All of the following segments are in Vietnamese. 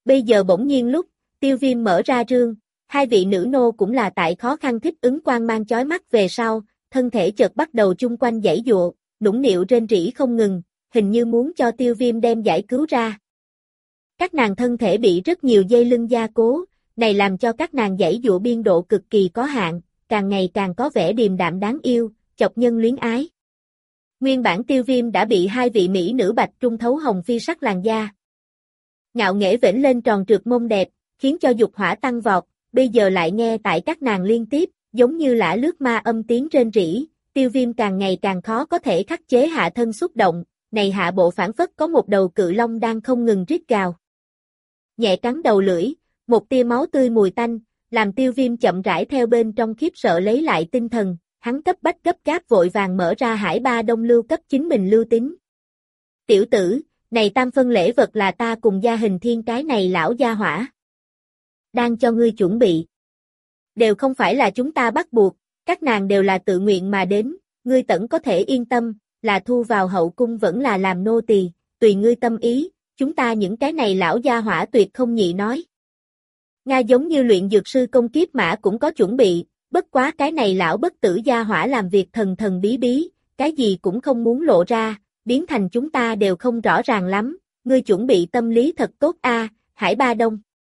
Bây giờ bỗng nhiên lúc, Tiêu Viêm mở ra rương, hai vị nữ nô cũng là tại khó khăn thích ứng quang mang chói mắt về sau, thân thể chợt bắt đầu chung quanh giãy giụa, nũng nịu rên rỉ không ngừng, hình như muốn cho Tiêu Viêm đem giải cứu ra. Các nàng thân thể bị rất nhiều dây lưng gia cố, này làm cho các nàng giãy giụa biên độ cực kỳ có hạn, càng ngày càng có vẻ điềm đạm đáng yêu, chọc nhân luyến ái. Nguyên bản Tiêu Viêm đã bị hai vị mỹ nữ bạch trung thấu hồng phi sắc làn da. Ngạo nghễ vểnh lên tròn trượt mông đẹp, khiến cho dục hỏa tăng vọt, bây giờ lại nghe tại các nàng liên tiếp, giống như lả lướt ma âm tiếng rên rỉ, Tiêu Viêm càng ngày càng khó có thể khắc chế hạ thân xúc động, này hạ bộ phản phất có một đầu cự long đang không ngừng rít gào. Nhẹ cắn đầu lưỡi, một tia máu tươi mùi tanh, làm Tiêu Viêm chậm rãi theo bên trong khiếp sợ lấy lại tinh thần, hắn cấp bách gấp gáp vội vàng mở ra Hải Ba Đông lưu cấp chính mình lưu tín. Tiểu tử, này tam phân lễ vật là ta cùng gia hình thiên cái này lão gia hỏa đang cho ngươi chuẩn bị. Đều không phải là chúng ta bắt buộc, các nàng đều là tự nguyện mà đến, ngươi tẩn có thể yên tâm, là thu vào hậu cung vẫn là làm nô tỳ, tùy ngươi tâm ý, chúng ta những cái này lão gia hỏa tuyệt không nhị nói. Nga giống như luyện dược sư công kiếp mã cũng có chuẩn bị, bất quá cái này lão bất tử gia hỏa làm việc thần thần bí bí, cái gì cũng không muốn lộ ra, biến thành chúng ta đều không rõ ràng lắm, ngươi chuẩn bị tâm lý thật tốt a, Hải Ba Đông.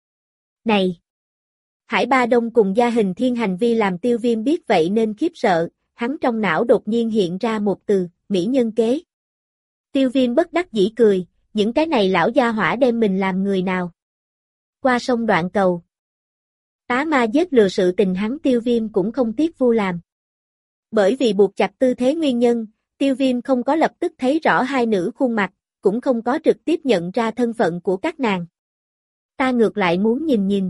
Này! Hải Ba Đông cùng gia hình thiên hành vi làm Tiêu Viêm biết vậy nên khiếp sợ, hắn trong não đột nhiên hiện ra một từ, mỹ nhân kế. Tiêu Viêm bất đắc dĩ cười, những cái này lão gia hỏa đem mình làm người nào? Qua sông đoạn cầu. Tá ma giết lừa sự tình hắn Tiêu Viêm cũng không tiếc vu làm. Bởi vì buộc chặt tư thế nguyên nhân, Tiêu Viêm không có lập tức thấy rõ hai nữ khuôn mặt, cũng không có trực tiếp nhận ra thân phận của các nàng. Ta ngược lại muốn nhìn nhìn.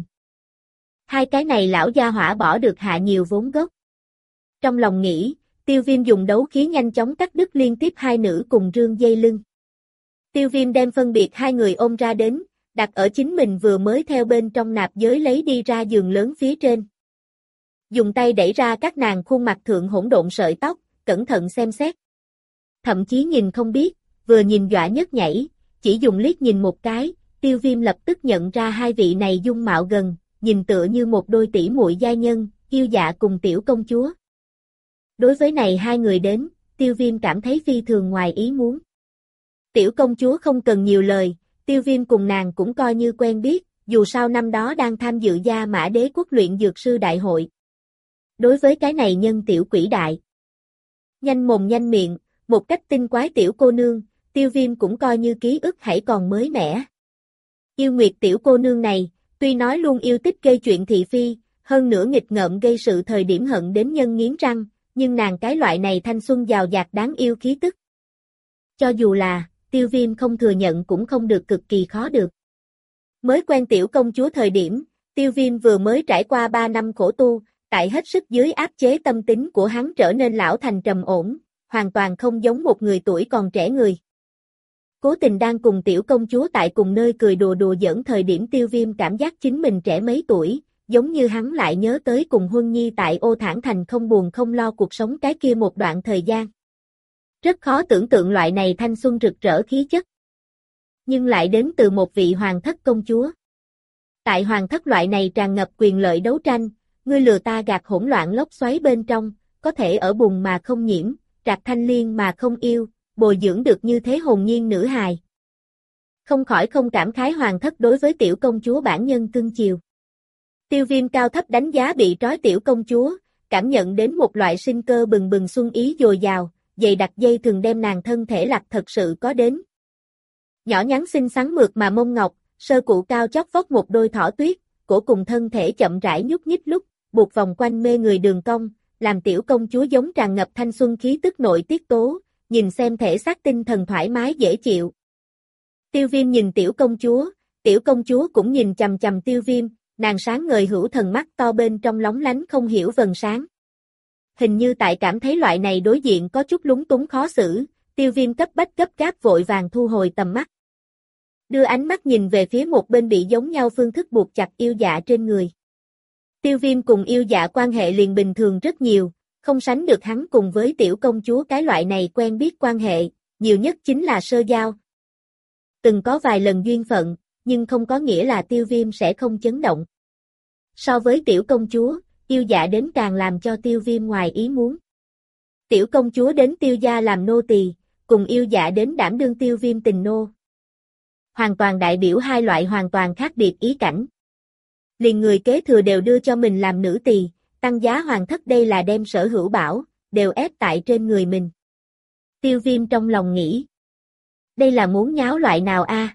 Hai cái này lão gia hỏa bỏ được hạ nhiều vốn gốc. Trong lòng nghĩ, Tiêu Viêm dùng đấu khí nhanh chóng cắt đứt liên tiếp hai nữ cùng rương dây lưng. Tiêu Viêm đem phân biệt hai người ôm ra đến, đặt ở chính mình vừa mới theo bên trong nạp giới lấy đi ra giường lớn phía trên. Dùng tay đẩy ra các nàng khuôn mặt thượng hỗn độn sợi tóc, cẩn thận xem xét. Thậm chí nhìn không biết, vừa nhìn dọa nhấc nhảy, chỉ dùng liếc nhìn một cái, Tiêu Viêm lập tức nhận ra hai vị này dung mạo gần, nhìn tựa như một đôi tỷ muội giai nhân, Yêu Dạ cùng tiểu công chúa. Đối với này hai người đến, Tiêu Viêm cảm thấy phi thường ngoài ý muốn. Tiểu công chúa không cần nhiều lời, Tiêu Viêm cùng nàng cũng coi như quen biết, dù sao năm đó đang tham dự Gia Mã Đế quốc luyện dược sư đại hội. Đối với cái này nhân tiểu quỷ đại, nhanh mồm nhanh miệng, một cách tinh quái tiểu cô nương, Tiêu Viêm cũng coi như ký ức hãy còn mới mẻ. Yêu Nguyệt tiểu cô nương này, tuy nói luôn yêu thích gây chuyện thị phi, hơn nữa nghịch ngợm gây sự thời điểm hận đến nhân nghiến răng, nhưng nàng cái loại này thanh xuân giàu dạt đáng yêu khí tức. Cho dù là, Tiêu Viêm không thừa nhận cũng không được cực kỳ khó được. Mới quen tiểu công chúa thời điểm, Tiêu Viêm vừa mới trải qua 3 năm khổ tu, tại hết sức dưới áp chế tâm tính của hắn trở nên lão thành trầm ổn, hoàn toàn không giống một người tuổi còn trẻ người. Cố tình đang cùng tiểu công chúa tại cùng nơi cười đùa đùa giỡn thời điểm Tiêu Viêm cảm giác chính mình trẻ mấy tuổi, giống như hắn lại nhớ tới cùng Huân Nhi tại Ô Thản Thành không buồn không lo cuộc sống cái kia một đoạn thời gian. Rất khó tưởng tượng loại này thanh xuân rực rỡ khí chất. Nhưng lại đến từ một vị hoàng thất công chúa. Tại hoàng thất loại này tràn ngập quyền lợi đấu tranh, ngươi lừa ta gạt hỗn loạn lốc xoáy bên trong, có thể ở bùn mà không nhiễm, trạc thanh liên mà không yêu, bồi dưỡng được như thế hồn nhiên nữ hài. Không khỏi không cảm khái hoàng thất đối với tiểu công chúa bản nhân cưng chiều. Tiêu Viêm cao thấp đánh giá bị trói tiểu công chúa, cảm nhận đến một loại sinh cơ bừng bừng xuân ý dồi dào, dày đặc dây thường đem nàng thân thể lặt thật sự có đến. Nhỏ nhắn xinh xắn mượt mà mông ngọc, sơ cụ cao chót vót một đôi thỏ tuyết, cổ cùng thân thể chậm rãi nhúc nhích lúc, buộc vòng quanh mê người đường cong, làm tiểu công chúa giống tràn ngập thanh xuân khí tức nội tiết tố, nhìn xem thể xác tinh thần thoải mái dễ chịu. Tiêu Viêm nhìn tiểu công chúa cũng nhìn chằm chằm Tiêu Viêm, nàng sáng ngời hữu thần mắt to bên trong lóng lánh không hiểu vầng sáng. Hình như tại cảm thấy loại này đối diện có chút lúng túng khó xử, Tiêu Viêm cấp bách gấp gáp vội vàng thu hồi tầm mắt. Đưa ánh mắt nhìn về phía một bên bị giống nhau phương thức buộc chặt Yêu Dạ trên người. Tiêu Viêm cùng Yêu Dạ quan hệ liền bình thường rất nhiều, không sánh được hắn cùng với tiểu công chúa cái loại này quen biết quan hệ, nhiều nhất chính là sơ giao. Từng có vài lần duyên phận, nhưng không có nghĩa là Tiêu Viêm sẽ không chấn động. So với tiểu công chúa, yêu dạ đến càng làm cho Tiêu Viêm ngoài ý muốn. Tiểu công chúa đến Tiêu gia làm nô tỳ, cùng yêu dạ đến đảm đương Tiêu Viêm tình nô. Hoàn toàn đại biểu hai loại hoàn toàn khác biệt ý cảnh. Liền người kế thừa đều đưa cho mình làm nữ tỳ, tăng giá hoàng thất đây là đem sở hữu bảo, đều ép tại trên người mình. Tiêu Viêm trong lòng nghĩ. Đây là muốn nháo loại nào a?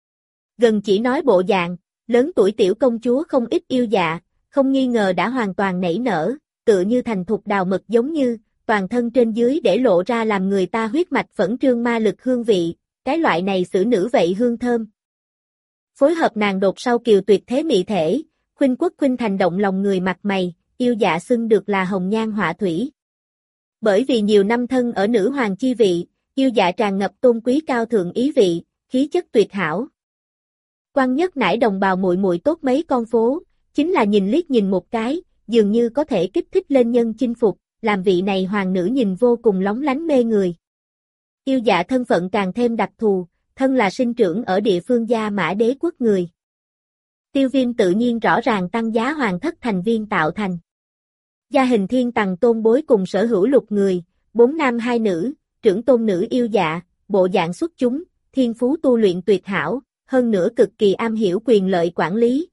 Gần chỉ nói bộ dạng, lớn tuổi tiểu công chúa không ít yêu dạ, không nghi ngờ đã hoàn toàn nảy nở, tựa như thành thục đào mật giống như, toàn thân trên dưới để lộ ra làm người ta huyết mạch phẫn trương ma lực hương vị, cái loại này xử nữ vậy hương thơm. Phối hợp nàng đột sau kiều tuyệt thế mị thể, khuynh quốc khuynh thành động lòng người mặt mày, yêu dạ xưng được là hồng nhan họa thủy. Bởi vì nhiều năm thân ở nữ hoàng chi vị, yêu dạ tràn ngập tôn quý cao thượng ý vị, khí chất tuyệt hảo. Quan nhất nải đồng bào muội muội tốt mấy con phố, chính là nhìn liếc nhìn một cái, dường như có thể kích thích lên nhân chinh phục, làm vị này hoàng nữ nhìn vô cùng lóng lánh mê người. Yêu dạ thân phận càng thêm đặc thù, thân là sinh trưởng ở địa phương Gia Mã Đế quốc người. Tiêu Viêm tự nhiên rõ ràng tăng giá hoàng thất thành viên tạo thành. Gia hình thiên tầng tôn bối cùng sở hữu lục người, 4 nam 2 nữ, trưởng tôn nữ yêu dạ, bộ dạng xuất chúng, thiên phú tu luyện tuyệt hảo, hơn nữa cực kỳ am hiểu quyền lợi quản lý.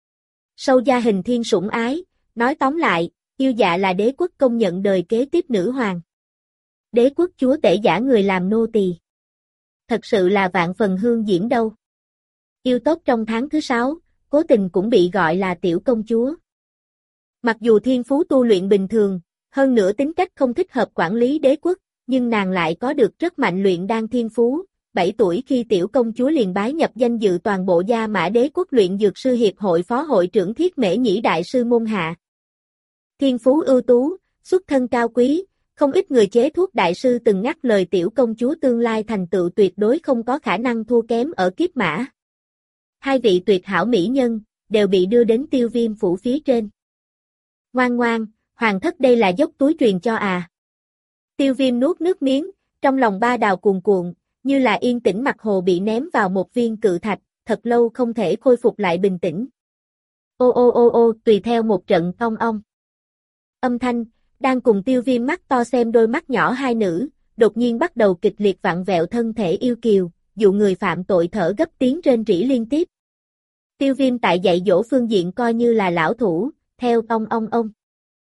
Sâu gia hình thiên sủng ái, nói tóm lại, yêu dạ là đế quốc công nhận đời kế tiếp nữ hoàng. Đế quốc chúa tể giả người làm nô tỳ. Thật sự là vạn phần hương diễm đâu. Yêu tốt trong tháng thứ 6, cố tình cũng bị gọi là tiểu công chúa. Mặc dù thiên phú tu luyện bình thường, hơn nữa tính cách không thích hợp quản lý đế quốc, nhưng nàng lại có được rất mạnh luyện đan thiên phú. 7 tuổi khi tiểu công chúa liền bái nhập danh dự toàn bộ Gia Mã Đế quốc luyện dược sư hiệp hội phó hội trưởng Thiết Mễ Nhĩ đại sư môn hạ. Thiên phú ưu tú, xuất thân cao quý, không ít người chế thuốc đại sư từng ngắt lời tiểu công chúa tương lai thành tựu tuyệt đối không có khả năng thua kém ở kiếp mã. Hai vị tuyệt hảo mỹ nhân, đều bị đưa đến Tiêu Viêm phủ phía trên. Ngoan ngoan, hoàng thất đây là dốc túi truyền cho à. Tiêu Viêm nuốt nước miếng, trong lòng ba đào cuồn cuộn, như là yên tĩnh mặt hồ bị ném vào một viên cự thạch, thật lâu không thể khôi phục lại bình tĩnh. Ô ô ô ô, tùy theo một trận ong ong. Âm thanh, đang cùng Tiêu Viêm mắt to xem đôi mắt nhỏ hai nữ, đột nhiên bắt đầu kịch liệt vặn vẹo thân thể yêu kiều, dụ người phạm tội thở gấp tiếng rên rỉ liên tiếp. Tiêu Viêm tại dạy dỗ phương diện coi như là lão thủ, theo ong ong ong.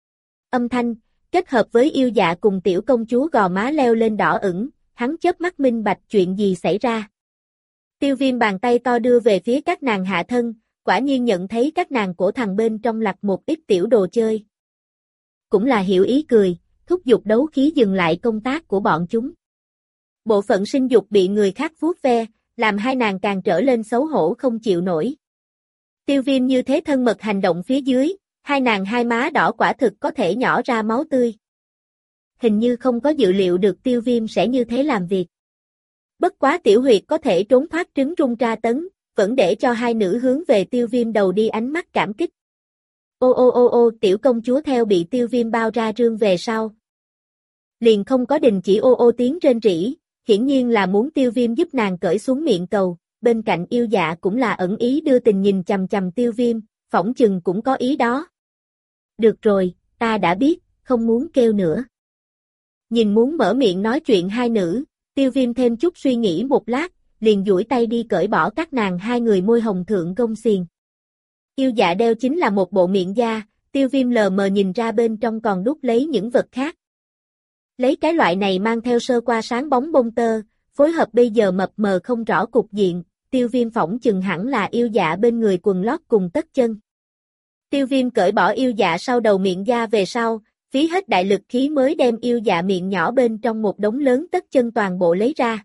Âm thanh, kết hợp với yêu dạ cùng tiểu công chúa gò má leo lên đỏ ửng, hắn chớp mắt minh bạch chuyện gì xảy ra. Tiêu Viêm bàn tay to đưa về phía các nàng hạ thân, quả nhiên nhận thấy các nàng cổ thằng bên trong lặt một ít tiểu đồ chơi. Cũng là hiểu ý cười, thúc giục đấu khí dừng lại công tác của bọn chúng. Bộ phận sinh dục bị người khác vuốt ve, làm hai nàng càng trở lên xấu hổ không chịu nổi. Tiêu Viêm như thế thân mật hành động phía dưới, hai nàng hai má đỏ quả thực có thể nhỏ ra máu tươi. Hình như không có dự liệu được Tiêu Viêm sẽ như thế làm việc. Bất quá tiểu huyệt có thể trốn thoát trứng rung tra tấn, vẫn để cho hai nữ hướng về Tiêu Viêm đầu đi ánh mắt cảm kích. Ô ô ô ô, tiểu công chúa theo bị Tiêu Viêm bao ra rương về sau. Liền không có đình chỉ ô ô tiếng rên rỉ, hiển nhiên là muốn Tiêu Viêm giúp nàng cởi xuống miệng cầu, bên cạnh yêu dạ cũng là ẩn ý đưa tình nhìn chằm chằm Tiêu Viêm, phỏng chừng cũng có ý đó. Được rồi, ta đã biết, không muốn kêu nữa. Nhìn muốn mở miệng nói chuyện hai nữ, Tiêu Viêm thêm chút suy nghĩ một lát, liền duỗi tay đi cởi bỏ các nàng hai người môi hồng thượng gông xiềng. Yêu dạ đeo chính là một bộ miệng da, Tiêu Viêm lờ mờ nhìn ra bên trong còn đút lấy những vật khác. Lấy cái loại này mang theo sơ qua sáng bóng bông tơ, phối hợp bây giờ mập mờ không rõ cục diện, Tiêu Viêm phỏng chừng hẳn là yêu dạ bên người quần lót cùng tất chân. Tiêu Viêm cởi bỏ yêu dạ sau đầu miệng da về sau, phí hết đại lực khí mới đem yêu dạ miệng nhỏ bên trong một đống lớn tất chân toàn bộ lấy ra.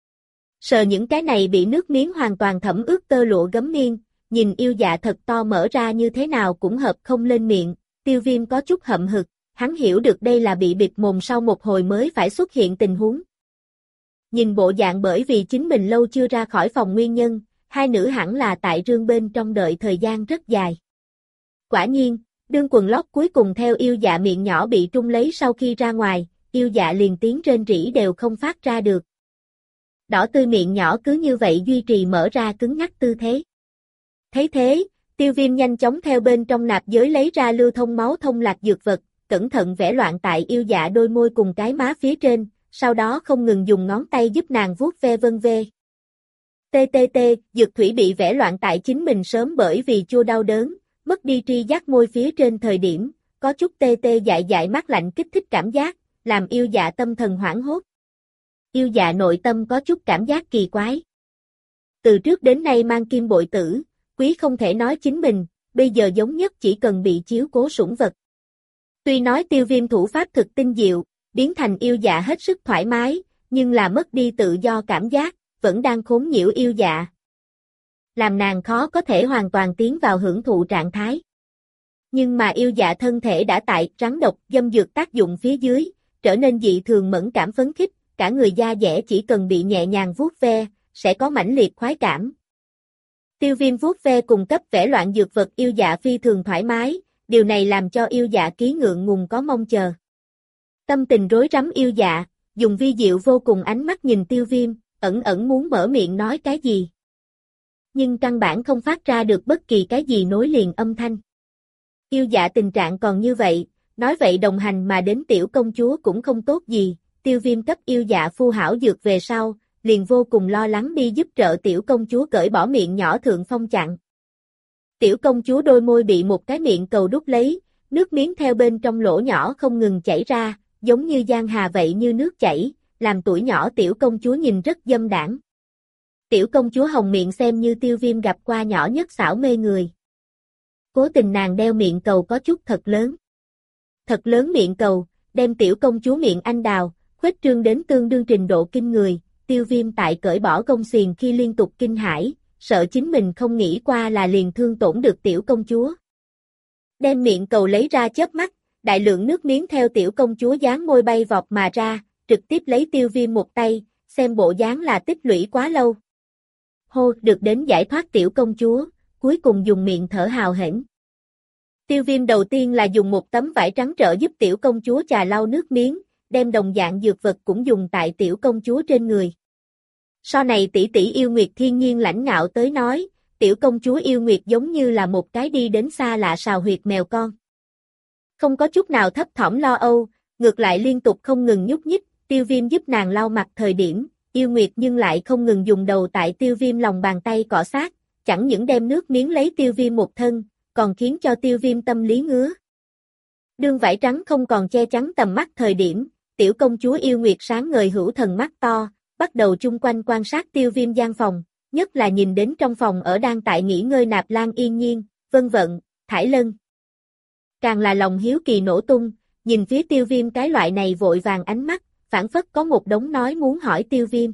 Sờ những cái này bị nước miếng hoàn toàn thẩm ướt tơ lụa gấm miên, nhìn yêu dạ thật to mở ra như thế nào cũng hợp không lên miệng, Tiêu Viêm có chút hậm hực, hắn hiểu được đây là bị bịt mồm sau một hồi mới phải xuất hiện tình huống. Nhìn bộ dạng bởi vì chính mình lâu chưa ra khỏi phòng nguyên nhân, hai nữ hẳn là tại rương bên trong đợi thời gian rất dài. Quả nhiên, đương quần lót cuối cùng theo yêu dạ miệng nhỏ bị trung lấy sau khi ra ngoài, yêu dạ liền tiếng rên rỉ đều không phát ra được. Đỏ tươi miệng nhỏ cứ như vậy duy trì mở ra cứng nhắc tư thế. Thấy thế, Tiêu Viêm nhanh chóng theo bên trong nạp giới lấy ra lưu thông máu thông lạc dược vật, cẩn thận vẽ loạn tại yêu dạ đôi môi cùng cái má phía trên, sau đó không ngừng dùng ngón tay giúp nàng vuốt ve vân ve. TTT, dược thủy bị vẽ loạn tại chính mình sớm bởi vì chua đau đớn, mất đi tri giác môi phía trên thời điểm, có chút tê tê dại dại mát lạnh kích thích cảm giác, làm yêu dạ tâm thần hoảng hốt. Yêu dạ nội tâm có chút cảm giác kỳ quái. Từ trước đến nay mang kim bội tử, quý không thể nói chính mình, bây giờ giống nhất chỉ cần bị chiếu cố sủng vật. Tuy nói Tiêu Viêm thủ pháp thực tinh diệu, biến thành yêu dạ hết sức thoải mái, nhưng là mất đi tự do cảm giác, vẫn đang khốn nhiễu yêu dạ. Làm nàng khó có thể hoàn toàn tiến vào hưởng thụ trạng thái. Nhưng mà yêu dạ thân thể đã tại rắn độc dâm dược tác dụng phía dưới, trở nên dị thường mẫn cảm phấn khích, cả người da dẻ chỉ cần bị nhẹ nhàng vuốt ve, sẽ có mãnh liệt khoái cảm. Tiêu Viêm vuốt ve cùng cấp vẽ loạn dược vật yêu dạ phi thường thoải mái, điều này làm cho yêu dạ ký ngượng ngùng có mong chờ. Tâm tình rối rắm yêu dạ, dùng vi diệu vô cùng ánh mắt nhìn Tiêu Viêm, ẩn ẩn muốn mở miệng nói cái gì. Nhưng căn bản không phát ra được bất kỳ cái gì nối liền âm thanh. Yêu dạ tình trạng còn như vậy, nói vậy đồng hành mà đến tiểu công chúa cũng không tốt gì, Tiêu Viêm cấp yêu dạ phu hảo dược về sau, liền vô cùng lo lắng đi giúp trợ tiểu công chúa cởi bỏ miệng nhỏ thượng phong chặn. Tiểu công chúa đôi môi bị một cái miệng cầu đút lấy, nước miếng theo bên trong lỗ nhỏ không ngừng chảy ra, giống như giang hà vậy như nước chảy, làm tuổi nhỏ tiểu công chúa nhìn rất dâm đãng. Tiểu công chúa hồng miệng xem như Tiêu Viêm gặp qua nhỏ nhất xảo mê người. Cố tình nàng đeo miệng cầu có chút thật lớn. Thật lớn miệng cầu, đem tiểu công chúa miệng anh đào, khuếch trương đến tương đương trình độ kinh người, Tiêu Viêm tại cởi bỏ gông xiềng khi liên tục kinh hãi, sợ chính mình không nghĩ qua là liền thương tổn được tiểu công chúa. Đem miệng cầu lấy ra chớp mắt, đại lượng nước miếng theo tiểu công chúa dáng môi bay vọt mà ra, trực tiếp lấy Tiêu Viêm một tay, xem bộ dáng là tích lũy quá lâu. Hô, được đến giải thoát tiểu công chúa, cuối cùng dùng miệng thở hào hển. Tiêu Viêm đầu tiên là dùng một tấm vải trắng trợ giúp tiểu công chúa chà lau nước miếng, đem đồng dạng dược vật cũng dùng tại tiểu công chúa trên người. Sau này tỷ tỷ yêu nguyệt thiên nhiên lãnh ngạo tới nói, tiểu công chúa yêu nguyệt giống như là một cái đi đến xa lạ sào huyệt mèo con. Không có chút nào thấp thỏm lo âu, ngược lại liên tục không ngừng nhúc nhích, Tiêu Viêm giúp nàng lau mặt thời điểm, yêu nguyệt nhưng lại không ngừng dùng đầu tại Tiêu Viêm lòng bàn tay cọ sát, chẳng những đem nước miếng lấy Tiêu Viêm một thân, còn khiến cho Tiêu Viêm tâm lý ngứa. Đương vải trắng không còn che chắn tầm mắt thời điểm, tiểu công chúa yêu nguyệt sáng ngời hữu thần mắt to, bắt đầu chung quanh quan sát Tiêu Viêm gian phòng, nhất là nhìn đến trong phòng ở đang tại nghỉ ngơi Nạp Lan Yên Nhiên, Vân Vận, Thải Lân. Càng là lòng hiếu kỳ nổ tung, nhìn phía Tiêu Viêm cái loại này vội vàng ánh mắt, phảng phất có một đống nói muốn hỏi Tiêu Viêm.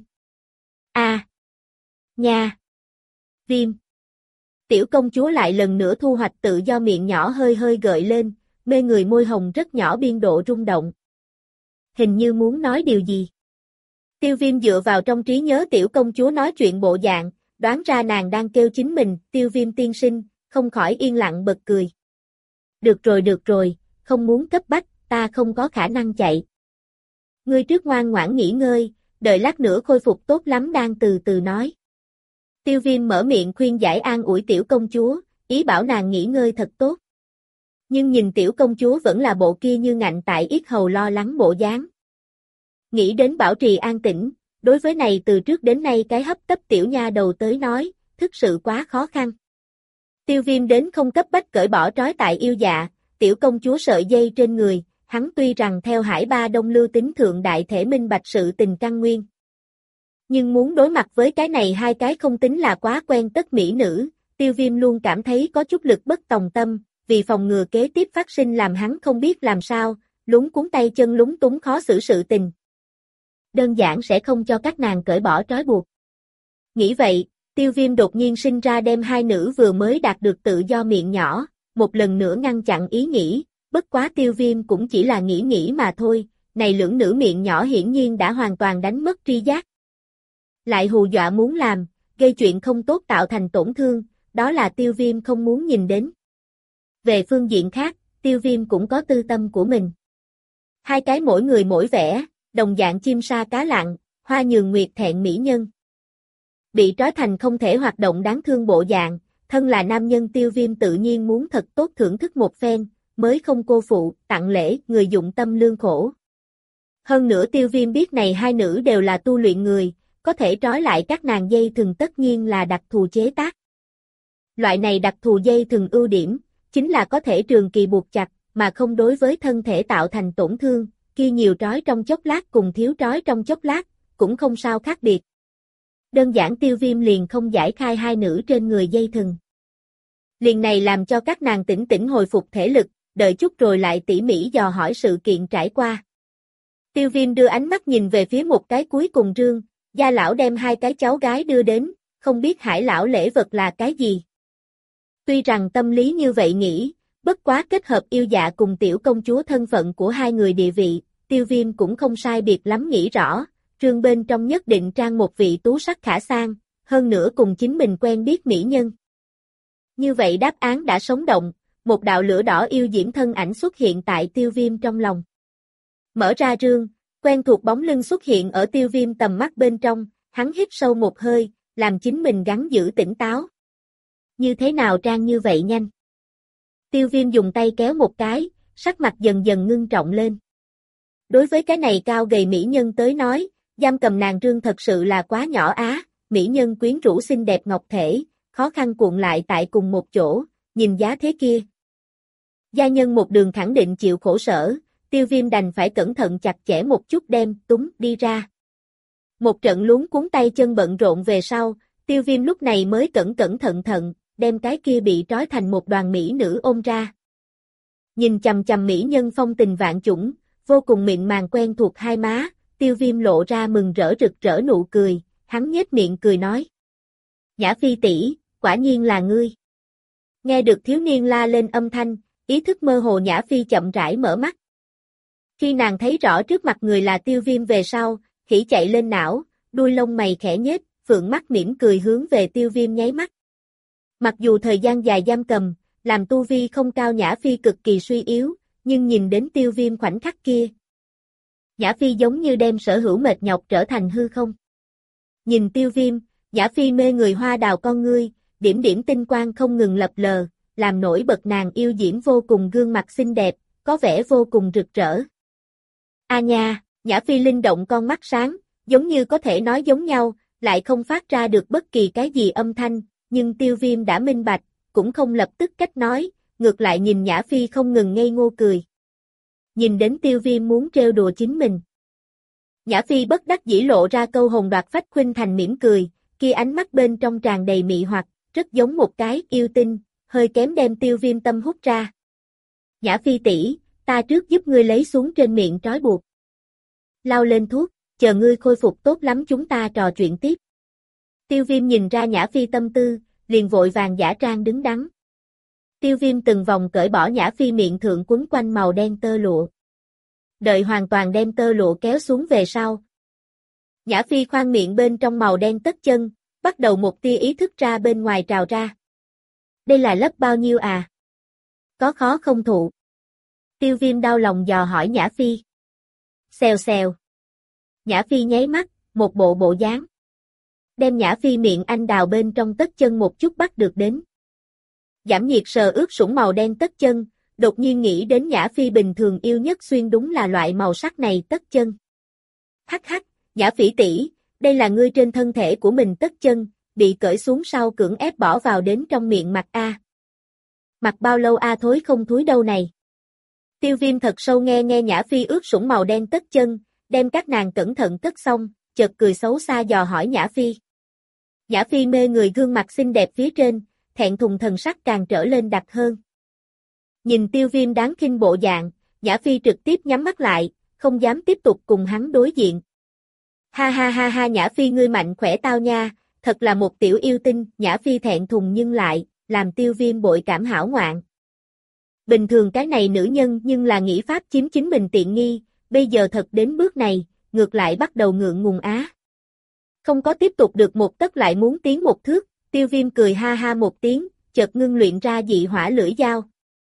Nha! Viêm! Tiểu công chúa lại lần nữa thu hoạch tự do miệng nhỏ hơi hơi gợi lên, mê người môi hồng rất nhỏ biên độ rung động. Hình như muốn nói điều gì. Tiêu Viêm dựa vào trong trí nhớ tiểu công chúa nói chuyện bộ dạng, đoán ra nàng đang kêu chính mình, Tiêu Viêm tiên sinh, không khỏi yên lặng bật cười. Được rồi, không muốn cấp bách, ta không có khả năng chạy. Ngươi trước ngoan ngoãn nghỉ ngơi, đợi lát nữa khôi phục tốt lắm đang từ từ nói. Tiêu Viêm mở miệng khuyên giải an ủi tiểu công chúa, ý bảo nàng nghỉ ngơi thật tốt. Nhưng nhìn tiểu công chúa vẫn là bộ kia như ngạnh tại yết hầu lo lắng bộ dáng. Nghĩ đến bảo trì an tĩnh, đối với này từ trước đến nay cái hấp tấp tiểu nha đầu tới nói, thực sự quá khó khăn. Tiêu Viêm đến không cấp bách cởi bỏ trói tại yêu dạ, tiểu công chúa sợi dây trên người, hắn tuy rằng theo Hải Ba Đông lưu tính thượng đại thể minh bạch sự tình căn nguyên. Nhưng muốn đối mặt với cái này hai cái không tính là quá quen tất mỹ nữ, Tiêu Viêm luôn cảm thấy có chút lực bất tòng tâm, vì phòng ngừa kế tiếp phát sinh làm hắn không biết làm sao, lúng cuốn tay chân lúng túng khó xử sự tình. Đơn giản sẽ không cho các nàng cởi bỏ trói buộc. Nghĩ vậy, Tiêu Viêm đột nhiên sinh ra đem hai nữ vừa mới đạt được tự do miệng nhỏ, một lần nữa ngăn chặn ý nghĩ, bất quá Tiêu Viêm cũng chỉ là nghĩ mà thôi, này lưỡng nữ miệng nhỏ hiển nhiên đã hoàn toàn đánh mất tri giác. Lại hù dọa muốn làm, gây chuyện không tốt tạo thành tổn thương, đó là Tiêu Viêm không muốn nhìn đến. Về phương diện khác, Tiêu Viêm cũng có tư tâm của mình. Hai cái mỗi người mỗi vẻ, đồng dạng chim sa cá lặng, hoa nhường nguyệt thẹn mỹ nhân. Bị trói thành không thể hoạt động đáng thương bộ dạng, thân là nam nhân Tiêu Viêm tự nhiên muốn thật tốt thưởng thức một phen, mới không cô phụ, tặng lễ, người dụng tâm lương khổ. Hơn nữa Tiêu Viêm biết này hai nữ đều là tu luyện người, có thể trói lại các nàng dây thừng tất nhiên là đặc thù chế tác. Loại này đặc thù dây thừng ưu điểm, chính là có thể trường kỳ buộc chặt, mà không đối với thân thể tạo thành tổn thương, kia nhiều trói trong chốc lát cùng thiếu trói trong chốc lát, cũng không sao khác biệt. Đơn giản Tiêu Viêm liền không giải khai hai nữ trên người dây thừng. Liền này làm cho các nàng tỉnh tỉnh hồi phục thể lực, đợi chút rồi lại tỉ mỉ dò hỏi sự kiện trải qua. Tiêu Viêm đưa ánh mắt nhìn về phía một cái cuối cùng rương, gia lão đem hai cái cháu gái đưa đến, không biết Hải lão lễ vật là cái gì. Tuy rằng tâm lý như vậy nghĩ, bất quá kết hợp yêu dạ cùng tiểu công chúa thân phận của hai người địa vị, Tiêu Viêm cũng không sai biệt lắm nghĩ rõ, rương bên trong nhất định trang một vị tú sắc khả sang, hơn nữa cùng chính mình quen biết mỹ nhân. Như vậy đáp án đã sống động, một đạo lửa đỏ yêu diễm thân ảnh xuất hiện tại Tiêu Viêm trong lòng. Mở ra rương, quen thuộc bóng lưng xuất hiện ở Tiêu Viêm tầm mắt bên trong, hắn hít sâu một hơi, làm chính mình gắng giữ tỉnh táo. Như thế nào trang như vậy nhanh? Tiêu Viêm dùng tay kéo một cái, sắc mặt dần dần ngưng trọng lên. Đối với cái này cao gầy mỹ nhân tới nói, giam cầm nàng rương thật sự là quá nhỏ á, mỹ nhân quyến rũ xinh đẹp ngọc thể, khó khăn cuộn lại tại cùng một chỗ, nhìn giá thế kia. Gia nhân một đường khẳng định chịu khổ sở, Tiêu Viêm đành phải cẩn thận chặt chẽ một chút đem túng đi ra. Một trận luống cuốn tay chân bận rộn về sau, Tiêu Viêm lúc này mới cẩn thận thận, đem cái kia bị trói thành một đoàn mỹ nữ ôm ra. Nhìn chằm chằm mỹ nhân phong tình vạn chủng, vô cùng mịn màng quen thuộc hai má, Tiêu Viêm lộ ra mừng rỡ rực rỡ nụ cười, hắn nhếch miệng cười nói. Nhã Phi tỷ, quả nhiên là ngươi. Nghe được thiếu niên la lên âm thanh, ý thức mơ hồ Nhã Phi chậm rãi mở mắt. Khi nàng thấy rõ trước mặt người là Tiêu Viêm về sau, khỉ chạy lên não, đuôi lông mày khẽ nhếch, phượng mắt mỉm cười hướng về Tiêu Viêm nháy mắt. Mặc dù thời gian dài giam cầm, làm tu vi không cao Nhã Phi cực kỳ suy yếu, nhưng nhìn đến Tiêu Viêm khoảnh khắc kia. Nhã Phi giống như đem sở hữu mệt nhọc trở thành hư không. Nhìn Tiêu Viêm, Nhã Phi mê người hoa đào con ngươi, điểm điểm tinh quang không ngừng lập lờ, làm nổi bật nàng yêu diễm vô cùng gương mặt xinh đẹp, có vẻ vô cùng rực rỡ. A nha, Nhã Phi linh động con mắt sáng, giống như có thể nói giống nhau, lại không phát ra được bất kỳ cái gì âm thanh, nhưng Tiêu Viêm đã minh bạch, cũng không lập tức cách nói, ngược lại nhìn Nhã Phi không ngừng ngây ngô cười. Nhìn đến Tiêu Viêm muốn trêu đùa chính mình. Nhã Phi bất đắc dĩ lộ ra câu hồn đoạt phách khuynh thành mỉm cười, kia ánh mắt bên trong tràn đầy mị hoặc, rất giống một cái yêu tinh, hơi kém đem Tiêu Viêm tâm hút ra. Nhã Phi tỷ, ta trước giúp ngươi lấy xuống trên miệng trói buộc. Lau lên thuốc, chờ ngươi khôi phục tốt lắm chúng ta trò chuyện tiếp. Tiêu Viêm nhìn ra Nhã Phi tâm tư, liền vội vàng giả trang đứng đắn. Tiêu Viêm từng vòng cởi bỏ Nhã Phi miệng thượng quấn quanh màu đen tơ lụa. Đợi hoàn toàn đem tơ lụa kéo xuống về sau. Nhã Phi khoan miệng bên trong màu đen tất chân, bắt đầu một tia ý thức ra bên ngoài trào ra. Đây là lớp bao nhiêu à? Có khó không thụ? Tiêu Viêm đau lòng dò hỏi Nhã Phi. Xèo xèo. Nhã Phi nháy mắt, một bộ bộ dáng. Đem Nhã Phi miệng anh đào bên trong tất chân một chút bắt được đến. Giảm nhiệt sờ ướt sũng màu đen tất chân, đột nhiên nghĩ đến Nhã Phi bình thường yêu nhất xuyên đúng là loại màu sắc này tất chân. Hắc hắc, Nhã Phỉ tỷ, đây là ngươi trên thân thể của mình tất chân, bị cởi xuống sau cưỡng ép bỏ vào đến trong miệng mặt a. Mặt bao lâu a thối không thúi đâu này. Tiêu Viêm thật sâu nghe Nhã Phi ướt sũng màu đen tất chân, đem các nàng cẩn thận cất xong, chợt cười xấu xa dò hỏi Nhã Phi. Nhã Phi mê người gương mặt xinh đẹp phía trên, thẹn thùng thần sắc càng trở lên đặc hơn. Nhìn Tiêu Viêm đáng khinh bộ dạng, Nhã Phi trực tiếp nhắm mắt lại, không dám tiếp tục cùng hắn đối diện. Ha ha ha ha Nhã Phi ngươi mạnh khỏe tao nha, thật là một tiểu yêu tinh, Nhã Phi thẹn thùng nhưng lại, làm Tiêu Viêm bội cảm hảo ngoạn. Bình thường cái này nữ nhân nhưng là nghĩ pháp chiếm chính mình tiện nghi, bây giờ thật đến bước này, ngược lại bắt đầu ngượng ngùng á. Không có tiếp tục được một tấc lại muốn tiến một thước, Tiêu Viêm cười ha ha một tiếng, chợt ngưng luyện ra dị hỏa lưỡi dao.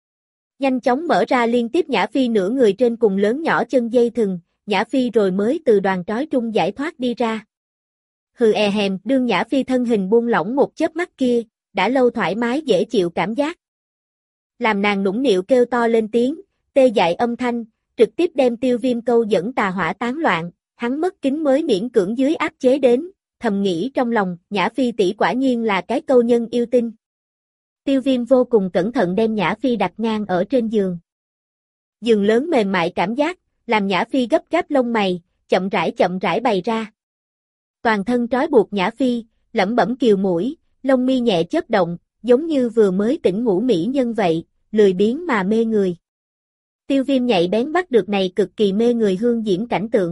Nhanh chóng mở ra liên tiếp Nhã Phi nửa người trên cùng lớn nhỏ chân dây thừng, Nhã Phi rồi mới từ đoàn trói trung giải thoát đi ra. Hừ e hèm, đương Nhã Phi thân hình buông lỏng một chớp mắt kia, đã lâu thoải mái dễ chịu cảm giác. Làm nàng nũng nịu kêu to lên tiếng, tê dại âm thanh, trực tiếp đem Tiêu Viêm câu dẫn tà hỏa tán loạn, hắn mất kính mới miễn cưỡng dưới áp chế đến, thầm nghĩ trong lòng, Nhã Phi tỷ quả nhiên là cái câu nhân yêu tinh. Tiêu Viêm vô cùng cẩn thận đem Nhã Phi đặt ngang ở trên giường. Giường lớn mềm mại cảm giác, làm Nhã Phi gấp gáp lông mày, chậm rãi bày ra. Toàn thân trói buộc Nhã Phi, lẩm bẩm kiều mũi, lông mi nhẹ chớp động, giống như vừa mới tỉnh ngủ mỹ nhân vậy, lười biếng mà mê người. Tiêu Viêm nhạy bén bắt được này cực kỳ mê người hương diễm cảnh tượng.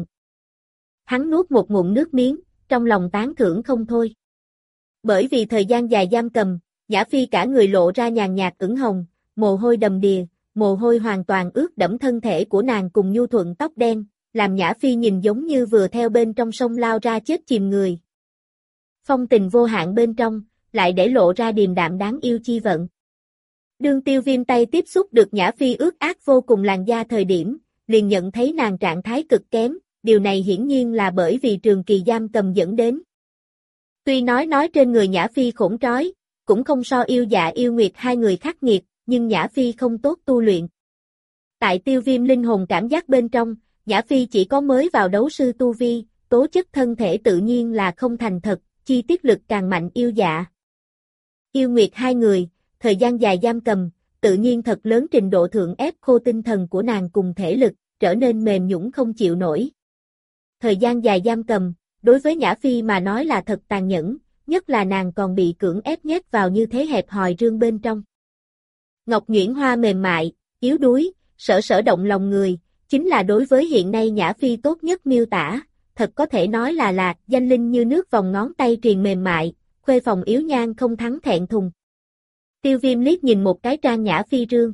Hắn nuốt một ngụm nước miếng, trong lòng tán thưởng không thôi. Bởi vì thời gian dài giam cầm, Nhã Phi cả người lộ ra nhàn nhạt ửng hồng, mồ hôi đầm đìa, mồ hôi hoàn toàn ướt đẫm thân thể của nàng cùng nhu thuận tóc đen, làm Nhã Phi nhìn giống như vừa theo bên trong sông lao ra chết chìm người. Phong tình vô hạn bên trong, lại để lộ ra điềm đạm đáng yêu chi vận. Đương Tiêu Viêm tay tiếp xúc được Nhã Phi ướt át vô cùng làn da thời điểm, liền nhận thấy nàng trạng thái cực kém, điều này hiển nhiên là bởi vì trường kỳ giam cầm dẫn đến. Tuy nói trên người Nhã Phi khủng trói, cũng không so Yêu Dạ Yêu Nguyệt hai người khắc nghiệt, nhưng Nhã Phi không tốt tu luyện. Tại Tiêu Viêm linh hồn cảm giác bên trong, Nhã Phi chỉ có mới vào đấu sư tu vi, tố chất thân thể tự nhiên là không thành thật, chi tiết lực càng mạnh Yêu Dạ. Yêu Nguyệt hai người, thời gian dài giam cầm, tự nhiên thật lớn trình độ thượng ép khô tinh thần của nàng cùng thể lực, trở nên mềm nhũn không chịu nổi. Thời gian dài giam cầm, đối với Nhã Phi mà nói là thật tàn nhẫn, nhất là nàng còn bị cưỡng ép nhét vào như thế hẹp hòi rương bên trong. Ngọc nhuyễn hoa mềm mại, yếu đuối, sở động lòng người, chính là đối với hiện nay Nhã Phi tốt nhất miêu tả, thật có thể nói là lạc, danh linh như nước vòng ngón tay truyền mềm mại, khuê phòng yếu nhan không thắng thẹn thùng. Tiêu Viêm liếc nhìn một cái trang Nhã Phi rương.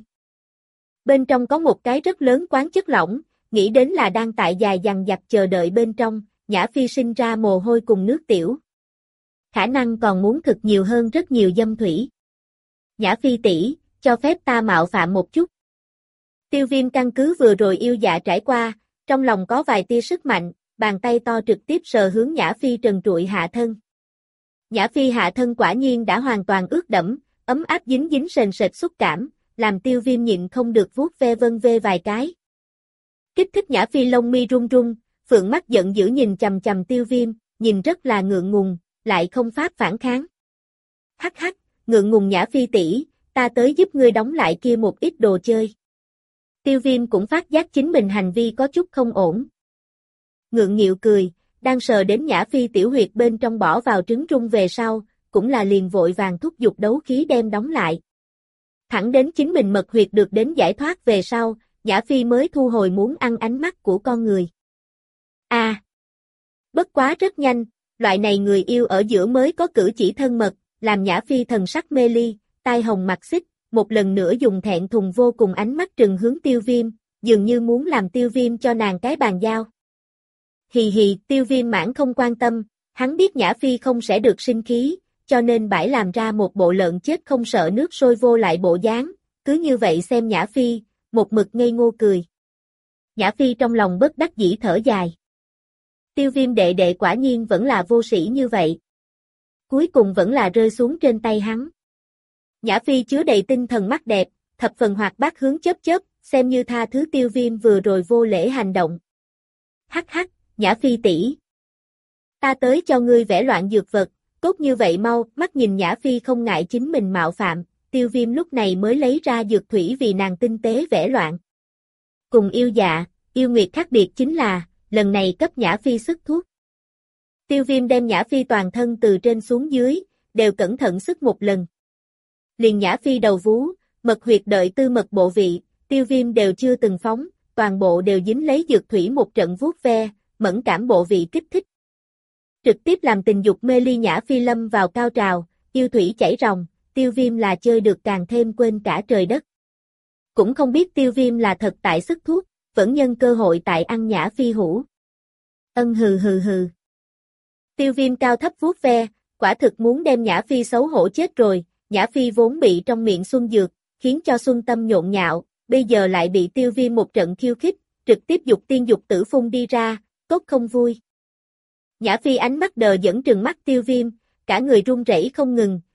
Bên trong có một cái rất lớn quán chất lỏng, nghĩ đến là đang tại dài dằng dặc chờ đợi bên trong, Nhã Phi sinh ra mồ hôi cùng nước tiểu. Khả năng còn muốn thực nhiều hơn rất nhiều dâm thủy. Nhã Phi tỷ, cho phép ta mạo phạm một chút. Tiêu Viêm căn cứ vừa rồi Yêu Dạ trải qua, trong lòng có vài tia sức mạnh, bàn tay to trực tiếp sờ hướng Nhã Phi trần trụi hạ thân. Nhã Phi hạ thân quả nhiên đã hoàn toàn ướt đẫm, ấm áp dính sền sệt xúc cảm, làm Tiêu Viêm nhịn không được vuốt ve vân vê vài cái. Kích thích Nhã Phi lông mi run run, phượng mắt giận dữ nhìn chằm chằm Tiêu Viêm, nhìn rất là ngượng ngùng, lại không pháp phản kháng. Hắc hắc, ngượng ngùng Nhã Phi tỷ, ta tới giúp ngươi đóng lại kia một ít đồ chơi. Tiêu Viêm cũng phát giác chính mình hành vi có chút không ổn. Ngượng nghịu cười, đang sờ đến Nhã Phi tiểu huyệt bên trong bỏ vào trứng rung về sau, cũng là liền vội vàng thúc giục đấu khí đem đóng lại. Thẳng đến chính mình mật huyệt được đến giải thoát về sau, Nhã Phi mới thu hồi muốn ăn ánh mắt của con người. Bất quá rất nhanh, loại này người yêu ở giữa mới có cử chỉ thân mật, làm Nhã Phi thần sắc mê ly, tai hồng mặt xích, một lần nữa dùng thẹn thùng vô cùng ánh mắt trừng hướng Tiêu Viêm, dường như muốn làm Tiêu Viêm cho nàng cái bàn giao. Hì hì, Tiêu Viêm mãn không quan tâm, hắn biết Nhã Phi không sẽ được sinh khí, cho nên bãi làm ra một bộ lợn chết không sợ nước sôi vô lại bộ dáng, cứ như vậy xem Nhã Phi, một mực ngây ngô cười. Nhã Phi trong lòng bất đắc dĩ thở dài. Tiêu Viêm đệ đệ quả nhiên vẫn là vô sĩ như vậy. Cuối cùng vẫn là rơi xuống trên tay hắn. Nhã Phi chứa đầy tinh thần mắt đẹp, thập phần hoạt bát hướng chớp, xem như tha thứ Tiêu Viêm vừa rồi vô lễ hành động. Hắc hắc, Nhã Phi tỷ, ta tới cho ngươi vẽ loạn dược vật, tốt như vậy mau, mắt nhìn Nhã Phi không ngại chính mình mạo phạm, Tiêu Viêm lúc này mới lấy ra dược thủy vì nàng tinh tế vẽ loạn. Cùng Yêu Dạ, Yêu Nguyệt khác biệt chính là, lần này cấp Nhã Phi sức thuốc. Tiêu Viêm đem Nhã Phi toàn thân từ trên xuống dưới, đều cẩn thận sức một lần. Liền Nhã Phi đầu vú, mật huyệt đợi tư mật bộ vị, Tiêu Viêm đều chưa từng phóng, toàn bộ đều dính lấy dược thủy một trận vuốt ve, mẫn cảm bộ vị kích thích. Trực tiếp làm tình dục mê ly Nhã Phi lâm vào cao trào, yêu thủy chảy ròng, Tiêu Viêm là chơi được càng thêm quên cả trời đất. Cũng không biết Tiêu Viêm là thật tại sức thuốc, vẫn nhân cơ hội tại ăn Nhã Phi hũ. Hừ. Tiêu Viêm cao thấp vuốt ve, quả thực muốn đem Nhã Phi xấu hổ chết rồi, Nhã Phi vốn bị trong miệng xuân dược, khiến cho xuân tâm nhộn nhạo, bây giờ lại bị Tiêu Viêm một trận khiêu khích, trực tiếp dục tiên dục tử phun đi ra, tốt không vui. Nhã Phi ánh mắt đờ dẫn trừng mắt Tiêu Viêm, cả người run rẩy không ngừng,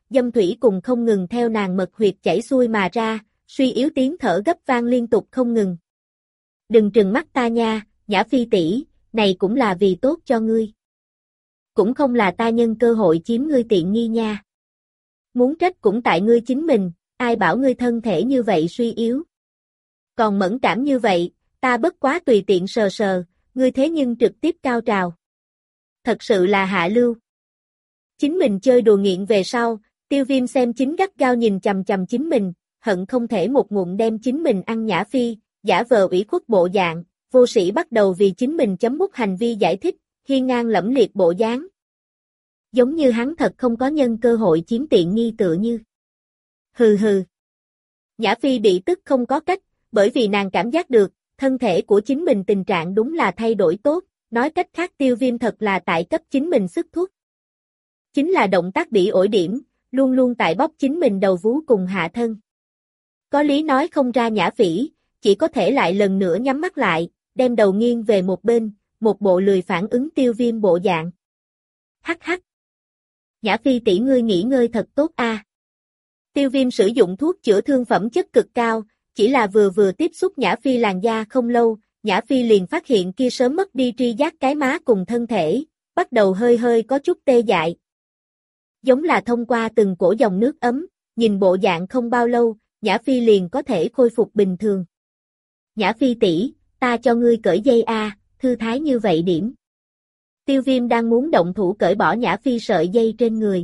dâm thủy cùng không ngừng theo nàng mật huyệt chảy xuôi mà ra, suy yếu tiếng thở gấp vang liên tục không ngừng. Đừng trừng mắt ta nha, Nhã Phi tỷ, này cũng là vì tốt cho ngươi. Cũng không là ta nhân cơ hội chiếm ngươi tiện nghi nha. Muốn trách cũng tại ngươi chính mình, ai bảo ngươi thân thể như vậy suy yếu. Còn mẫn cảm như vậy, ta bất quá tùy tiện sờ sờ, ngươi thế nhưng trực tiếp cao trào. Thật sự là hạ lưu. Chính mình chơi đùa nghiện về sau, Tiêu Viêm xem chính gắt gao nhìn chằm chằm chính mình, hận không thể một ngụm đem chính mình ăn Nhã Phi, giả vờ ủy khuất bộ dạng, vô sĩ bắt đầu vì chính mình chấm bút hành vi giải thích, hiên ngang lẫm liệt bộ dáng. Giống như hắn thật không có nhân cơ hội chiếm tiện nghi tựa như. Hừ hừ. Nhã Phi bị tức không có cách, bởi vì nàng cảm giác được, thân thể của chính mình tình trạng đúng là thay đổi tốt, nói cách khác Tiêu Viêm thật là tại cấp chính mình sức thuốc. Chính là động tác bị ổi điểm, luôn luôn tại bóp chính mình đầu vú cùng hạ thân. Có lý nói không ra Nhã Phỉ, chỉ có thể lại lần nữa nhắm mắt lại, đem đầu nghiêng về một bên, một bộ lười phản ứng Tiêu Viêm bộ dạng. Hắc hắc. Nhã Phi tỷ ngươi nghỉ ngơi thật tốt a. Tiêu Viêm sử dụng thuốc chữa thương phẩm chất cực cao, chỉ là vừa tiếp xúc Nhã Phi làn da không lâu, Nhã Phi liền phát hiện kia sớm mất đi tri giác cái má cùng thân thể, bắt đầu hơi có chút tê dại. Giống là thông qua từng cổ dòng nước ấm, nhìn bộ dạng không bao lâu, Nhã Phi liền có thể khôi phục bình thường. Nhã Phi tỷ, ta cho ngươi cởi dây a, thư thái như vậy điểm. Tiêu Viêm đang muốn động thủ cởi bỏ Nhã Phi sợi dây trên người.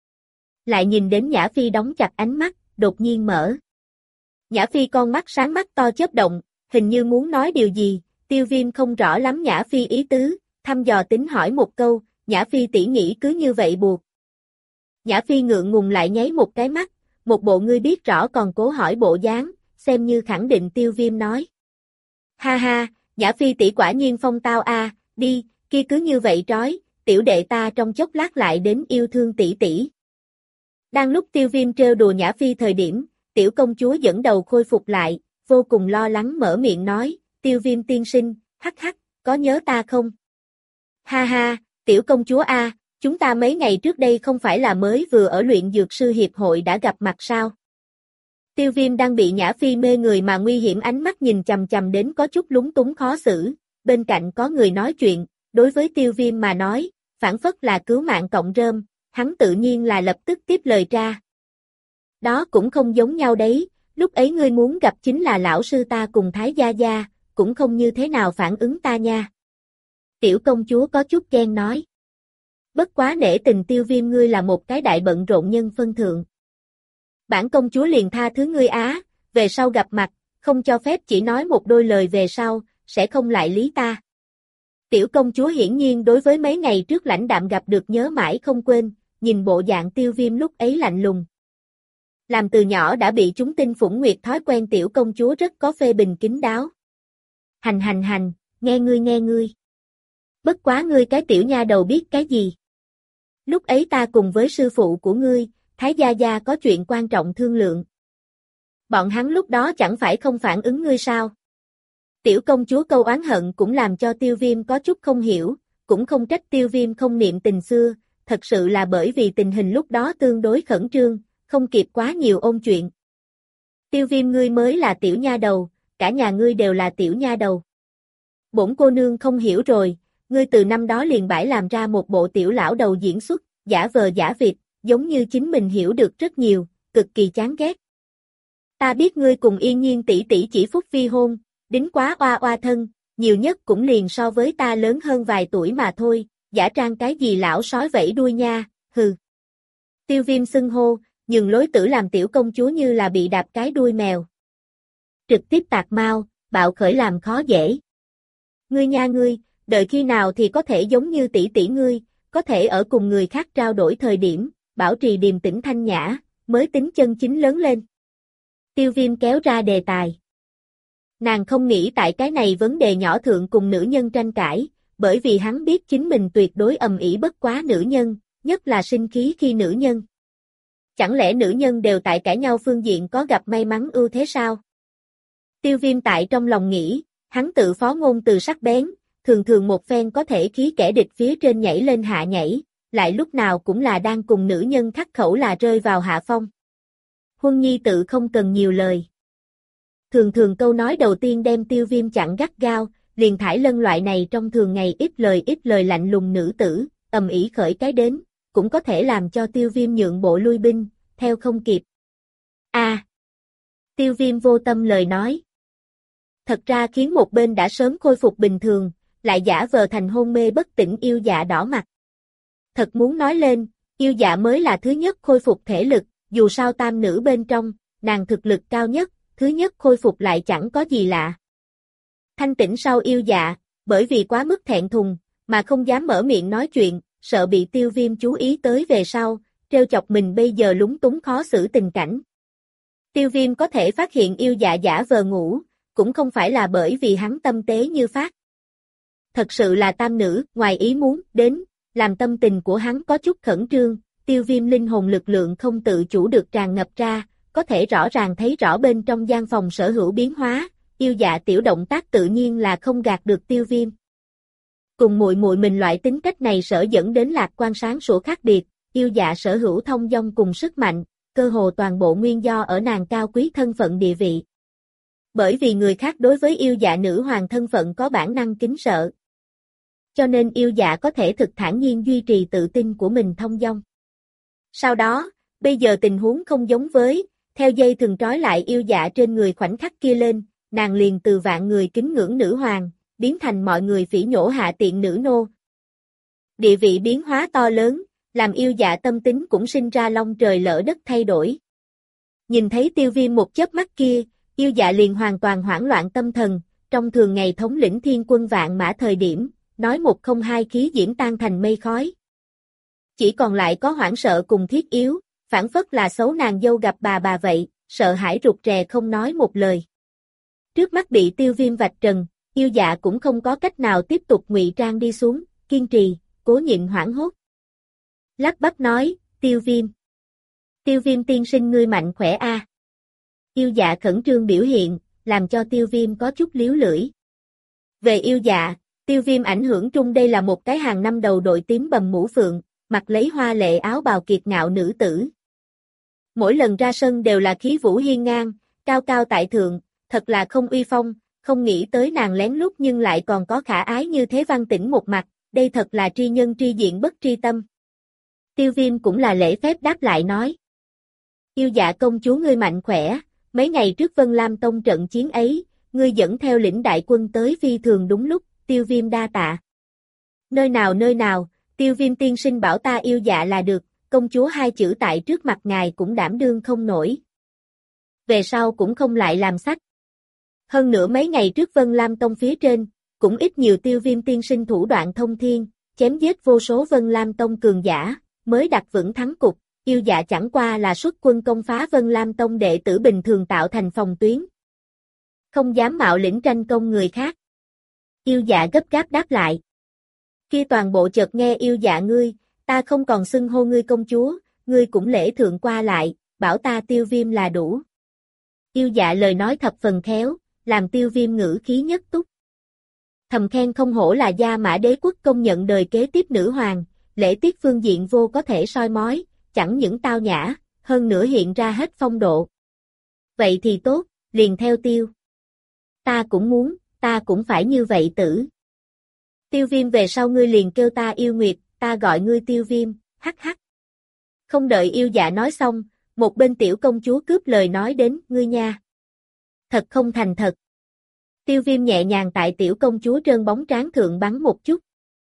Lại nhìn đến Nhã Phi đóng chặt ánh mắt, đột nhiên mở. Nhã Phi con mắt sáng mắt to chớp động, hình như muốn nói điều gì, Tiêu Viêm không rõ lắm Nhã Phi ý tứ, thăm dò tính hỏi một câu, Nhã Phi tỷ nghĩ cứ như vậy buộc. Nhã Phi ngượng ngùng lại nháy một cái mắt, một bộ ngươi biết rõ còn cố hỏi bộ dáng, xem như khẳng định Tiêu Viêm nói. Ha ha, Nhã Phi tỷ quả nhiên phong tao a, đi, kia cứ như vậy trói, tiểu đệ ta trong chốc lát lại đến yêu thương tỷ tỷ. Đang lúc Tiêu Viêm trêu đùa Nhã Phi thời điểm, tiểu công chúa dẫn đầu khôi phục lại, vô cùng lo lắng mở miệng nói, Tiêu Viêm tiên sinh, hắc hắc, có nhớ ta không? Ha ha, tiểu công chúa a, chúng ta mấy ngày trước đây không phải là mới vừa ở luyện dược sư hiệp hội đã gặp mặt sao? Tiêu Viêm đang bị Nhã Phi mê người mà nguy hiểm ánh mắt nhìn chằm chằm đến có chút lúng túng khó xử, bên cạnh có người nói chuyện, đối với Tiêu Viêm mà nói, phản phất là cứu mạng cộng rơm, hắn tự nhiên là lập tức tiếp lời ra. Đó cũng không giống nhau đấy, lúc ấy ngươi muốn gặp chính là lão sư ta cùng Thái Gia Gia, cũng không như thế nào phản ứng ta nha. Tiểu công chúa có chút ghen nói. Bất quá nể tình Tiêu Viêm ngươi là một cái đại bận rộn nhân phân thượng. Bản công chúa liền tha thứ ngươi á, về sau gặp mặt, không cho phép chỉ nói một đôi lời về sau, sẽ không lại lý ta. Tiểu công chúa hiển nhiên đối với mấy ngày trước lãnh đạm gặp được nhớ mãi không quên, nhìn bộ dạng Tiêu Viêm lúc ấy lạnh lùng. Làm từ nhỏ đã bị chúng tinh phủng nguyệt thói quen tiểu công chúa rất có phê bình kín đáo. Hành, nghe ngươi. Bất quá ngươi cái tiểu nha đầu biết cái gì. Lúc ấy ta cùng với sư phụ của ngươi, Thái Gia Gia có chuyện quan trọng thương lượng. Bọn hắn lúc đó chẳng phải không phản ứng ngươi sao? Tiểu công chúa câu oán hận cũng làm cho Tiêu Viêm có chút không hiểu, cũng không trách Tiêu Viêm không niệm tình xưa, thật sự là bởi vì tình hình lúc đó tương đối khẩn trương, không kịp quá nhiều ôn chuyện. Tiêu Viêm ngươi mới là tiểu nha đầu, cả nhà ngươi đều là tiểu nha đầu. Bổn cô nương không hiểu rồi, ngươi từ năm đó liền bãi làm ra một bộ tiểu lão đầu diễn xuất, giả vờ giả vịt, giống như chính mình hiểu được rất nhiều, cực kỳ chán ghét. Ta biết ngươi cùng Yên Nhiên tỷ tỷ chỉ phút vi hôn, đính quá oa thân, nhiều nhất cũng liền so với ta lớn hơn vài tuổi mà thôi, giả trang cái gì lão sói vẫy đuôi nha, hừ. Tiêu Viêm xưng hô, nhường lối tử làm tiểu công chúa như là bị đạp cái đuôi mèo. Trực tiếp tạc mau, bạo khởi làm khó dễ. Ngươi nha ngươi, đợi khi nào thì có thể giống như tỷ tỷ ngươi, có thể ở cùng người khác trao đổi thời điểm, bảo trì điềm tĩnh thanh nhã, mới tính chân chính lớn lên. Tiêu Viêm kéo ra đề tài. Nàng không nghĩ tại cái này vấn đề nhỏ thượng cùng nữ nhân tranh cãi, bởi vì hắn biết chính mình tuyệt đối ầm ĩ bất quá nữ nhân, nhất là sinh khí khi nữ nhân. Chẳng lẽ nữ nhân đều tại cãi nhau phương diện có gặp may mắn ưu thế sao? Tiêu Viêm tại trong lòng nghĩ, hắn tự phó ngôn từ sắc bén, thường một phen có thể khí kẻ địch phía trên nhảy lên hạ nhảy, lại lúc nào cũng là đang cùng nữ nhân khắc khẩu là rơi vào hạ phong. Huân Nhi tự không cần nhiều lời. Thường thường câu nói đầu tiên đem Tiêu Viêm chặn gắt gao, liền Thải Lân loại này trong thường ngày ít lời lạnh lùng nữ tử, ầm ĩ khởi cái đến, cũng có thể làm cho Tiêu Viêm nhượng bộ lui binh, theo không kịp. Tiêu Viêm vô tâm lời nói. Thật ra khiến một bên đã sớm khôi phục bình thường, lại giả vờ thành hôn mê bất tỉnh Yêu Dạ đỏ mặt. Thật muốn nói lên, Yêu Dạ mới là thứ nhất khôi phục thể lực, dù sao tam nữ bên trong, nàng thực lực cao nhất, thứ nhất khôi phục lại chẳng có gì lạ. Thanh tỉnh sau Yêu Dạ, bởi vì quá mức thẹn thùng, mà không dám mở miệng nói chuyện, sợ bị Tiêu Viêm chú ý tới về sau, trêu chọc mình bây giờ lúng túng khó xử tình cảnh. Tiêu Viêm có thể phát hiện Yêu Dạ giả vờ ngủ, cũng không phải là bởi vì hắn tâm tế như phát. Thật sự là tam nữ, ngoài ý muốn, đến, làm tâm tình của hắn có chút khẩn trương, Tiêu Viêm linh hồn lực lượng không tự chủ được tràn ngập ra, có thể rõ ràng thấy rõ bên trong gian phòng sở hữu biến hóa, Yêu Dạ tiểu động tác tự nhiên là không gạt được Tiêu Viêm. Cùng muội muội mình loại tính cách này sở dẫn đến lạc quan sáng sủa khác biệt, Yêu Dạ sở hữu thông dong cùng sức mạnh, cơ hồ toàn bộ nguyên do ở nàng cao quý thân phận địa vị. Bởi vì người khác đối với Yêu Dạ nữ hoàng thân phận có bản năng kính sợ. Cho nên Yêu Dạ có thể thực thản nhiên duy trì tự tin của mình thông dong. Sau đó, bây giờ tình huống không giống với, theo dây thường trói lại Yêu Dạ trên người khoảnh khắc kia lên, nàng liền từ vạn người kính ngưỡng nữ hoàng, biến thành mọi người phỉ nhổ hạ tiện nữ nô. Địa vị biến hóa to lớn, làm Yêu Dạ tâm tính cũng sinh ra long trời lỡ đất thay đổi. Nhìn thấy Tiêu Viêm một chớp mắt kia, Yêu Dạ liền hoàn toàn hoảng loạn tâm thần, trong thường ngày thống lĩnh thiên quân vạn mã thời điểm, nói một không hai khí diễn tan thành mây khói. Chỉ còn lại có hoảng sợ cùng thiết yếu, phản phất là xấu nàng dâu gặp bà vậy, sợ hãi rụt rè không nói một lời. Trước mắt bị Tiêu Viêm vạch trần, Yêu Dạ cũng không có cách nào tiếp tục ngụy trang đi xuống, kiên trì, cố nhịn hoảng hốt. Lắp bắp nói, Tiêu Viêm. Tiêu Viêm tiên sinh ngươi mạnh khỏe a. Yêu Dạ khẩn trương biểu hiện, làm cho Tiêu Viêm có chút líu lưỡi. Về Yêu Dạ, Tiêu Viêm ảnh hưởng trung đây là một cái hàng năm đầu đội tím bầm mũ phượng, mặc lấy hoa lệ áo bào kiệt ngạo nữ tử. Mỗi lần ra sân đều là khí vũ hiên ngang, cao cao tại thượng, thật là không uy phong, không nghĩ tới nàng lén lút nhưng lại còn có khả ái như thế văn tĩnh một mặt, đây thật là tri nhân tri diện bất tri tâm. Tiêu Viêm cũng là lễ phép đáp lại nói. Yêu Dạ công chúa ngươi mạnh khỏe, mấy ngày trước Vân Lam Tông trận chiến ấy, ngươi dẫn theo lĩnh đại quân tới phi thường đúng lúc, Tiêu Viêm đa tạ. Nơi nào, Tiêu Viêm tiên sinh bảo ta Yêu Dạ là được, công chúa hai chữ tại trước mặt ngài cũng đảm đương không nổi. Về sau cũng không lại làm sách. Hơn nữa mấy ngày trước Vân Lam Tông phía trên, cũng ít nhiều Tiêu Viêm tiên sinh thủ đoạn thông thiên, chém giết vô số Vân Lam Tông cường giả, mới đặt vững thắng cục, Yêu Dạ chẳng qua là xuất quân công phá Vân Lam Tông đệ tử bình thường tạo thành phòng tuyến. Không dám mạo lĩnh tranh công người khác. Yêu Dạ gấp gáp đáp lại. Kia toàn bộ chợt nghe Yêu Dạ ngươi, ta không còn xưng hô ngươi công chúa, ngươi cũng lễ thượng qua lại, bảo ta Tiêu Viêm là đủ. Yêu Dạ lời nói thập phần khéo, làm Tiêu Viêm ngữ khí nhất túc. Thầm khen không hổ là Gia Mã Đế quốc công nhận đời kế tiếp nữ hoàng, lễ tiết phương diện vô có thể soi mói, chẳng những tao nhã, hơn nữa hiện ra hết phong độ. Vậy thì tốt, liền theo Tiêu. Ta cũng muốn, ta cũng phải như vậy tử. Tiêu Viêm về sau ngươi liền kêu ta Yêu Nguyệt, ta gọi ngươi Tiêu Viêm, hắc hắc. Không đợi Yêu Dạ nói xong, một bên tiểu công chúa cướp lời nói đến, ngươi nha. Thật không thành thật. Tiêu Viêm nhẹ nhàng tại tiểu công chúa trơn bóng trán thượng bắn một chút.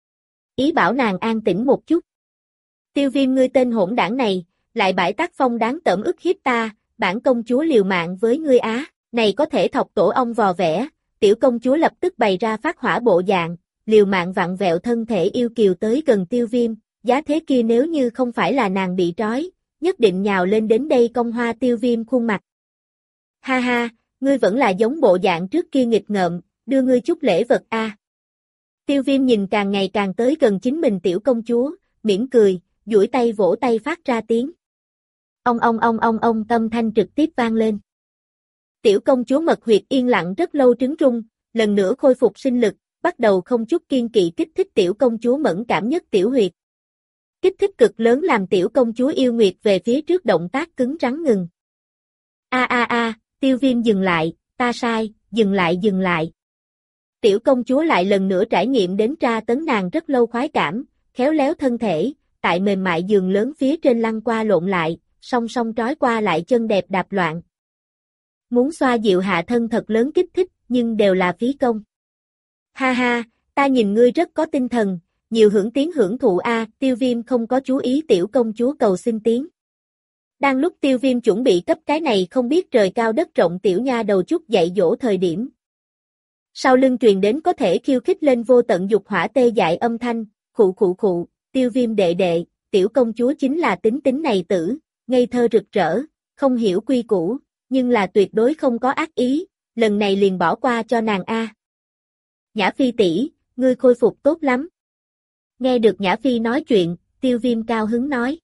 Ý bảo nàng an tĩnh một chút. Tiêu Viêm ngươi tên hỗn đảng này, lại bãi tác phong đáng tởm ức hiếp ta, bản công chúa liều mạng với ngươi á, này có thể thọc tổ ong vò vẽ, tiểu công chúa lập tức bày ra phát hỏa bộ dạng, liều mạng vặn vẹo thân thể yêu kiều tới gần Tiêu Viêm, giá thế kia nếu như không phải là nàng bị trói, nhất định nhào lên đến đây cong hoa Tiêu Viêm khuôn mặt. Ha ha, ngươi vẫn là giống bộ dạng trước kia nghịch ngợm, đưa ngươi chút lễ vật a. Tiêu Viêm nhìn càng ngày càng tới gần chính mình tiểu công chúa, mỉm cười, duỗi tay vỗ tay phát ra tiếng. Ông tâm thanh trực tiếp vang lên. Tiểu công chúa mật huyệt yên lặng rất lâu trứng rung, lần nữa khôi phục sinh lực, bắt đầu không chút kiên kỵ kích thích tiểu công chúa mẫn cảm nhất tiểu huyệt. Kích thích cực lớn làm tiểu công chúa yêu nguyệt về phía trước động tác cứng rắn ngừng. Tiêu Viêm dừng lại, ta sai, dừng lại. Tiểu công chúa lại lần nữa trải nghiệm đến tra tấn nàng rất lâu khoái cảm, khéo léo thân thể, tại mềm mại giường lớn phía trên lăn qua lộn lại, song song trói qua lại chân đẹp đạp loạn. Muốn xoa dịu hạ thân thật lớn kích thích, nhưng đều là phí công. Ha ha, ta nhìn ngươi rất có tinh thần, nhiều hưởng thụ a. Tiêu Viêm không có chú ý tiểu công chúa cầu xin tiếng. Đang lúc Tiêu Viêm chuẩn bị cấp cái này không biết trời cao đất rộng tiểu nha đầu chút dạy dỗ thời điểm. Sau lưng truyền đến có thể khiêu khích lên vô tận dục hỏa tê dại âm thanh, khụ, Tiêu Viêm đệ đệ, tiểu công chúa chính là tính này tử, ngây thơ rực rỡ, không hiểu quy củ, nhưng là tuyệt đối không có ác ý, lần này liền bỏ qua cho nàng a. Nhã Phi tỷ, ngươi khôi phục tốt lắm. Nghe được Nhã Phi nói chuyện, Tiêu Viêm cao hứng nói.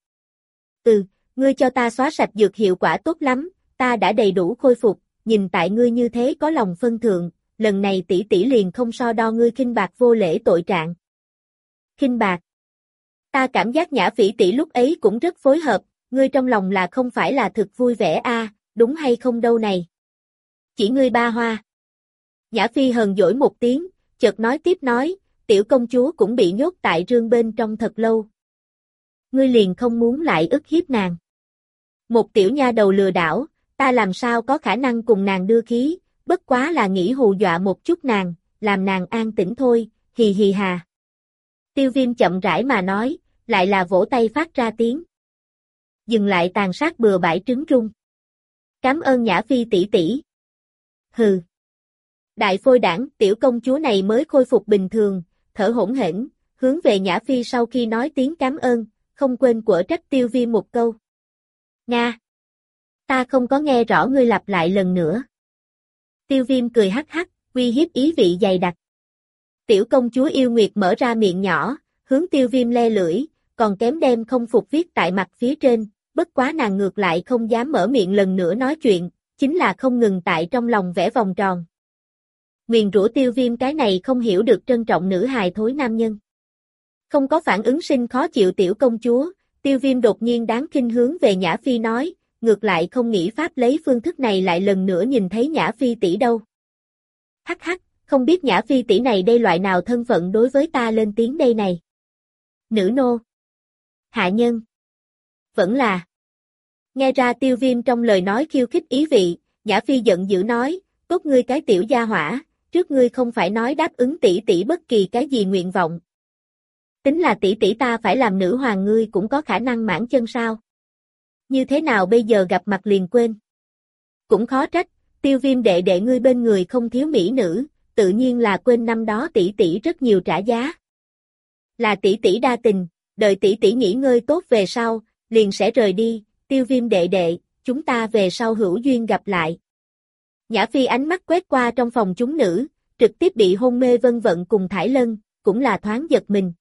Ngươi cho ta xóa sạch dược hiệu quả tốt lắm, ta đã đầy đủ khôi phục, nhìn tại ngươi như thế có lòng phân thượng, lần này tỷ tỷ liền không so đo ngươi khinh bạc vô lễ tội trạng. Khinh bạc. Ta cảm giác Nhã Phỉ tỷ lúc ấy cũng rất phối hợp, ngươi trong lòng là không phải là thực vui vẻ a, đúng hay không đâu này. Chỉ ngươi ba hoa. Nhã Phi hờn dỗi một tiếng, chợt nói tiếp nói, tiểu công chúa cũng bị nhốt tại rương bên trong thật lâu. Ngươi liền không muốn lại ức hiếp nàng. Một tiểu nha đầu lừa đảo, ta làm sao có khả năng cùng nàng đưa khí, bất quá là nghĩ hù dọa một chút nàng, làm nàng an tĩnh thôi, hì hì hà. Tiêu Viêm chậm rãi mà nói, lại là vỗ tay phát ra tiếng. Dừng lại tàn sát bừa bãi trứng rung. Cảm ơn Nhã Phi tỷ tỷ. Hừ. Đại phôi đảng, tiểu công chúa này mới khôi phục bình thường, thở hổn hển, hướng về Nhã Phi sau khi nói tiếng cảm ơn, không quên quở trách Tiêu Viêm một câu. Nga. Ta không có nghe rõ ngươi lặp lại lần nữa. Tiêu Viêm cười hắc hắc, uy hiếp ý vị dày đặc. Tiểu công chúa yêu nguyệt mở ra miệng nhỏ, hướng Tiêu Viêm le lưỡi, còn kém đem không phục viết tại mặt phía trên, bất quá nàng ngược lại không dám mở miệng lần nữa nói chuyện, chính là không ngừng tại trong lòng vẽ vòng tròn. Nguyền rủa Tiêu Viêm cái này không hiểu được trân trọng nữ hài thối nam nhân. Không có phản ứng sinh khó chịu tiểu công chúa, Tiêu Viêm đột nhiên đáng khinh hướng về Nhã Phi nói, ngược lại không nghĩ pháp lấy phương thức này lại lần nữa nhìn thấy Nhã Phi tỷ đâu. Hắc hắc, không biết Nhã Phi tỷ này đây loại nào thân phận đối với ta lên tiếng đây này. Nữ nô. Hạ nhân. Vẫn là. Nghe ra Tiêu Viêm trong lời nói khiêu khích ý vị, Nhã Phi giận dữ nói, tốt ngươi cái tiểu gia hỏa, trước ngươi không phải nói đáp ứng tỷ tỷ bất kỳ cái gì nguyện vọng. Tính là tỷ tỷ ta phải làm nữ hoàng ngươi cũng có khả năng mãn chân sao? Như thế nào bây giờ gặp mặt liền quên? Cũng khó trách, Tiêu Viêm đệ đệ ngươi bên người không thiếu mỹ nữ, tự nhiên là quên năm đó tỷ tỷ rất nhiều trả giá. Là tỷ tỷ đa tình, đợi tỷ tỷ nghỉ ngơi tốt về sau, liền sẽ rời đi, Tiêu Viêm đệ đệ, chúng ta về sau hữu duyên gặp lại. Nhã Phi ánh mắt quét qua trong phòng chúng nữ, trực tiếp bị hôn mê vân vận cùng Thải Lân, cũng là thoáng giật mình.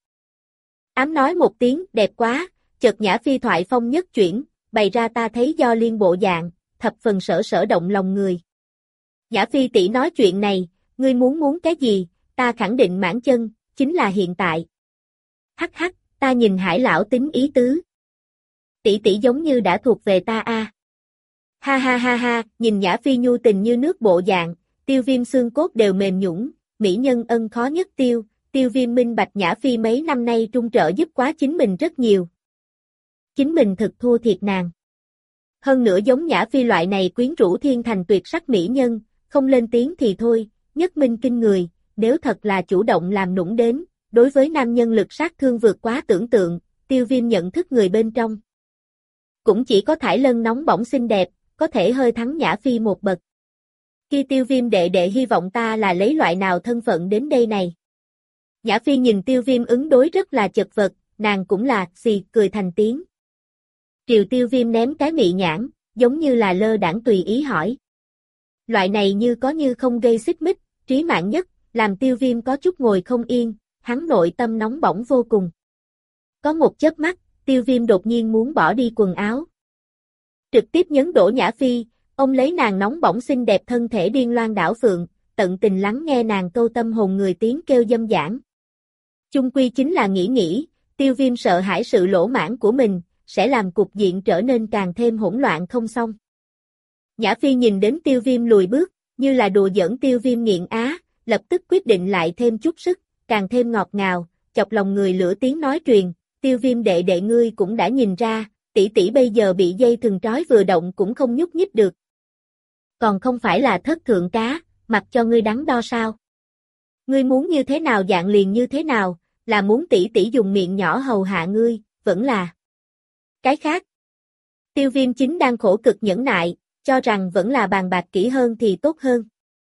Ám nói một tiếng, đẹp quá, chợt Nhã Phi thoại phong nhất chuyển, bày ra ta thấy do liên bộ dạng, thập phần sở động lòng người. Nhã Phi tỷ nói chuyện này, ngươi muốn cái gì, ta khẳng định mãn chân, chính là hiện tại. Hắc hắc, ta nhìn Hải lão tính ý tứ. Tỷ tỷ giống như đã thuộc về ta a. Ha ha ha ha, nhìn Nhã Phi nhu tình như nước bộ dạng, Tiêu Viêm xương cốt đều mềm nhũn, mỹ nhân ân khó nhất tiêu, Tiêu Viêm minh bạch Nhã Phi mấy năm nay trung trợ giúp quá chính mình rất nhiều. Chính mình thực thua thiệt nàng. Hơn nữa giống Nhã Phi loại này quyến rũ thiên thành tuyệt sắc mỹ nhân, không lên tiếng thì thôi, nhất minh kinh người, nếu thật là chủ động làm nũng đến, đối với nam nhân lực sát thương vượt quá tưởng tượng, Tiêu Viêm nhận thức người bên trong. Cũng chỉ có Thải Lân nóng bỏng xinh đẹp, có thể hơi thắng Nhã Phi một bậc. Khi Tiêu Viêm đệ đệ hy vọng ta là lấy loại nào thân phận đến đây này. Nhã Phi nhìn Tiêu Viêm ứng đối rất là chật vật, nàng cũng là, xì, cười thành tiếng. Triều Tiêu Viêm ném cái mị nhãn, giống như là lơ đãng tùy ý hỏi. Loại này như có như không gây xích mích, trí mạng nhất, làm Tiêu Viêm có chút ngồi không yên, hắn nội tâm nóng bỏng vô cùng. Có một chớp mắt, Tiêu Viêm đột nhiên muốn bỏ đi quần áo. Trực tiếp nhấn đổ Nhã Phi, ông lấy nàng nóng bỏng xinh đẹp thân thể điên loan đảo phượng, tận tình lắng nghe nàng câu tâm hồn người tiếng kêu dâm dãn. Chung quy chính là nghĩ, Tiêu Viêm sợ hãi sự lỗ mãng của mình, sẽ làm cục diện trở nên càng thêm hỗn loạn không xong. Nhã Phi nhìn đến Tiêu Viêm lùi bước, như là đùa giỡn Tiêu Viêm nghiện á, lập tức quyết định lại thêm chút sức, càng thêm ngọt ngào, chọc lòng người lửa tiếng nói truyền, Tiêu Viêm đệ đệ ngươi cũng đã nhìn ra, tỷ tỷ bây giờ bị dây thừng trói vừa động cũng không nhúc nhích được. Còn không phải là thất thượng cá, mặc cho ngươi đắn đo sao? Ngươi muốn như thế nào dạng liền như thế nào, là muốn tỷ tỷ dùng miệng nhỏ hầu hạ ngươi, vẫn là cái khác. Tiêu Viêm chính đang khổ cực nhẫn nại, cho rằng vẫn là bàn bạc kỹ hơn thì tốt hơn.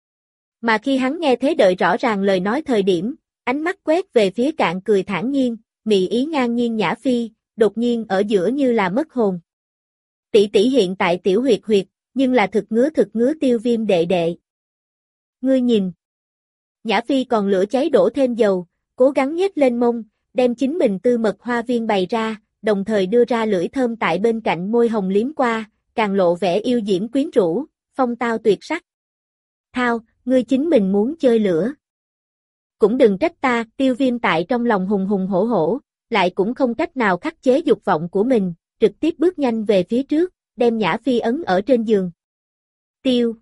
Mà khi hắn nghe thế đợi rõ ràng lời nói thời điểm, ánh mắt quét về phía cạn cười thản nhiên, mị ý ngang nhiên Nhã Phi, đột nhiên ở giữa như là mất hồn. Tỷ tỷ hiện tại tiểu huyệt huyệt, nhưng là thực ngứa Tiêu Viêm đệ đệ. Ngươi nhìn. Nhã Phi còn lửa cháy đổ thêm dầu, cố gắng nhếch lên mông, đem chính mình tư mật hoa viên bày ra, đồng thời đưa ra lưỡi thơm tại bên cạnh môi hồng liếm qua, càng lộ vẻ yêu diễm quyến rũ, phong tao tuyệt sắc. Thao, ngươi chính mình muốn chơi lửa. Cũng đừng trách ta, Tiêu Viêm tại trong lòng hùng hùng hổ hổ, lại cũng không cách nào khắc chế dục vọng của mình, trực tiếp bước nhanh về phía trước, đem Nhã Phi ấn ở trên giường. Tiêu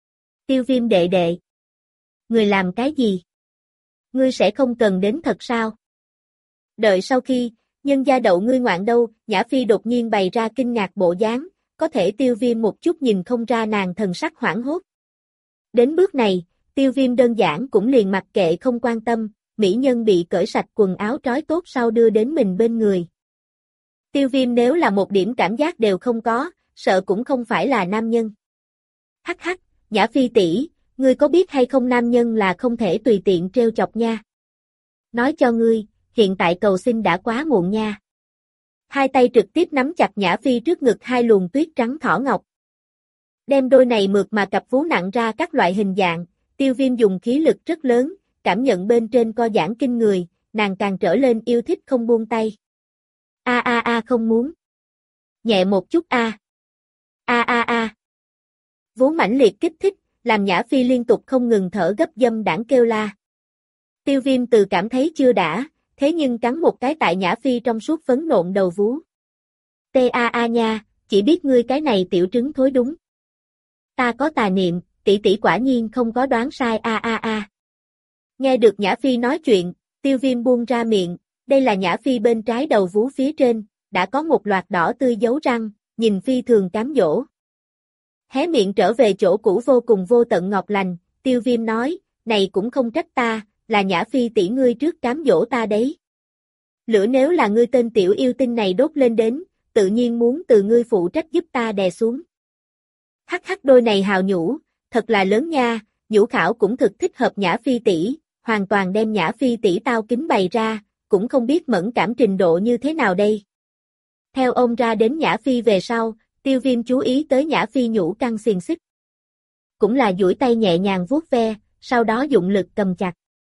Viêm đệ đệ. Ngươi làm cái gì? Ngươi sẽ không cần đến thật sao? Đợi sau khi, nhân gia đậu ngươi ngoạn đâu, Nhã Phi đột nhiên bày ra kinh ngạc bộ dáng, có thể Tiêu Viêm một chút nhìn không ra nàng thần sắc hoảng hốt. Đến bước này, Tiêu Viêm đơn giản cũng liền mặc kệ không quan tâm, mỹ nhân bị cởi sạch quần áo trói tốt sau đưa đến mình bên người. Tiêu Viêm nếu là một điểm cảm giác đều không có, sợ cũng không phải là nam nhân. Hắc hắc, Nhã Phi tỷ, ngươi có biết hay không nam nhân là không thể tùy tiện trêu chọc nha. Nói cho ngươi, hiện tại cầu xin đã quá muộn nha. Hai tay trực tiếp nắm chặt Nhã Phi trước ngực hai luồng tuyết trắng thỏ ngọc. Đem đôi này mượt mà cặp vú nặng ra các loại hình dạng, Tiêu Viêm dùng khí lực rất lớn, cảm nhận bên trên co giãn kinh người, nàng càng trở lên yêu thích không buông tay. Không muốn. Nhẹ một chút a. Vú mãnh liệt kích thích, làm Nhã Phi liên tục không ngừng thở gấp dâm đãng kêu la. Tiêu Viêm từ cảm thấy chưa đã, thế nhưng cắn một cái tại Nhã Phi trong suốt phấn nộn đầu vú. Nha, chỉ biết ngươi cái này tiểu trứng thối đúng. Ta có tà niệm, tỷ tỷ quả nhiên không có đoán sai Nghe được Nhã Phi nói chuyện, Tiêu Viêm buông ra miệng, đây là Nhã Phi bên trái đầu vú phía trên, đã có một loạt đỏ tươi dấu răng, nhìn phi thường cám dỗ. Hé miệng trở về chỗ cũ vô cùng vô tận ngọt lành, Tiêu Viêm nói, này cũng không trách ta, là Nhã Phi tỷ ngươi trước cám dỗ ta đấy. Lửa nếu là ngươi tên tiểu yêu tinh này đốt lên đến, tự nhiên muốn từ ngươi phụ trách giúp ta đè xuống. Hắc hắc đôi này hào nhũ, thật là lớn nha, nhũ khảo cũng thực thích hợp Nhã Phi tỷ, hoàn toàn đem Nhã Phi tỷ tao kính bày ra, cũng không biết mẫn cảm trình độ như thế nào đây. Theo ôm ra đến Nhã Phi về sau, Tiêu Viêm chú ý tới Nhã Phi nhũ căng xiềng xích. Cũng là duỗi tay nhẹ nhàng vuốt ve, sau đó dụng lực cầm chặt.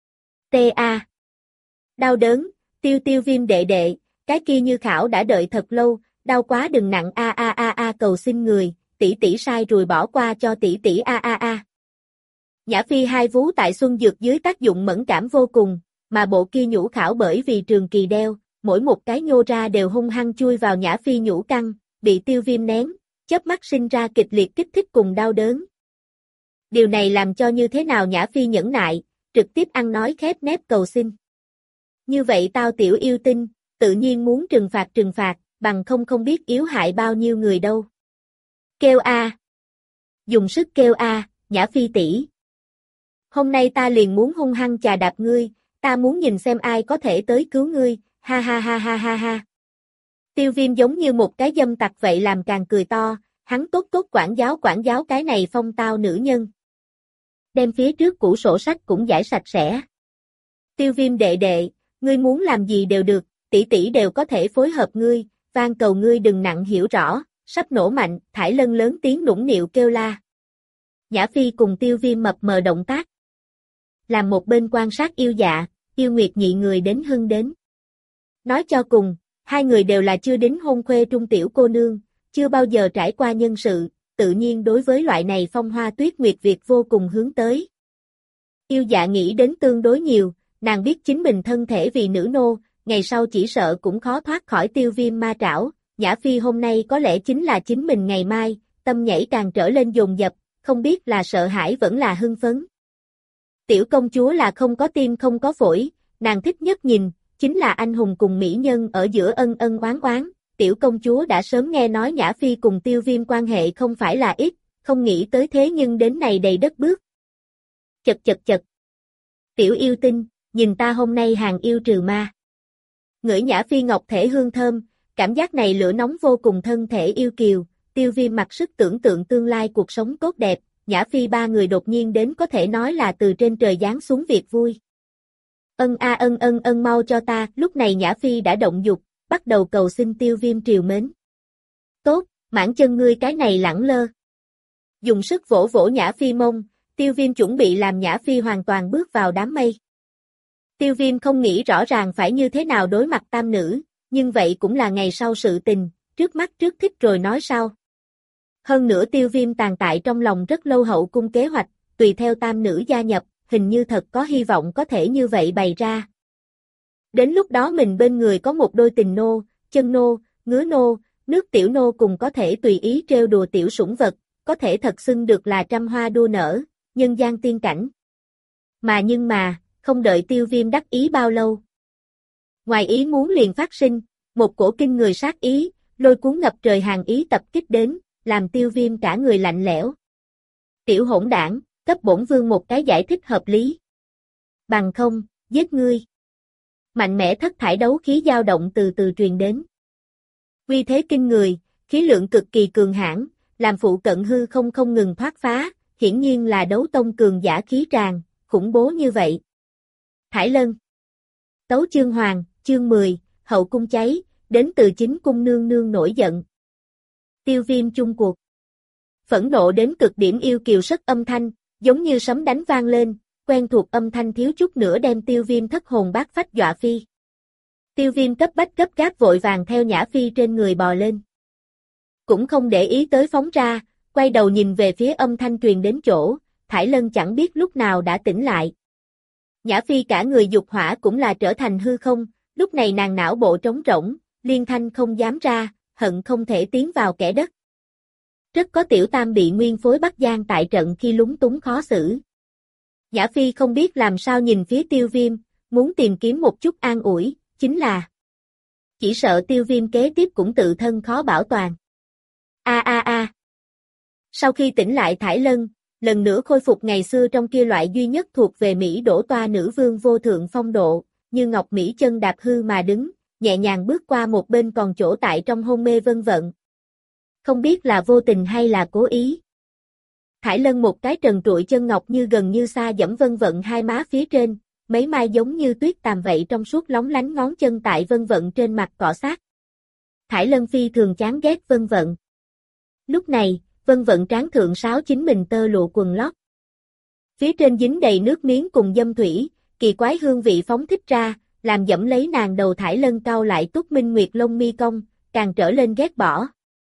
Đau đớn, Tiêu Viêm đệ đệ, cái kia Như Khảo đã đợi thật lâu, đau quá đừng nặng cầu xin người, tỷ tỷ sai rồi bỏ qua cho tỷ tỷ Nhã Phi hai vú tại xuân dược dưới tác dụng mẫn cảm vô cùng, mà bộ kia nhũ khảo bởi vì trường kỳ đeo, mỗi một cái nhô ra đều hung hăng chui vào Nhã Phi nhũ căng, bị Tiêu Viêm nén, chớp mắt sinh ra kịch liệt kích thích cùng đau đớn. Điều này làm cho như thế nào Nhã Phi nhẫn nại, trực tiếp ăn nói khép nép cầu xin. Như vậy tao tiểu yêu tinh, tự nhiên muốn trừng phạt, bằng không biết yếu hại bao nhiêu người đâu. Kêu dùng sức kêu Nhã Phi tỷ. Hôm nay ta liền muốn hung hăng chà đạp ngươi, ta muốn nhìn xem ai có thể tới cứu ngươi, ha. Tiêu Viêm giống như một cái dâm tặc vậy làm càng cười to, hắn tốt quản giáo cái này phong tao nữ nhân. Đem phía trước cũ sổ sách cũng giải sạch sẽ. Tiêu Viêm đệ đệ, ngươi muốn làm gì đều được, tỷ tỷ đều có thể phối hợp ngươi, van cầu ngươi đừng nặng hiểu rõ, sắp nổ mạnh, Thải Lân lớn tiếng nũng nịu kêu la. Nhã Phi cùng Tiêu Viêm mập mờ động tác. Làm một bên quan sát yêu dạ, yêu nguyệt nhị người đến hưng đến. Nói cho cùng, hai người đều là chưa đính hôn khuê trung tiểu cô nương, chưa bao giờ trải qua nhân sự, tự nhiên đối với loại này phong hoa tuyết nguyệt việc vô cùng hướng tới. Yêu dạ nghĩ đến tương đối nhiều, nàng biết chính mình thân thể vì nữ nô, ngày sau chỉ sợ cũng khó thoát khỏi Tiêu Viêm ma trảo, Nhã Phi hôm nay có lẽ chính là chính mình ngày mai, tâm nhảy càng trở lên dồn dập, không biết là sợ hãi vẫn là hưng phấn. Tiểu công chúa là không có tim không có phổi, nàng thích nhất nhìn, chính là anh hùng cùng mỹ nhân ở giữa ân ân oán oán. Tiểu công chúa đã sớm nghe nói Nhã Phi cùng Tiêu Viêm quan hệ không phải là ít, không nghĩ tới thế nhưng đến này đầy đất bước. Chật chật chật. Tiểu yêu tinh, nhìn ta hôm nay hàng yêu trừ ma. Ngửi Nhã Phi ngọc thể hương thơm, cảm giác này lửa nóng vô cùng thân thể yêu kiều, Tiêu Viêm mặc sức tưởng tượng tương lai cuộc sống tốt đẹp, Nhã Phi ba người đột nhiên đến có thể nói là từ trên trời giáng xuống việc vui. Ân mau cho ta, lúc này Nhã Phi đã động dục, bắt đầu cầu xin Tiêu Viêm triều mến. Tốt, mãn chân ngươi cái này lẳng lơ. Dùng sức vỗ vỗ Nhã Phi mông, Tiêu Viêm chuẩn bị làm Nhã Phi hoàn toàn bước vào đám mây. Tiêu Viêm không nghĩ rõ ràng phải như thế nào đối mặt tam nữ, nhưng vậy cũng là ngày sau sự tình, trước mắt trước thích rồi nói sau. Hơn nữa Tiêu Viêm tàn tại trong lòng rất lâu hậu cung kế hoạch, tùy theo tam nữ gia nhập, hình như thật có hy vọng có thể như vậy bày ra. Đến lúc đó mình bên người có một đôi tình nô, chân nô, ngứa nô, nước tiểu nô cùng có thể tùy ý trêu đùa tiểu sủng vật, có thể thật xưng được là trăm hoa đua nở, nhân gian tiên cảnh. Nhưng mà, không đợi Tiêu Viêm đắc ý bao lâu. Ngoài ý muốn liền phát sinh, một cổ kinh người sát ý, lôi cuốn ngập trời hàng ý tập kích đến, làm Tiêu Viêm cả người lạnh lẽo. Tiểu hỗn đảng, cấp bổn vương một cái giải thích hợp lý. Bằng không, giết ngươi. Mạnh mẽ thất thải đấu khí dao động từ từ truyền đến. Uy thế kinh người, khí lượng cực kỳ cường hãn, làm phụ cận hư không ngừng thoát phá, hiển nhiên là đấu tông cường giả khí tràn, khủng bố như vậy. Thải Lân. Tấu chương hoàng, chương 10, hậu cung cháy, đến từ chính cung nương nương nổi giận. Tiêu Viêm chung cuộc. Phẫn nộ đến cực điểm yêu kiều sức âm thanh, giống như sấm đánh vang lên, quen thuộc âm thanh thiếu chút nữa đem Tiêu Viêm thất hồn bát phách dọa phi. Tiêu Viêm cấp bách gấp gáp vội vàng theo Nhã Phi trên người bò lên. Cũng không để ý tới phóng ra, quay đầu nhìn về phía âm thanh truyền đến chỗ, Thải Lân chẳng biết lúc nào đã tỉnh lại. Nhã Phi cả người dục hỏa cũng là trở thành hư không, lúc này nàng não bộ trống rỗng, liên thanh không dám ra, hận không thể tiến vào kẻ đất. Rất có tiểu tam bị nguyên phối Bắc Giang tại trận khi lúng túng khó xử. Nhã Phi không biết làm sao nhìn phía Tiêu Viêm, muốn tìm kiếm một chút an ủi, chính là chỉ sợ Tiêu Viêm kế tiếp cũng tự thân khó bảo toàn. Sau khi tỉnh lại Thải Lân, lần nữa khôi phục ngày xưa trong kia loại duy nhất thuộc về Mỹ đổ toa nữ vương vô thượng phong độ, như ngọc Mỹ chân đạp hư mà đứng, nhẹ nhàng bước qua một bên còn chỗ tại trong hôn mê vân vận. Không biết là vô tình hay là cố ý. Thải Lân một cái trần trụi chân ngọc như gần như xa dẫm vân vận hai má phía trên, mấy mai giống như tuyết tàm vậy trong suốt lóng lánh ngón chân tại vân vận trên mặt cọ sát. Thải Lân phi thường chán ghét vân vận. Lúc này, vân vận tráng thượng sáo chính mình tơ lụa quần lót. Phía trên dính đầy nước miếng cùng dâm thủy, kỳ quái hương vị phóng thích ra, làm dẫm lấy nàng đầu Thải Lân cau lại túc minh nguyệt lông mi cong, càng trở lên ghét bỏ.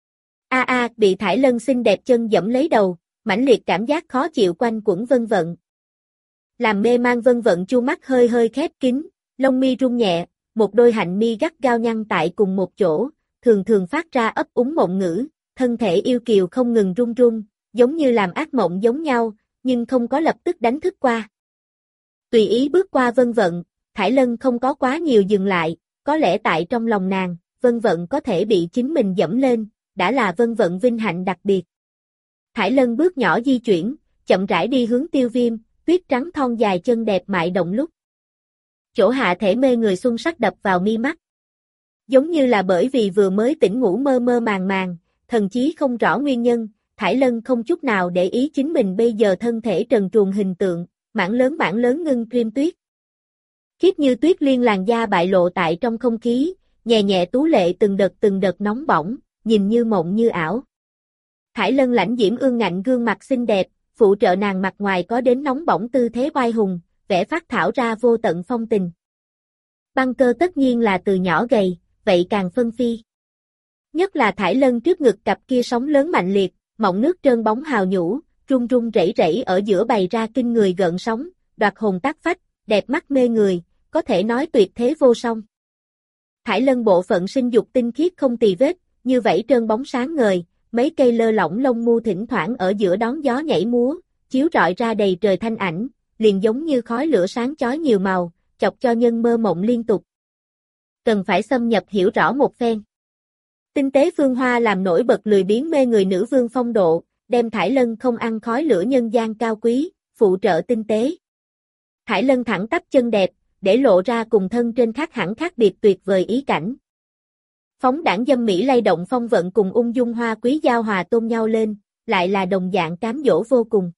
Bị Thải Lân xinh đẹp chân dẫm lấy đầu, mãnh liệt cảm giác khó chịu quanh quẩn vân vận. Làm mê mang vân vận chu mắt hơi hơi khép kín, lông mi rung nhẹ, một đôi hạnh mi gắt gao nhăn tại cùng một chỗ, thường thường phát ra ấp úng mộng ngữ, thân thể yêu kiều không ngừng run run, giống như làm ác mộng giống nhau, nhưng không có lập tức đánh thức qua. Tùy ý bước qua vân vận, Thải Lân không có quá nhiều dừng lại, có lẽ tại trong lòng nàng, vân vận có thể bị chính mình dẫm lên, đã là vân vận vinh hạnh đặc biệt. Thải Lân bước nhỏ di chuyển, chậm rãi đi hướng Tiêu Viêm, tuyết trắng thon dài chân đẹp mại động lúc. Chỗ hạ thể mê người xuân sắc đập vào mi mắt. Giống như là bởi vì vừa mới tỉnh ngủ mơ mơ màng màng, thần chí không rõ nguyên nhân, Thải Lân không chút nào để ý chính mình bây giờ thân thể trần truồng hình tượng, mảng lớn ngưng cream tuyết. Khiết như tuyết liên làn da bại lộ tại trong không khí, nhẹ nhẹ tú lệ từng đợt nóng bỏng, nhìn như mộng như ảo. Thải Lân lãnh diễm ương ngạnh gương mặt xinh đẹp, phụ trợ nàng mặt ngoài có đến nóng bỏng tư thế oai hùng, vẽ phát thảo ra vô tận phong tình. Băng cơ tất nhiên là từ nhỏ gầy, vậy càng phân phi. Nhất là Thải Lân trước ngực cặp kia sóng lớn mạnh liệt, mọng nước trơn bóng hào nhũ, run run rẩy rẩy ở giữa bày ra kinh người gợn sóng, đoạt hồn tác phách, đẹp mắt mê người, có thể nói tuyệt thế vô song. Thải Lân bộ phận sinh dục tinh khiết không tì vết, như vảy trơn bóng sáng ngời, mấy cây lơ lỏng lông mu thỉnh thoảng ở giữa đón gió nhảy múa, chiếu rọi ra đầy trời thanh ảnh, liền giống như khói lửa sáng chói nhiều màu, chọc cho nhân mơ mộng liên tục. Cần phải xâm nhập hiểu rõ một phen. Tinh tế phương hoa làm nổi bật lười biếng mê người nữ vương phong độ, đem Thải Lân không ăn khói lửa nhân gian cao quý, phụ trợ tinh tế. Thải Lân thẳng tắp chân đẹp, để lộ ra cùng thân trên khác hẳn khác biệt tuyệt vời ý cảnh. Phóng đãng dâm mỹ lay động phong vận cùng ung dung hoa quý giao hòa tôn nhau lên, lại là đồng dạng cám dỗ vô cùng.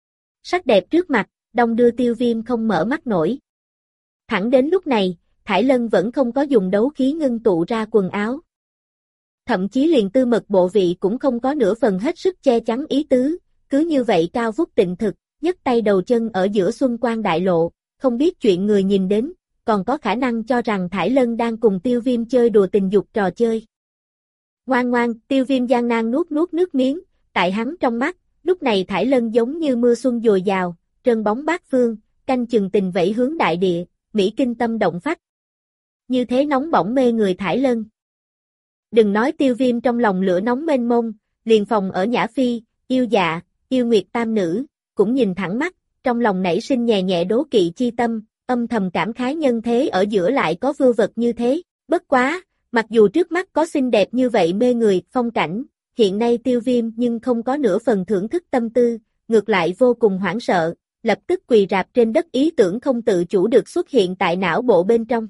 Sắc đẹp trước mặt, đong đưa Tiêu Viêm không mở mắt nổi. Thẳng đến lúc này, Thải Lân vẫn không có dùng đấu khí ngưng tụ ra quần áo. Thậm chí liền tư mật bộ vị cũng không có nửa phần hết sức che chắn ý tứ, cứ như vậy cao vút tịnh thực, nhấc tay đầu chân ở giữa xuân quang đại lộ, không biết chuyện người nhìn đến, còn có khả năng cho rằng Thải Lân đang cùng Tiêu Viêm chơi đùa tình dục trò chơi. Ngoan ngoan, Tiêu Viêm gian nan nuốt nuốt nước miếng, tại hắn trong mắt, lúc này Thải Lân giống như mưa xuân dồi dào, trơn bóng bát phương, canh chừng tình vẫy hướng đại địa, mỹ kinh tâm động phách. Như thế nóng bỏng mê người Thải Lân. Đừng nói Tiêu Viêm trong lòng lửa nóng mênh mông, liền phòng ở Nhã Phi, yêu dạ, yêu nguyệt tam nữ, cũng nhìn thẳng mắt, trong lòng nảy sinh nhẹ nhẹ đố kỵ chi tâm, âm thầm cảm khái nhân thế ở giữa lại có vưu vật như thế, bất quá, mặc dù trước mắt có xinh đẹp như vậy mê người, phong cảnh, hiện nay Tiêu Viêm nhưng không có nửa phần thưởng thức tâm tư, ngược lại vô cùng hoảng sợ, lập tức quỳ rạp trên đất ý tưởng không tự chủ được xuất hiện tại não bộ bên trong.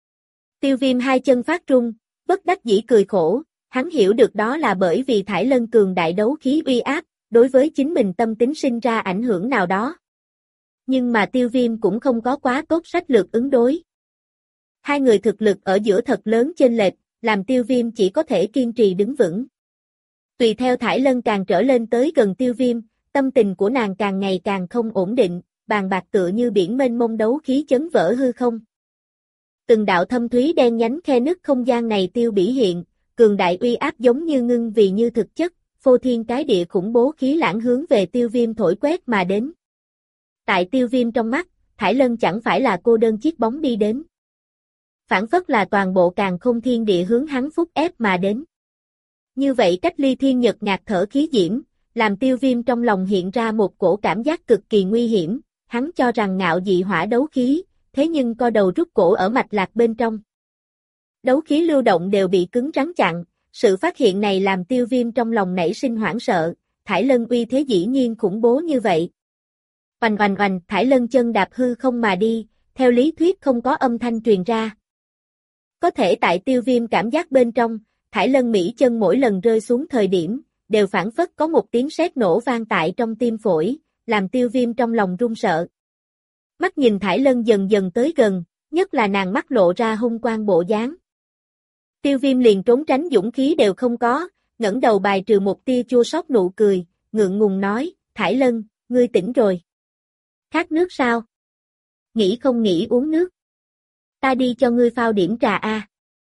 Tiêu Viêm hai chân phát run, bất đắc dĩ cười khổ, hắn hiểu được đó là bởi vì Thải Lân cường đại đấu khí uy áp, đối với chính mình tâm tính sinh ra ảnh hưởng nào đó. Nhưng mà Tiêu Viêm cũng không có quá tốt sách lược ứng đối. Hai người thực lực ở giữa thật lớn chênh lệch, làm Tiêu Viêm chỉ có thể kiên trì đứng vững. Tùy theo Thải Lân càng trở lên tới gần Tiêu Viêm, tâm tình của nàng càng ngày càng không ổn định, bàn bạc tựa như biển mênh mông đấu khí chấn vỡ hư không. Từng đạo thâm thúy đen nhánh khe nứt không gian này tiêu bỉ hiện, cường đại uy áp giống như ngưng vì như thực chất, phô thiên cái địa khủng bố khí lãng hướng về Tiêu Viêm thổi quét mà đến. Tại Tiêu Viêm trong mắt, Thải Lân chẳng phải là cô đơn chiếc bóng đi đến. Phản phất là toàn bộ càn khôn thiên địa hướng hắn phúc ép mà đến. Như vậy cách ly thiên nhật ngạt thở khí diễm, làm Tiêu Viêm trong lòng hiện ra một cổ cảm giác cực kỳ nguy hiểm, hắn cho rằng ngạo dị hỏa đấu khí, thế nhưng co đầu rút cổ ở mạch lạc bên trong. Đấu khí lưu động đều bị cứng rắn chặn, sự phát hiện này làm Tiêu Viêm trong lòng nảy sinh hoảng sợ, Thải Lân uy thế dĩ nhiên khủng bố như vậy. Oanh oanh oanh, Thải Lân chân đạp hư không mà đi, theo lý thuyết không có âm thanh truyền ra. Có thể tại Tiêu Viêm cảm giác bên trong, Thải Lân mỹ chân mỗi lần rơi xuống thời điểm, đều phảng phất có một tiếng sét nổ vang tại trong tim phổi, làm Tiêu Viêm trong lòng run sợ. Mắt nhìn Thải Lân dần dần tới gần, nhất là nàng mắt lộ ra hung quang bộ dáng. Tiêu Viêm liền trốn tránh dũng khí đều không có, ngẩng đầu bài trừ một tia chua xót nụ cười, ngượng ngùng nói, Thải Lân, ngươi tỉnh rồi. Khát nước sao? Nghĩ không nghĩ uống nước. Ta đi cho ngươi phao điểm trà a.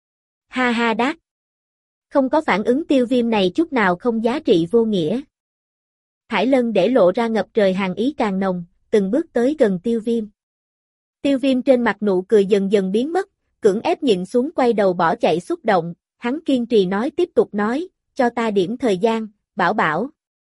Ha ha đát. Không có phản ứng Tiêu Viêm này chút nào không giá trị vô nghĩa. Thải Lân để lộ ra ngập trời hàn ý càng nồng, từng bước tới gần Tiêu Viêm. Tiêu Viêm trên mặt nụ cười dần dần biến mất, cưỡng ép nhịn xuống quay đầu bỏ chạy xúc động, hắn kiên trì nói tiếp tục nói, cho ta điểm thời gian, bảo bảo.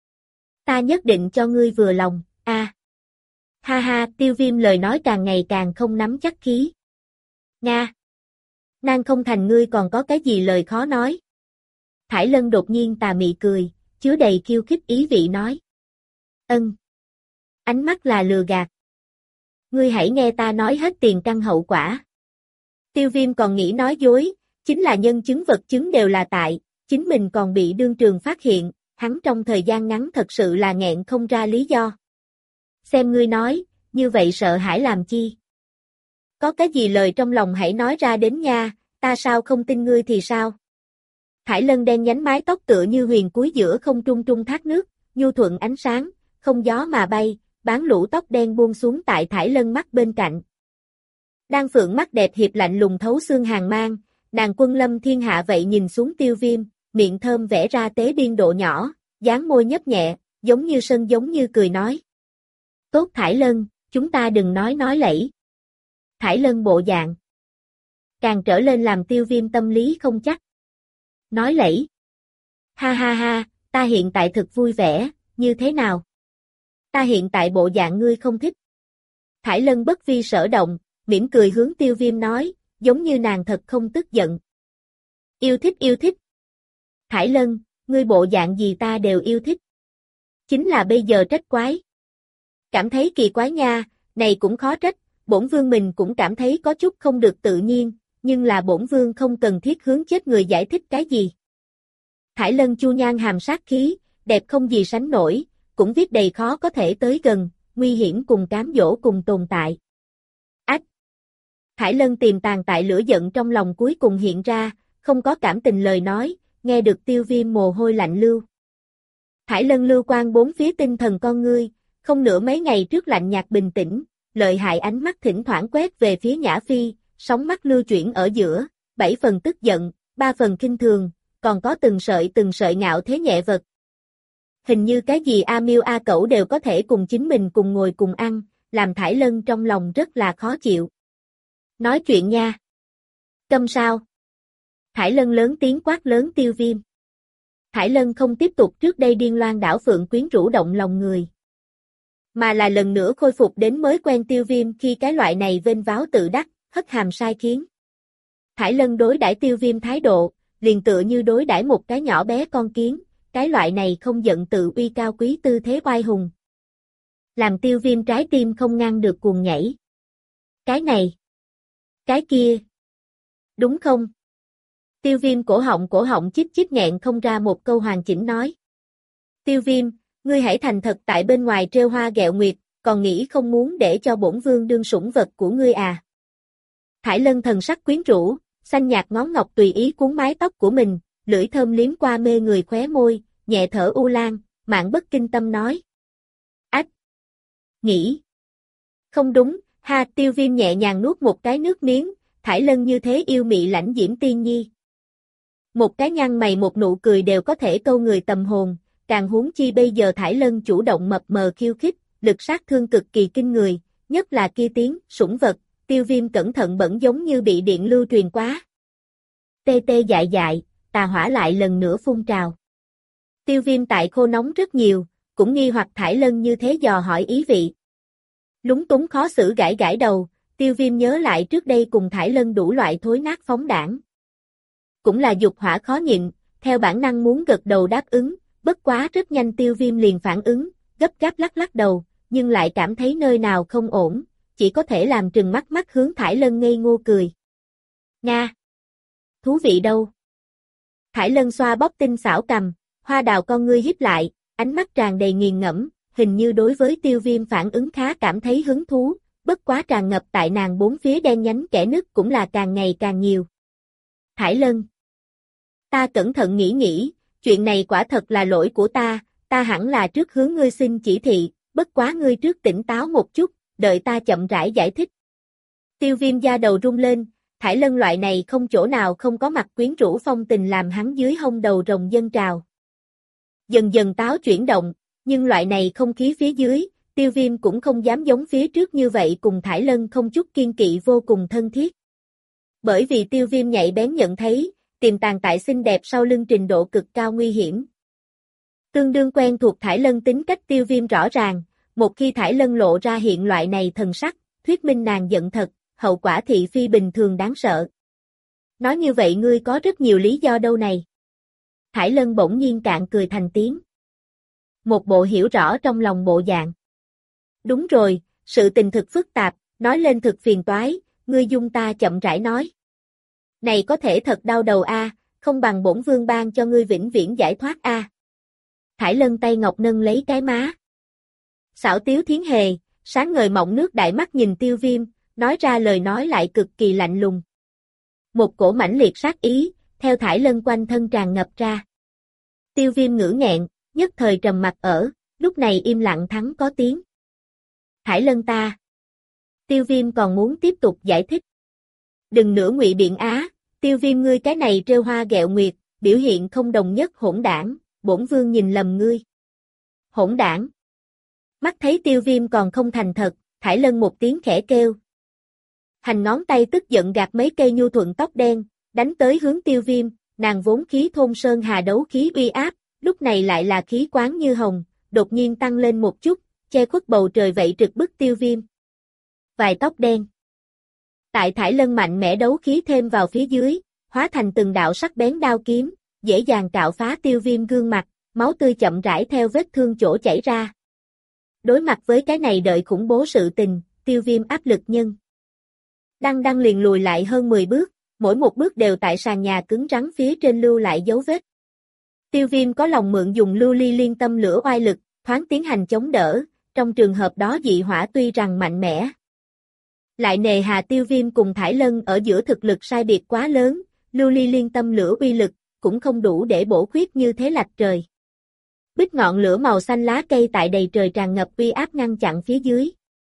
Ta nhất định cho ngươi vừa lòng, a. Ha ha, Tiêu Viêm lời nói càng ngày càng không nắm chắc khí. Nga. Nàng không thành ngươi còn có cái gì lời khó nói. Thải Lân đột nhiên tà mị cười, chứa đầy khiêu khích ý vị nói. Ân. Ánh mắt là lừa gạt. Ngươi hãy nghe ta nói hết tiền căn hậu quả. Tiêu Viêm còn nghĩ nói dối, chính là nhân chứng vật chứng đều là tại, chính mình còn bị đương trường phát hiện, hắn trong thời gian ngắn thật sự là nghẹn không ra lý do. Xem ngươi nói, như vậy sợ hãi làm chi? Có cái gì lời trong lòng hãy nói ra đến nha, ta sao không tin ngươi thì sao? Thải Lân đen nhánh mái tóc tựa như huyền cuối giữa không trung trung thác nước, nhu thuận ánh sáng, không gió mà bay, bán lũ tóc đen buông xuống tại Thải Lân mắt bên cạnh. Đang phượng mắt đẹp hiệp lạnh lùng thấu xương hàn mang, nàng quân lâm thiên hạ vậy nhìn xuống Tiêu Viêm, miệng thơm vẽ ra tế biên độ nhỏ, dáng môi nhấp nhẹ, giống như sân giống như cười nói. Tốt Thải Lân, chúng ta đừng nói lẫy. Thải Lân bộ dạng. càng trở lên làm Tiêu Viêm tâm lý không chắc. Nói lẫy. Ha ha ha, ta hiện tại thực vui vẻ, như thế nào? Ta hiện tại bộ dạng ngươi không thích. Thải Lân bất vi sở động, mỉm cười hướng Tiêu Viêm nói, giống như nàng thật không tức giận. Yêu thích yêu thích. Thải Lân, ngươi bộ dạng gì ta đều yêu thích. Chính là bây giờ trách quái. Cảm thấy kỳ quái nha, này cũng khó trách, bổn vương mình cũng cảm thấy có chút không được tự nhiên, nhưng là bổn vương không cần thiết hướng chết người giải thích cái gì. Thải Lân chu nhan hàm sát khí, đẹp không gì sánh nổi, cũng viết đầy khó có thể tới gần, nguy hiểm cùng cám dỗ cùng tồn tại. Ách! Thải Lân tiềm tàng tại lửa giận trong lòng cuối cùng hiện ra, không có cảm tình lời nói, nghe được Tiêu Viêm mồ hôi lạnh lưu. Thải Lân lưu quan bốn phía tinh thần con ngươi, không nửa mấy ngày trước lạnh nhạt bình tĩnh, lợi hại ánh mắt thỉnh thoảng quét về phía Nhã Phi, sóng mắt lưu chuyển ở giữa, 7 phần tức giận, 3 phần kinh thường, còn có từng sợi ngạo thế nhẹ vật. Hình như cái gì A Miêu A Cẩu đều có thể cùng chính mình cùng ngồi cùng ăn, làm Thải Lân trong lòng rất là khó chịu. Nói chuyện nha. Câm sao? Thải Lân lớn tiếng quát lớn Tiêu Viêm. Thải Lân không tiếp tục trước đây điên loan đảo phượng quyến rũ động lòng người, mà là lần nữa khôi phục đến mới quen Tiêu Viêm khi cái loại này vênh váo tự đắc, hất hàm sai khiến. Thải Lân đối đãi Tiêu Viêm thái độ, liền tựa như đối đãi một cái nhỏ bé con kiến, cái loại này không giận tự uy cao quý tư thế oai hùng. Làm Tiêu Viêm trái tim không ngăn được cuồng nhảy. Cái này, cái kia, đúng không? Tiêu Viêm cổ họng chít chít nghẹn không ra một câu hoàn chỉnh nói. Tiêu Viêm, ngươi hãy thành thật tại bên ngoài trêu hoa ghẹo nguyệt, còn nghĩ không muốn để cho bổn vương đương sủng vật của ngươi à? Thải Lân thần sắc quyến rũ, xanh nhạt ngón ngọc tùy ý cuốn mái tóc của mình, lưỡi thơm liếm qua mê người khóe môi, nhẹ thở u lan, mạn bất kinh tâm nói. Ách! Nghĩ! Không đúng, ha Tiêu Viêm nhẹ nhàng nuốt một cái nước miếng, Thải Lân như thế yêu mị lãnh diễm tiên nhi. Một cái nhăn mày một nụ cười đều có thể câu người tầm hồn, càng huống chi bây giờ Thải Lân chủ động mập mờ khiêu khích, lực sát thương cực kỳ kinh người, nhất là kia tiếng, sủng vật, Tiêu Viêm cẩn thận bẩn giống như bị điện lưu truyền quá. Tê tê dại dại, tà hỏa lại lần nữa phun trào. Tiêu Viêm tại khô nóng rất nhiều, cũng nghi hoặc Thải Lân như thế dò hỏi ý vị. Lúng túng khó xử gãi gãi đầu, Tiêu Viêm nhớ lại trước đây cùng Thải Lân đủ loại thối nát phóng đảng. Cũng là dục hỏa khó nhịn, theo bản năng muốn gật đầu đáp ứng, bất quá rất nhanh Tiêu Viêm liền phản ứng, gấp gáp lắc lắc đầu, nhưng lại cảm thấy nơi nào không ổn, chỉ có thể làm trừng mắt mắt hướng Thải Lân ngây ngô cười. Nga! Thú vị đâu? Thải Lân xoa bóp tinh xảo cằm, hoa đào con ngươi híp lại, ánh mắt tràn đầy nghiền ngẫm, hình như đối với Tiêu Viêm phản ứng khá cảm thấy hứng thú, bất quá tràn ngập tại nàng bốn phía đen nhánh kẽ nứt cũng là càng ngày càng nhiều. Thải Lân! Ta cẩn thận nghĩ, chuyện này quả thật là lỗi của ta hẳn là trước hướng ngươi xin chỉ thị, bất quá ngươi trước tỉnh táo một chút, đợi ta chậm rãi giải thích. Tiêu Viêm da đầu rung lên, Thải Lân loại này không chỗ nào không có mặt quyến rũ phong tình làm hắn dưới hông đầu rồng dâng trào. Dần dần táo chuyển động, nhưng loại này không khí phía dưới, Tiêu Viêm cũng không dám giống phía trước như vậy cùng Thải Lân không chút kiên kỵ vô cùng thân thiết. Bởi vì Tiêu Viêm nhạy bén nhận thấy, tiềm tàng tại xinh đẹp sau lưng trình độ cực cao nguy hiểm. Tương đương quen thuộc Thải Lân tính cách Tiêu Viêm rõ ràng, một khi Thải Lân lộ ra hiện loại này thần sắc, thuyết minh nàng giận thật, hậu quả thị phi bình thường đáng sợ. Nói như vậy ngươi có rất nhiều lý do đâu này. Thải Lân bỗng nhiên cạn cười thành tiếng. Một bộ hiểu rõ trong lòng bộ dạng. Đúng rồi, sự tình thực phức tạp, nói lên thực phiền toái, ngươi dung ta chậm rãi nói. Này có thể thật đau đầu a, không bằng bổn vương ban cho ngươi vĩnh viễn giải thoát a. Thải Lân tay ngọc nâng lấy cái má. Xảo tiếu thiến hề, sáng ngời mộng nước đại mắt nhìn Tiêu Viêm, nói ra lời nói lại cực kỳ lạnh lùng. Một cổ mãnh liệt sát ý, theo Thải Lân quanh thân tràn ngập ra. Tiêu Viêm ngữ nghẹn, nhất thời trầm mặt ở, lúc này im lặng thắng có tiếng. Thải Lân ta. Tiêu Viêm còn muốn tiếp tục giải thích. Đừng nữa ngụy biện á, Tiêu Viêm ngươi cái này trêu hoa ghẹo nguyệt, biểu hiện không đồng nhất hỗn đảng, bổn vương nhìn lầm ngươi. Hỗn đảng. Mắt thấy Tiêu Viêm còn không thành thật, Thải Lân một tiếng khẽ kêu. Hành ngón tay tức giận gạt mấy cây nhu thuận tóc đen, đánh tới hướng Tiêu Viêm, nàng vốn khí thôn sơn hà đấu khí uy áp, lúc này lại là khí quán như hồng, đột nhiên tăng lên một chút, che khuất bầu trời vậy trực bức Tiêu Viêm. Vài tóc đen. Tại Thải Lân mạnh mẽ đấu khí thêm vào phía dưới, hóa thành từng đạo sắc bén đao kiếm, dễ dàng cạo phá Tiêu Viêm gương mặt, máu tươi chậm rãi theo vết thương chỗ chảy ra. Đối mặt với cái này đợi khủng bố sự tình, Tiêu Viêm áp lực nhân. Đăng liền lùi lại hơn 10 bước, mỗi một bước đều tại sàn nhà cứng rắn phía trên lưu lại dấu vết. Tiêu Viêm có lòng mượn dùng lưu ly liên tâm lửa oai lực, thoáng tiến hành chống đỡ, trong trường hợp đó dị hỏa tuy rằng mạnh mẽ. Lại nề hà Tiêu Viêm cùng Thải Lân ở giữa thực lực sai biệt quá lớn, lưu ly liên tâm lửa uy lực, cũng không đủ để bổ khuyết như thế lạch trời. Bích ngọn lửa màu xanh lá cây tại đầy trời tràn ngập uy áp ngăn chặn phía dưới.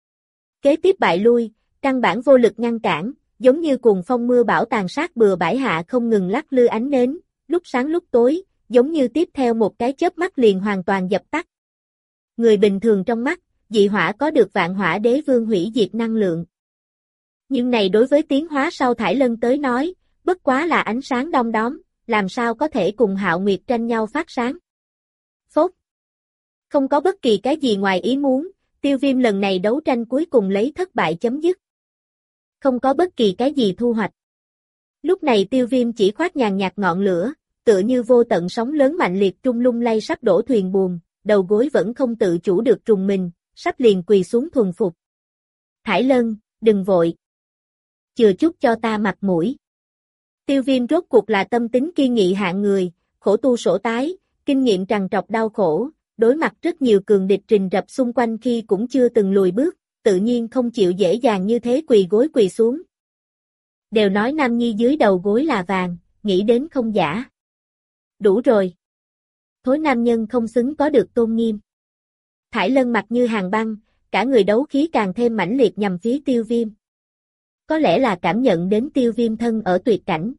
Kế tiếp bại lui, căn bản vô lực ngăn cản, giống như cuồng phong mưa bão tàn sát bừa bãi hạ không ngừng lắc lư ánh nến, lúc sáng lúc tối, giống như tiếp theo một cái chớp mắt liền hoàn toàn dập tắt. Người bình thường trong mắt, dị hỏa có được vạn hỏa đế vương hủy diệt năng lượng. Nhưng này đối với tiến hóa sau Thải Lân tới nói, bất quá là ánh sáng đom đóm, làm sao có thể cùng Hạo Nguyệt tranh nhau phát sáng. Phốt. Không có bất kỳ cái gì ngoài ý muốn, Tiêu Viêm lần này đấu tranh cuối cùng lấy thất bại chấm dứt. Không có bất kỳ cái gì thu hoạch. Lúc này Tiêu Viêm chỉ khoát nhàn nhạt ngọn lửa, tựa như vô tận sóng lớn mạnh liệt trung lung lay sắp đổ thuyền buồm, đầu gối vẫn không tự chủ được trùng mình, sắp liền quỳ xuống thuần phục. Thải Lân, đừng vội. Chừa chút cho ta mặt mũi. Tiêu Viêm rốt cuộc là tâm tính kiên nghị hạng người, khổ tu sổ tái, kinh nghiệm trằn trọc đau khổ, đối mặt rất nhiều cường địch rình rập xung quanh khi cũng chưa từng lùi bước, tự nhiên không chịu dễ dàng như thế quỳ gối quỳ xuống. Đều nói nam nhi dưới đầu gối là vàng, nghĩ đến không giả. Đủ rồi. Thối nam nhân không xứng có được tôn nghiêm. Thải Lân mặt như hàng băng, cả người đấu khí càng thêm mãnh liệt nhằm phía Tiêu Viêm. Có lẽ là cảm nhận đến Tiêu Viêm thân ở tuyệt cảnh.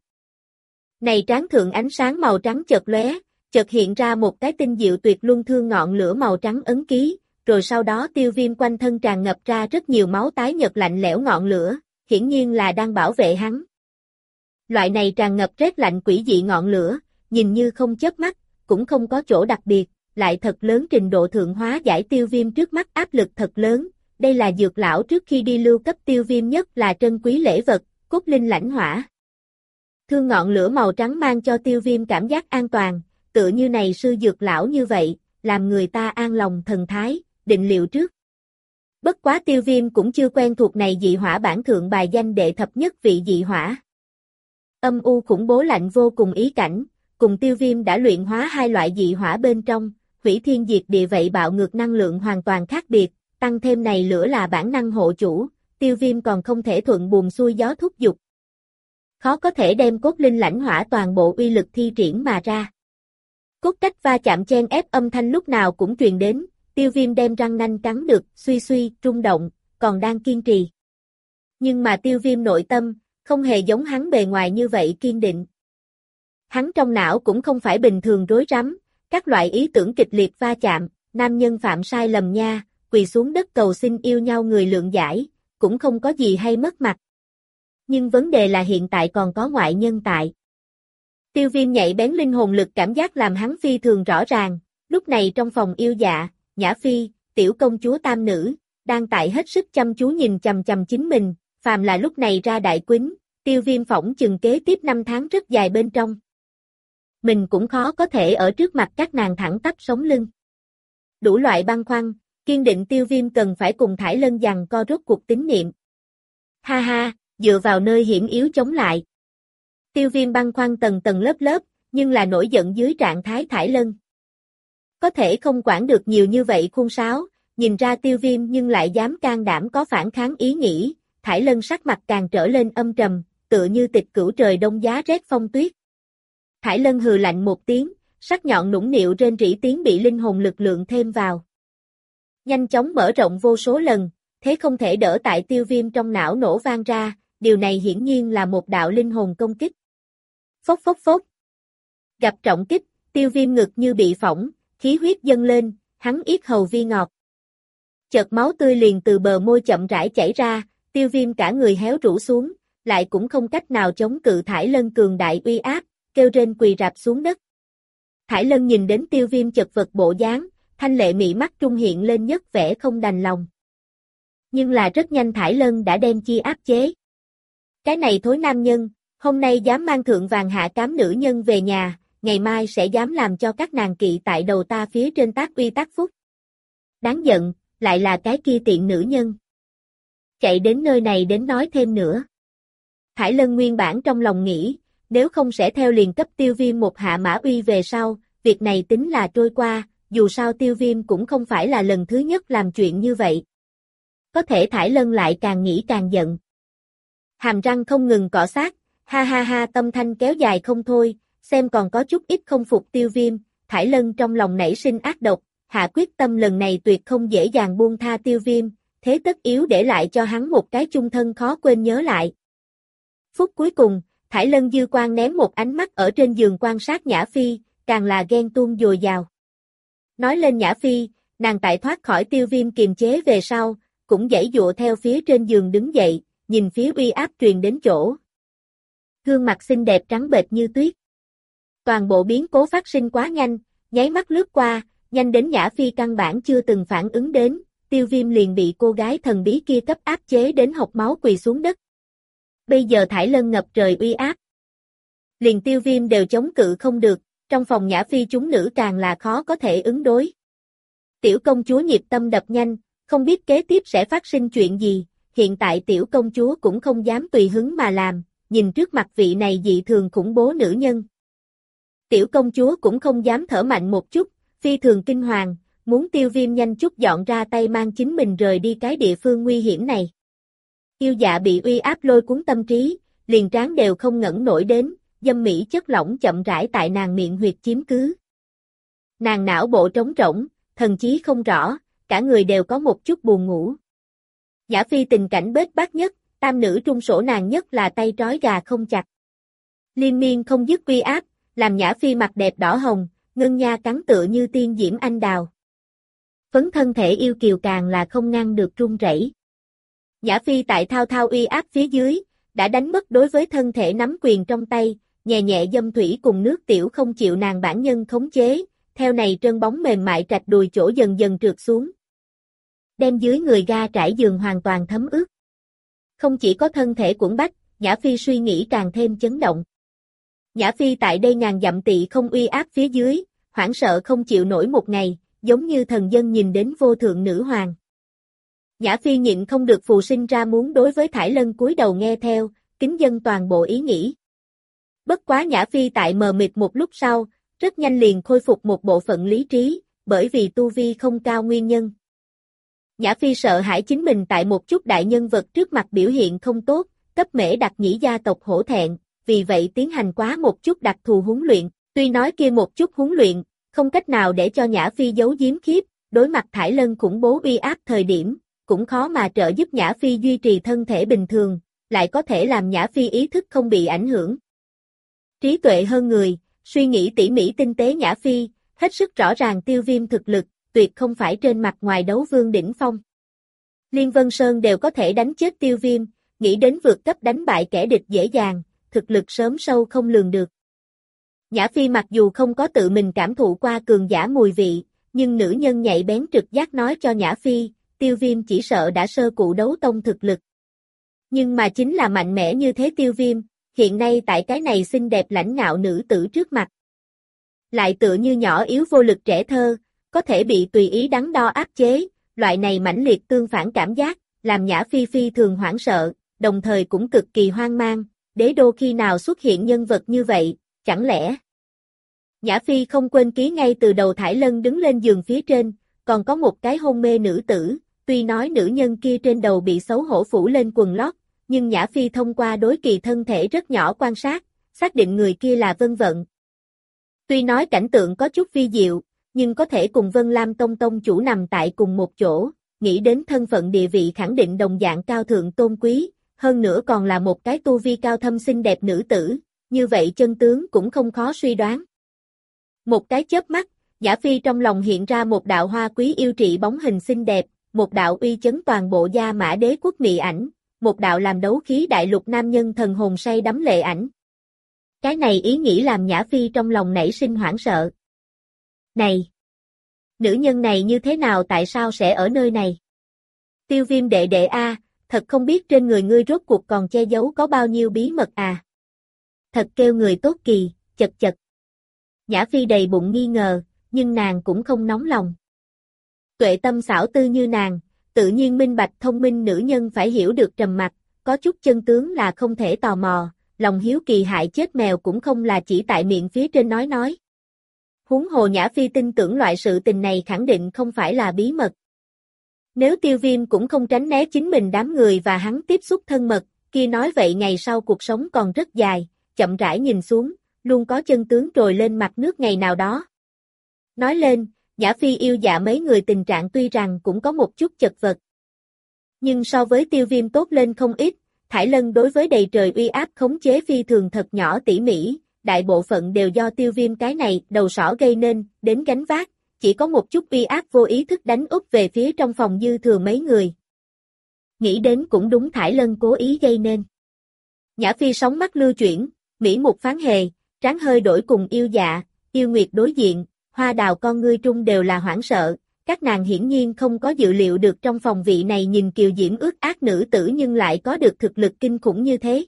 Này trán thượng ánh sáng màu trắng chợt lóe, chợt hiện ra một cái tinh diệu tuyệt luân thương ngọn lửa màu trắng ấn ký, rồi sau đó Tiêu Viêm quanh thân tràn ngập ra rất nhiều máu tái nhợt lạnh lẽo ngọn lửa, hiển nhiên là đang bảo vệ hắn. Loại này tràn ngập rét lạnh quỷ dị ngọn lửa, nhìn như không chớp mắt, cũng không có chỗ đặc biệt, lại thật lớn trình độ thượng hóa giải Tiêu Viêm trước mắt áp lực thật lớn. Đây là dược lão trước khi đi lưu cấp Tiêu Viêm nhất là trân quý lễ vật, cốt linh lãnh hỏa. Thương ngọn lửa màu trắng mang cho Tiêu Viêm cảm giác an toàn, tựa như này sư dược lão như vậy, làm người ta an lòng thần thái, định liệu trước. Bất quá Tiêu Viêm cũng chưa quen thuộc này dị hỏa bản thượng bài danh đệ thập nhất vị dị hỏa. Âm u khủng bố lạnh vô cùng ý cảnh, cùng Tiêu Viêm đã luyện hóa hai loại dị hỏa bên trong, hủy thiên diệt địa vậy bạo ngược năng lượng hoàn toàn khác biệt. Tăng thêm này lửa là bản năng hộ chủ, Tiêu Viêm còn không thể thuận buồm xuôi gió thúc giục. Khó có thể đem cốt linh lãnh hỏa toàn bộ uy lực thi triển mà ra. Cốt cách va chạm chen ép âm thanh lúc nào cũng truyền đến, Tiêu Viêm đem răng nanh cắn được, suy suy, rung động, còn đang kiên trì. Nhưng mà Tiêu Viêm nội tâm, không hề giống hắn bề ngoài như vậy kiên định. Hắn trong não cũng không phải bình thường rối rắm, các loại ý tưởng kịch liệt va chạm, nam nhân phạm sai lầm nha. Quỳ xuống đất cầu xin yêu nhau người lượng giải, cũng không có gì hay mất mặt. Nhưng vấn đề là hiện tại còn có ngoại nhân tại. Tiêu Viêm nhạy bén linh hồn lực cảm giác làm hắn phi thường rõ ràng, lúc này trong phòng yêu dạ, Nhã Phi, tiểu công chúa tam nữ, đang tại hết sức chăm chú nhìn chằm chằm chính mình, phàm là lúc này ra đại quýnh, Tiêu Viêm phỏng chừng kế tiếp 5 tháng rất dài bên trong. Mình cũng khó có thể ở trước mặt các nàng thẳng tắp sống lưng. Đủ loại băn khoăn, kiên định Tiêu Viêm cần phải cùng Thải Lân giằng co rốt cuộc tín niệm. Ha ha, dựa vào nơi hiểm yếu chống lại. Tiêu Viêm băn khoăn tầng tầng lớp lớp, nhưng là nổi giận dưới trạng thái Thải Lân. Có thể không quản được nhiều như vậy khuôn sáo, nhìn ra Tiêu Viêm nhưng lại dám can đảm có phản kháng ý nghĩ, Thải Lân sắc mặt càng trở lên âm trầm, tựa như tịch cửu trời đông giá rét phong tuyết. Thải Lân hừ lạnh một tiếng, sắc nhọn nũng nịu rên rỉ tiếng bị linh hồn lực lượng thêm vào. Nhanh chóng mở rộng vô số lần, thế không thể đỡ tại Tiêu Viêm trong não nổ vang ra, điều này hiển nhiên là một đạo linh hồn công kích. Phốc phốc phốc. Gặp trọng kích, Tiêu Viêm ngực như bị phỏng, khí huyết dâng lên, hắn yết hầu vi ngọt. Chợt máu tươi liền từ bờ môi chậm rãi chảy ra, Tiêu Viêm cả người héo rũ xuống, lại cũng không cách nào chống cự Thải Lân cường đại uy áp, kêu rên quỳ rạp xuống đất. Thải Lân nhìn đến Tiêu Viêm chật vật bộ dáng, thanh lệ mị mắt trung hiện lên nhất vẻ không đành lòng. Nhưng là rất nhanh Thải Lân đã đem chi áp chế. Cái này thối nam nhân, hôm nay dám mang thượng vàng hạ cám nữ nhân về nhà, ngày mai sẽ dám làm cho các nàng kỵ tại đầu ta phía trên tác uy tác phúc. Đáng giận, lại là cái kia tiện nữ nhân. Chạy đến nơi này đến nói thêm nữa. Thải Lân nguyên bản trong lòng nghĩ, nếu không sẽ theo liền cấp Tiêu Viêm một hạ mã uy về sau, việc này tính là trôi qua, dù sao Tiêu Viêm cũng không phải là lần thứ nhất làm chuyện như vậy. Có thể Thải Lân lại càng nghĩ càng giận. Hàm răng không ngừng cọ sát, ha ha ha tâm thanh kéo dài không thôi, xem còn có chút ít không phục Tiêu Viêm, Thải Lân trong lòng nảy sinh ác độc, hạ quyết tâm lần này tuyệt không dễ dàng buông tha Tiêu Viêm, thế tất yếu để lại cho hắn một cái chung thân khó quên nhớ lại. Phút cuối cùng, Thải Lân dư quang ném một ánh mắt ở trên giường quan sát Nhã Phi, càng là ghen tuông dồi dào. Nói lên Nhã Phi, nàng tại thoát khỏi Tiêu Viêm kiềm chế về sau, cũng giãy dụa theo phía trên giường đứng dậy, nhìn phía uy áp truyền đến chỗ. Gương mặt xinh đẹp trắng bệch như tuyết. Toàn bộ biến cố phát sinh quá nhanh, nháy mắt lướt qua, nhanh đến Nhã Phi căn bản chưa từng phản ứng đến, Tiêu Viêm liền bị cô gái thần bí kia cấp áp chế đến hộc máu quỳ xuống đất. Bây giờ Thải Lân ngập trời uy áp. Liền Tiêu Viêm đều chống cự không được, trong phòng Nhã Phi chúng nữ càng là khó có thể ứng đối. Tiểu công chúa nhịp tâm đập nhanh, không biết kế tiếp sẽ phát sinh chuyện gì, hiện tại tiểu công chúa cũng không dám tùy hứng mà làm, nhìn trước mặt vị này dị thường khủng bố nữ nhân. Tiểu công chúa cũng không dám thở mạnh một chút, phi thường kinh hoàng, muốn Tiêu Viêm nhanh chút dọn ra tay mang chính mình rời đi cái địa phương nguy hiểm này. Yêu dạ bị uy áp lôi cuốn tâm trí, liền trán đều không ngẩng nổi đến, dâm mỹ chất lỏng chậm rãi tại nàng miệng huyệt chiếm cứ. Nàng não bộ trống rỗng, thần trí không rõ, cả người đều có một chút buồn ngủ. Nhã Phi tình cảnh bết bát nhất, tam nữ trung sổ nàng nhất là tay trói gà không chặt. Liên miên không dứt uy áp, làm Nhã Phi mặt đẹp đỏ hồng, ngân nha cắn tựa như tiên diễm anh đào. Phấn thân thể yêu kiều càng là không ngăn được run rẩy. Nhã Phi tại thao thao uy áp phía dưới, đã đánh mất đối với thân thể nắm quyền trong tay, nhẹ nhẹ dâm thủy cùng nước tiểu không chịu nàng bản nhân khống chế, theo này trơn bóng mềm mại trạch đùi chỗ dần dần trượt xuống. Đem dưới người ga trải giường hoàn toàn thấm ướt. Không chỉ có thân thể cuộn bách, Nhã Phi suy nghĩ càng thêm chấn động. Nhã Phi tại đây ngàn dặm tị không uy áp phía dưới, hoảng sợ không chịu nổi một ngày, giống như thần dân nhìn đến vô thượng nữ hoàng. Nhã Phi nhịn không được phù sinh ra muốn đối với Thải Lân cúi đầu nghe theo, kính dân toàn bộ ý nghĩ. Bất quá Nhã Phi tại mờ mịt một lúc sau, rất nhanh liền khôi phục một bộ phận lý trí, bởi vì tu vi không cao nguyên nhân. Nhã Phi sợ hãi chính mình tại một chút đại nhân vật trước mặt biểu hiện không tốt, cấp Mễ Đặc Nhĩ gia tộc hổ thẹn, vì vậy tiến hành quá một chút đặc thù huấn luyện, tuy nói kia một chút huấn luyện, không cách nào để cho Nhã Phi giấu giếm khiếp, đối mặt Thải Lân khủng bố uy áp thời điểm, cũng khó mà trợ giúp Nhã Phi duy trì thân thể bình thường, lại có thể làm Nhã Phi ý thức không bị ảnh hưởng. Trí tuệ hơn người, suy nghĩ tỉ mỉ tinh tế Nhã Phi, hết sức rõ ràng Tiêu Viêm thực lực, tuyệt không phải trên mặt ngoài đấu vương đỉnh phong. Liên Vân Sơn đều có thể đánh chết Tiêu Viêm, nghĩ đến vượt cấp đánh bại kẻ địch dễ dàng, thực lực sớm sâu không lường được. Nhã Phi mặc dù không có tự mình cảm thụ qua cường giả mùi vị, nhưng nữ nhân nhạy bén trực giác nói cho Nhã Phi, Tiêu Viêm chỉ sợ đã sơ cụ đấu tông thực lực. Nhưng mà chính là mạnh mẽ như thế Tiêu Viêm, hiện nay tại cái này xinh đẹp lãnh ngạo nữ tử trước mặt. Lại tựa như nhỏ yếu vô lực trẻ thơ, có thể bị tùy ý đắn đo áp chế, loại này mãnh liệt tương phản cảm giác, làm Nhã Phi phi thường hoảng sợ, đồng thời cũng cực kỳ hoang mang, đế đô khi nào xuất hiện nhân vật như vậy, chẳng lẽ? Nhã Phi không quên ký ngay từ đầu Thải Lân đứng lên giường phía trên, còn có một cái hôn mê nữ tử, tuy nói nữ nhân kia trên đầu bị xấu hổ phủ lên quần lót, nhưng Nhã Phi thông qua đối kỳ thân thể rất nhỏ quan sát, xác định người kia là Vân Vận. Tuy nói cảnh tượng có chút vi diệu, nhưng có thể cùng Vân Lam Tông tông chủ nằm tại cùng một chỗ, nghĩ đến thân phận địa vị khẳng định đồng dạng cao thượng tôn quý, hơn nữa còn là một cái tu vi cao thâm xinh đẹp nữ tử, như vậy chân tướng cũng không khó suy đoán. Một cái chớp mắt, Nhã Phi trong lòng hiện ra một đạo hoa quý yêu trị bóng hình xinh đẹp, một đạo uy chấn toàn bộ gia mã đế quốc mị ảnh, một đạo làm đấu khí đại lục nam nhân thần hồn say đắm lệ ảnh. Cái này ý nghĩ làm Nhã Phi trong lòng nảy sinh hoảng sợ. Này! Nữ nhân này như thế nào tại sao sẽ ở nơi này? Tiêu Viêm đệ đệ a, thật không biết trên người ngươi rốt cuộc còn che giấu có bao nhiêu bí mật à. Thật kêu người tốt kỳ, chật chật. Nhã Phi đầy bụng nghi ngờ, nhưng nàng cũng không nóng lòng. Tuệ tâm xảo tư như nàng, tự nhiên minh bạch thông minh nữ nhân phải hiểu được trầm mặc, có chút chân tướng là không thể tò mò, lòng hiếu kỳ hại chết mèo cũng không là chỉ tại miệng phía trên nói. Huống hồ Nhã Phi tin tưởng loại sự tình này khẳng định không phải là bí mật. Nếu Tiêu Viêm cũng không tránh né chính mình đám người và hắn tiếp xúc thân mật, kia nói vậy ngày sau cuộc sống còn rất dài, chậm rãi nhìn xuống, luôn có chân tướng trồi lên mặt nước ngày nào đó. Nói lên, Nhã Phi yêu dạ mấy người tình trạng tuy rằng cũng có một chút chật vật. Nhưng so với Tiêu Viêm tốt lên không ít, Thải Lân đối với đầy trời uy áp khống chế phi thường thật nhỏ tỉ mỉ, đại bộ phận đều do Tiêu Viêm cái này đầu sỏ gây nên, đến gánh vác, chỉ có một chút uy áp vô ý thức đánh úp về phía trong phòng dư thừa mấy người. Nghĩ đến cũng đúng Thải Lân cố ý gây nên. Nhã Phi sóng mắt lưu chuyển, mỹ mục phán hề, trán hơi đổi cùng yêu dạ, yêu nguyệt đối diện, hoa đào con ngươi trung đều là hoảng sợ, các nàng hiển nhiên không có dự liệu được trong phòng vị này nhìn kiều diễm ước ác nữ tử nhưng lại có được thực lực kinh khủng như thế.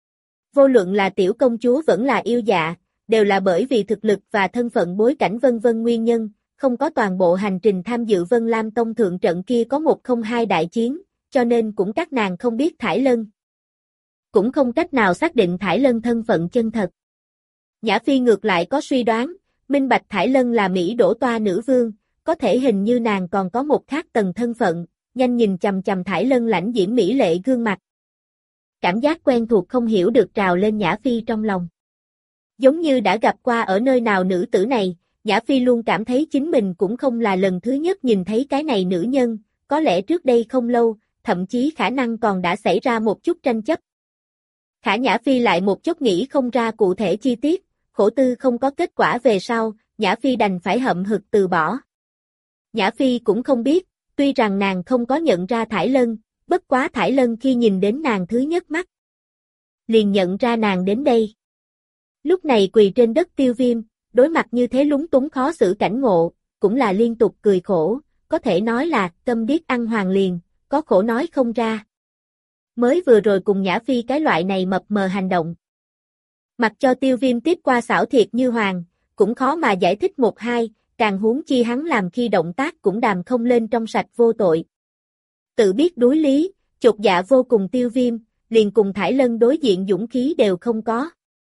Vô luận là tiểu công chúa vẫn là yêu dạ, đều là bởi vì thực lực và thân phận bối cảnh vân vân nguyên nhân, không có toàn bộ hành trình tham dự Vân Lam Tông thượng trận kia có 102 đại chiến, cho nên cũng các nàng không biết Thải Lân. Cũng không cách nào xác định Thải Lân thân phận chân thật. Nhã Phi ngược lại có suy đoán, minh bạch Thải Lân là Mỹ đổ toa nữ vương, có thể hình như nàng còn có một khác tầng thân phận, nhanh nhìn chằm chằm Thải Lân lãnh diễm mỹ lệ gương mặt. Cảm giác quen thuộc không hiểu được trào lên Nhã Phi trong lòng. Giống như đã gặp qua ở nơi nào nữ tử này, Nhã Phi luôn cảm thấy chính mình cũng không là lần thứ nhất nhìn thấy cái này nữ nhân, có lẽ trước đây không lâu, thậm chí khả năng còn đã xảy ra một chút tranh chấp. Khả Nhã Phi lại một chút nghĩ không ra cụ thể chi tiết, khổ tư không có kết quả về sau, Nhã Phi đành phải hậm hực từ bỏ. Nhã Phi cũng không biết, tuy rằng nàng không có nhận ra Thải Lân, bất quá Thải Lân khi nhìn đến nàng thứ nhất mắt, liền nhận ra nàng đến đây. Lúc này quỳ trên đất Tiêu Viêm, đối mặt như thế lúng túng khó xử cảnh ngộ, cũng là liên tục cười khổ, có thể nói là câm điếc ăn hoàng liền, có khổ nói không ra. Mới vừa rồi cùng Nhã Phi cái loại này mập mờ hành động. Mặc cho Tiêu Viêm tiếp qua xảo thiệt như hoàng, cũng khó mà giải thích một hai, càng huống chi hắn làm khi động tác cũng đàm không lên trong sạch vô tội. Tự biết đối lý, chột dạ vô cùng Tiêu Viêm, liền cùng Thải Lân đối diện dũng khí đều không có.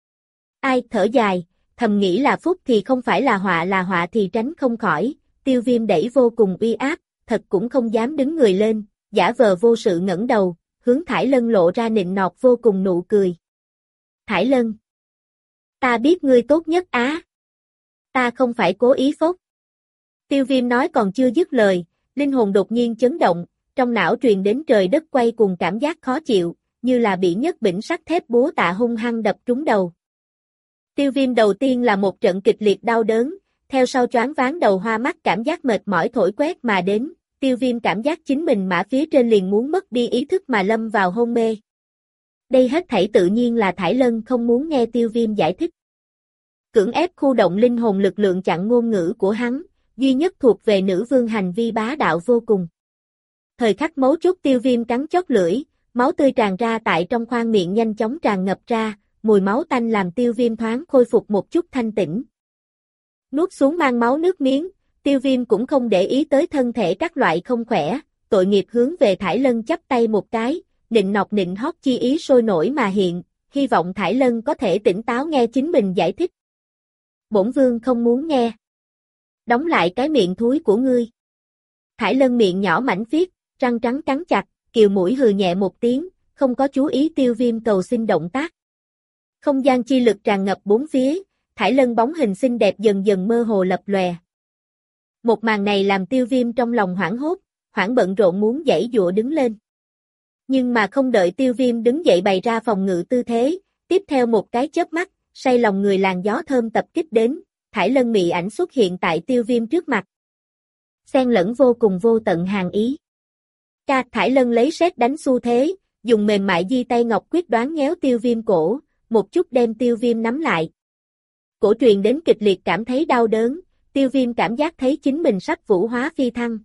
Ai thở dài, thầm nghĩ là phúc thì không phải là họa thì tránh không khỏi, Tiêu Viêm đẩy vô cùng uy áp, thật cũng không dám đứng người lên, giả vờ vô sự ngẩng đầu, hướng Thải Lân lộ ra nịnh nọt vô cùng nụ cười. Thải Lân, ta biết ngươi tốt nhất á. Ta không phải cố ý phốc. Tiêu Viêm nói còn chưa dứt lời, linh hồn đột nhiên chấn động, trong não truyền đến trời đất quay cuồng cảm giác khó chịu, như là bị nhất bỉnh sắt thép búa tạ hung hăng đập trúng đầu. Tiêu Viêm đầu tiên là một trận kịch liệt đau đớn, theo sau choáng váng đầu hoa mắt cảm giác mệt mỏi thổi quét mà đến, Tiêu Viêm cảm giác chính mình mã phía trên liền muốn mất đi ý thức mà lâm vào hôn mê. Đây hết thảy tự nhiên là Thải Lân không muốn nghe Tiêu Viêm giải thích. Cưỡng ép khu động linh hồn lực lượng chặn ngôn ngữ của hắn, duy nhất thuộc về nữ vương hành vi bá đạo vô cùng. Thời khắc mấu chốt Tiêu Viêm cắn chót lưỡi, máu tươi tràn ra tại trong khoang miệng nhanh chóng tràn ngập ra, mùi máu tanh làm Tiêu Viêm thoáng khôi phục một chút thanh tĩnh. Nuốt xuống mang máu nước miếng, Tiêu Viêm cũng không để ý tới thân thể các loại không khỏe, tội nghiệp hướng về Thải Lân chắp tay một cái, nịnh nọt nịnh hót chi ý sôi nổi mà hiện, hy vọng Thải Lân có thể tỉnh táo nghe chính mình giải thích. Bổn vương không muốn nghe. Đóng lại cái miệng thúi của ngươi. Thải Lân miệng nhỏ mảnh phiết, răng trắng cắn chặt, kiều mũi hừ nhẹ một tiếng, không có chú ý Tiêu Viêm cầu xin động tác. Không gian chi lực tràn ngập bốn phía, Thải Lân bóng hình xinh đẹp dần dần mơ hồ lập lòe. Một màn này làm Tiêu Viêm trong lòng hoảng hốt, hoảng bận rộn muốn giãy giụa đứng lên. Nhưng mà không đợi Tiêu Viêm đứng dậy bày ra phòng ngự tư thế, tiếp theo một cái chớp mắt, say lòng người làn gió thơm tập kích đến, Thải Lân mị ảnh xuất hiện tại Tiêu Viêm trước mặt. Xen lẫn vô cùng vô tận hàn ý. Thải Lân lấy sét đánh xu thế, dùng mềm mại di tay ngọc quyết đoán nhéo Tiêu Viêm cổ, một chút đem Tiêu Viêm nắm lại. Cổ truyền đến kịch liệt cảm thấy đau đớn, Tiêu Viêm cảm giác thấy chính mình sắp vũ hóa phi thăng.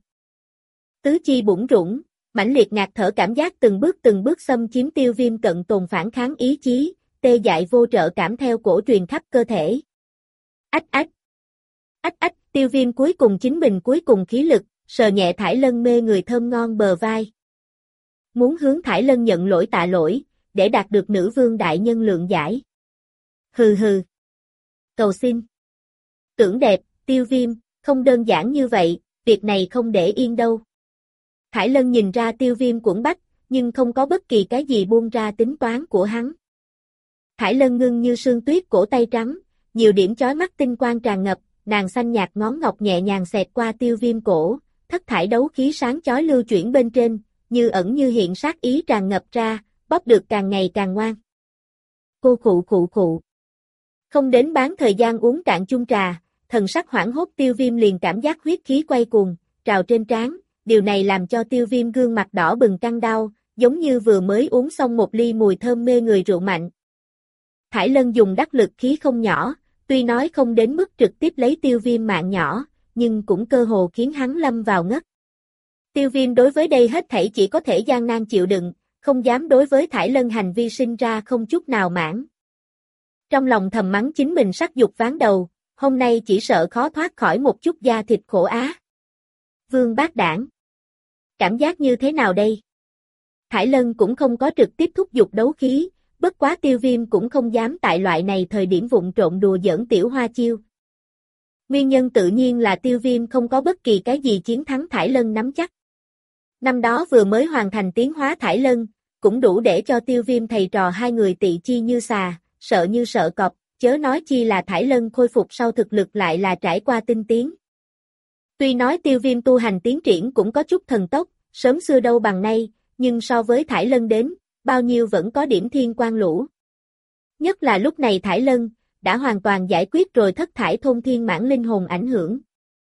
Tứ chi bủn rủn, mãnh liệt ngạt thở cảm giác từng bước xâm chiếm Tiêu Viêm cận tồn phản kháng ý chí, tê dại vô trợ cảm theo cổ truyền khắp cơ thể. Ách ách. Ách ách, Tiêu Viêm cuối cùng chính mình cuối cùng khí lực, sờ nhẹ Thải Lân mê người thơm ngon bờ vai. Muốn hướng Thải Lân nhận lỗi tạ lỗi, để đạt được nữ vương đại nhân lượng giải. Hừ hừ. Cầu xin. Tưởng đẹp, Tiêu Viêm, không đơn giản như vậy, việc này không để yên đâu. Thải Lân nhìn ra Tiêu Viêm quẫn bách, nhưng không có bất kỳ cái gì buông ra tính toán của hắn. Thải Lân ngưng như sương tuyết cổ tay trắng, nhiều điểm chói mắt tinh quang tràn ngập, nàng xanh nhạt ngón ngọc nhẹ nhàng xẹt qua Tiêu Viêm cổ, thất thải đấu khí sáng chói lưu chuyển bên trên, như ẩn như hiện sát ý tràn ngập ra, bóp được càng ngày càng ngoan. Cô khụ. Không đến bán thời gian uống cạn chung trà, thần sắc hoảng hốt Tiêu Viêm liền cảm giác huyết khí quay cuồng, trào trên trán, điều này làm cho Tiêu Viêm gương mặt đỏ bừng căng đau, giống như vừa mới uống xong một ly mùi thơm mê người rượu mạnh. Thải Lân dùng đắc lực khí không nhỏ, tuy nói không đến mức trực tiếp lấy Tiêu Viêm mạng nhỏ, nhưng cũng cơ hồ khiến hắn lâm vào ngất. Tiêu Viêm đối với đây hết thảy chỉ có thể gian nan chịu đựng, không dám đối với Thải Lân hành vi sinh ra không chút nào mãn. Trong lòng thầm mắng chính mình sắc dục ván đầu, hôm nay chỉ sợ khó thoát khỏi một chút da thịt khổ á. Vương bác đảng. Cảm giác như thế nào đây? Thải Lân cũng không có trực tiếp thúc giục đấu khí, bất quá Tiêu Viêm cũng không dám tại loại này thời điểm vụng trộn đùa giỡn tiểu hoa chiêu. Nguyên nhân tự nhiên là Tiêu Viêm không có bất kỳ cái gì chiến thắng Thải Lân nắm chắc. Năm đó vừa mới hoàn thành tiến hóa Thải Lân, cũng đủ để cho Tiêu Viêm thầy trò hai người tị chi như xà, sợ như sợ cọp, chớ nói chi là Thải Lân khôi phục sau thực lực lại là trải qua tinh tiến. Tuy nói Tiêu Viêm tu hành tiến triển cũng có chút thần tốc, sớm xưa đâu bằng nay, nhưng so với Thải Lân đến, bao nhiêu vẫn có điểm thiên quan lũ. Nhất là lúc này Thải Lân, đã hoàn toàn giải quyết rồi thất thải thôn thiên mãn linh hồn ảnh hưởng.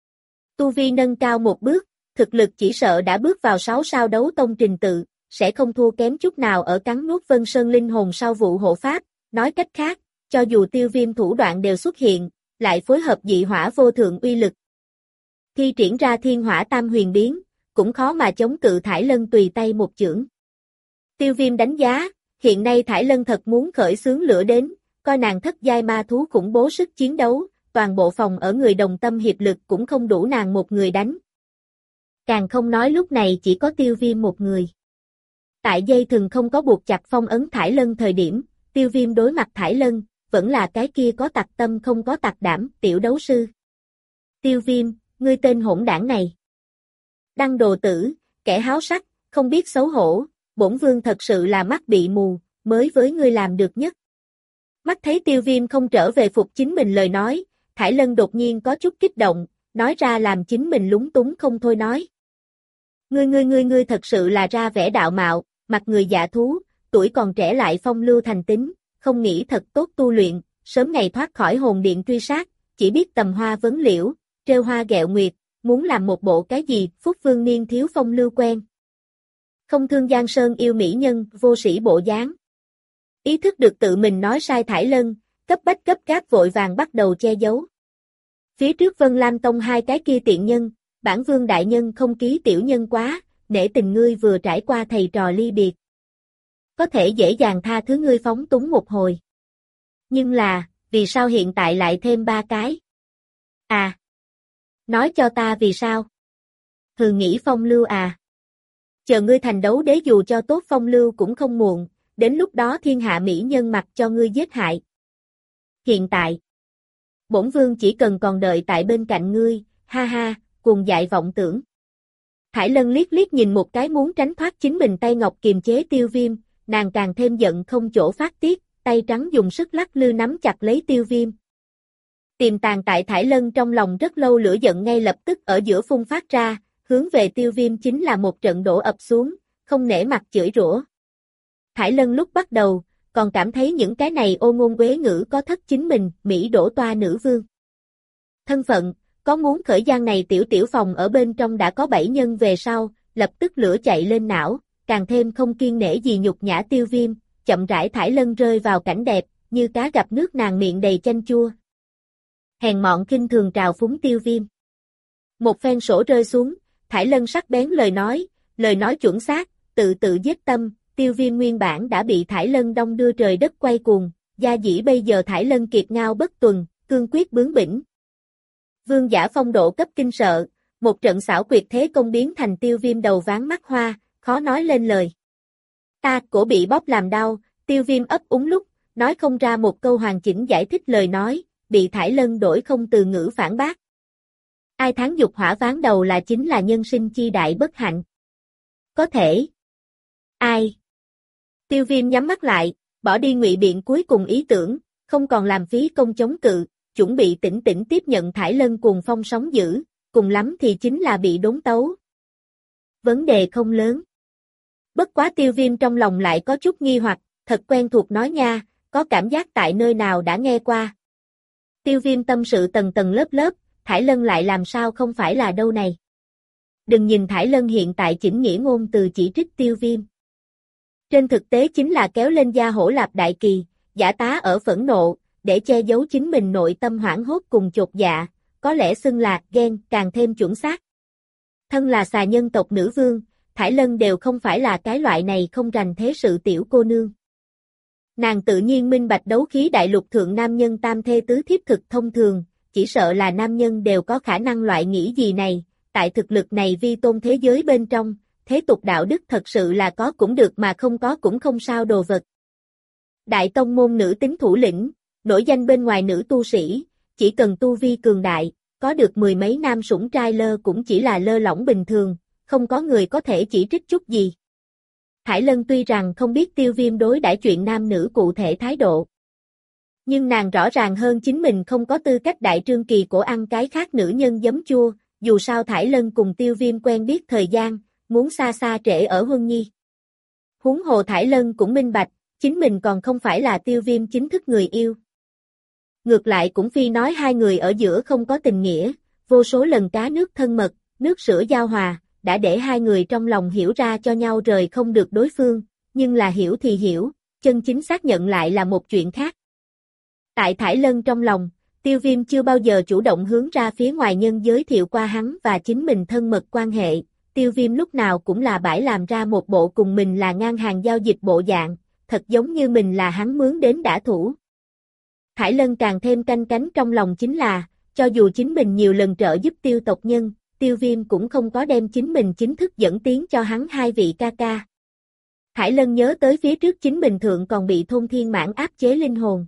Tu vi nâng cao một bước, thực lực chỉ sợ đã bước vào 6 sao đấu tông trình tự, sẽ không thua kém chút nào ở cắn nuốt Vân Sơn linh hồn sau vụ hộ pháp, nói cách khác, cho dù Tiêu Viêm thủ đoạn đều xuất hiện, lại phối hợp dị hỏa vô thượng uy lực. Thi triển ra thiên hỏa tam huyền biến, cũng khó mà chống cự Thải Lân tùy tay một chưởng. Tiêu Viêm đánh giá, hiện nay Thải Lân thật muốn khởi xướng lửa đến, coi nàng thất giai ma thú khủng bố sức chiến đấu, toàn bộ phòng ở người đồng tâm hiệp lực cũng không đủ nàng một người đánh. Càng không nói lúc này chỉ có Tiêu Viêm một người. Tại dây thừng không có buộc chặt phong ấn Thải Lân thời điểm, Tiêu Viêm đối mặt Thải Lân, vẫn là cái kia có tặc tâm không có tặc đảm, tiểu đấu sư. Tiêu Viêm, ngươi tên hỗn đảng này. Đăng đồ tử, kẻ háo sắc, không biết xấu hổ, bổn vương thật sự là mắt bị mù, mới với ngươi làm được nhất. Mắt thấy Tiêu Viêm không trở về phục chính mình lời nói, Thải Lân đột nhiên có chút kích động, nói ra làm chính mình lúng túng không thôi nói. Ngươi thật sự là ra vẻ đạo mạo, mặt người dạ thú, tuổi còn trẻ lại phong lưu thành tính, không nghĩ thật tốt tu luyện, sớm ngày thoát khỏi hồn điện truy sát, chỉ biết tầm hoa vấn liễu, trêu hoa ghẹo nguyệt, muốn làm một bộ cái gì, phúc vương niên thiếu phong lưu quen. Không thương Giang Sơn yêu mỹ nhân, vô sĩ bộ dáng. Ý thức được tự mình nói sai Thải Lân, cấp bách gấp gáp vội vàng bắt đầu che giấu. Phía trước Vân Lam Tông hai cái kia tiện nhân, bản vương đại nhân không ký tiểu nhân quá, nể tình ngươi vừa trải qua thầy trò ly biệt. Có thể dễ dàng tha thứ ngươi phóng túng một hồi. Nhưng là, vì sao hiện tại lại thêm 3 cái? À! Nói cho ta vì sao? Hừ nghĩ phong lưu à? Chờ ngươi thành đấu đế dù cho tốt phong lưu cũng không muộn, đến lúc đó thiên hạ mỹ nhân mặc cho ngươi giết hại. Hiện tại, bổn vương chỉ cần còn đợi tại bên cạnh ngươi, ha ha, cuồng dại vọng tưởng. Thải Lân liếc liếc nhìn một cái muốn tránh thoát chính mình tay ngọc kiềm chế Tiêu Viêm, nàng càng thêm giận không chỗ phát tiết, tay trắng dùng sức lắc lư nắm chặt lấy Tiêu Viêm. Tiềm tàng tại Thải Lân trong lòng rất lâu lửa giận ngay lập tức ở giữa phun phát ra, hướng về Tiêu Viêm chính là một trận đổ ập xuống, không nể mặt chửi rủa. Thải Lân lúc bắt đầu, còn cảm thấy những cái này ô ngôn uế ngữ có thất chính mình, Mỹ đổ toa nữ vương. Thân phận, có muốn khởi gian này tiểu phòng ở bên trong đã có 7 nhân về sau, lập tức lửa chạy lên não, càng thêm không kiêng nể gì nhục nhã Tiêu Viêm, chậm rãi Thải Lân rơi vào cảnh đẹp, như cá gặp nước nàng miệng đầy chanh chua. Hèn mọn khinh thường trào phúng Tiêu Viêm. Một phen sổ rơi xuống, Thải Lân sắc bén lời nói chuẩn xác, tự tự giết tâm, Tiêu Viêm nguyên bản đã bị Thải Lân đong đưa trời đất quay cuồng, gia dĩ bây giờ Thải Lân kiệt ngao bất tuần, cương quyết bướng bỉnh. Vương giả phong độ cấp kinh sợ, một trận xảo quyệt thế công biến thành Tiêu Viêm đầu ván mắt hoa, khó nói lên lời. Ta cổ bị bóp làm đau, Tiêu Viêm ấp úng lúc, nói không ra một câu hoàn chỉnh giải thích lời nói, bị Thải Lân đổi không từ ngữ phản bác. Ai tháng dục hỏa ván đầu là chính là nhân sinh chi đại bất hạnh. Có thể. Ai? Tiêu Viêm nhắm mắt lại, bỏ đi ngụy biện cuối cùng ý tưởng, không còn làm phí công chống cự, chuẩn bị tĩnh tĩnh tiếp nhận Thải Lân cuồng phong sóng dữ, cùng lắm thì chính là bị đốn tấu. Vấn đề không lớn. Bất quá Tiêu Viêm trong lòng lại có chút nghi hoặc, thật quen thuộc nói nha, có cảm giác tại nơi nào đã nghe qua. Tiêu Viêm tâm sự tầng tầng lớp lớp, Thải Lân lại làm sao không phải là đâu này. Đừng nhìn Thải Lân hiện tại chỉnh nghĩa ngôn từ chỉ trích Tiêu Viêm. Trên thực tế chính là kéo lên da hổ lạp đại kỳ, giả tá ở phẫn nộ, để che giấu chính mình nội tâm hoảng hốt cùng chột dạ, có lẽ xưng là ghen càng thêm chuẩn xác. Thân là xà nhân tộc nữ vương, Thải Lân đều không phải là cái loại này không rành thế sự tiểu cô nương. Nàng tự nhiên minh bạch đấu khí đại lục thượng nam nhân tam thê tứ thiếp thực thông thường, chỉ sợ là nam nhân đều có khả năng loại nghĩ gì này, tại thực lực này vi tôn thế giới bên trong, thế tục đạo đức thật sự là có cũng được mà không có cũng không sao đồ vật. Đại tông môn nữ tính thủ lĩnh, nổi danh bên ngoài nữ tu sĩ, chỉ cần tu vi cường đại, có được mười mấy nam sủng trai lơ cũng chỉ là lơ lỏng bình thường, không có người có thể chỉ trích chút gì. Thải Lân tuy rằng không biết Tiêu Viêm đối đãi chuyện nam nữ cụ thể thái độ, nhưng nàng rõ ràng hơn chính mình không có tư cách đại trương kỳ cổ ăn cái khác nữ nhân giấm chua, dù sao Thải Lân cùng Tiêu Viêm quen biết thời gian, muốn xa xa trễ ở Huân Nhi. Huống hồ Thải Lân cũng minh bạch, chính mình còn không phải là Tiêu Viêm chính thức người yêu. Ngược lại cũng phi nói hai người ở giữa không có tình nghĩa, vô số lần cá nước thân mật, nước sữa giao hòa, đã để hai người trong lòng hiểu ra cho nhau rời không được đối phương, nhưng là hiểu thì hiểu, chân chính xác nhận lại là một chuyện khác. Tại Thải Lân trong lòng, Tiêu Viêm chưa bao giờ chủ động hướng ra phía ngoài nhân giới thiệu qua hắn và chính mình thân mật quan hệ, Tiêu Viêm lúc nào cũng là bãi làm ra một bộ cùng mình là ngang hàng giao dịch bộ dạng, thật giống như mình là hắn mướn đến đã thủ. Thải Lân càng thêm canh cánh trong lòng chính là, cho dù chính mình nhiều lần trợ giúp Tiêu tộc nhân, Tiêu Viêm cũng không có đem chính mình chính thức dẫn tiến cho hắn hai vị ca ca. Thải Lân nhớ tới phía trước chính mình thượng còn bị Thôn Thiên Mãn áp chế linh hồn.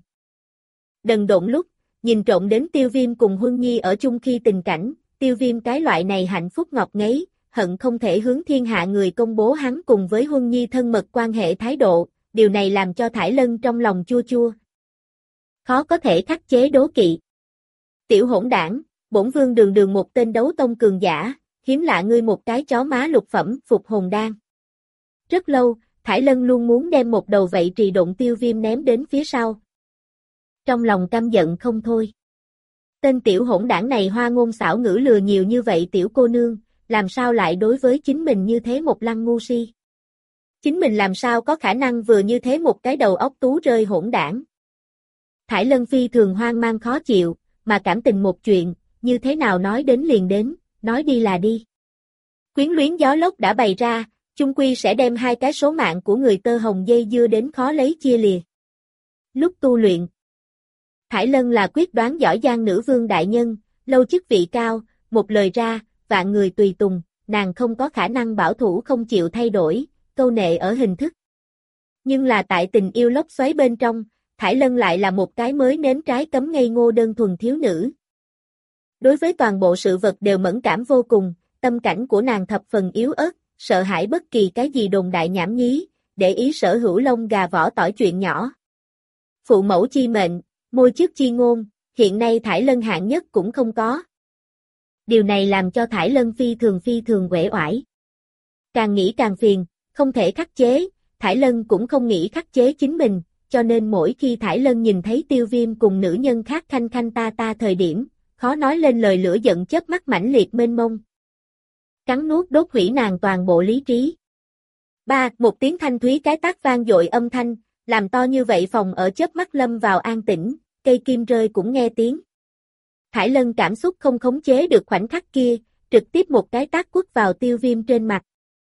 Đần độn lúc, nhìn trộm đến Tiêu Viêm cùng Huân Nhi ở chung khi tình cảnh, Tiêu Viêm cái loại này hạnh phúc ngọt ngấy, hận không thể hướng thiên hạ người công bố hắn cùng với Huân Nhi thân mật quan hệ thái độ, điều này làm cho Thải Lân trong lòng chua chua. Khó có thể khắc chế đố kỵ. Tiểu hỗn đảng, bổn vương đường đường một tên đấu tông cường giả, hiếm lạ ngươi một cái chó má lục phẩm phục hồn đan. Rất lâu, Thải Lân luôn muốn đem một đầu vậy trì độn Tiêu Viêm ném đến phía sau. Trong lòng căm giận không thôi. Tên tiểu hỗn đảng này hoa ngôn xảo ngữ lừa nhiều như vậy tiểu cô nương, làm sao lại đối với chính mình như thế một lăng ngu si. Chính mình làm sao có khả năng vừa như thế một cái đầu óc tú rơi hỗn đảng. Thải Lân phi thường hoang mang khó chịu, mà cảm tình một chuyện, như thế nào nói đến liền đến, nói đi là đi. Quyến luyến gió lốc đã bày ra, chung quy sẽ đem hai cái số mạng của người tơ hồng dây dưa đến khó lấy chia lìa. Lúc tu luyện, Thải Lân là quyết đoán giỏi giang nữ vương đại nhân, lâu chức vị cao, một lời ra, vạn người tùy tùng, nàng không có khả năng bảo thủ không chịu thay đổi, câu nệ ở hình thức. Nhưng là tại tình yêu lốc xoáy bên trong, Thải Lân lại là một cái mới nếm trái cấm ngây ngô đơn thuần thiếu nữ. Đối với toàn bộ sự vật đều mẫn cảm vô cùng, tâm cảnh của nàng thập phần yếu ớt, sợ hãi bất kỳ cái gì đồn đại nhảm nhí, để ý sở hữu lông gà vỏ tỏi chuyện nhỏ. Phụ mẫu chi mệnh, môi trước chi ngôn, hiện nay Thải Lân hạng nhất cũng không có. Điều này làm cho Thải Lân phi thường uể oải. Càng nghĩ càng phiền, không thể khắc chế, Thải Lân cũng không nghĩ khắc chế chính mình, cho nên mỗi khi Thải Lân nhìn thấy Tiêu Viêm cùng nữ nhân khác khanh khanh ta thời điểm, khó nói lên lời lửa giận chớp mắt mãnh liệt mênh mông. Cắn nuốt đốt hủy nàng toàn bộ lý trí. Ba, một tiếng thanh thúy cái tát vang dội âm thanh, làm to như vậy phòng ở chớp mắt lâm vào an tĩnh, cây kim rơi cũng nghe tiếng. Thải Lân cảm xúc không khống chế được khoảnh khắc kia, trực tiếp một cái tát quất vào Tiêu Viêm trên mặt.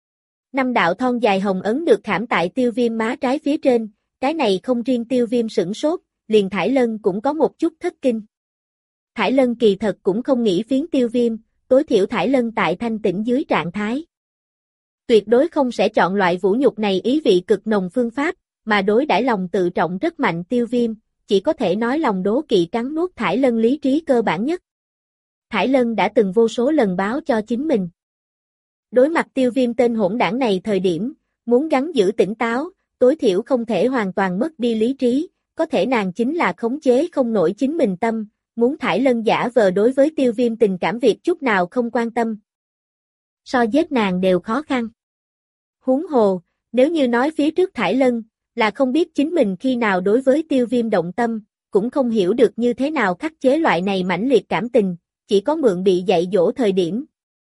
5 đạo thon dài hồng ấn được khảm tại Tiêu Viêm má trái phía trên, cái này không riêng Tiêu Viêm sửng sốt, liền Thải Lân cũng có một chút thất kinh. Thải Lân kỳ thật cũng không nghĩ phiến Tiêu Viêm, tối thiểu Thải Lân tại thanh tĩnh dưới trạng thái. Tuyệt đối không sẽ chọn loại vũ nhục này ý vị cực nồng phương pháp, mà đối đãi lòng tự trọng rất mạnh Tiêu Viêm, chỉ có thể nói lòng đố kỵ cắn nuốt Thải Lân lý trí cơ bản nhất. Thải Lân đã từng vô số lần báo cho chính mình. Đối mặt Tiêu Viêm tên hỗn đảng này thời điểm, muốn gắng giữ tỉnh táo, tối thiểu không thể hoàn toàn mất đi lý trí, có thể nàng chính là khống chế không nổi chính mình tâm, muốn Thải Lân giả vờ đối với Tiêu Viêm tình cảm việc chút nào không quan tâm. So giết nàng đều khó khăn. Huống hồ, nếu như nói phía trước Thải Lân, là không biết chính mình khi nào đối với Tiêu Viêm động tâm, cũng không hiểu được như thế nào khắc chế loại này mãnh liệt cảm tình, chỉ có mượn bị dạy dỗ thời điểm.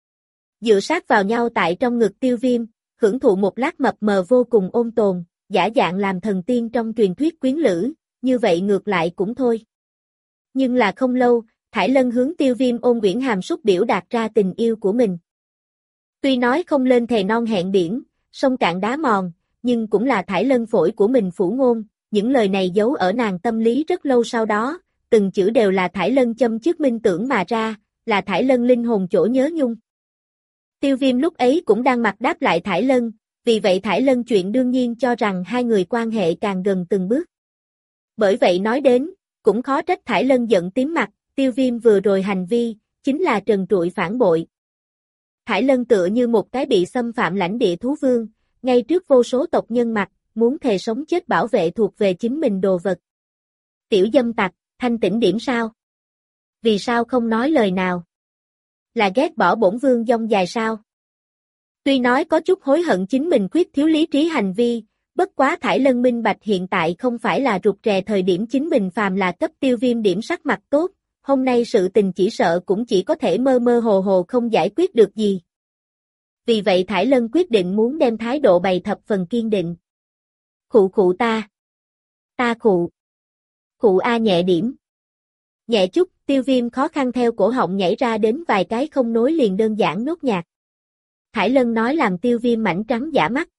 Dựa sát vào nhau tại trong ngực Tiêu Viêm, hưởng thụ một lát mập mờ vô cùng ôn tồn, giả dạng làm thần tiên trong truyền thuyết quyến lữ, như vậy ngược lại cũng thôi. Nhưng là không lâu, Thải Lân hướng Tiêu Viêm ôm uyển hàm xúc biểu đạt ra tình yêu của mình. Tuy nói không lên thề non hẹn biển, sông cạn đá mòn, nhưng cũng là Thải Lân phổi của mình phủ ngôn, những lời này giấu ở nàng tâm lý rất lâu sau đó, từng chữ đều là Thải Lân châm chước minh tưởng mà ra, là Thải Lân linh hồn chỗ nhớ nhung. Tiêu Viêm lúc ấy cũng đang mặc đáp lại Thải Lân, vì vậy Thải Lân chuyện đương nhiên cho rằng hai người quan hệ càng gần từng bước. Bởi vậy nói đến, cũng khó trách Thải Lân giận tím mặt, Tiêu Viêm vừa rồi hành vi, chính là trần trụi phản bội. Thải Lân tựa như một cái bị xâm phạm lãnh địa thú vương, ngay trước vô số tộc nhân mặt, muốn thề sống chết bảo vệ thuộc về chính mình đồ vật. Tiểu dâm tặc, thanh tĩnh điểm sao? Vì sao không nói lời nào? Là ghét bỏ bổn vương dông dài sao? Tuy nói có chút hối hận chính mình khuyết thiếu lý trí hành vi, bất quá Thải Lân minh bạch hiện tại không phải là rụt rè thời điểm chính mình phàm là cấp Tiêu Viêm điểm sắc mặt tốt, hôm nay sự tình chỉ sợ cũng chỉ có thể mơ mơ hồ hồ không giải quyết được gì. Vì vậy Thải Lân quyết định muốn đem thái độ bày thập phần kiên định. Khụ khụ ta. Ta khụ. Khụ a nhẹ điểm. Nhẹ chút, Tiêu Viêm khó khăn theo cổ họng nhảy ra đến vài cái không nối liền đơn giản nốt nhạc. Thải Lân nói làm Tiêu Viêm mảnh trắng giả mắt.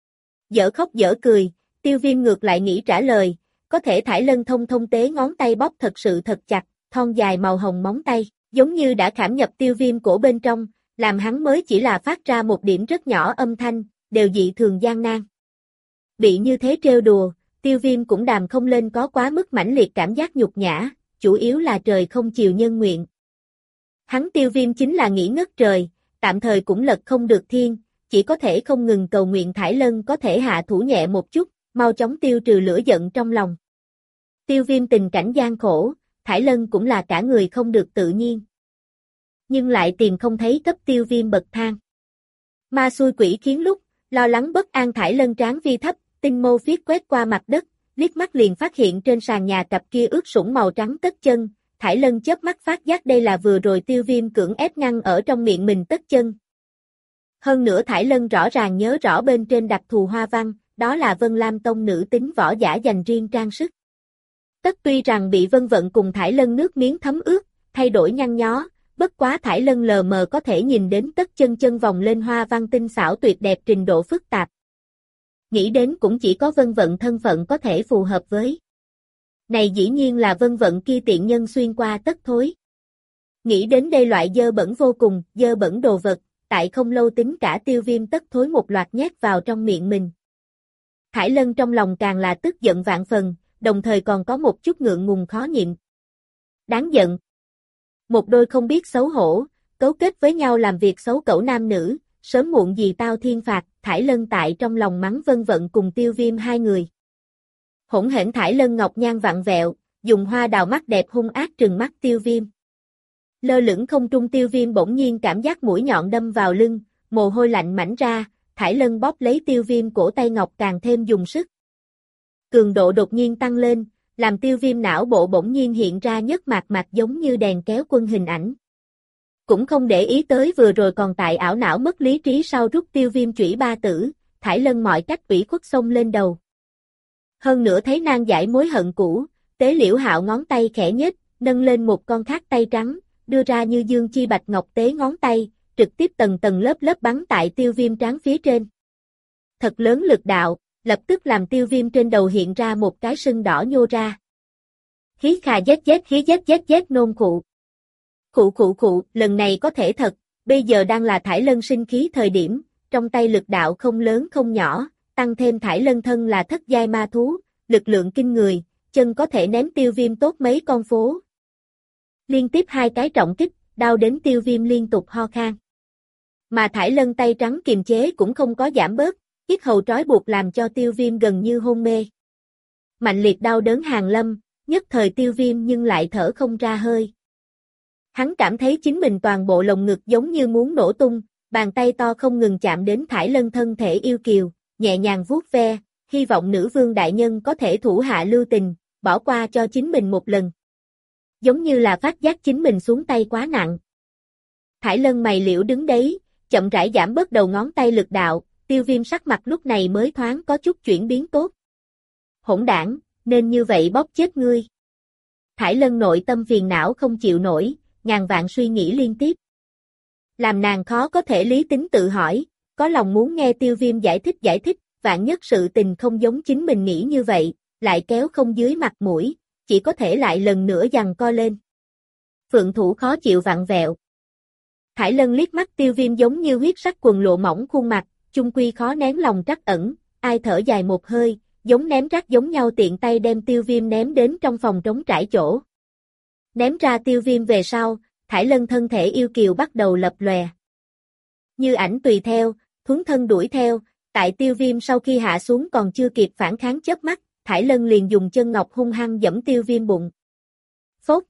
Dở khóc dở cười, Tiêu Viêm ngược lại nghĩ trả lời, có thể Thải Lân thông thông tế ngón tay bóp thật sự thật chặt, thon dài màu hồng móng tay, giống như đã khảm nhập Tiêu Viêm cổ bên trong, làm hắn mới chỉ là phát ra một điểm rất nhỏ âm thanh, đều dị thường gian nan. Bị như thế trêu đùa, Tiêu Viêm cũng đàm không lên có quá mức mãnh liệt cảm giác nhục nhã, chủ yếu là trời không chiều nhân nguyện. Hắn Tiêu Viêm chính là nghĩ ngất trời, tạm thời cũng lật không được thiên, chỉ có thể không ngừng cầu nguyện Thải Lân có thể hạ thủ nhẹ một chút, mau chóng tiêu trừ lửa giận trong lòng. Tiêu Viêm tình cảnh gian khổ, Thải Lân cũng là cả người không được tự nhiên. Nhưng lại tìm không thấy cấp Tiêu Viêm bậc thang. Ma xui quỷ khiến lúc, lo lắng bất an Thải Lân trán vi thấp, tinh mâu phiết quét qua mặt đất, liếc mắt liền phát hiện trên sàn nhà cặp kia ướt sũng màu trắng tất chân, Thải Lân chớp mắt phát giác đây là vừa rồi Tiêu Viêm cưỡng ép ngăn ở trong miệng mình tất chân. Hơn nữa Thải Lân rõ ràng nhớ rõ bên trên đặc thù hoa văn, đó là Vân Lam Tông nữ tính võ giả dành riêng trang sức. Tất tuy rằng bị Vân Vận cùng Thải Lân nước miếng thấm ướt, thay đổi nhăn nhó, bất quá Thải Lân lờ mờ có thể nhìn đến tất chân chân vòng lên hoa văn tinh xảo tuyệt đẹp trình độ phức tạp. Nghĩ đến cũng chỉ có Vân Vận thân phận có thể phù hợp với. Này dĩ nhiên là Vân Vận kia tiện nhân xuyên qua tất thối. Nghĩ đến đây loại dơ bẩn vô cùng, dơ bẩn đồ vật, tại không lâu tính cả Tiêu Viêm tất thối một loạt nhét vào trong miệng mình. Thải Lân trong lòng càng là tức giận vạn phần, đồng thời còn có một chút ngượng ngùng khó nhịn. Đáng giận. Một đôi không biết xấu hổ, cấu kết với nhau làm việc xấu cẩu nam nữ, sớm muộn gì tao thiên phạt, Thải Lân tại trong lòng mắng Vân Vận cùng Tiêu Viêm hai người. Hỗn hển Thải Lân ngọc nhan vặn vẹo, dùng hoa đào mắt đẹp hung ác trừng mắt Tiêu Viêm. Lơ lửng không trung Tiêu Viêm bỗng nhiên cảm giác mũi nhọn đâm vào lưng, mồ hôi lạnh mảnh ra, Thải Lân bóp lấy Tiêu Viêm cổ tay ngọc càng thêm dùng sức. Cường độ đột nhiên tăng lên, làm Tiêu Viêm não bộ bỗng nhiên hiện ra nhất mạc mạc giống như đèn kéo quân hình ảnh. Cũng không để ý tới vừa rồi còn tại ảo não mất lý trí sau rút Tiêu Viêm chủy ba tử, Thải Lân mọi cách ủy khuất xông lên đầu. Hơn nữa thấy nàng giải mối hận cũ, Tế Liễu Hạo ngón tay khẽ nhếch, nâng lên một con khác tay trắng, đưa ra như dương chi bạch ngọc tế ngón tay, trực tiếp tầng tầng lớp lớp bắn tại Tiêu Viêm trán phía trên. Thật lớn lực đạo, lập tức làm Tiêu Viêm trên đầu hiện ra một cái sưng đỏ nhô ra. Khí khà rét nôn khụ. Khụ, lần này có thể thật, bây giờ đang là Thải Lân sinh khí thời điểm, trong tay lực đạo không lớn không nhỏ, tăng thêm Thải Lân thân là thất giai ma thú, lực lượng kinh người, chân có thể ném Tiêu Viêm tốt mấy con phố. Liên tiếp hai cái trọng kích, đau đến Tiêu Viêm liên tục ho khan. Mà Thải Lân tay trắng kiềm chế cũng không có giảm bớt, yết hầu trói buộc làm cho Tiêu Viêm gần như hôn mê. Mạnh liệt đau đớn hàng lâm, nhất thời Tiêu Viêm nhưng lại thở không ra hơi. Hắn cảm thấy chính mình toàn bộ lồng ngực giống như muốn nổ tung, bàn tay to không ngừng chạm đến Thải Lân thân thể yêu kiều, nhẹ nhàng vuốt ve, hy vọng nữ vương đại nhân có thể thủ hạ lưu tình, bỏ qua cho chính mình một lần. Giống như là phát giác chính mình xuống tay quá nặng. Thải Lân mày liễu đứng đấy, chậm rãi giảm bớt đầu ngón tay lực đạo, Tiêu Viêm sắc mặt lúc này mới thoáng có chút chuyển biến tốt. Hỗn đảng, nên như vậy bóp chết ngươi. Thải Lân nội tâm phiền não không chịu nổi, ngàn vạn suy nghĩ liên tiếp. Làm nàng khó có thể lý tính tự hỏi, có lòng muốn nghe Tiêu Viêm giải thích, vạn nhất sự tình không giống chính mình nghĩ như vậy, lại kéo không dưới mặt mũi, chỉ có thể lại lần nữa giằng co lên. Phượng thủ khó chịu vặn vẹo. Thải Lân liếc mắt Tiêu Viêm giống như huyết sắc quần lộ mỏng khuôn mặt, chung quy khó nén lòng trắc ẩn, ai thở dài một hơi, giống ném rác giống nhau tiện tay đem Tiêu Viêm ném đến trong phòng trống trải chỗ. Ném ra Tiêu Viêm về sau, Thải Lân thân thể yêu kiều bắt đầu lập lòe. Như ảnh tùy theo, thuấn thân đuổi theo, tại Tiêu Viêm sau khi hạ xuống còn chưa kịp phản kháng chớp mắt, Thải Lân liền dùng chân ngọc hung hăng giẫm Tiêu Viêm bụng. Phốt!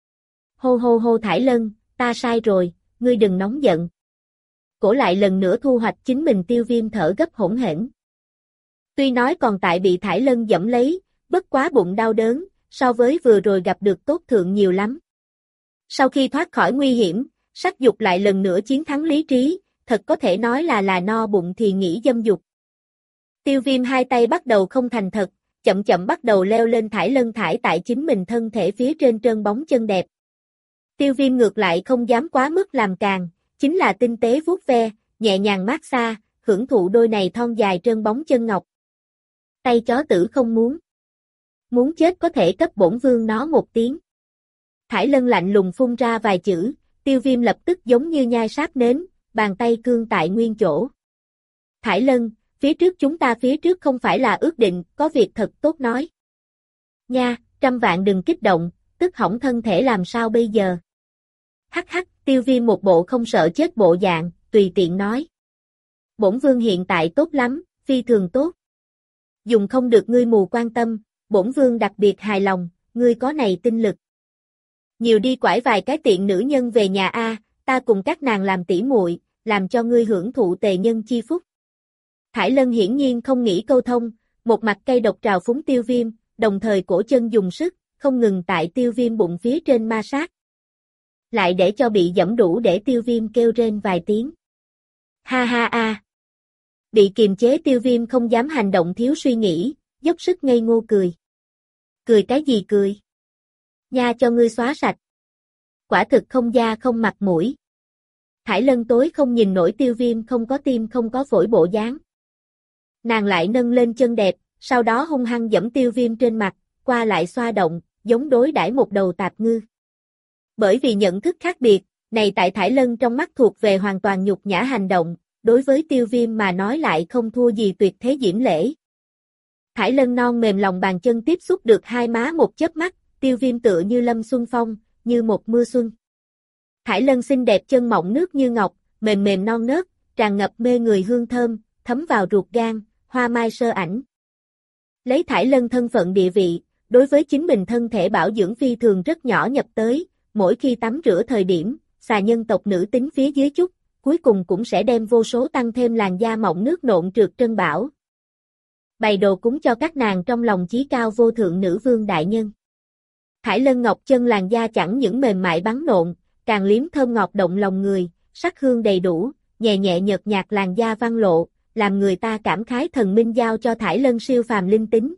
Hô Thải Lân, ta sai rồi, ngươi đừng nóng giận. Cổ lại lần nữa thu hoạch chính mình Tiêu Viêm thở gấp hỗn hển. Tuy nói còn tại bị Thải Lân giẫm lấy, bất quá bụng đau đớn, so với vừa rồi gặp được tốt thượng nhiều lắm. Sau khi thoát khỏi nguy hiểm, sắc dục lại lần nữa chiến thắng lý trí, thật có thể nói là no bụng thì nghĩ dâm dục. Tiêu Viêm hai tay bắt đầu không thành thật, chậm chậm bắt đầu leo lên Thải Lân thải tại chính mình thân thể phía trên trơn bóng chân đẹp. Tiêu Viêm ngược lại không dám quá mức làm càng, chính là tinh tế vuốt ve, nhẹ nhàng mát xa, hưởng thụ đôi này thon dài trơn bóng chân ngọc. Tay chó tử không muốn. Muốn chết có thể cấp bổn vương nó một tiếng. Thải Lân lạnh lùng phun ra vài chữ, Tiêu Viêm lập tức giống như nhai sáp nến, bàn tay cương tại nguyên chỗ. Thải Lân, phía trước không phải là ước định, có việc thật tốt nói. Nha, trăm vạn đừng kích động, tức hỏng thân thể làm sao bây giờ. Hắc, Tiêu Viêm một bộ không sợ chết bộ dạng, tùy tiện nói. Bổn vương hiện tại tốt lắm, phi thường tốt. Dùng không được ngươi mù quan tâm, bổn vương đặc biệt hài lòng, ngươi có này tinh lực. Nhiều đi quải vài cái tiện nữ nhân về nhà a, ta cùng các nàng làm tỉ muội, làm cho ngươi hưởng thụ tề nhân chi phúc. Thải Lân hiển nhiên không nghĩ câu thông, một mặt cây độc trào phúng Tiêu Viêm, đồng thời cổ chân dùng sức, không ngừng tại Tiêu Viêm bụng phía trên ma sát. Lại để cho bị giẫm đủ để Tiêu Viêm kêu rên vài tiếng. Ha. Bị kiềm chế Tiêu Viêm không dám hành động thiếu suy nghĩ, dốc sức ngây ngô cười. Cười cái gì cười? Nha cho ngươi xóa sạch. Quả thực không da không mặt mũi. Thải Lân tối không nhìn nổi Tiêu Viêm không có tim không có phổi bộ dáng. Nàng lại nâng lên chân đẹp, sau đó hung hăng giẫm Tiêu Viêm trên mặt, qua lại xoa động, giống đối đãi một đầu tạp ngư. Bởi vì nhận thức khác biệt, này tại Thải Lân trong mắt thuộc về hoàn toàn nhục nhã hành động, đối với Tiêu Viêm mà nói lại không thua gì tuyệt thế diễm lễ. Thải Lân non mềm lòng bàn chân tiếp xúc được hai má một chớp mắt, Tiêu Viêm tựa như lâm xuân phong, như một mưa xuân. Thải Lân xinh đẹp chân mọng nước như ngọc, mềm mềm non nớt, tràn ngập mê người hương thơm, thấm vào ruột gan, hoa mai sơ ảnh. Lấy Thải Lân thân phận địa vị, đối với chính mình thân thể bảo dưỡng phi thường rất nhỏ nhập tới, mỗi khi tắm rửa thời điểm, xà nhân tộc nữ tính phía dưới chút, cuối cùng cũng sẽ đem vô số tăng thêm làn da mọng nước nộn trượt trân bảo. Bày đồ cúng cho các nàng trong lòng chí cao vô thượng nữ vương đại nhân. Thải Lân ngọc chân làn da chẳng những mềm mại bắn nộn, càng liếm thơm ngọt động lòng người, sắc hương đầy đủ, nhẹ nhẹ nhợt nhạt làn da văn lộ, làm người ta cảm khái thần minh giao cho Thải Lân siêu phàm linh tính.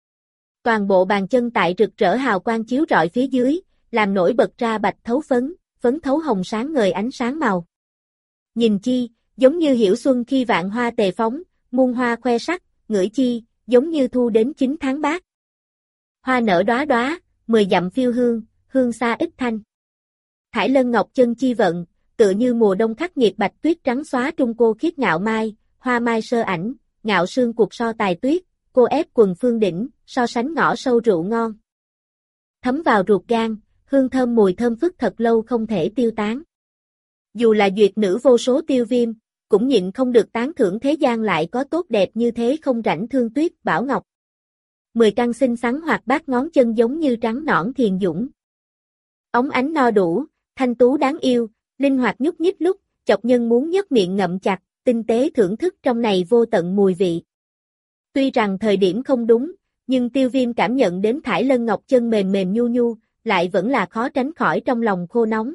Toàn bộ bàn chân tại rực rỡ hào quang chiếu rọi phía dưới, làm nổi bật ra bạch thấu phấn, phấn thấu hồng sáng ngời ánh sáng màu. Nhìn chi, giống như hiểu xuân khi vạn hoa tề phóng, muôn hoa khoe sắc, ngửi chi, giống như thu đến 9 tháng bát. Hoa nở đóa đóa, 10 dặm phiêu hương, hương xa ít thanh. Thải Lân ngọc chân chi vận, tựa như mùa đông khắc nghiệt bạch tuyết trắng xóa trung cô khiết ngạo mai, hoa mai sơ ảnh, ngạo sương cuộc so tài tuyết, cô ép quần phương đỉnh, so sánh ngõ sâu rượu ngon. Thấm vào ruột gan, hương thơm mùi thơm phức thật lâu không thể tiêu tán. Dù là duyệt nữ vô số Tiêu Viêm, cũng nhịn không được tán thưởng thế gian lại có tốt đẹp như thế không rảnh thương tuyết bảo ngọc. 10 căn xinh xắn hoạt bát ngón chân giống như trắng nõn thiền dũng. Ống ánh no đủ, thanh tú đáng yêu, linh hoạt nhúc nhích lúc, chọc nhân muốn nhấc miệng ngậm chặt, tinh tế thưởng thức trong này vô tận mùi vị. Tuy rằng thời điểm không đúng, nhưng Tiêu Viêm cảm nhận đến Thải Lân ngọc chân mềm mềm nhu nhu, lại vẫn là khó tránh khỏi trong lòng khô nóng.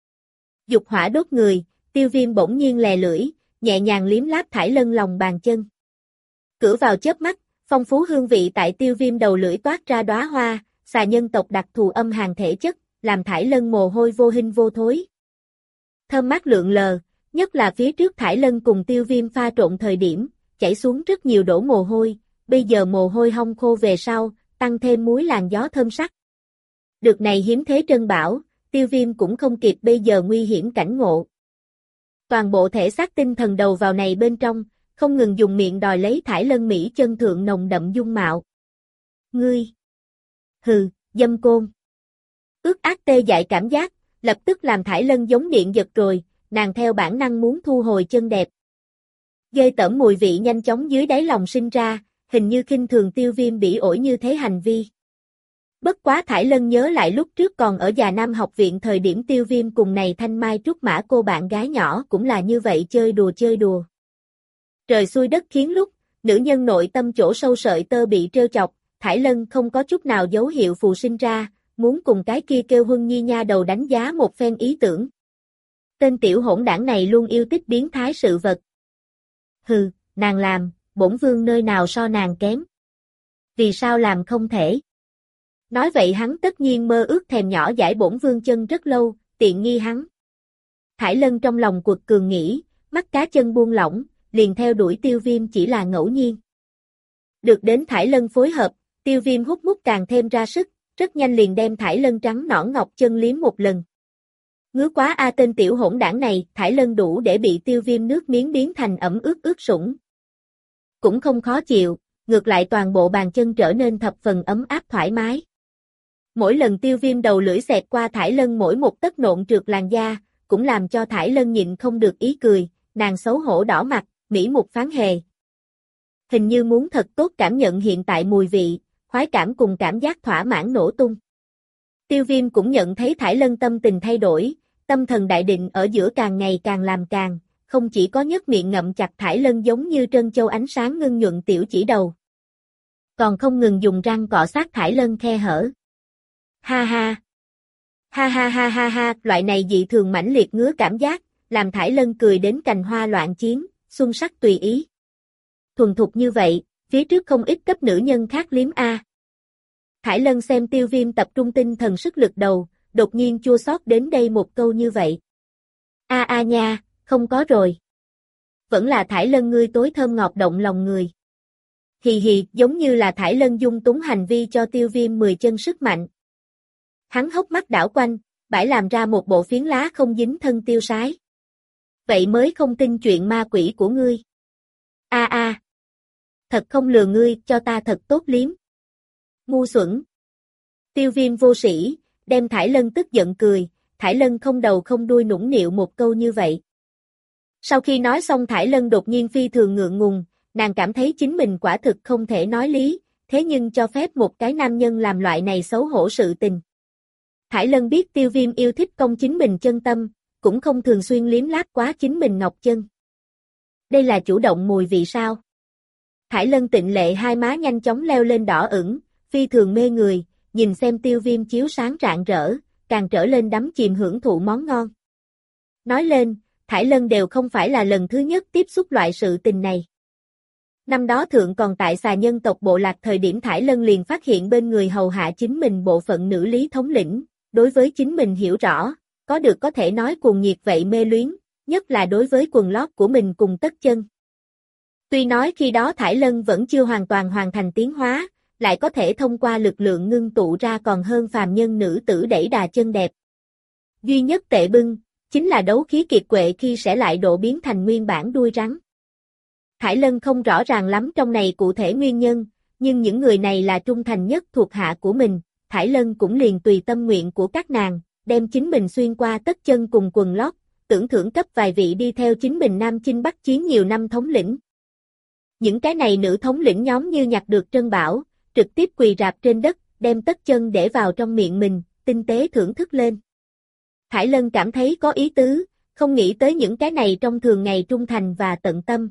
Dục hỏa đốt người, Tiêu Viêm bỗng nhiên lè lưỡi, nhẹ nhàng liếm láp Thải Lân lòng bàn chân. Cửa vào chớp mắt, phong phú hương vị tại Tiêu Viêm đầu lưỡi toát ra đóa hoa, xà nhân tộc đặc thù âm hàn thể chất, làm Thải Lân mồ hôi vô hình vô thối. Thơm mát lượn lờ, nhất là phía trước Thải Lân cùng Tiêu Viêm pha trộn thời điểm, chảy xuống rất nhiều đổ mồ hôi, bây giờ mồ hôi hong khô về sau, tăng thêm muối làn gió thơm sắc. Được này hiếm thế trân bảo, Tiêu Viêm cũng không kịp bây giờ nguy hiểm cảnh ngộ. Toàn bộ thể xác tinh thần đầu vào này bên trong, không ngừng dùng miệng đòi lấy Thải Lân mỹ chân thượng nồng đậm dung mạo. Ngươi! Hừ, dâm côn! Ước ác tê dại cảm giác, lập tức làm Thải Lân giống điện giật rồi, nàng theo bản năng muốn thu hồi chân đẹp. Ghê tởm mùi vị nhanh chóng dưới đáy lòng sinh ra, hình như khinh thường Tiêu Viêm bỉ ổi như thế hành vi. Bất quá Thải Lân nhớ lại lúc trước còn ở Già Nam học viện thời điểm Tiêu Viêm cùng này thanh mai trúc mã cô bạn gái nhỏ cũng là như vậy chơi đùa. Trời xui đất khiến lúc, nữ nhân nội tâm chỗ sâu sợi tơ bị trêu chọc, Thải Lân không có chút nào dấu hiệu phù sinh ra, muốn cùng cái kia kêu Huân Nhi nha đầu đánh giá một phen ý tưởng. Tên tiểu hỗn đảng này luôn yêu thích biến thái sự vật. Hừ, nàng làm, bổn vương nơi nào so nàng kém. Vì sao làm không thể? Nói vậy hắn tất nhiên mơ ước thèm nhỏ giải bổn vương chân rất lâu, tiện nghi hắn. Thải Lân trong lòng quật cường nghĩ, mắt cá chân buông lỏng, liền theo đuổi Tiêu Viêm chỉ là ngẫu nhiên. Được đến Thải Lân phối hợp, Tiêu Viêm hút mút càng thêm ra sức, rất nhanh liền đem Thải Lân trắng nõn ngọc chân liếm một lần. Ngứa quá a tên tiểu hỗn đảng này, Thải Lân đủ để bị Tiêu Viêm nước miếng biến thành ẩm ướt ướt sũng. Cũng không khó chịu, ngược lại toàn bộ bàn chân trở nên thập phần ấm áp thoải mái. Mỗi lần Tiêu Viêm đầu lưỡi xẹt qua Thải Lân mỗi một tấc nộn trượt làn da, cũng làm cho Thải Lân nhịn không được ý cười, nàng xấu hổ đỏ mặt, mỹ mục phán hề. Hình như muốn thật tốt cảm nhận hiện tại mùi vị, khoái cảm cùng cảm giác thỏa mãn nổ tung. Tiêu Viêm cũng nhận thấy Thải Lân tâm tình thay đổi, tâm thần đại định ở giữa càng ngày càng làm càng, không chỉ có nhếch miệng ngậm chặt Thải Lân giống như trân châu ánh sáng ngưng nhuận tiểu chỉ đầu, còn không ngừng dùng răng cọ sát Thải Lân khe hở. Ha ha! Ha ha ha ha ha, loại này dị thường mãnh liệt ngứa cảm giác, làm Thải Lân cười đến cành hoa loạn chiến, xuân sắc tùy ý. Thuần thục như vậy, phía trước không ít cấp nữ nhân khác liếm a. Thải Lân xem Tiêu Viêm tập trung tinh thần sức lực đầu, đột nhiên chua xót đến đây một câu như vậy. A a nha, không có rồi. Vẫn là Thải Lân ngươi tối thơm ngọt động lòng người. Hì hì, giống như là Thải Lân dung túng hành vi cho Tiêu Viêm 10 chân sức mạnh. Hắn hốc mắt đảo quanh, bãi làm ra một bộ phiến lá không dính thân tiêu sái. Vậy mới không tin chuyện ma quỷ của ngươi. A a, thật không lừa ngươi, cho ta thật tốt liếm. Ngu xuẩn. Tiêu Viêm vô sĩ, đem Thải Lân tức giận cười, Thải Lân không đầu không đuôi nũng nịu một câu như vậy. Sau khi nói xong Thải Lân đột nhiên phi thường ngượng ngùng, nàng cảm thấy chính mình quả thực không thể nói lý, thế nhưng cho phép một cái nam nhân làm loại này xấu hổ sự tình. Thải Lân biết Tiêu Viêm yêu thích công chính mình chân tâm, cũng không thường xuyên liếm láp quá chính mình ngọc chân. Đây là chủ động mùi vị sao? Thải Lân tịnh lệ hai má nhanh chóng leo lên đỏ ửng, phi thường mê người, nhìn xem Tiêu Viêm chiếu sáng rạng rỡ, càng trở lên đắm chìm hưởng thụ món ngon. Nói lên, Thải Lân đều không phải là lần thứ nhất tiếp xúc loại sự tình này. Năm đó thượng còn tại xà nhân tộc bộ lạc thời điểm Thải Lân liền phát hiện bên người hầu hạ chính mình bộ phận nữ lý thống lĩnh, đối với chính mình hiểu rõ, có được có thể nói cuồng nhiệt vậy mê luyến, nhất là đối với quần lót của mình cùng tất chân. Tuy nói khi đó Thải Lân vẫn chưa hoàn toàn hoàn thành tiến hóa, lại có thể thông qua lực lượng ngưng tụ ra còn hơn phàm nhân nữ tử đẩy đà chân đẹp. Duy nhất tệ bưng, chính là đấu khí kiệt quệ khi sẽ lại độ biến thành nguyên bản đuôi rắn. Thải Lân không rõ ràng lắm trong này cụ thể nguyên nhân, nhưng những người này là trung thành nhất thuộc hạ của mình, Thải Lân cũng liền tùy tâm nguyện của các nàng, đem chính mình xuyên qua tất chân cùng quần lót, tưởng thưởng cấp vài vị đi theo chính mình Nam Chinh Bắc Chiến nhiều năm thống lĩnh. Những cái này nữ thống lĩnh nhóm như nhặt được trân bảo, trực tiếp quỳ rạp trên đất, đem tất chân để vào trong miệng mình, tinh tế thưởng thức lên. Thải Lân cảm thấy có ý tứ, không nghĩ tới những cái này trong thường ngày trung thành và tận tâm.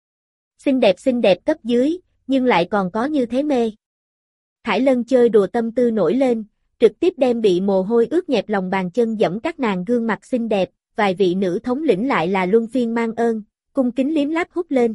Xinh đẹp cấp dưới, nhưng lại còn có như thế mê. Thải Lân chơi đùa tâm tư nổi lên, trực tiếp đem bị mồ hôi ướt nhẹp lòng bàn chân dẫm các nàng gương mặt xinh đẹp, vài vị nữ thống lĩnh lại là luân phiên mang ơn, cung kính liếm láp hút lên.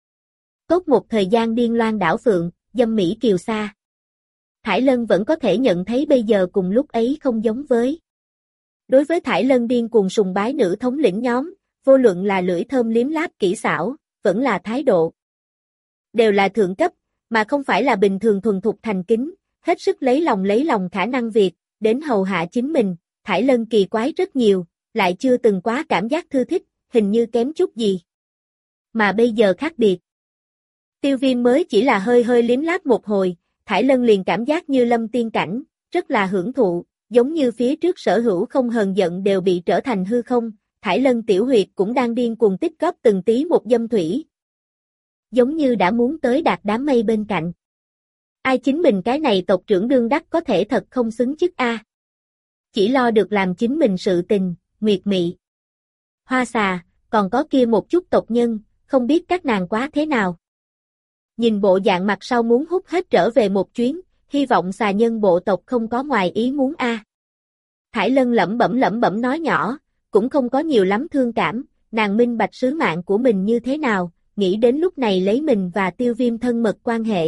Tốt một thời gian điên loan đảo phượng, dâm mỹ kiều sa. Thải Lân vẫn có thể nhận thấy bây giờ cùng lúc ấy không giống với. Đối với Thải Lân điên cuồng sùng bái nữ thống lĩnh nhóm, vô luận là lưỡi thơm liếm láp kỹ xảo, vẫn là thái độ. Đều là thượng cấp, mà không phải là bình thường thuần thục thành kính, hết sức lấy lòng khả năng việc, đến hầu hạ chính mình, Thải Lân kỳ quái rất nhiều, lại chưa từng quá cảm giác thư thích, hình như kém chút gì. Mà bây giờ khác biệt. Tiêu Viêm mới chỉ là hơi liếm láp một hồi, Thải Lân liền cảm giác như lâm tiên cảnh, rất là hưởng thụ, giống như phía trước sở hữu không hờn giận đều bị trở thành hư không, Thải Lân tiểu huyệt cũng đang điên cuồng tích góp từng tí một dâm thủy. Giống như đã muốn tới đạt đám mây bên cạnh. Ai chính mình cái này tộc trưởng đương đắc có thể thật không xứng chức a. Chỉ lo được làm chính mình sự tình, nguyệt mị. Hoa xà, còn có kia một chút tộc nhân, không biết các nàng quá thế nào. Nhìn bộ dạng mặt sau muốn hút hết trở về một chuyến, hy vọng xà nhân bộ tộc không có ngoài ý muốn a. Thải Lân lẩm bẩm nói nhỏ, cũng không có nhiều lắm thương cảm, nàng minh bạch sứ mạng của mình như thế nào, nghĩ đến lúc này lấy mình và Tiêu Viêm thân mật quan hệ.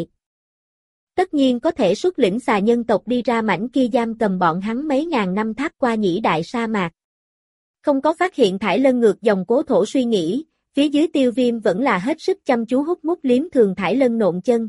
Tất nhiên có thể xuất lĩnh xà nhân tộc đi ra mảnh kia giam cầm bọn hắn mấy ngàn năm tháp qua nhĩ đại sa mạc. Không có phát hiện Thải Lân ngược dòng cố thổ suy nghĩ, phía dưới Tiêu Viêm vẫn là hết sức chăm chú hút mút liếm thường Thải Lân nộn chân.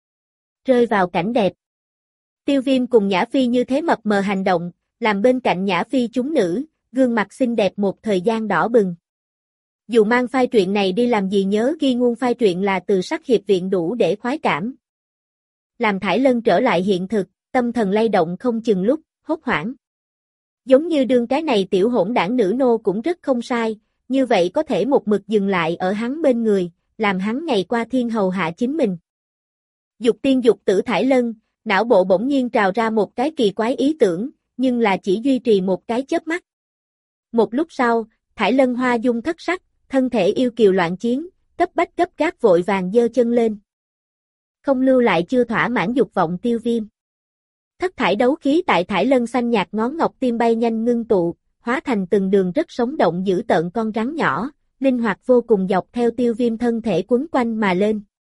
Rơi vào cảnh đẹp. Tiêu Viêm cùng Nhã Phi như thế mập mờ hành động, làm bên cạnh Nhã Phi chúng nữ, gương mặt xinh đẹp một thời gian đỏ bừng. Dù mang phai truyện này đi làm gì nhớ ghi nguồn phai truyện là từ sắc hiệp viện đủ để khoái cảm. Làm Thải Lân trở lại hiện thực, tâm thần lay động không chừng lúc, hốt hoảng. Giống như đương cái này tiểu hỗn đảng nữ nô cũng rất không sai, như vậy có thể một mực dừng lại ở hắn bên người, làm hắn ngày qua thiên hầu hạ chính mình. Dục tiên dục tử Thải Lân, não bộ bỗng nhiên trào ra một cái kỳ quái ý tưởng, nhưng là chỉ duy trì một cái chớp mắt. Một lúc sau, Thải Lân hoa dung thất sắc, thân thể yêu kiều loạn chiến, cấp bách gấp gáp vội vàng giơ chân lên. Không lưu lại chưa thỏa mãn dục vọng Tiêu Viêm. Thất thải đấu khí tại Thải Lân xanh nhạt ngón ngọc tim bay nhanh ngưng tụ, hóa thành từng đường rất sống động dữ tợn con rắn nhỏ, linh hoạt vô cùng dọc theo Tiêu Viêm thân thể quấn quanh mà lên.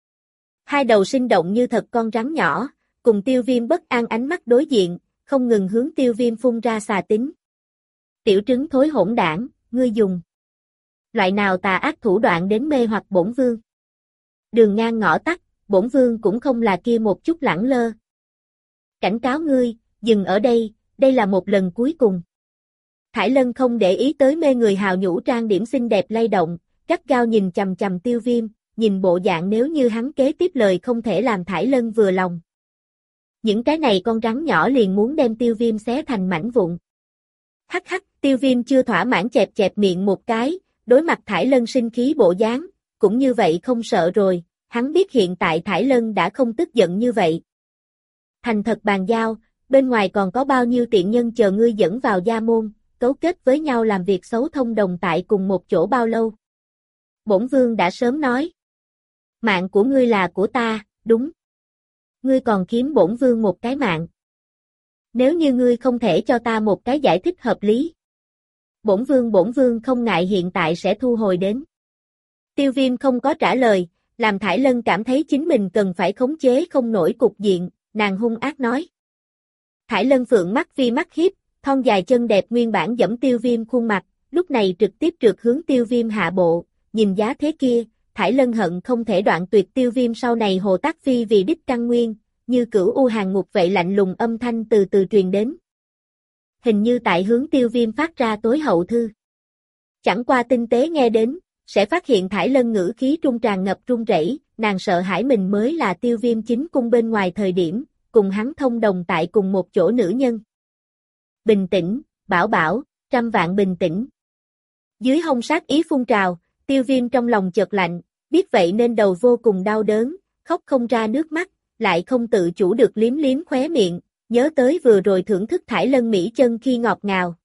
Hai đầu sinh động như thật con rắn nhỏ, cùng Tiêu Viêm bất an ánh mắt đối diện, không ngừng hướng Tiêu Viêm phun ra xà tính. Tiểu trứng thối hỗn đảng, ngươi dùng loại nào tà ác thủ đoạn đến mê hoặc bổn vương? Đường ngang ngõ tắt, bổn vương cũng không là kia một chút lẳng lơ. Cảnh cáo ngươi, dừng ở đây, đây là một lần cuối cùng. Thải Lân không để ý tới mê người hào nhũ trang điểm xinh đẹp lay động, gắt gao nhìn chằm chằm Tiêu Viêm, nhìn bộ dạng nếu như hắn kế tiếp lời không thể làm Thải Lân vừa lòng. Những cái này con rắn nhỏ liền muốn đem Tiêu Viêm xé thành mảnh vụn. Hắc hắc, Tiêu Viêm chưa thỏa mãn chẹp miệng một cái, đối mặt Thải Lân sinh khí bộ dáng, cũng như vậy không sợ rồi, hắn biết hiện tại Thải Lân đã không tức giận như vậy. Thành thật bàn giao, bên ngoài còn có bao nhiêu tiện nhân chờ ngươi dẫn vào gia môn, cấu kết với nhau làm việc xấu thông đồng tại cùng một chỗ bao lâu. Bổn vương đã sớm nói. Mạng của ngươi là của ta, đúng. Ngươi còn kiếm bổn vương một cái mạng. Nếu như ngươi không thể cho ta một cái giải thích hợp lý. Bổn vương không ngại hiện tại sẽ thu hồi đến. Tiêu Viêm không có trả lời, làm Thải Lân cảm thấy chính mình cần phải khống chế không nổi cục diện, nàng hung ác nói. Thải Lân phượng mắt vi mắt hiếp, thon dài chân đẹp nguyên bản giẫm Tiêu Viêm khuôn mặt, lúc này trực tiếp trượt hướng Tiêu Viêm hạ bộ, nhìn giá thế kia, Thải Lân hận không thể đoạn tuyệt Tiêu Viêm sau này Hồ Tác Phi vì đích căn nguyên, như cửu u hàng ngục vậy lạnh lùng âm thanh từ từ truyền đến. Hình như tại hướng Tiêu Viêm phát ra tối hậu thư. Chẳng qua tinh tế nghe đến, sẽ phát hiện Thải Lân ngữ khí trung tràn ngập run rẩy, nàng sợ hãi mình mới là Tiêu Viêm chính cung bên ngoài thời điểm, cùng hắn thông đồng tại cùng một chỗ nữ nhân. Bình tĩnh, bảo bảo, trăm vạn bình tĩnh. Dưới hông sát ý phun trào, Tiêu Viêm trong lòng chợt lạnh, biết vậy nên đầu vô cùng đau đớn, khóc không ra nước mắt, lại không tự chủ được liếm liếm khóe miệng, nhớ tới vừa rồi thưởng thức Thải Lân mỹ chân khi ngọt ngào.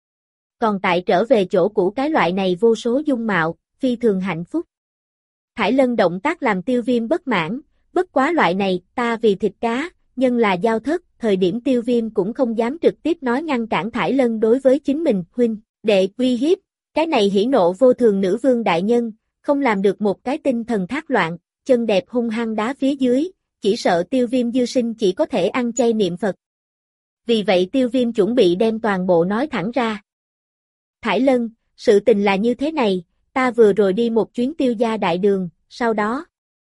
Còn tại trở về chỗ cũ cái loại này vô số dung mạo, phi thường hạnh phúc. Thải Lân động tác làm Tiêu Viêm bất mãn, bất quá loại này, ta vì thịt cá, nhân là giao thất, thời điểm Tiêu Viêm cũng không dám trực tiếp nói ngăn cản Thải Lân đối với chính mình, huynh, đệ, uy hiếp, cái này hỉ nộ vô thường nữ vương đại nhân, không làm được một cái tinh thần thác loạn, chân đẹp hung hăng đá phía dưới, chỉ sợ Tiêu Viêm dư sinh chỉ có thể ăn chay niệm Phật. Vì vậy Tiêu Viêm chuẩn bị đem toàn bộ nói thẳng ra. Thải Lân, sự tình là như thế này, ta vừa rồi đi một chuyến Tiêu gia đại đường, sau đó.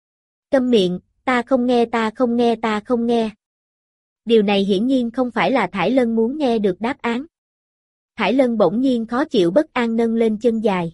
Câm miệng, ta không nghe ta không nghe ta không nghe. Điều này hiển nhiên không phải là Thải Lân muốn nghe được đáp án. Thải Lân bỗng nhiên khó chịu bất an nâng lên chân dài.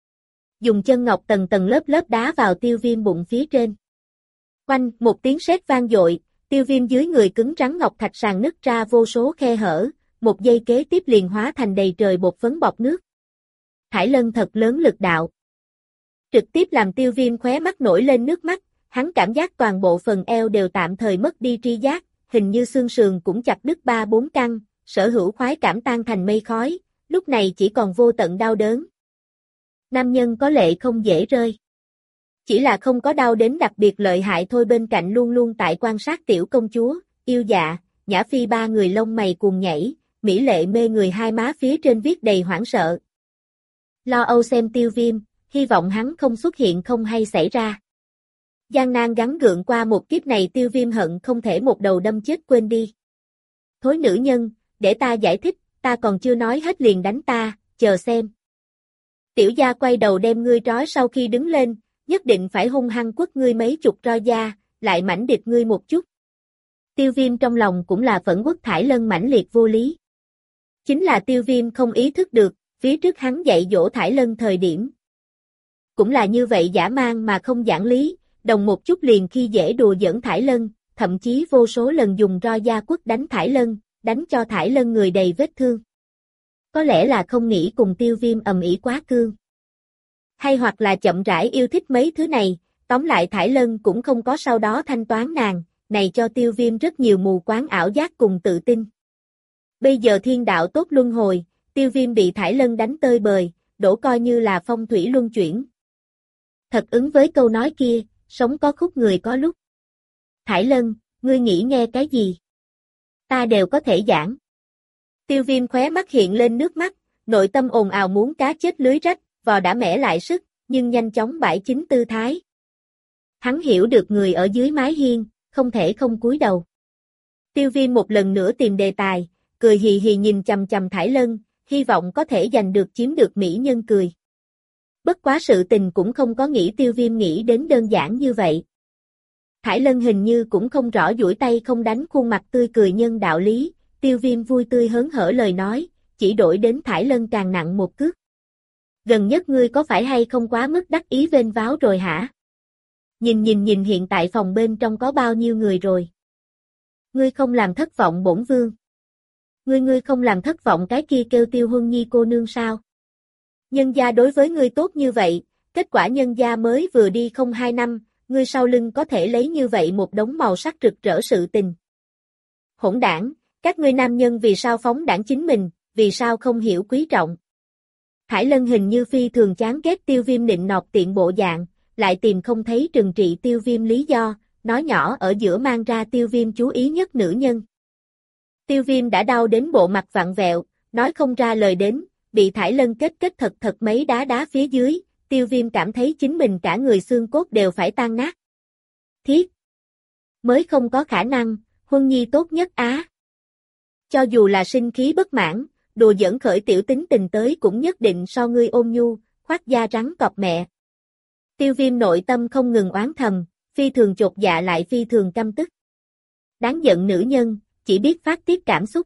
Dùng chân ngọc tầng tầng lớp lớp đá vào Tiêu Viêm bụng phía trên. Oanh, một tiếng sét vang dội, Tiêu Viêm dưới người cứng rắn ngọc thạch sàn nứt ra vô số khe hở, một giây kế tiếp liền hóa thành đầy trời bột phấn bọt nước. Thải Lân thật lớn lực đạo. Trực tiếp làm Tiêu Viêm khóe mắt nổi lên nước mắt, hắn cảm giác toàn bộ phần eo đều tạm thời mất đi tri giác, hình như xương sườn cũng chặt đứt 3-4 căn, sở hữu khoái cảm tan thành mây khói, lúc này chỉ còn vô tận đau đớn. Nam nhân có lệ không dễ rơi. Chỉ là không có đau đến đặc biệt lợi hại thôi, bên cạnh luôn luôn tại quan sát tiểu công chúa, yêu dạ, Nhã Phi ba người lông mày cuồng nhảy, mỹ lệ mê người hai má phía trên viết đầy hoảng sợ. Lo âu xem Tiêu Viêm, hy vọng hắn không xuất hiện không hay xảy ra. Gian nan gắng gượng qua một kiếp này Tiêu Viêm hận không thể một đầu đâm chết quên đi. Thối nữ nhân, để ta giải thích, ta còn chưa nói hết liền đánh ta, chờ xem. Tiểu gia quay đầu đem ngươi trói sau khi đứng lên, nhất định phải hung hăng quất ngươi mấy chục roi da, lại mảnh địch ngươi một chút. Tiêu Viêm trong lòng cũng là phẫn uất Thải Lân mãnh liệt vô lý. Chính là Tiêu Viêm không ý thức được, phía trước hắn dạy dỗ Thải Lân thời điểm. Cũng là như vậy dã man mà không giảng lý, đồng một chút liền khi dễ đùa giỡn Thải Lân, thậm chí vô số lần dùng roi da quất đánh Thải Lân, đánh cho Thải Lân người đầy vết thương. Có lẽ là không nghĩ cùng Tiêu Viêm ầm ĩ quá cương. Hay hoặc là chậm rãi yêu thích mấy thứ này, tóm lại Thải Lân cũng không có sau đó thanh toán nàng, này cho Tiêu Viêm rất nhiều mù quáng ảo giác cùng tự tin. Bây giờ thiên đạo tốt luân hồi, Tiêu Viêm bị Thải Lân đánh tơi bời, đổ coi như là phong thủy luân chuyển. Thật ứng với câu nói kia, sống có khúc người có lúc. Thải Lân, ngươi nghĩ nghe cái gì? Ta đều có thể giảng. Tiêu Viêm khóe mắt hiện lên nước mắt, nội tâm ồn ào muốn cá chết lưới rách, vò đã mẻ lại sức, nhưng nhanh chóng bãi chính tư thái. Hắn hiểu được người ở dưới mái hiên, không thể không cúi đầu. Tiêu Viêm một lần nữa tìm đề tài, cười hì hì nhìn chằm chằm Thải Lân, hy vọng có thể giành được chiếm được mỹ nhân cười. Bất quá sự tình cũng không có nghĩ Tiêu Viêm nghĩ đến đơn giản như vậy. Thải Lân hình như cũng không rõ duỗi tay không đánh khuôn mặt tươi cười nhân đạo lý, Tiêu Viêm vui tươi hớn hở lời nói, chỉ đổi đến Thải Lân càng nặng một cước. Gần nhất ngươi có phải hay không quá mức đắc ý vênh váo rồi hả? Nhìn hiện tại phòng bên trong có bao nhiêu người rồi. Ngươi không làm thất vọng bổn vương. Ngươi không làm thất vọng cái kia kêu Tiêu Huân Nhi cô nương sao? Nhân gia đối với ngươi tốt như vậy, kết quả nhân gia mới vừa đi không 2 năm, ngươi sau lưng có thể lấy như vậy một đống màu sắc rực rỡ sự tình. Hỗn đảng, các ngươi nam nhân vì sao phóng đảng chính mình, vì sao không hiểu quý trọng. Thải Lân hình như phi thường chán ghét Tiêu Viêm nịnh nọt tiện bộ dạng, lại tìm không thấy trừng trị Tiêu Viêm lý do, nói nhỏ ở giữa mang ra Tiêu Viêm chú ý nhất nữ nhân. Tiêu Viêm đã đau đến bộ mặt vặn vẹo, nói không ra lời đến, bị Thải Lân kết thật mấy đá phía dưới, Tiêu Viêm cảm thấy chính mình cả người xương cốt đều phải tan nát. Thiết! Mới không có khả năng, Huân Nhi tốt nhất á. Cho dù là sinh khí bất mãn, đùa giỡn khởi tiểu tính tình tới cũng nhất định so ngươi ôn nhu, khoác da rắn cọp mẹ. Tiêu Viêm nội tâm không ngừng oán thầm, phi thường chột dạ lại phi thường căm tức. Đáng giận nữ nhân, chỉ biết phát tiết cảm xúc.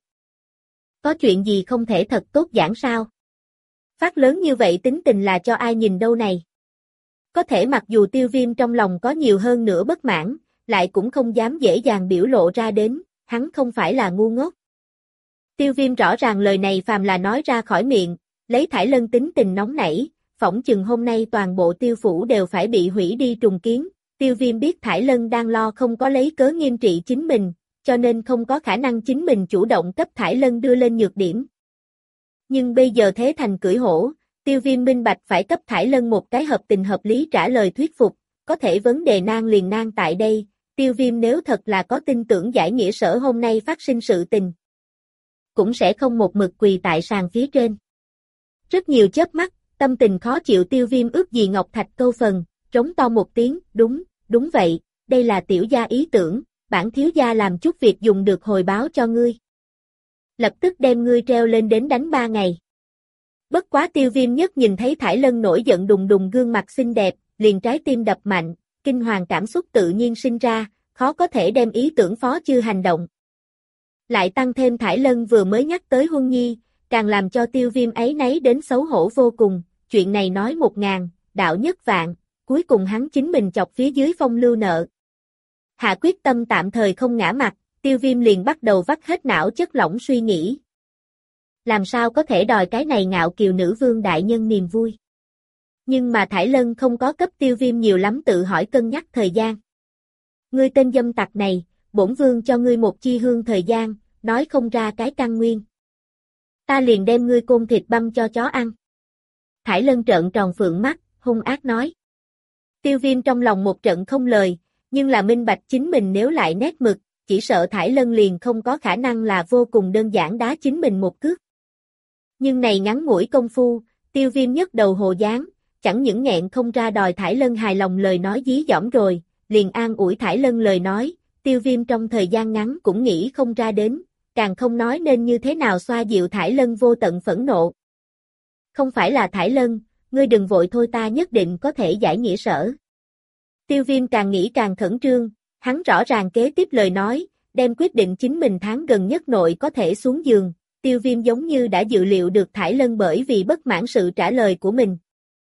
Có chuyện gì không thể thật tốt giảng sao? Phát lớn như vậy tính tình là cho ai nhìn đâu này? Có thể mặc dù Tiêu Viêm trong lòng có nhiều hơn nữa bất mãn, lại cũng không dám dễ dàng biểu lộ ra đến, hắn không phải là ngu ngốc. Tiêu Viêm rõ ràng lời này phàm là nói ra khỏi miệng, lấy Thải Lân tính tình nóng nảy, phỏng chừng hôm nay toàn bộ Tiêu phủ đều phải bị hủy đi trùng kiến. Tiêu Viêm biết Thải Lân đang lo không có lấy cớ nghiêm trị chính mình, cho nên không có khả năng chính mình chủ động cấp Thải Lân đưa lên nhược điểm. Nhưng bây giờ thế thành cưỡi hổ, Tiêu Viêm minh bạch phải cấp Thải Lân một cái hợp tình hợp lý trả lời thuyết phục, có thể vấn đề nan liền nan tại đây, Tiêu Viêm nếu thật là có tin tưởng giải nghĩa sở hôm nay phát sinh sự tình, cũng sẽ không một mực quỳ tại sàn phía trên. Rất nhiều chớp mắt, tâm tình khó chịu Tiêu Viêm ước gì Ngọc Thạch câu phần, trống to một tiếng, đúng vậy, đây là tiểu gia ý tưởng, bản thiếu gia làm chút việc dùng được hồi báo cho ngươi. Lập tức đem ngươi treo lên đến đánh 3 ngày. Bất quá Tiêu Viêm nhất nhìn thấy Thải Lân nổi giận đùng đùng gương mặt xinh đẹp, liền trái tim đập mạnh, kinh hoàng cảm xúc tự nhiên sinh ra, khó có thể đem ý tưởng phó chư hành động. Lại tăng thêm Thải Lân vừa mới nhắc tới Huân Nhi, càng làm cho Tiêu Viêm áy náy đến xấu hổ vô cùng, chuyện này nói 1000, đạo nhất vạn, cuối cùng hắn chính mình chọc phía dưới phong lưu nợ. Hạ quyết tâm tạm thời không ngã mặt, Tiêu Viêm liền bắt đầu vắt hết não chất lỏng suy nghĩ. Làm sao có thể đòi cái này ngạo kiều nữ vương đại nhân niềm vui. Nhưng mà Thải Lân không có cấp Tiêu Viêm nhiều lắm tự hỏi cân nhắc thời gian. Ngươi tên dâm tặc này, bổn vương cho ngươi một chi hương thời gian, nói không ra cái căn nguyên. Ta liền đem ngươi côn thịt băm cho chó ăn. Thải Lân trợn tròn phượng mắt, hung ác nói. Tiêu Viêm trong lòng một trận không lời, nhưng là minh bạch chính mình nếu lại nét mực, chỉ sợ Thải Lân liền không có khả năng là vô cùng đơn giản đá chính mình một cước. Nhưng này ngắn ngủi công phu, Tiêu Viêm nhấc đầu hồ dáng, chẳng những nghẹn không ra đòi Thải Lân hài lòng lời nói dí dỏm rồi, liền an ủi Thải Lân lời nói, Tiêu Viêm trong thời gian ngắn cũng nghĩ không ra đến, càng không nói nên như thế nào xoa dịu Thải Lân vô tận phẫn nộ. Không phải là Thải Lân, ngươi đừng vội thôi, ta nhất định có thể giải nghĩa sở. Tiêu Viêm càng nghĩ càng khẩn trương, hắn rõ ràng kế tiếp lời nói, đem quyết định chính mình tháng gần nhất nội có thể xuống giường. Tiêu Viêm giống như đã dự liệu được Thải Lân bởi vì bất mãn sự trả lời của mình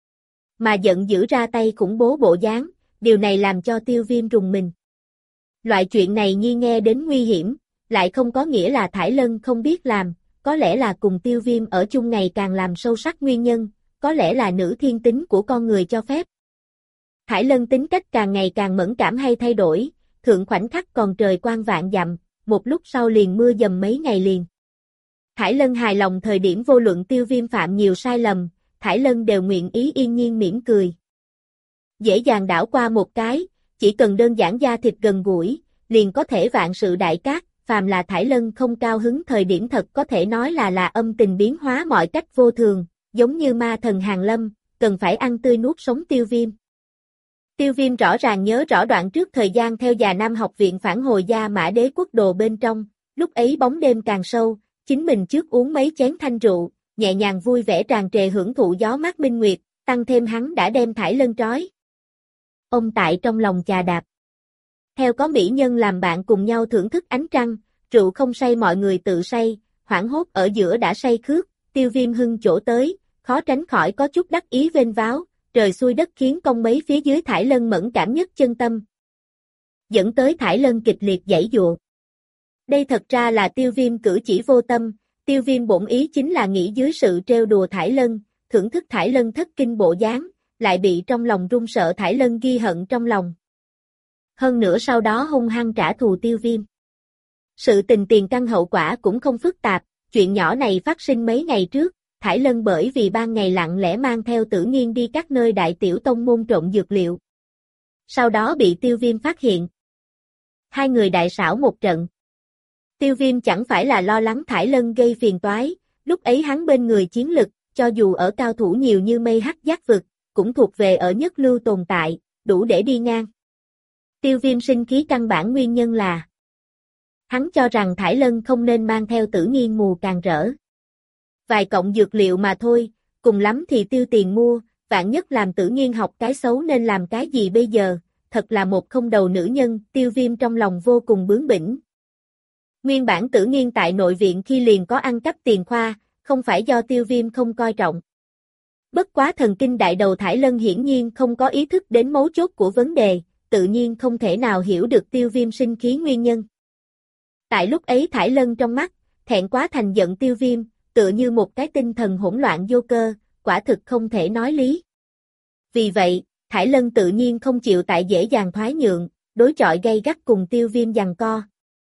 mà giận dữ ra tay khủng bố bộ dáng, điều này làm cho Tiêu Viêm rùng mình. Loại chuyện này nhi nghe đến nguy hiểm, lại không có nghĩa là Thải Lân không biết làm, có lẽ là cùng Tiêu Viêm ở chung ngày càng làm sâu sắc nguyên nhân, có lẽ là nữ thiên tính của con người cho phép. Thải Lân tính cách càng ngày càng mẫn cảm hay thay đổi, thượng khoảnh khắc còn trời quang vạn dặm, một lúc sau liền mưa dầm mấy ngày liền. Thải Lân hài lòng thời điểm vô luận Tiêu Viêm phạm nhiều sai lầm, Thải Lân đều nguyện ý yên nhiên mỉm cười. Dễ dàng đảo qua một cái, chỉ cần đơn giản da thịt gần gũi, liền có thể vạn sự đại cát, phàm là Thải Lân không cao hứng thời điểm thật có thể nói là âm tình biến hóa mọi cách vô thường, giống như ma thần hàng lâm, cần phải ăn tươi nuốt sống Tiêu Viêm. Tiêu Viêm rõ ràng nhớ rõ đoạn trước thời gian theo Già Nam học viện phản hồi Gia Mã Đế quốc đồ bên trong, lúc ấy bóng đêm càng sâu, chính mình trước uống mấy chén thanh rượu, nhẹ nhàng vui vẻ tràn trề hưởng thụ gió mát minh nguyệt, tăng thêm hắn đã đem Thải Lân trói. Ông tại trong lòng chà đạp. Theo có mỹ nhân làm bạn cùng nhau thưởng thức ánh trăng, rượu không say mọi người tự say, hoảng hốt ở giữa đã say khước, Tiêu Viêm hưng chỗ tới, khó tránh khỏi có chút đắc ý vênh váo, trời xuôi đất khiến công mấy phía dưới Thải Lân mẫn cảm nhất chân tâm. Dẫn tới Thải Lân kịch liệt giãy giụa. Đây thật ra là Tiêu Viêm cử chỉ vô tâm, Tiêu Viêm bổn ý chính là nghĩ dưới sự trêu đùa Thải Lân, thưởng thức Thải Lân thất kinh bộ dáng, lại bị trong lòng run sợ Thải Lân ghi hận trong lòng. Hơn nữa sau đó hung hăng trả thù Tiêu Viêm. Sự tình tiền căn hậu quả cũng không phức tạp, chuyện nhỏ này phát sinh mấy ngày trước, Thải Lân bởi vì ban ngày lặng lẽ mang theo Tử Nghiên đi các nơi đại tiểu tông môn trộn dược liệu. Sau đó bị Tiêu Viêm phát hiện. Hai người đại xảo một trận. Tiêu Viêm chẳng phải là lo lắng Thải Lân gây phiền toái, lúc ấy hắn bên người chiến lực, cho dù ở cao thủ nhiều như mây hắc giác vực, cũng thuộc về ở nhất lưu tồn tại, đủ để đi ngang. Tiêu Viêm sinh khí căn bản nguyên nhân là hắn cho rằng Thải Lân không nên mang theo Tử Nghiên mù càng rỡ. Vài cọng dược liệu mà thôi, cùng lắm thì tiêu tiền mua, vạn nhất làm Tử Nghiên học cái xấu nên làm cái gì bây giờ, thật là một không đầu nữ nhân, Tiêu Viêm trong lòng vô cùng bướng bỉnh. Nguyên bản Tử Nghiên tại nội viện khi liền có ăn cắp tiền khoa, không phải do Tiêu Viêm không coi trọng. Bất quá thần kinh đại đầu Thải Lân hiển nhiên không có ý thức đến mấu chốt của vấn đề, tự nhiên không thể nào hiểu được Tiêu Viêm sinh khí nguyên nhân. Tại lúc ấy Thải Lân trong mắt, thẹn quá thành giận Tiêu Viêm, tựa như một cái tinh thần hỗn loạn vô cơ, quả thực không thể nói lý. Vì vậy, Thải Lân tự nhiên không chịu tại dễ dàng thoái nhượng, đối chọi gay gắt cùng Tiêu Viêm giằng co.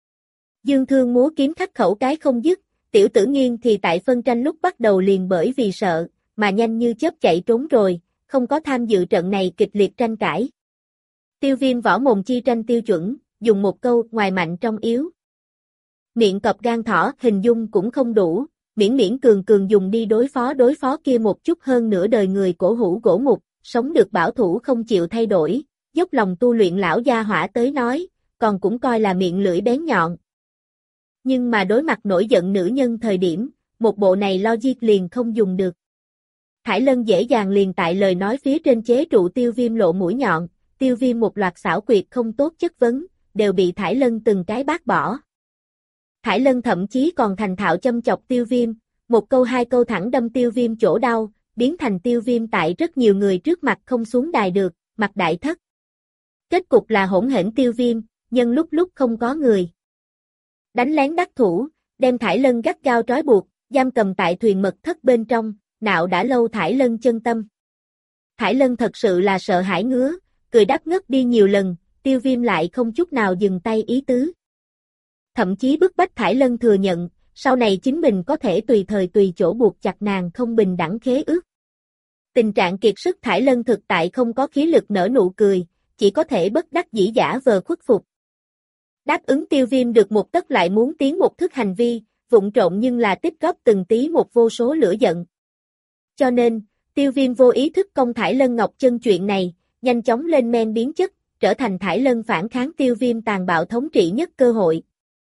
Dương thương múa kiếm khắc khẩu cái không dứt, tiểu Tử Nghiên thì tại phân tranh lúc bắt đầu liền bởi vì sợ, mà nhanh như chớp chạy trốn rồi, không có tham dự trận này kịch liệt tranh cãi. Tiêu Viêm võ mồm chi tranh tiêu chuẩn, dùng một câu ngoài mạnh trong yếu. Miệng cọp gan thỏ hình dung cũng không đủ, miễn miễn cường cường dùng đi đối phó kia một chút hơn nửa đời người cổ hủ gỗ mục, sống được bảo thủ không chịu thay đổi, dốc lòng tu luyện lão gia hỏa tới nói, còn cũng coi là miệng lưỡi bén nhọn. Nhưng mà đối mặt nổi giận nữ nhân thời điểm, một bộ này logic liền không dùng được. Thải Lân dễ dàng liền tại lời nói phía trên chế trụ Tiêu Viêm lộ mũi nhọn, Tiêu Viêm một loạt xảo quyệt không tốt chất vấn, đều bị Thải Lân từng cái bác bỏ. Thải Lân thậm chí còn thành thạo châm chọc Tiêu Viêm, một câu hai câu thẳng đâm Tiêu Viêm chỗ đau, biến thành Tiêu Viêm tại rất nhiều người trước mặt không xuống đài được, mặt đại thất. Kết cục là hỗn hển Tiêu Viêm, nhân lúc lúc không có người. Đánh lén đắc thủ, đem Thải Lân gắt gao trói buộc, giam cầm tại thuyền mật thất bên trong, nạo đã lâu Thải Lân chân tâm. Thải Lân thật sự là sợ hãi ngứa, cười đáp ngất đi nhiều lần, Tiêu Viêm lại không chút nào dừng tay ý tứ. Thậm chí bức bách Thải Lân thừa nhận, sau này chính mình có thể tùy thời tùy chỗ buộc chặt nàng không bình đẳng khế ước. Tình trạng kiệt sức Thải Lân thực tại không có khí lực nở nụ cười, chỉ có thể bất đắc dĩ giả vờ khuất phục. Đáp ứng Tiêu Viêm được một tấc lại muốn tiến một thước hành vi, vụng trộn nhưng là tích góp từng tí một vô số lửa giận. Cho nên, Tiêu Viêm vô ý thức công Thải Lân Ngọc Chân chuyện này, nhanh chóng lên men biến chất, trở thành Thải Lân phản kháng Tiêu Viêm tàn bạo thống trị nhất cơ hội.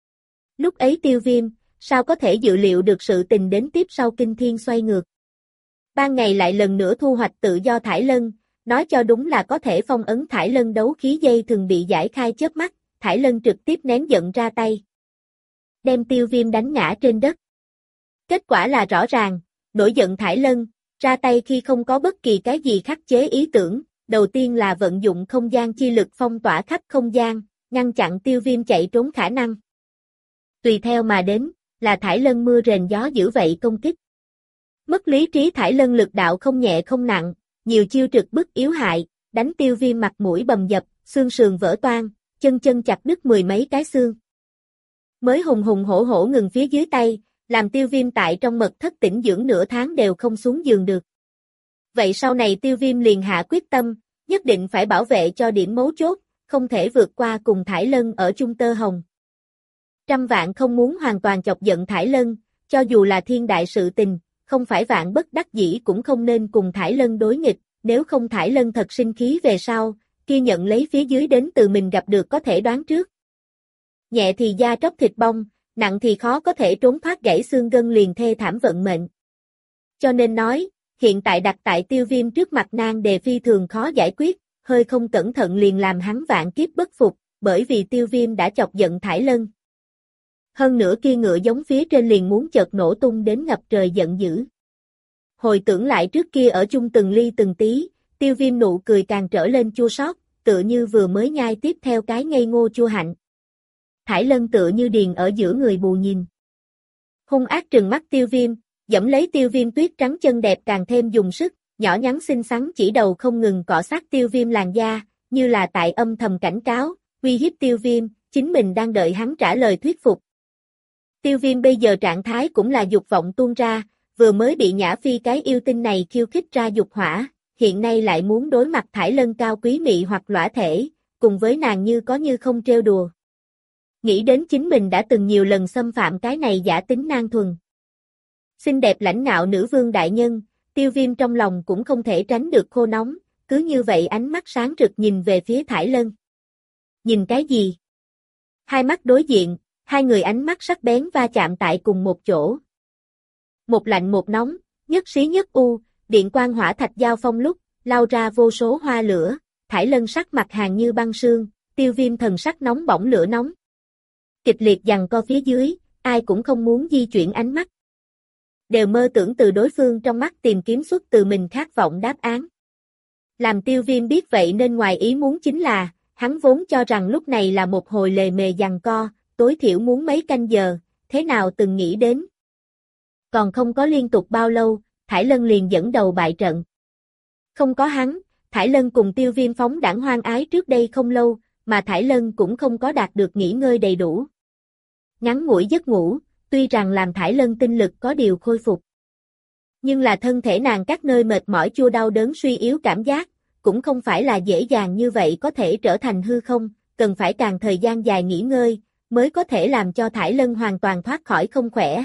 Lúc ấy Tiêu Viêm, sao có thể dự liệu được sự tình đến tiếp sau kinh thiên xoay ngược. Ban ngày lại lần nữa thu hoạch tự do Thải Lân, nói cho đúng là có thể phong ấn Thải Lân đấu khí dây thường bị giải khai chớp mắt, Thải Lân trực tiếp nén giận ra tay. Đem Tiêu Viêm đánh ngã trên đất. Kết quả là rõ ràng, nổi giận Thải Lân, ra tay khi không có bất kỳ cái gì khắc chế ý tưởng, đầu tiên là vận dụng không gian chi lực phong tỏa khắp không gian, ngăn chặn Tiêu Viêm chạy trốn khả năng. Tùy theo mà đến, là Thải Lân mưa rền gió dữ vậy công kích. Mất lý trí Thải Lân lực đạo không nhẹ không nặng, nhiều chiêu trực bức yếu hại, đánh Tiêu Viêm mặt mũi bầm dập, xương sườn vỡ toang, chân chặt đứt mười mấy cái xương. Mới hùng hùng hổ hổ ngừng phía dưới tay, làm Tiêu Viêm tại trong mật thất tĩnh dưỡng nửa tháng đều không xuống giường được. Vậy sau này Tiêu Viêm liền hạ quyết tâm, nhất định phải bảo vệ cho điểm mấu chốt, không thể vượt qua cùng Thải Lân ở chung tơ hồng. Trăm vạn không muốn hoàn toàn chọc giận Thải Lân, cho dù là thiên đại sự tình, không phải vạn bất đắc dĩ cũng không nên cùng Thải Lân đối nghịch, nếu không Thải Lân thật sinh khí về sau, kia nhận lấy phía dưới đến từ mình gặp được có thể đoán trước. Nhẹ thì da tróc thịt bong, nặng thì khó có thể trốn thoát gãy xương gân liền thê thảm vận mệnh. Cho nên nói, hiện tại đặt tại Tiêu Viêm trước mặt nan đề phi thường khó giải quyết, hơi không cẩn thận liền làm hắn vạn kiếp bất phục, bởi vì Tiêu Viêm đã chọc giận Thải Lân. Hơn nữa kia ngựa giống phía trên liền muốn chợt nổ tung đến ngập trời giận dữ. Hồi tưởng lại trước kia ở chung từng ly từng tí, Tiêu Viêm nụ cười càng trở lên chua xót, tựa như vừa mới nhai tiếp theo cái ngây ngô chua hạnh. Thải Lân tựa như điền ở giữa người bù nhìn. Hung ác trừng mắt Tiêu Viêm, dẫm lấy Tiêu Viêm tuyết trắng chân đẹp càng thêm dùng sức, nhỏ nhắn xinh xắn chỉ đầu không ngừng cọ sát Tiêu Viêm làn da, như là tại âm thầm cảnh cáo, uy hiếp Tiêu Viêm, chính mình đang đợi hắn trả lời thuyết phục. Tiêu Viêm bây giờ trạng thái cũng là dục vọng tuôn ra, vừa mới bị Nhã Phi cái yêu tinh này khiêu khích ra dục hỏa, hiện nay lại muốn đối mặt Thải Lân cao quý mị hoặc lõa thể, cùng với nàng như có như không trêu đùa. Nghĩ đến chính mình đã từng nhiều lần xâm phạm cái này giả tính nan thuần. Xinh đẹp lãnh ngạo nữ vương đại nhân, Tiêu Viêm trong lòng cũng không thể tránh được khô nóng, cứ như vậy ánh mắt sáng rực nhìn về phía Thải Lân. Nhìn cái gì? Hai mắt đối diện, hai người ánh mắt sắc bén va chạm tại cùng một chỗ. Một lạnh một nóng, nhất xí nhất u, điện quang hỏa thạch giao phong lúc, lao ra vô số hoa lửa, Thải Lân sắc mặt hàn như băng sương, Tiêu Viêm thần sắc nóng bỏng lửa nóng. Kịch liệt giằng co phía dưới, ai cũng không muốn di chuyển ánh mắt. Đều mơ tưởng từ đối phương trong mắt tìm kiếm xuất từ mình khát vọng đáp án. Làm Tiêu Viêm biết vậy nên ngoài ý muốn chính là, hắn vốn cho rằng lúc này là một hồi lề mề giằng co, tối thiểu muốn mấy canh giờ, thế nào từng nghĩ đến. Còn không có liên tục bao lâu, Thải Lân liền dẫn đầu bại trận. Không có hắn, Thải Lân cùng Tiêu Viêm phóng đãng hoang ái trước đây không lâu, mà Thải Lân cũng không có đạt được nghỉ ngơi đầy đủ. Ngắn ngủi giấc ngủ, tuy rằng làm Thải Lân tinh lực có điều khôi phục. Nhưng là thân thể nàng các nơi mệt mỏi chua đau đớn suy yếu cảm giác, cũng không phải là dễ dàng như vậy có thể trở thành hư không, cần phải càng thời gian dài nghỉ ngơi, mới có thể làm cho Thải Lân hoàn toàn thoát khỏi không khỏe.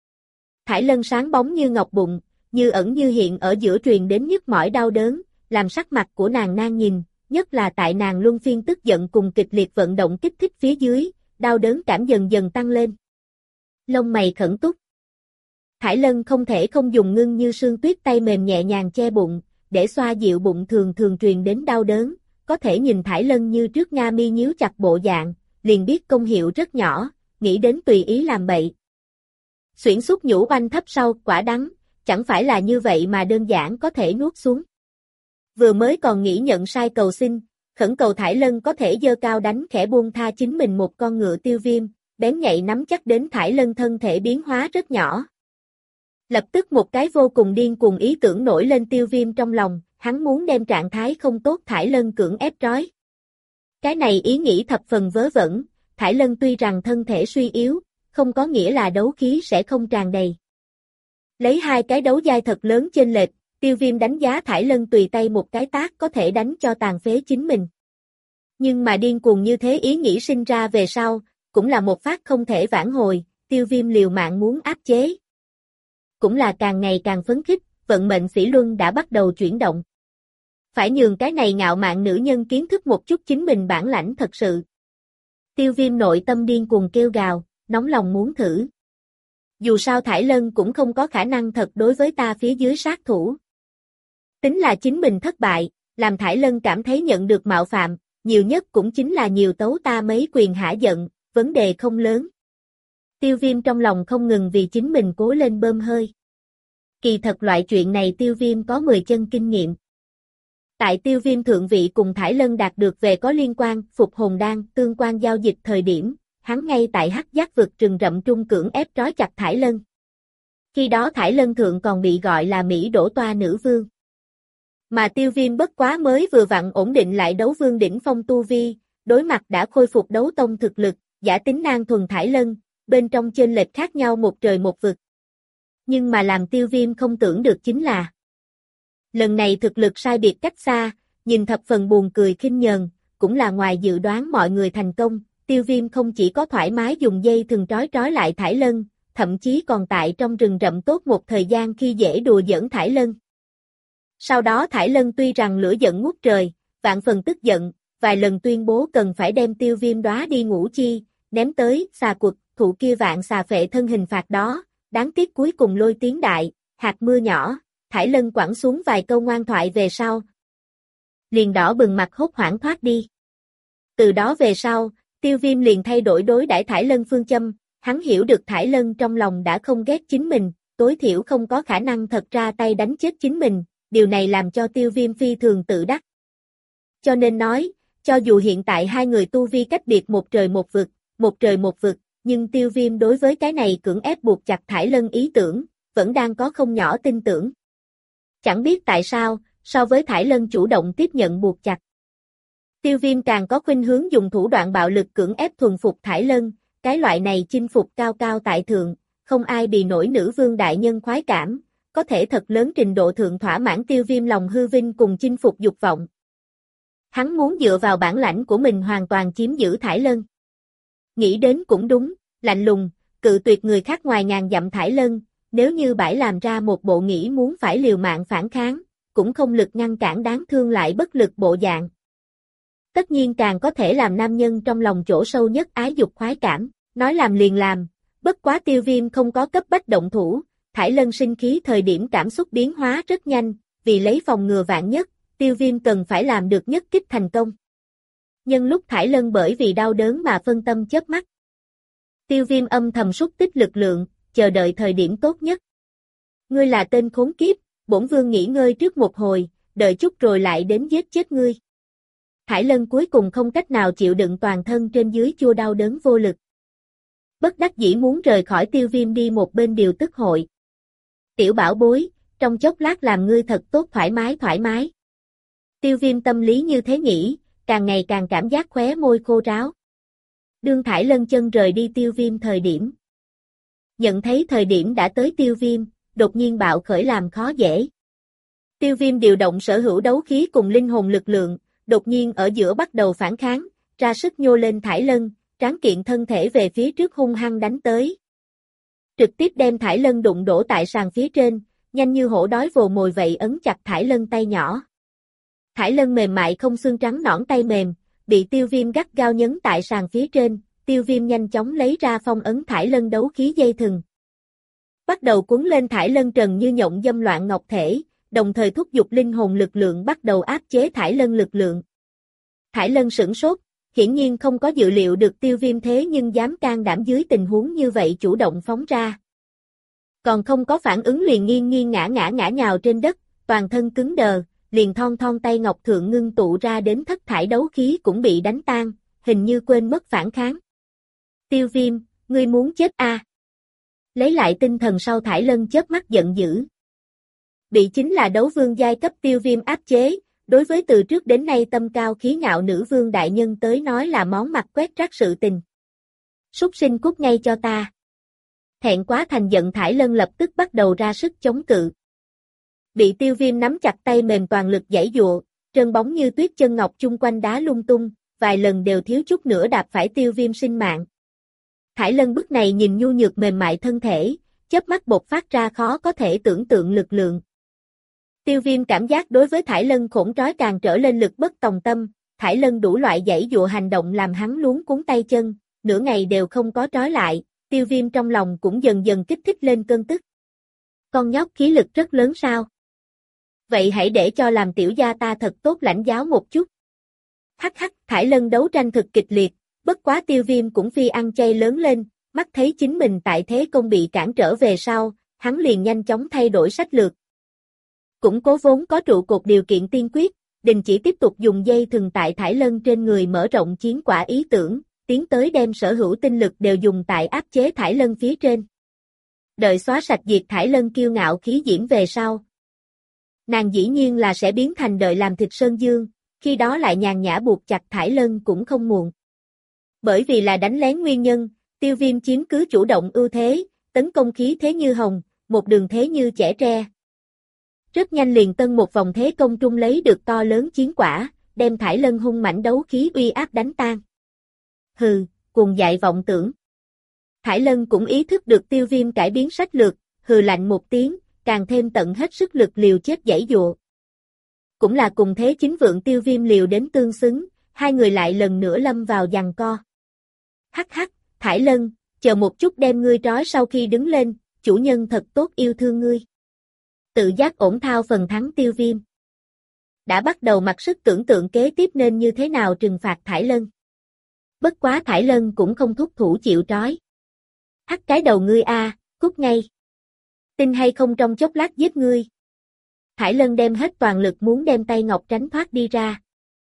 Thải Lân sáng bóng như ngọc bụng, như ẩn như hiện ở giữa truyền đến nhức mỏi đau đớn, làm sắc mặt của nàng nan nhìn, nhất là tại nàng luân phiên tức giận cùng kịch liệt vận động kích thích phía dưới, đau đớn cảm dần dần tăng lên. Lông mày khẩn túc. Thải Lân không thể không dùng ngưng như sương tuyết tay mềm nhẹ nhàng che bụng, để xoa dịu bụng thường thường truyền đến đau đớn, có thể nhìn Thải Lân như trước nga mi nhíu chặt bộ dạng, liền biết công hiệu rất nhỏ, nghĩ đến tùy ý làm bậy. Xuyển xúc nhũ oanh thấp sau quả đắng, chẳng phải là như vậy mà đơn giản có thể nuốt xuống. Vừa mới còn nghĩ nhận sai cầu xin, khẩn cầu Thải Lân có thể giơ cao đánh khẽ buông tha chính mình một con ngựa Tiêu Viêm, bén nhạy nắm chắc đến Thải Lân thân thể biến hóa rất nhỏ. Lập tức một cái vô cùng điên cuồng ý tưởng nổi lên Tiêu Viêm trong lòng, hắn muốn đem trạng thái không tốt Thải Lân cưỡng ép trói. Cái này ý nghĩ thập phần vớ vẩn, Thải Lân tuy rằng thân thể suy yếu, không có nghĩa là đấu khí sẽ không tràn đầy. Lấy hai cái đấu giai thật lớn chênh lệch, Tiêu Viêm đánh giá Thải Lân tùy tay một cái tát có thể đánh cho tàn phế chính mình. Nhưng mà điên cuồng như thế ý nghĩ sinh ra về sau, cũng là một phát không thể vãn hồi, Tiêu Viêm liều mạng muốn áp chế. Cũng là càng ngày càng phấn khích, vận mệnh phỉ luân đã bắt đầu chuyển động. Phải nhường cái này ngạo mạn nữ nhân kiến thức một chút chính mình bản lãnh thật sự. Tiêu Viêm nội tâm điên cuồng kêu gào, nóng lòng muốn thử. Dù sao Thải Lân cũng không có khả năng thật đối với ta phía dưới sát thủ. Tính là chính mình thất bại, làm Thải Lân cảm thấy nhận được mạo phạm, nhiều nhất cũng chính là nhiều tấu ta mấy quyền hả giận, vấn đề không lớn. Tiêu Viêm trong lòng không ngừng vì chính mình cố lên bơm hơi. Kỳ thật loại chuyện này Tiêu Viêm có 10 chân kinh nghiệm. Tại Tiêu Viêm thượng vị cùng Thải Lân đạt được về có liên quan, phục hồn đan, tương quan giao dịch thời điểm, hắn ngay tại Hắc Giác vực rừng rậm trung cưỡng ép trói chặt Thải Lân. Khi đó Thải Lân thượng còn bị gọi là Mỹ Đổ Toa nữ vương. Mà Tiêu Viêm bất quá mới vừa vặn ổn định lại đấu vương đỉnh phong tu vi, đối mặt đã khôi phục đấu tông thực lực, giả tính nan thuần Thải Lân, bên trong chênh lệch khác nhau một trời một vực. Nhưng mà làm Tiêu Viêm không tưởng được chính là lần này thực lực sai biệt cách xa, nhìn thập phần buồn cười khinh nhờn, cũng là ngoài dự đoán mọi người thành công, Tiêu Viêm không chỉ có thoải mái dùng dây thừng trói lại Thải Lân, thậm chí còn tại trong rừng rậm tốt một thời gian khi dễ đùa giỡn Thải Lân. Sau đó Thải Lân tuy rằng lửa giận ngút trời, vạn phần tức giận, vài lần tuyên bố cần phải đem Tiêu Viêm đóa đi ngũ chi, ném tới xà quật, thụ kia vạn xà phệ thân hình phạt đó, đáng tiếc cuối cùng lôi tiếng đại, hạt mưa nhỏ, Thải Lân quẳng xuống vài câu ngoan thoại về sau. Liền đỏ bừng mặt hốt hoảng thoát đi. Từ đó về sau, Tiêu Viêm liền thay đổi đối đãi Thải Lân phương châm, hắn hiểu được Thải Lân trong lòng đã không ghét chính mình, tối thiểu không có khả năng thật ra tay đánh chết chính mình, điều này làm cho Tiêu Viêm phi thường tự đắc. Cho nên nói, cho dù hiện tại hai người tu vi cách biệt một trời một vực, nhưng Tiêu Viêm đối với cái này cưỡng ép buộc chặt Thải Lân ý tưởng, vẫn đang có không nhỏ tin tưởng. Chẳng biết tại sao, so với Thải Lân chủ động tiếp nhận buộc chặt, Tiêu Viêm càng có khuynh hướng dùng thủ đoạn bạo lực cưỡng ép thuần phục Thải Lân, cái loại này chinh phục cao cao tại thượng, không ai bì nổi nữ vương đại nhân khoái cảm, có thể thật lớn trình độ thượng thỏa mãn Tiêu Viêm lòng hư vinh cùng chinh phục dục vọng. Hắn muốn dựa vào bản lãnh của mình hoàn toàn chiếm giữ Thải Lân. Nghĩ đến cũng đúng, lạnh lùng, cự tuyệt người khác ngoài ngàn dặm Thải Lân, nếu như bãi làm ra một bộ nghĩ muốn phải liều mạng phản kháng, cũng không lực ngăn cản đáng thương lại bất lực bộ dạng. Tất nhiên càng có thể làm nam nhân trong lòng chỗ sâu nhất ái dục khoái cảm, nói làm liền làm, bất quá Tiêu Viêm không có cấp bách động thủ, Thải Lân sinh khí thời điểm cảm xúc biến hóa rất nhanh, vì lấy phòng ngừa vạn nhất, Tiêu Viêm cần phải làm được nhất kích thành công. Nhân lúc Thải Lân bởi vì đau đớn mà phân tâm chớp mắt. Tiêu Viêm âm thầm xúc tích lực lượng, chờ đợi thời điểm tốt nhất. Ngươi là tên khốn kiếp, bổn vương nghỉ ngơi trước một hồi, đợi chút rồi lại đến giết chết ngươi. Thải Lân cuối cùng không cách nào chịu đựng toàn thân trên dưới chua đau đớn vô lực. Bất đắc dĩ muốn rời khỏi Tiêu Viêm đi một bên điều tức hội. Tiểu bảo bối, trong chốc lát làm ngươi thật tốt thoải mái. Tiêu Viêm tâm lý như thế nghĩ, càng ngày càng cảm giác khóe môi khô ráo. Đương Thải Lân chân rời đi Tiêu Viêm thời điểm. Nhận thấy thời điểm đã tới Tiêu Viêm, đột nhiên bạo khởi làm khó dễ. Tiêu Viêm điều động sở hữu đấu khí cùng linh hồn lực lượng, đột nhiên ở giữa bắt đầu phản kháng, ra sức nhô lên Thải Lân, tráng kiện thân thể về phía trước hung hăng đánh tới. Trực tiếp đem Thải Lân đụng đổ tại sàn phía trên, nhanh như hổ đói vồ mồi vậy ấn chặt Thải Lân tay nhỏ. Thải Lân mềm mại không xương trắng nõn tay mềm, bị Tiêu Viêm gắt gao nhấn tại sàn phía trên, Tiêu Viêm nhanh chóng lấy ra phong ấn Thải Lân đấu khí dây thừng. Bắt đầu cuốn lên Thải Lân trần như nhộng dâm loạn ngọc thể, đồng thời thúc giục linh hồn lực lượng bắt đầu áp chế Thải Lân lực lượng. Thải Lân sửng sốt, hiển nhiên không có dự liệu được Tiêu Viêm thế nhưng dám can đảm dưới tình huống như vậy chủ động phóng ra. Còn không có phản ứng liền nghiêng ngã nhào trên đất, toàn thân cứng đờ, liền thon tay ngọc thượng ngưng tụ ra đến thất thải đấu khí cũng bị đánh tan, hình như quên mất phản kháng. Tiêu Viêm, ngươi muốn chết à? Lấy lại tinh thần sau Thải Lân chớp mắt giận dữ. Bị chính là đấu vương giai cấp Tiêu Viêm áp chế, đối với từ trước đến nay tâm cao khí ngạo nữ vương đại nhân tới nói là món mặt quét rác sự tình. Súc sinh cút ngay cho ta. Thẹn quá thành giận Thải Lân lập tức bắt đầu ra sức chống cự. Bị Tiêu Viêm nắm chặt tay mềm toàn lực giãy giụa, trơn bóng như tuyết chân ngọc chung quanh đá lung tung, vài lần đều thiếu chút nữa đạp phải Tiêu Viêm sinh mạng. Thải Lân bức này nhìn nhu nhược mềm mại thân thể, chớp mắt bộc phát ra khó có thể tưởng tượng lực lượng. Tiêu Viêm cảm giác đối với Thải Lân khổn trói càng trở lên lực bất tòng tâm, Thải Lân đủ loại giãy giụa hành động làm hắn luống cuống tay chân, nửa ngày đều không có trói lại, Tiêu Viêm trong lòng cũng dần dần kích thích lên cơn tức. Con nhóc khí lực rất lớn sao? Vậy hãy để cho làm tiểu gia ta thật tốt lãnh giáo một chút. Hắc, Thải Lân đấu tranh thực kịch liệt, bất quá Tiêu Viêm cũng phi ăn chay lớn lên, mắt thấy chính mình tại thế công bị cản trở về sau, hắn liền nhanh chóng thay đổi sách lược. Củng cố vốn có trụ cột điều kiện tiên quyết, đình chỉ tiếp tục dùng dây thừng tại Thải Lân trên người mở rộng chiến quả ý tưởng, tiến tới đem sở hữu tinh lực đều dùng tại áp chế Thải Lân phía trên. Đợi xóa sạch diệt Thải Lân kiêu ngạo khí diễm về sau. Nàng dĩ nhiên là sẽ biến thành đợi làm thịt sơn dương, khi đó lại nhàn nhã buộc chặt Thải Lân cũng không muộn. Bởi vì là đánh lén nguyên nhân, Tiêu Viêm chiếm cứ chủ động ưu thế, tấn công khí thế như hồng, một đường thế như chẻ tre. Rất nhanh liền tân một vòng thế công trung lấy được to lớn chiến quả, đem Thải Lân hung mãnh đấu khí uy áp đánh tan. Hừ, cuồng dại vọng tưởng. Thải Lân cũng ý thức được Tiêu Viêm cải biến sách lược, hừ lạnh một tiếng, càng thêm tận hết sức lực liều chết giãy giụa. Cũng là cùng thế chính vượng Tiêu Viêm liều đến tương xứng, hai người lại lần nữa lâm vào giằng co. Hắc, Thải Lân, chờ một chút đem ngươi trói sau khi đứng lên, chủ nhân thật tốt yêu thương ngươi. Tự giác ổn thao phần thắng Tiêu Viêm. Đã bắt đầu mặc sức tưởng tượng kế tiếp nên như thế nào trừng phạt Thải Lân. Bất quá Thải Lân cũng không thúc thủ chịu trói. Hắc cái đầu ngươi a, cút ngay. Tin hay không trong chốc lát giết ngươi. Thải Lân đem hết toàn lực muốn đem tay ngọc tránh thoát đi ra.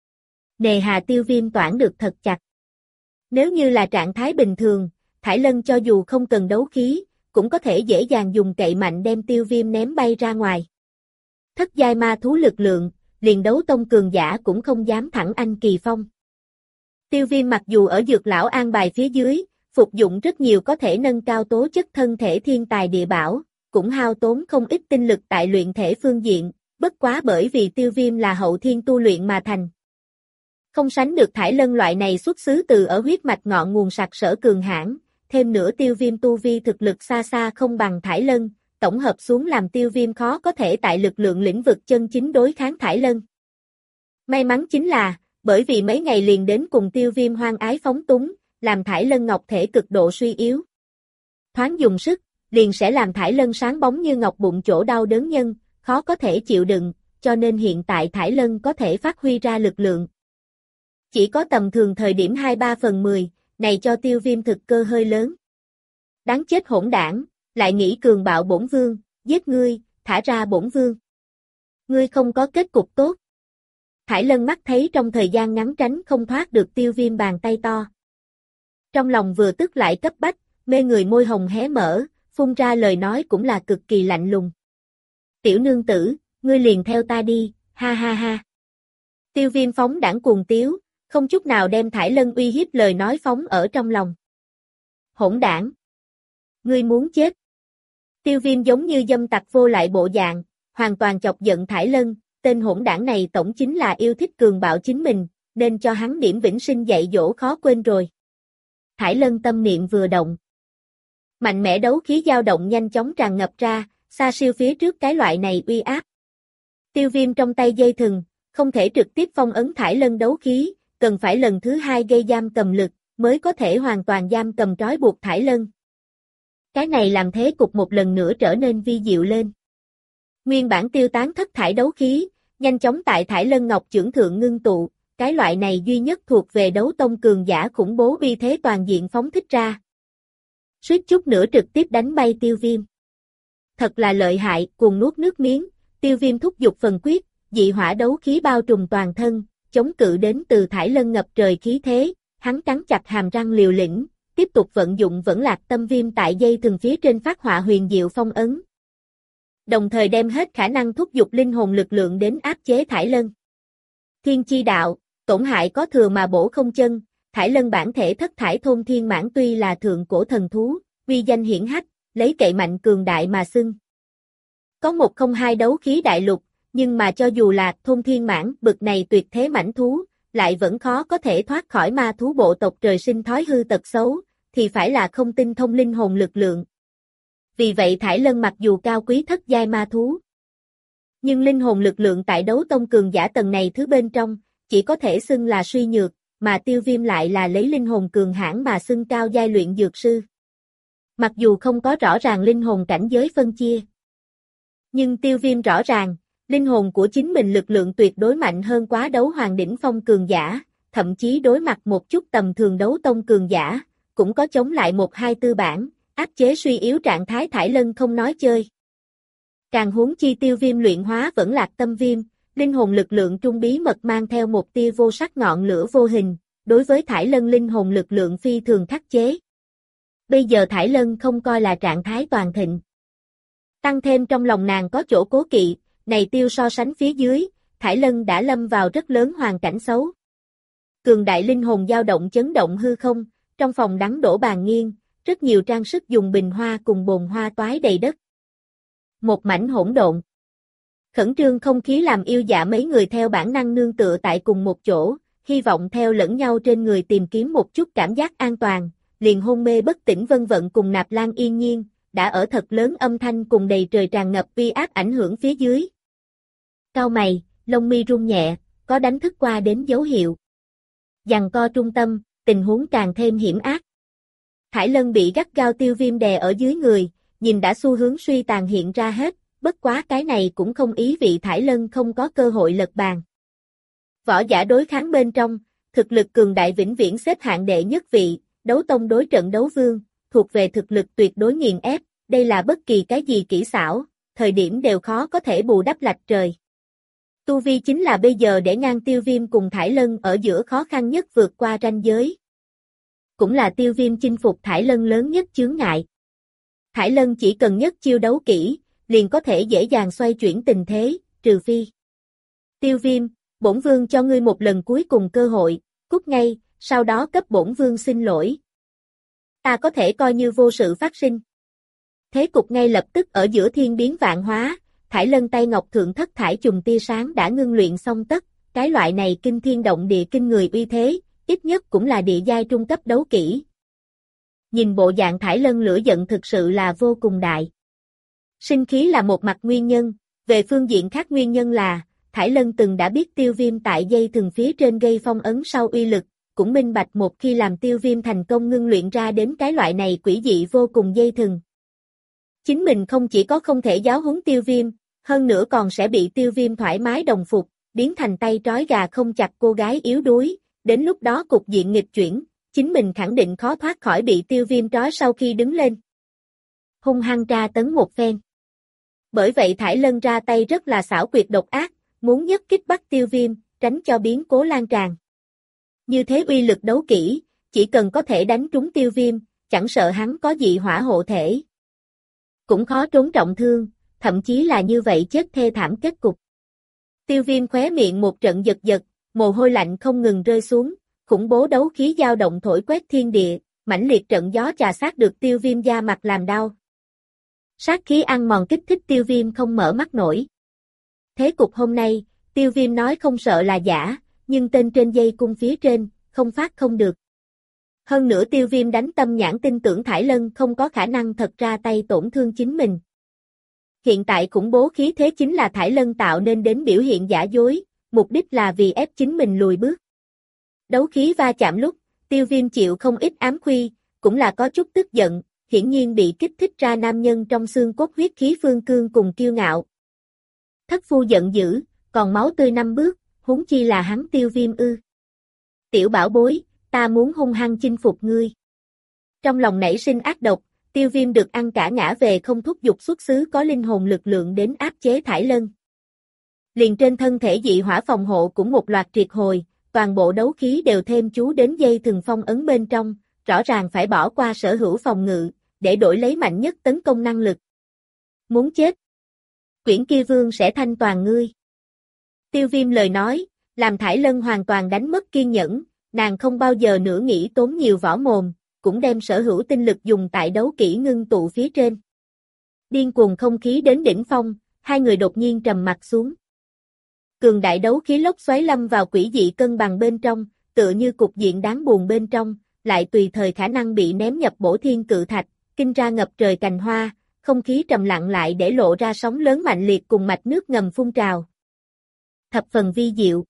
Nề hà Tiêu Viêm toản được thật chặt. Nếu như là trạng thái bình thường, Thải Lân cho dù không cần đấu khí, cũng có thể dễ dàng dùng cậy mạnh đem Tiêu Viêm ném bay ra ngoài. Thất giai ma thú lực lượng, liền đấu tông cường giả cũng không dám thẳng anh kỳ phong. Tiêu Viêm mặc dù ở dược lão an bài phía dưới, phục dụng rất nhiều có thể nâng cao tố chất thân thể thiên tài địa bảo, cũng hao tốn không ít tinh lực tại luyện thể phương diện, bất quá bởi vì Tiêu Viêm là hậu thiên tu luyện mà thành. Không sánh được Thải Lân loại này xuất xứ từ ở huyết mạch ngọn nguồn sặc sỡ cường hãn, thêm nữa Tiêu Viêm tu vi thực lực xa xa không bằng Thải Lân, tổng hợp xuống làm Tiêu Viêm khó có thể tại lực lượng lĩnh vực chân chính đối kháng Thải Lân. May mắn chính là, bởi vì mấy ngày liền đến cùng Tiêu Viêm hoang ái phóng túng, làm Thải Lân ngọc thể cực độ suy yếu. Thoáng dùng sức, liền sẽ làm Thải Lân sáng bóng như ngọc bụng chỗ đau đớn nhân, khó có thể chịu đựng, cho nên hiện tại Thải Lân có thể phát huy ra lực lượng. Chỉ có tầm thường thời điểm 2/3/10, này cho Tiêu Viêm thực cơ hơi lớn. Đáng chết hỗn đảng, lại nghĩ cường bạo bổn vương, giết ngươi, thả ra bổn vương. Ngươi không có kết cục tốt. Thải Lân mắt thấy trong thời gian ngắn tránh không thoát được Tiêu Viêm bàn tay to. Trong lòng vừa tức lại cấp bách, mê người môi hồng hé mở, phun ra lời nói cũng là cực kỳ lạnh lùng. Tiểu nương tử, ngươi liền theo ta đi, ha ha ha. Tiêu Viêm phóng đãng cuồng tiếu, không chút nào đem Thải Lân uy hiếp lời nói phóng ở trong lòng. Hỗn đảng! Ngươi muốn chết! Tiêu Viêm giống như dâm tặc vô lại bộ dạng, hoàn toàn chọc giận Thải Lân, tên hỗn đảng này tổng chính là yêu thích cường bạo chính mình, nên cho hắn điểm vĩnh sinh dạy dỗ khó quên rồi. Thải Lân tâm niệm vừa động. Mạnh mẽ đấu khí dao động nhanh chóng tràn ngập ra, xa siêu phía trước cái loại này uy áp. Tiêu Viêm trong tay dây thừng, không thể trực tiếp phong ấn Thải Lân đấu khí, cần phải lần thứ hai gây giam cầm lực, mới có thể hoàn toàn giam cầm trói buộc Thải Lân. Cái này làm thế cục một lần nữa trở nên vi diệu lên. Nguyên bản tiêu tán thất thải đấu khí, nhanh chóng tại Thải Lân ngọc chưởng thượng ngưng tụ, cái loại này duy nhất thuộc về đấu tông cường giả khủng bố uy thế toàn diện phóng thích ra. Suýt chút nữa trực tiếp đánh bay Tiêu Viêm. Thật là lợi hại, cuồng nuốt nước miếng, Tiêu Viêm thúc giục phần quyết, dị hỏa đấu khí bao trùm toàn thân, chống cự đến từ Thải Lân ngập trời khí thế, hắn cắn chặt hàm răng liều lĩnh, tiếp tục vận dụng Vẫn Lạc Tâm Viêm tại dây thừng phía trên phát họa huyền diệu phong ấn. Đồng thời đem hết khả năng thúc giục linh hồn lực lượng đến áp chế Thải Lân. Thiên chi đạo, tổn hại có thừa mà bổ không chân, Thải Lân bản thể thất thải thôn thiên mãn tuy là thượng cổ thần thú, uy danh hiển hách, lấy cậy mạnh cường đại mà xưng. Có 102 đấu khí đại lục, nhưng mà cho dù là thôn thiên mãn bực này tuyệt thế mãnh thú, lại vẫn khó có thể thoát khỏi ma thú bộ tộc trời sinh thói hư tật xấu, thì phải là không tinh thông linh hồn lực lượng. Vì vậy Thải Lân mặc dù cao quý thất giai ma thú, nhưng linh hồn lực lượng tại đấu tông cường giả tầng này thứ bên trong, chỉ có thể xưng là suy nhược, mà Tiêu Viêm lại là lấy linh hồn cường hãn mà xưng cao giai luyện dược sư. Mặc dù không có rõ ràng linh hồn cảnh giới phân chia, nhưng Tiêu Viêm rõ ràng, linh hồn của chính mình lực lượng tuyệt đối mạnh hơn quá đấu hoàng đỉnh phong cường giả, thậm chí đối mặt một chút tầm thường đấu tông cường giả, cũng có chống lại 1-2 tư bản, áp chế suy yếu trạng thái Thải Lân không nói chơi. Càng huống chi Tiêu Viêm luyện hóa Vẫn Lạc Tâm Viêm, linh hồn lực lượng trung bí mật mang theo một tia vô sắc ngọn lửa vô hình, đối với Thải Lân linh hồn lực lượng phi thường khắc chế. Bây giờ Thải Lân không coi là trạng thái toàn thịnh. Tăng thêm trong lòng nàng có chỗ cố kỵ, này Tiêu so sánh phía dưới, Thải Lân đã lâm vào rất lớn hoàn cảnh xấu. Cường đại linh hồn dao động chấn động hư không, trong phòng đắng đổ bàn nghiêng, rất nhiều trang sức dùng bình hoa cùng bồn hoa toái đầy đất. Một mảnh hỗn độn. Khẩn trương không khí làm yêu dạ mấy người theo bản năng nương tựa tại cùng một chỗ, hy vọng theo lẫn nhau trên người tìm kiếm một chút cảm giác an toàn, liền hôn mê bất tỉnh vân vận cùng Nạp Lan yên nhiên, đã ở thật lớn âm thanh cùng đầy trời tràn ngập uy áp ảnh hưởng phía dưới. Cau mày, lông mi rung nhẹ, có đánh thức qua đến dấu hiệu. Giằng co trung tâm, tình huống càng thêm hiểm ác. Thải Lân bị gắt gao Tiêu Viêm đè ở dưới người, nhìn đã xu hướng suy tàn hiện ra hết, bất quá cái này cũng không ý vị Thải Lân không có cơ hội lật bàn. Võ giả đối kháng bên trong, thực lực cường đại vĩnh viễn xếp hạng đệ nhất vị, đấu tông đối trận đấu vương, thuộc về thực lực tuyệt đối nghiền ép, đây là bất kỳ cái gì kỹ xảo, thời điểm đều khó có thể bù đắp lạch trời. Tu vi chính là bây giờ để ngang Tiêu Viêm cùng Thải Lân ở giữa khó khăn nhất vượt qua ranh giới. Cũng là Tiêu Viêm chinh phục Thải Lân lớn nhất chướng ngại. Thải Lân chỉ cần nhất chiêu đấu kỹ, liền có thể dễ dàng xoay chuyển tình thế, trừ phi. Tiêu Viêm, bổn vương cho ngươi một lần cuối cùng cơ hội, cút ngay, sau đó cấp bổn vương xin lỗi. Ta có thể coi như vô sự phát sinh. Thế cục ngay lập tức ở giữa thiên biến vạn hóa, Thải Lân tay ngọc thượng thất thải chùm tia sáng đã ngưng luyện xong tất, cái loại này kinh thiên động địa kinh người uy thế, ít nhất cũng là địa giai trung cấp đấu kỹ. Nhìn bộ dạng Thải Lân lửa giận thực sự là vô cùng đại. Sinh khí là một mặt nguyên nhân, về phương diện khác nguyên nhân là, Thải Lân từng đã biết Tiêu Viêm tại dây thừng phía trên gây phong ấn sau uy lực, cũng minh bạch một khi làm Tiêu Viêm thành công ngưng luyện ra đến cái loại này quỷ dị vô cùng dây thừng. Chính mình không chỉ có không thể giáo huấn Tiêu Viêm, hơn nữa còn sẽ bị Tiêu Viêm thoải mái đồng phục, biến thành tay trói gà không chặt cô gái yếu đuối, đến lúc đó cục diện nghịch chuyển, chính mình khẳng định khó thoát khỏi bị Tiêu Viêm trói sau khi đứng lên. Hung hăng tra tấn một phen. Bởi vậy Thải Lân ra tay rất là xảo quyệt độc ác, muốn nhất kích bắt Tiêu Viêm, tránh cho biến cố lan tràn. Như thế uy lực đấu kỹ, chỉ cần có thể đánh trúng Tiêu Viêm, chẳng sợ hắn có dị hỏa hộ thể. Cũng khó trốn trọng thương, thậm chí là như vậy chết thê thảm kết cục. Tiêu Viêm khóe miệng một trận giật giật, mồ hôi lạnh không ngừng rơi xuống, khủng bố đấu khí dao động thổi quét thiên địa, mãnh liệt trận gió chà sát được Tiêu Viêm da mặt làm đau. Sát khí ăn mòn kích thích Tiêu Viêm không mở mắt nổi. Thế cục hôm nay, Tiêu Viêm nói không sợ là giả, nhưng tên trên dây cung phía trên, không phát không được. Hơn nữa Tiêu Viêm đánh tâm nhãn tin tưởng Thải Lân không có khả năng thật ra tay tổn thương chính mình. Hiện tại khủng bố khí thế chính là Thải Lân tạo nên đến biểu hiện giả dối, mục đích là vì ép chính mình lùi bước. Đấu khí va chạm lúc, Tiêu Viêm chịu không ít ám khuy, cũng là có chút tức giận, hiển nhiên bị kích thích ra nam nhân trong xương cốt huyết khí phương cương cùng kiêu ngạo. Thất phu giận dữ, còn máu tươi năm bước, huống chi là hắn Tiêu Viêm ư. Tiểu bảo bối, ta muốn hung hăng chinh phục ngươi. Trong lòng nảy sinh ác độc, Tiêu Viêm được ăn cả ngã về không thúc giục xuất xứ có linh hồn lực lượng đến áp chế Thải Lân. Liền trên thân thể dị hỏa phòng hộ cũng một loạt triệt hồi, toàn bộ đấu khí đều thêm chú đến dây thừng phong ấn bên trong, rõ ràng phải bỏ qua sở hữu phòng ngự, để đổi lấy mạnh nhất tấn công năng lực. Muốn chết. Quyển kia vương sẽ thanh toàn ngươi. Tiêu Viêm lời nói, làm Thải Lân hoàn toàn đánh mất kiên nhẫn, nàng không bao giờ nữa nghĩ tốn nhiều võ mồm, cũng đem sở hữu tinh lực dùng tại đấu kỹ ngưng tụ phía trên. Điên cuồng không khí đến đỉnh phong, hai người đột nhiên trầm mặt xuống. Cường đại đấu khí lốc xoáy lâm vào quỷ dị cân bằng bên trong, tựa như cục diện đáng buồn bên trong, lại tùy thời khả năng bị ném nhập bổ thiên cự thạch, kinh ra ngập trời cành hoa, không khí trầm lặng lại để lộ ra sóng lớn mạnh liệt cùng mạch nước ngầm phun trào. Thập phần vi diệu.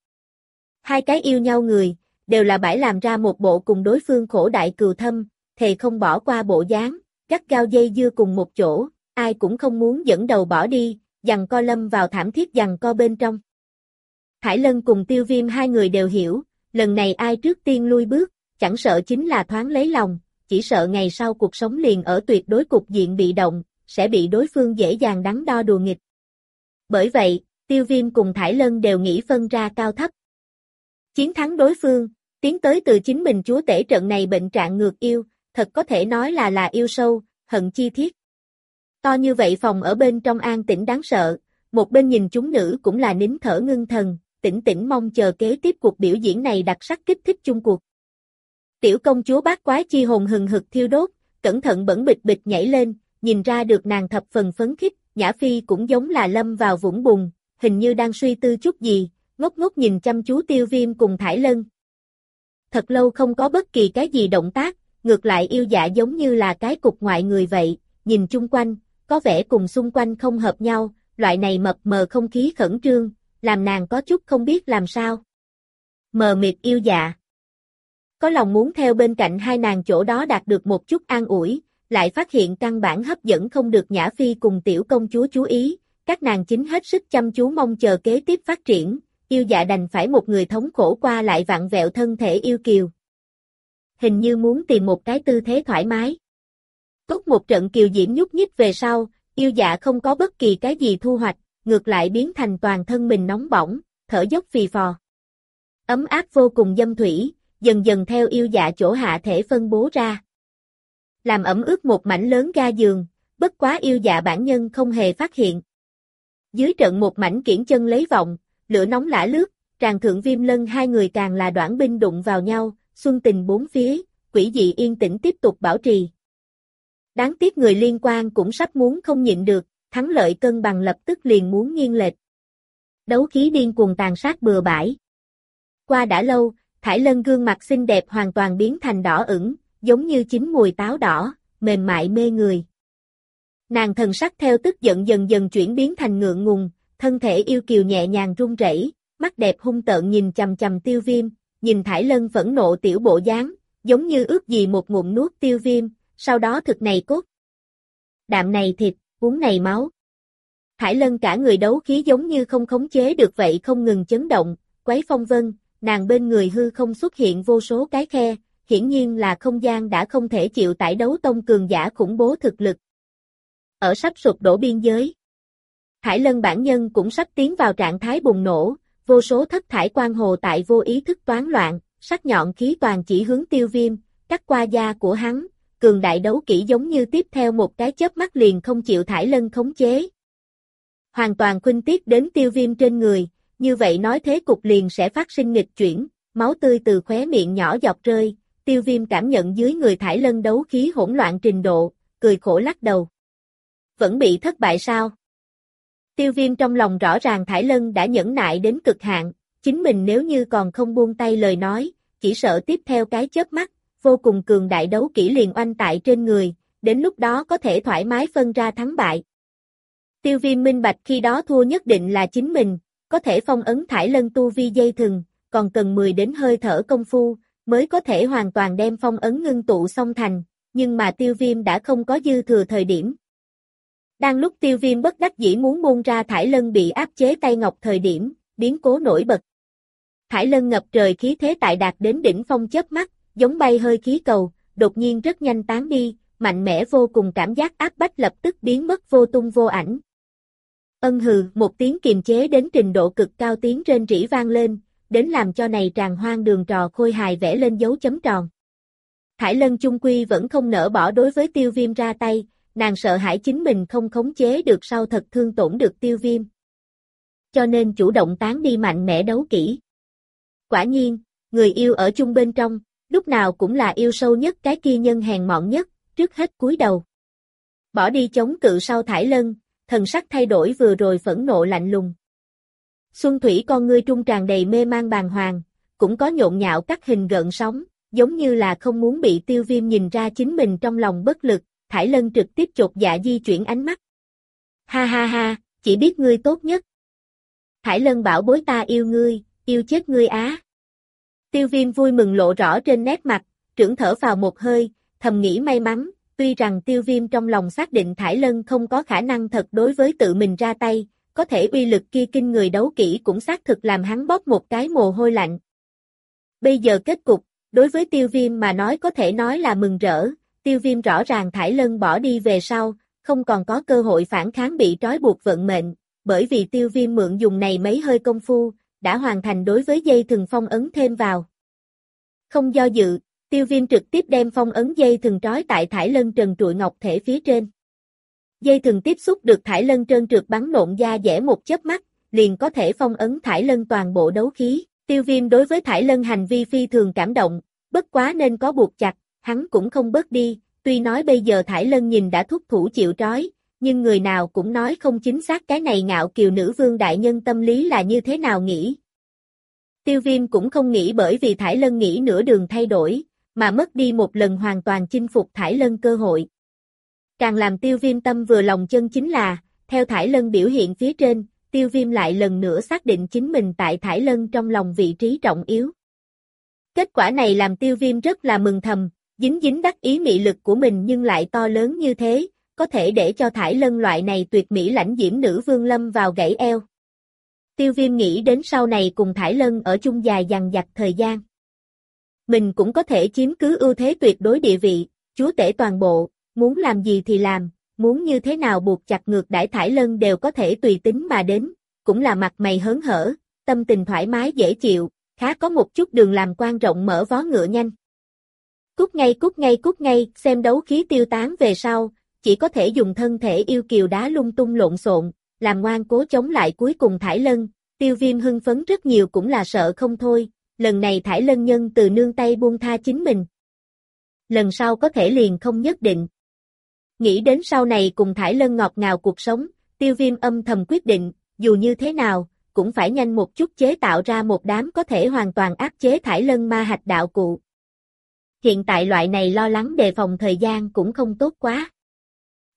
Hai cái yêu nhau người, đều là bãi làm ra một bộ cùng đối phương khổ đại cừu thâm, thề không bỏ qua bộ dáng, gắt gao dây dưa cùng một chỗ, ai cũng không muốn dẫn đầu bỏ đi, giằng co lâm vào thảm thiết giằng co bên trong. Thải Lân cùng Tiêu Viêm hai người đều hiểu, lần này ai trước tiên lui bước, chẳng sợ chính là thoáng lấy lòng, chỉ sợ ngày sau cuộc sống liền ở tuyệt đối cục diện bị động, sẽ bị đối phương dễ dàng đắn đo đùa nghịch. Bởi vậy, Tiêu Viêm cùng Thải Lân đều nghĩ phân ra cao thấp. Chiến thắng đối phương, tiến tới từ chính mình chúa tể trận này bệnh trạng ngược yêu, thật có thể nói là yêu sâu, hận chi thiết. To như vậy phòng ở bên trong an tĩnh đáng sợ, một bên nhìn chúng nữ cũng là nín thở ngưng thần, tĩnh tĩnh mong chờ kế tiếp cuộc biểu diễn này đặc sắc kích thích chung cuộc. Tiểu công chúa bát quái chi hồn hừng hực thiêu đốt, cẩn thận bẩn bịch bịch nhảy lên, nhìn ra được nàng thập phần phấn khích, Nhã Phi cũng giống là lâm vào vũng bùn, hình như đang suy tư chút gì, ngốc ngốc nhìn chăm chú Tiêu Viêm cùng Thải Lân. Thật lâu không có bất kỳ cái gì động tác, ngược lại yêu dạ giống như là cái cục ngoại người vậy, nhìn chung quanh, có vẻ cùng xung quanh không hợp nhau, loại này mập mờ không khí khẩn trương, làm nàng có chút không biết làm sao. Mờ mịt yêu dạ. Có lòng muốn theo bên cạnh hai nàng chỗ đó đạt được một chút an ủi, lại phát hiện căn bản hấp dẫn không được Nhã Phi cùng tiểu công chúa chú ý, các nàng chính hết sức chăm chú mong chờ kế tiếp phát triển, yêu dạ đành phải một người thống khổ qua lại vặn vẹo thân thể yêu kiều. Hình như muốn tìm một cái tư thế thoải mái. Tốt một trận kiều diễm nhúc nhích về sau, yêu dạ không có bất kỳ cái gì thu hoạch, ngược lại biến thành toàn thân mình nóng bỏng, thở dốc phì phò. Ấm áp vô cùng dâm thủy, dần dần theo yêu dạ chỗ hạ thể phân bố ra. Làm ẩm ướt một mảnh lớn ga giường, bất quá yêu dạ bản nhân không hề phát hiện. Dưới trận một mảnh kiển chân lấy vọng, lửa nóng lả lướt, Tràng Thượng Viêm Lân hai người càng là đoản binh đụng vào nhau, xuân tình bốn phía, quỷ dị yên tĩnh tiếp tục bảo trì. Đáng tiếc người liên quan cũng sắp muốn không nhịn được, thắng lợi cân bằng lập tức liền muốn nghiêng lệch. Đấu khí điên cuồng tàn sát bừa bãi. Qua đã lâu, Thải Lân gương mặt xinh đẹp hoàn toàn biến thành đỏ ửng, giống như chín mùi táo đỏ, mềm mại mê người. Nàng thần sắc theo tức giận dần dần chuyển biến thành ngượng ngùng, thân thể yêu kiều nhẹ nhàng run rẩy, mắt đẹp hung tợn nhìn chằm chằm Tiêu Viêm, nhìn Thải Lân phẫn nộ tiểu bộ dáng, giống như ước gì một ngụm nuốt Tiêu Viêm, sau đó thực này cốt. Đạm này thịt, uống này máu. Thải Lân cả người đấu khí giống như không khống chế được vậy không ngừng chấn động, quấy phong vân, nàng bên người hư không xuất hiện vô số cái khe, hiển nhiên là không gian đã không thể chịu tải đấu tông cường giả khủng bố thực lực. Ở sắp sụp đổ biên giới, Thải Lân bản nhân cũng sắp tiến vào trạng thái bùng nổ, vô số thất thải quang hồ tại vô ý thức toán loạn, sắc nhọn khí toàn chỉ hướng Tiêu Viêm, cắt qua da của hắn, cường đại đấu kỹ giống như tiếp theo một cái chớp mắt liền không chịu Thải Lân khống chế. Hoàn toàn khuynh tiết đến Tiêu Viêm trên người, như vậy nói thế cục liền sẽ phát sinh nghịch chuyển, máu tươi từ khóe miệng nhỏ giọt rơi, Tiêu Viêm cảm nhận dưới người Thải Lân đấu khí hỗn loạn trình độ, cười khổ lắc đầu. Vẫn bị thất bại sao? Tiêu Viêm trong lòng rõ ràng Thải Lân đã nhẫn nại đến cực hạn, chính mình nếu như còn không buông tay lời nói, chỉ sợ tiếp theo cái chớp mắt, vô cùng cường đại đấu kỹ liền oanh tại trên người, đến lúc đó có thể thoải mái phân ra thắng bại. Tiêu Viêm minh bạch khi đó thua nhất định là chính mình, có thể phong ấn Thải Lân tu vi dây thừng, còn cần 10 đến hơi thở công phu, mới có thể hoàn toàn đem phong ấn ngưng tụ xong thành, nhưng mà Tiêu Viêm đã không có dư thừa thời điểm. Đang lúc Tiêu Viêm bất đắc dĩ muốn buông ra Thải Lân bị áp chế tay ngọc thời điểm, biến cố nổi bật. Thải Lân ngập trời khí thế tại đạt đến đỉnh phong chớp mắt, giống bay hơi khí cầu, đột nhiên rất nhanh tán đi, mạnh mẽ vô cùng cảm giác áp bách lập tức biến mất vô tung vô ảnh. Ân hừ, một tiếng kiềm chế đến trình độ cực cao tiếng rên rỉ vang lên, đến làm cho này tràn hoang đường trò khôi hài vẽ lên dấu chấm tròn. Thải Lân chung quy vẫn không nỡ bỏ đối với Tiêu Viêm ra tay, nàng sợ hãi chính mình không khống chế được sau thật thương tổn được Tiêu Viêm. Cho nên chủ động tán đi mạnh mẽ đấu kỹ. Quả nhiên, người yêu ở chung bên trong, lúc nào cũng là yêu sâu nhất cái kia nhân hèn mọn nhất, trước hết cúi đầu. Bỏ đi chống cự sau Thải Lân, thần sắc thay đổi vừa rồi phẫn nộ lạnh lùng. Xuân thủy con ngươi trung tràn đầy mê mang bàng hoàng, cũng có nhộn nhạo các hình gợn sóng, giống như là không muốn bị Tiêu Viêm nhìn ra chính mình trong lòng bất lực, Thải Lân trực tiếp chột dạ di chuyển ánh mắt. Ha ha ha, chỉ biết ngươi tốt nhất. Thải Lân bảo bối ta yêu ngươi, yêu chết ngươi á. Tiêu Viêm vui mừng lộ rõ trên nét mặt, trưởng thở vào một hơi, thầm nghĩ may mắn, tuy rằng Tiêu Viêm trong lòng xác định Thải Lân không có khả năng thật đối với tự mình ra tay, có thể uy lực kia kinh người đấu kỹ cũng xác thực làm hắn bóp một cái mồ hôi lạnh. Bây giờ kết cục, đối với Tiêu Viêm mà nói có thể nói là mừng rỡ, Tiêu Viêm rõ ràng Thải Lân bỏ đi về sau, không còn có cơ hội phản kháng bị trói buộc vận mệnh, bởi vì Tiêu Viêm mượn dùng này mấy hơi công phu, đã hoàn thành đối với dây thừng phong ấn thêm vào. Không do dự, Tiêu Viêm trực tiếp đem phong ấn dây thừng trói tại Thải Lân trần trụi ngọc thể phía trên. Dây thừng tiếp xúc được Thải Lân trơn trượt bắn nộn da dẻ một chớp mắt, liền có thể phong ấn Thải Lân toàn bộ đấu khí. Tiêu Viêm đối với Thải Lân hành vi phi thường cảm động, bất quá nên có buộc chặt, hắn cũng không bớt đi, tuy nói bây giờ Thải Lân nhìn đã thúc thủ chịu trói, nhưng người nào cũng nói không chính xác cái này ngạo kiều nữ vương đại nhân tâm lý là như thế nào nghĩ. Tiêu Viêm cũng không nghĩ bởi vì Thải Lân nghĩ nửa đường thay đổi, mà mất đi một lần hoàn toàn chinh phục Thải Lân cơ hội. Càng làm Tiêu Viêm tâm vừa lòng chân chính là, theo Thải Lân biểu hiện phía trên, Tiêu Viêm lại lần nữa xác định chính mình tại Thải Lân trong lòng vị trí trọng yếu. Kết quả này làm Tiêu Viêm rất là mừng thầm, dính dính đắc ý mị lực của mình nhưng lại to lớn như thế, có thể để cho Thải Lân loại này tuyệt mỹ lãnh diễm nữ vương lâm vào gãy eo. Tiêu Viêm nghĩ đến sau này cùng Thải Lân ở chung dài dằng dặc thời gian. Mình cũng có thể chiếm cứ ưu thế tuyệt đối địa vị, chúa tể toàn bộ, muốn làm gì thì làm, muốn như thế nào buộc chặt ngược đãi Thải Lân đều có thể tùy tính mà đến, cũng là mặt mày hớn hở, tâm tình thoải mái dễ chịu, khá có một chút đường làm quan rộng mở vó ngựa nhanh. Cút ngay cút ngay cút ngay, xem đấu khí tiêu tán về sau, chỉ có thể dùng thân thể yêu kiều đá lung tung lộn xộn, làm ngoan cố chống lại cuối cùng Thải Lân, Tiêu Viêm hưng phấn rất nhiều cũng là sợ không thôi, lần này Thải Lân nhân từ nương tay buông tha chính mình. Lần sau có thể liền không nhất định. Nghĩ đến sau này cùng Thải Lân ngọt ngào cuộc sống, Tiêu Viêm âm thầm quyết định, dù như thế nào, cũng phải nhanh một chút chế tạo ra một đám có thể hoàn toàn áp chế Thải Lân ma hạch đạo cụ. Hiện tại loại này lo lắng đề phòng thời gian cũng không tốt quá.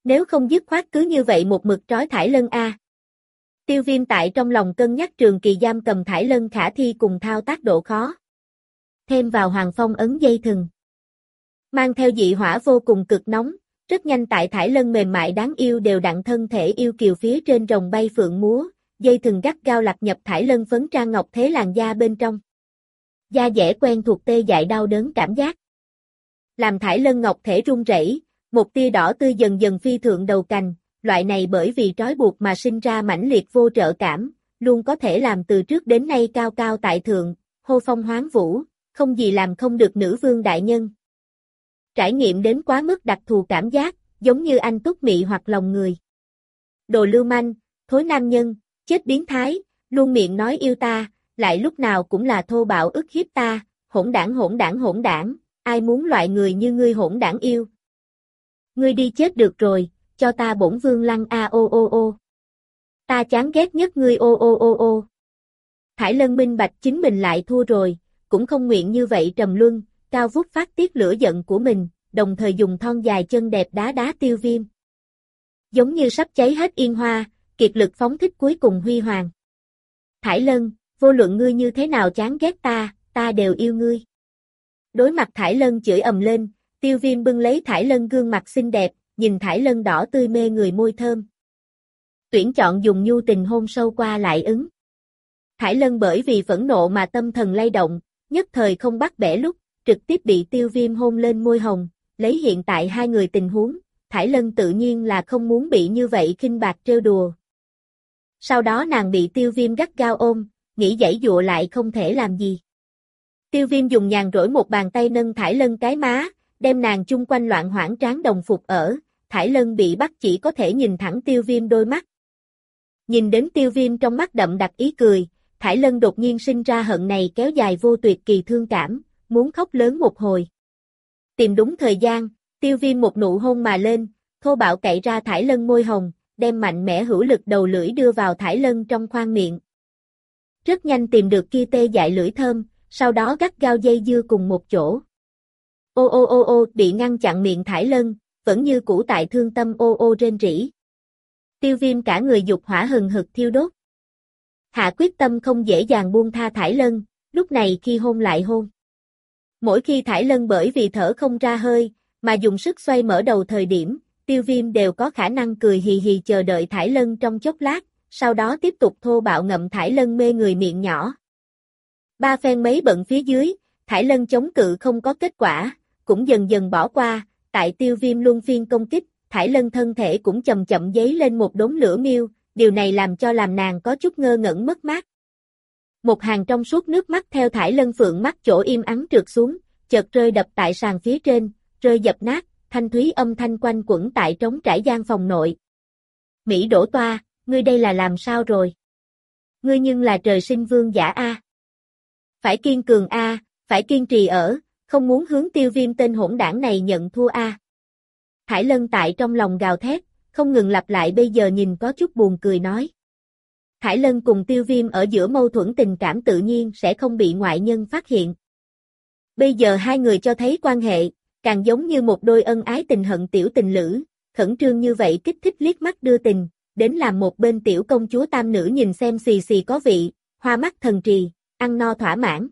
Nếu không dứt khoát cứ như vậy một mực trói Thải Lân a. Tiêu Viêm tại trong lòng cân nhắc trường kỳ giam cầm Thải Lân khả thi cùng thao tác độ khó. Thêm vào Hoàng Phong ấn dây thừng. Mang theo dị hỏa vô cùng cực nóng, rất nhanh tại Thải Lân mềm mại đáng yêu đều đặn thân thể yêu kiều phía trên rồng bay phượng múa, dây thừng gắt gao lặt nhập Thải Lân phấn trang ngọc thế làn da bên trong. Da dẻ quen thuộc tê dại đau đớn cảm giác. Làm Thải Lân ngọc thể run rẩy, một tia đỏ tươi dần dần phi thượng đầu cành, loại này bởi vì trói buộc mà sinh ra mãnh liệt vô trợ cảm, luôn có thể làm từ trước đến nay cao cao tại thượng, hô phong hoán vũ, không gì làm không được nữ vương đại nhân. Trải nghiệm đến quá mức đặc thù cảm giác, giống như anh túc mị hoặc lòng người. Đồ lưu manh, thối nam nhân, chết biến thái, luôn miệng nói yêu ta, lại lúc nào cũng là thô bạo ức hiếp ta, hỗn đảng, ai muốn loại người như ngươi hỗn đảng yêu. Ngươi đi chết được rồi, cho ta bổn vương lăng a ô ô ô. Ta chán ghét nhất ngươi ô ô ô ô. Thải Lân minh bạch chính mình lại thua rồi, cũng không nguyện như vậy trầm luân, cao vút phát tiết lửa giận của mình, đồng thời dùng thon dài chân đẹp đá đá Tiêu Viêm. Giống như sắp cháy hết yên hoa, kiệt lực phóng thích cuối cùng huy hoàng. Thải Lân, vô luận ngươi như thế nào chán ghét ta đều yêu ngươi. Đối mặt Thải Lân chửi ầm lên, Tiêu Viêm bưng lấy Thải Lân gương mặt xinh đẹp, nhìn Thải Lân đỏ tươi mê người môi thơm. Tuyển chọn dùng nhu tình hôn sâu qua lại ứng. Thải Lân bởi vì phẫn nộ mà tâm thần lay động, nhất thời không bắt bẻ lúc, trực tiếp bị Tiêu Viêm hôn lên môi hồng, lấy hiện tại hai người tình huống, Thải Lân tự nhiên là không muốn bị như vậy khinh bạc trêu đùa. Sau đó nàng bị Tiêu Viêm gắt gao ôm, nghĩ giãy dụa lại không thể làm gì. Tiêu Viêm dùng nhàn rỗi một bàn tay nâng Thải Lân cái má, đem nàng chung quanh loạn hoảng tráng đồng phục ở, Thải Lân bị bắt chỉ có thể nhìn thẳng Tiêu Viêm đôi mắt. Nhìn đến Tiêu Viêm trong mắt đậm đặc ý cười, Thải Lân đột nhiên sinh ra hận này kéo dài vô tuyệt kỳ thương cảm, muốn khóc lớn một hồi. Tìm đúng thời gian, Tiêu Viêm một nụ hôn mà lên, thô bạo cậy ra Thải Lân môi hồng, đem mạnh mẽ hữu lực đầu lưỡi đưa vào Thải Lân trong khoang miệng. Rất nhanh tìm được kia tê dại lưỡi thơm, sau đó gắt gao dây dưa cùng một chỗ. Ô ô ô ô bị ngăn chặn miệng Thải Lân, vẫn như cũ tại thương tâm ô ô rên rỉ. Tiêu Viêm cả người dục hỏa hừng hực thiêu đốt. Hạ quyết tâm không dễ dàng buông tha Thải Lân, lúc này khi hôn lại hôn. Mỗi khi Thải Lân bởi vì thở không ra hơi, mà dùng sức xoay mở đầu thời điểm, Tiêu Viêm đều có khả năng cười hì hì chờ đợi Thải Lân trong chốc lát, sau đó tiếp tục thô bạo ngậm Thải Lân mê người miệng nhỏ. Ba phen mấy bận phía dưới, Thải Lân chống cự không có kết quả, cũng dần dần bỏ qua, tại Tiêu Viêm luân phiên công kích, Thải Lân thân thể cũng chậm chậm dấy lên một đống lửa miêu, điều này làm nàng có chút ngơ ngẩn mất mát. Một hàng trong suốt nước mắt theo Thải Lân phượng mắt chỗ im ắng trượt xuống, chợt rơi đập tại sàn phía trên, rơi dập nát, thanh thúy âm thanh quanh quẩn tại trống trải gian phòng nội. Mỹ đổ toa, ngươi đây là làm sao rồi? Ngươi nhưng là trời sinh vương giả a. Phải kiên cường a, phải kiên trì ở, không muốn hướng Tiêu Viêm tên hỗn đảng này nhận thua a. Thải Lân tại trong lòng gào thét, không ngừng lặp lại bây giờ nhìn có chút buồn cười nói. Thải Lân cùng Tiêu Viêm ở giữa mâu thuẫn tình cảm tự nhiên sẽ không bị ngoại nhân phát hiện. Bây giờ hai người cho thấy quan hệ, càng giống như một đôi ân ái tình hận tiểu tình lữ, khẩn trương như vậy kích thích liếc mắt đưa tình, đến làm một bên tiểu công chúa tam nữ nhìn xem xì xì có vị, hoa mắt thần trì, ăn no thỏa mãn.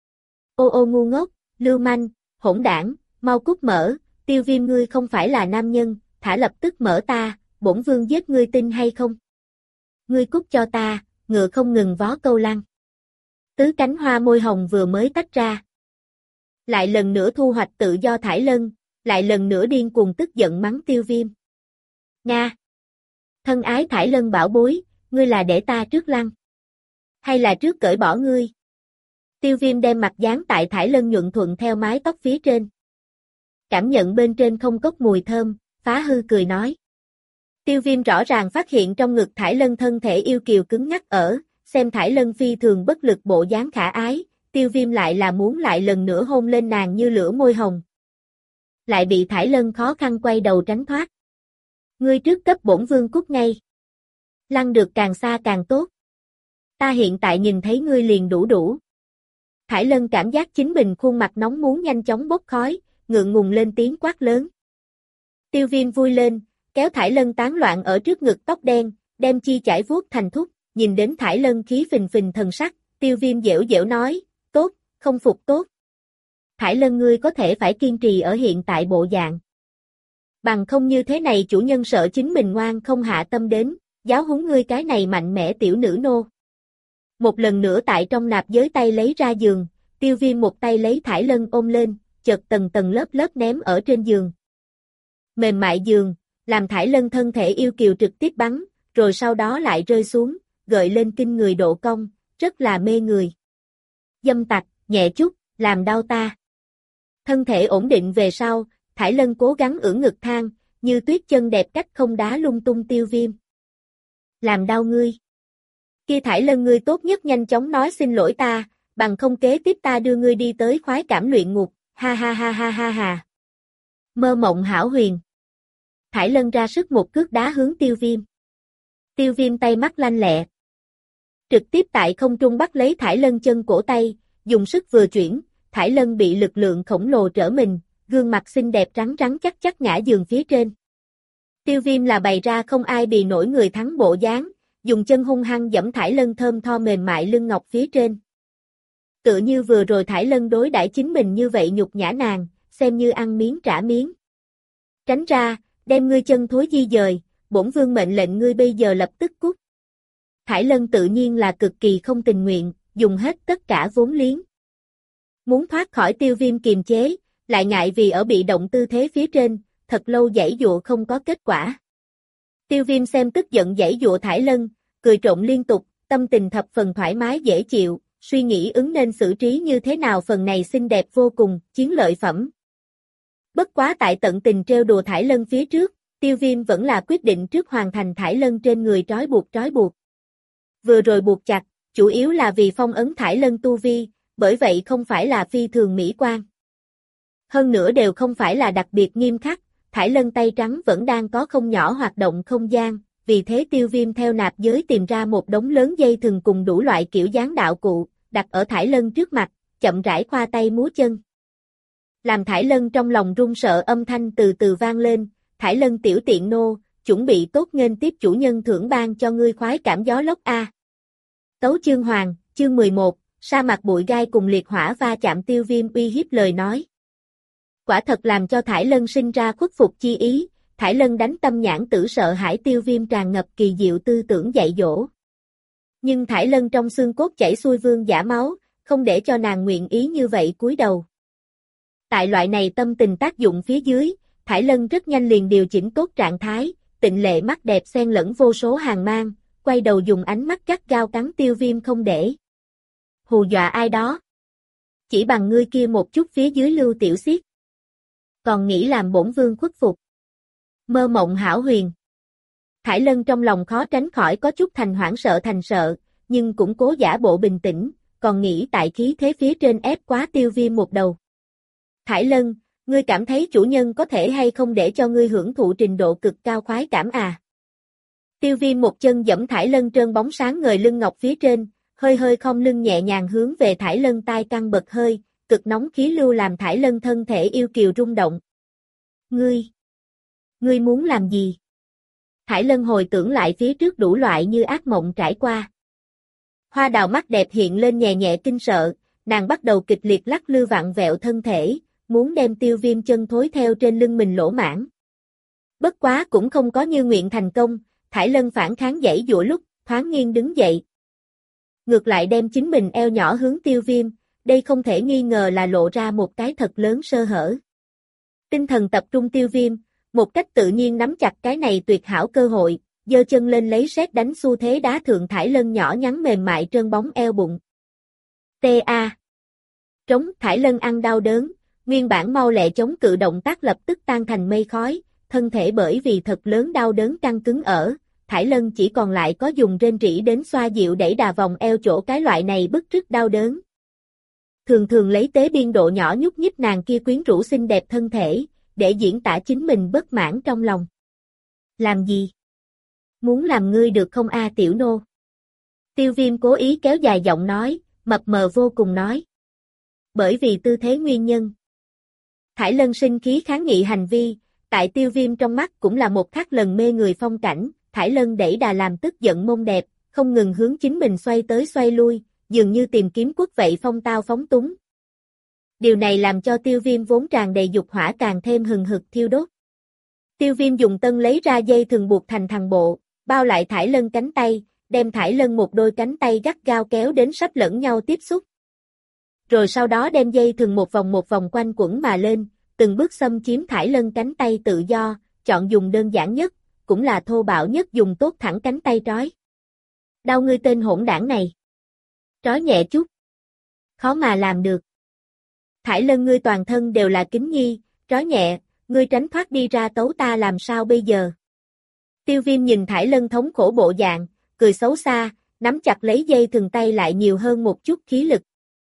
Ô ô ngu ngốc, lưu manh, hỗn đảng, mau cút mở, Tiêu Viêm ngươi không phải là nam nhân, thả lập tức mở ta, bổn vương giết ngươi tin hay không? Ngươi cút cho ta, ngựa không ngừng vó câu lăng. Tứ cánh hoa môi hồng vừa mới tách ra. Lại lần nữa thu hoạch tự do Thải Lân, lại lần nữa điên cuồng tức giận mắng Tiêu Viêm. Nga! Thân ái Thải Lân bảo bối, ngươi là để ta trước lăng? Hay là trước cởi bỏ ngươi? Tiêu Viêm đem mặt dán tại Thải Lân nhuận thuận theo mái tóc phía trên. Cảm nhận bên trên không cốc mùi thơm, phá hư cười nói. Tiêu Viêm rõ ràng phát hiện trong ngực Thải Lân thân thể yêu kiều cứng nhắc ở, xem Thải Lân phi thường bất lực bộ dáng khả ái, Tiêu Viêm lại là muốn lại lần nữa hôn lên nàng như lửa môi hồng. Lại bị Thải Lân khó khăn quay đầu tránh thoát. Ngươi trước cấp bổn vương cút ngay. Lăn được càng xa càng tốt. Ta hiện tại nhìn thấy ngươi liền đủ. Thải Lân cảm giác chính mình khuôn mặt nóng muốn nhanh chóng bốc khói, ngượng ngùng lên tiếng quát lớn. Tiêu Viêm vui lên, kéo Thải Lân tán loạn ở trước ngực tóc đen, đem chi chải vuốt thành thúc, nhìn đến Thải Lân khí phình phình thần sắc, Tiêu Viêm dẻo dẻo nói, tốt, không phục tốt. Thải Lân ngươi có thể phải kiên trì ở hiện tại bộ dạng. Bằng không như thế này chủ nhân sợ chính mình ngoan không hạ tâm đến, giáo huấn ngươi cái này mạnh mẽ tiểu nữ nô. Một lần nữa tại trong nạp giới tay lấy ra giường, Tiêu Viêm một tay lấy Thải Lân ôm lên, chợt tầng tầng lớp lớp ném ở trên giường. Mềm mại giường, làm Thải Lân thân thể yêu kiều trực tiếp bắn, rồi sau đó lại rơi xuống, gợi lên kinh người độ cong, rất là mê người. Dâm tặc, nhẹ chút, làm đau ta. Thân thể ổn định về sau, Thải Lân cố gắng ưỡn ngực thang, như tuyết chân đẹp cách không đá lung tung Tiêu Viêm. Làm đau ngươi. Kia Thải Lân ngươi tốt nhất nhanh chóng nói xin lỗi ta, bằng không kế tiếp ta đưa ngươi đi tới khoái cảm luyện ngục, ha ha ha ha ha ha. Mơ mộng hão huyền. Thải Lân ra sức một cước đá hướng Tiêu Viêm. Tiêu Viêm tay mắt lanh lẹ. Trực tiếp tại không trung bắt lấy Thải Lân chân cổ tay, dùng sức vừa chuyển, Thải Lân bị lực lượng khổng lồ trở mình, gương mặt xinh đẹp rắn rắn chắc chắc ngã giường phía trên. Tiêu Viêm là bày ra không ai bì nổi người thắng bộ dáng, dùng chân hung hăng giẫm Thải Lân thơm tho mềm mại lưng ngọc phía trên. Tựa như vừa rồi Thải Lân đối đãi chính mình như vậy nhục nhã nàng, xem như ăn miếng trả miếng. Tránh ra, đem ngươi chân thối di dời, bổn vương mệnh lệnh ngươi bây giờ lập tức cút. Thải Lân tự nhiên là cực kỳ không tình nguyện, dùng hết tất cả vốn liếng. Muốn thoát khỏi Tiêu Viêm kiềm chế, lại ngại vì ở bị động tư thế phía trên, thật lâu giãy dụa không có kết quả. Tiêu Viêm xem tức giận giãy dụa Thải Lân, cười trộn liên tục, tâm tình thập phần thoải mái dễ chịu, suy nghĩ ứng nên xử trí như thế nào phần này xinh đẹp vô cùng, chiến lợi phẩm. Bất quá tại tận tình trêu đùa Thải Lân phía trước, Tiêu Viêm vẫn là quyết định trước hoàn thành Thải Lân trên người trói buộc. Vừa rồi buộc chặt, chủ yếu là vì phong ấn Thải Lân tu vi, bởi vậy không phải là phi thường mỹ quan. Hơn nữa đều không phải là đặc biệt nghiêm khắc, Thải Lân tay trắng vẫn đang có không nhỏ hoạt động không gian, vì thế Tiêu Viêm theo nạp giới tìm ra một đống lớn dây thừng cùng đủ loại kiểu dáng đạo cụ, đặt ở Thải Lân trước mặt, chậm rãi khoa tay múa chân. Làm Thải Lân trong lòng run sợ âm thanh từ từ vang lên, Thải Lân tiểu tiện nô, chuẩn bị tốt nghênh tiếp chủ nhân thưởng ban cho ngươi khoái cảm gió lốc a. Tấu chương hoàng, chương 11, sa mạc bụi gai cùng liệt hỏa va chạm. Tiêu Viêm uy hiếp lời nói. Quả thật làm cho Thải Lân sinh ra khuất phục chi ý, Thải Lân đánh tâm nhãn tử sợ hãi Tiêu Viêm tràn ngập kỳ diệu tư tưởng dạy dỗ. Nhưng Thải Lân trong xương cốt chảy xuôi vương giả máu, không để cho nàng nguyện ý như vậy cúi đầu. Tại loại này tâm tình tác dụng phía dưới, Thải Lân rất nhanh liền điều chỉnh tốt trạng thái, tịnh lệ mắt đẹp xen lẫn vô số hàng mang, quay đầu dùng ánh mắt gắt gao cắn Tiêu Viêm không để hù dọa ai đó. Chỉ bằng ngươi kia một chút phía dưới lưu tiểu xiết, còn nghĩ làm bổn vương khuất phục. Mơ mộng hão huyền. Thải Lân trong lòng khó tránh khỏi có chút thành hoảng sợ thành sợ, nhưng cũng cố giả bộ bình tĩnh, còn nghĩ tại khí thế phía trên ép quá Tiêu Viêm một đầu. Thải Lân, ngươi cảm thấy chủ nhân có thể hay không để cho ngươi hưởng thụ trình độ cực cao khoái cảm à? Tiêu Viêm một chân giẫm Thải Lân trơn bóng sáng ngời lưng ngọc phía trên, hơi hơi khom lưng nhẹ nhàng hướng về Thải Lân tai căng bật hơi, cực nóng khí lưu làm Thải Lân thân thể yêu kiều rung động. Ngươi muốn làm gì? Thải Lân hồi tưởng lại phía trước đủ loại như ác mộng trải qua. Hoa đào mắt đẹp hiện lên nhẹ nhẹ kinh sợ, nàng bắt đầu kịch liệt lắc lư vặn vẹo thân thể, muốn đem Tiêu Viêm chân thối theo trên lưng mình lỗ mãng. Bất quá cũng không có như nguyện thành công, Thải Lân phản kháng giãy giụa lúc, thoáng nghiêng đứng dậy. Ngược lại đem chính mình eo nhỏ hướng Tiêu Viêm, đây không thể nghi ngờ là lộ ra một cái thật lớn sơ hở. Tinh thần tập trung Tiêu Viêm, một cách tự nhiên nắm chặt cái này tuyệt hảo cơ hội, giơ chân lên lấy sét đánh xu thế đá thượng Thải Lân nhỏ nhắn mềm mại trơn bóng eo bụng. T.A. Trống. Thải Lân ăn đau đớn, nguyên bản mau lẹ chống cự động tác lập tức tan thành mây khói, thân thể bởi vì thật lớn đau đớn căng cứng ở, Thải Lân chỉ còn lại có dùng rên rỉ đến xoa dịu đẩy đà vòng eo chỗ cái loại này bức rứt đau đớn. Thường thường lấy tế biên độ nhỏ nhúc nhích nàng kia quyến rũ xinh đẹp thân thể, để diễn tả chính mình bất mãn trong lòng. Làm gì? Muốn làm ngươi được không a tiểu nô? Tiêu Viêm cố ý kéo dài giọng nói, mập mờ vô cùng nói. Bởi vì tư thế nguyên nhân. Thải Lân sinh khí kháng nghị hành vi, Tại Tiêu Viêm trong mắt cũng là một khắc lần mê người phong cảnh, Thải Lân đẩy đà làm tức giận mông đẹp, không ngừng hướng chính mình xoay tới xoay lui, dường như tìm kiếm quất vậy phong tao phóng túng. Điều này làm cho Tiêu Viêm vốn tràn đầy dục hỏa càng thêm hừng hực thiêu đốt. Tiêu Viêm dùng tân lấy ra dây thừng buộc thành thằng bộ, bao lại Thải Lân cánh tay, đem Thải Lân một đôi cánh tay gắt gao kéo đến sắp lẫn nhau tiếp xúc. Rồi sau đó đem dây thừng một vòng quanh quẩn mà lên, từng bước xâm chiếm Thải Lân cánh tay tự do, chọn dùng đơn giản nhất, cũng là thô bạo nhất dùng tốt thẳng cánh tay trói. Đau ngươi tên hỗn đảng này. Trói nhẹ chút. Khó mà làm được. Thải Lân ngươi toàn thân đều là kính nhi, trói nhẹ, ngươi tránh thoát đi ra tấu ta làm sao bây giờ. Tiêu Viêm nhìn Thải Lân thống khổ bộ dạng, cười xấu xa, nắm chặt lấy dây thừng tay lại nhiều hơn một chút khí lực.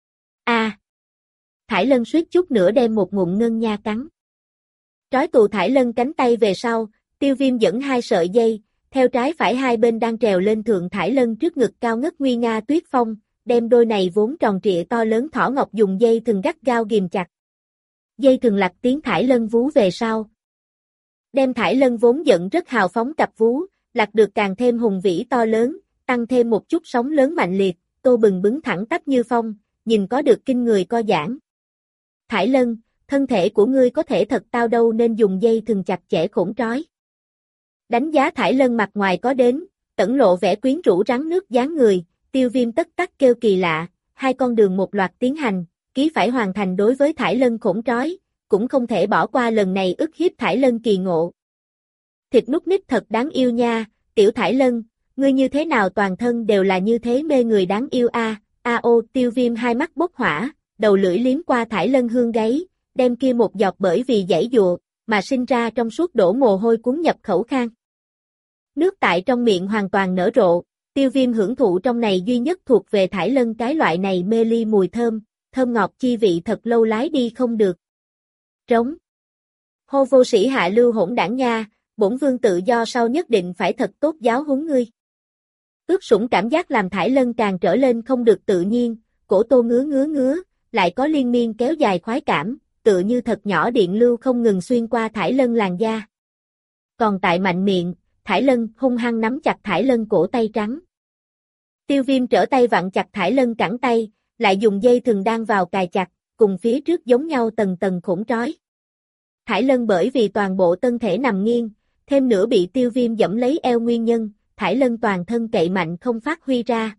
Thải Lân suýt chút nữa đem một ngụm ngân nha cắn. Trói tù Thải Lân cánh tay về sau, Tiêu Viêm dẫn hai sợi dây, theo trái phải hai bên đang trèo lên thượng Thải Lân trước ngực cao ngất nguy nga tuyết phong, đem đôi này vốn tròn trịa to lớn thỏ ngọc dùng dây thừng gắt gao ghìm chặt. Dây thừng lặt tiếng Thải Lân vú về sau. Đem Thải Lân vốn giận rất hào phóng cặp vú, lặt được càng thêm hùng vĩ to lớn, tăng thêm một chút sóng lớn mạnh liệt, tô bừng bứng thẳng tắp như phong, nhìn có được kinh người co giãn. Thải Lân, thân thể của ngươi có thể thật tao đâu nên dùng dây thừng chặt chẽ khổn trói. Đánh giá Thải Lân mặt ngoài có đến, tẩn lộ vẻ quyến rũ rắn nước dáng người, Tiêu Viêm tất tắc kêu kỳ lạ, hai con đường một loạt tiến hành, ký phải hoàn thành đối với Thải Lân khổn trói, cũng không thể bỏ qua lần này ức hiếp Thải Lân kỳ ngộ. Thịt nút nít thật đáng yêu nha, tiểu Thải Lân, ngươi như thế nào toàn thân đều là như thế mê người đáng yêu ô Tiêu Viêm hai mắt bốc hỏa, đầu lưỡi liếm qua Thải Lân hương gáy, đem kia một giọt bởi vì giãy giụa mà sinh ra trong suốt đổ mồ hôi cuốn nhập khẩu khan. Nước tại trong miệng hoàn toàn nở rộ, Tiêu Viêm hưởng thụ trong này duy nhất thuộc về Thải Lân cái loại này mê ly mùi thơm, thơm ngọt chi vị thật lâu lái đi không được. Trống. Hô vô sĩ hạ lưu hỗn đảng nha, bổn vương tự do sau nhất định phải thật tốt giáo huấn ngươi. Ướt sũng cảm giác làm Thải Lân càng trở lên không được tự nhiên, cổ tô ngứa, lại có liên miên kéo dài khoái cảm, tựa như thật nhỏ điện lưu không ngừng xuyên qua Thải Lân làn da. Còn tại mạnh miệng, Thải Lân hung hăng nắm chặt Thải Lân cổ tay trắng. Tiêu Viêm trở tay vặn chặt Thải Lân cẳng tay, lại dùng dây thừng đan vào cài chặt, cùng phía trước giống nhau tầng tầng khổn trói. Thải Lân bởi vì toàn bộ thân thể nằm nghiêng, thêm nữa bị Tiêu Viêm dẫm lấy eo nguyên nhân, Thải Lân toàn thân cậy mạnh không phát huy ra.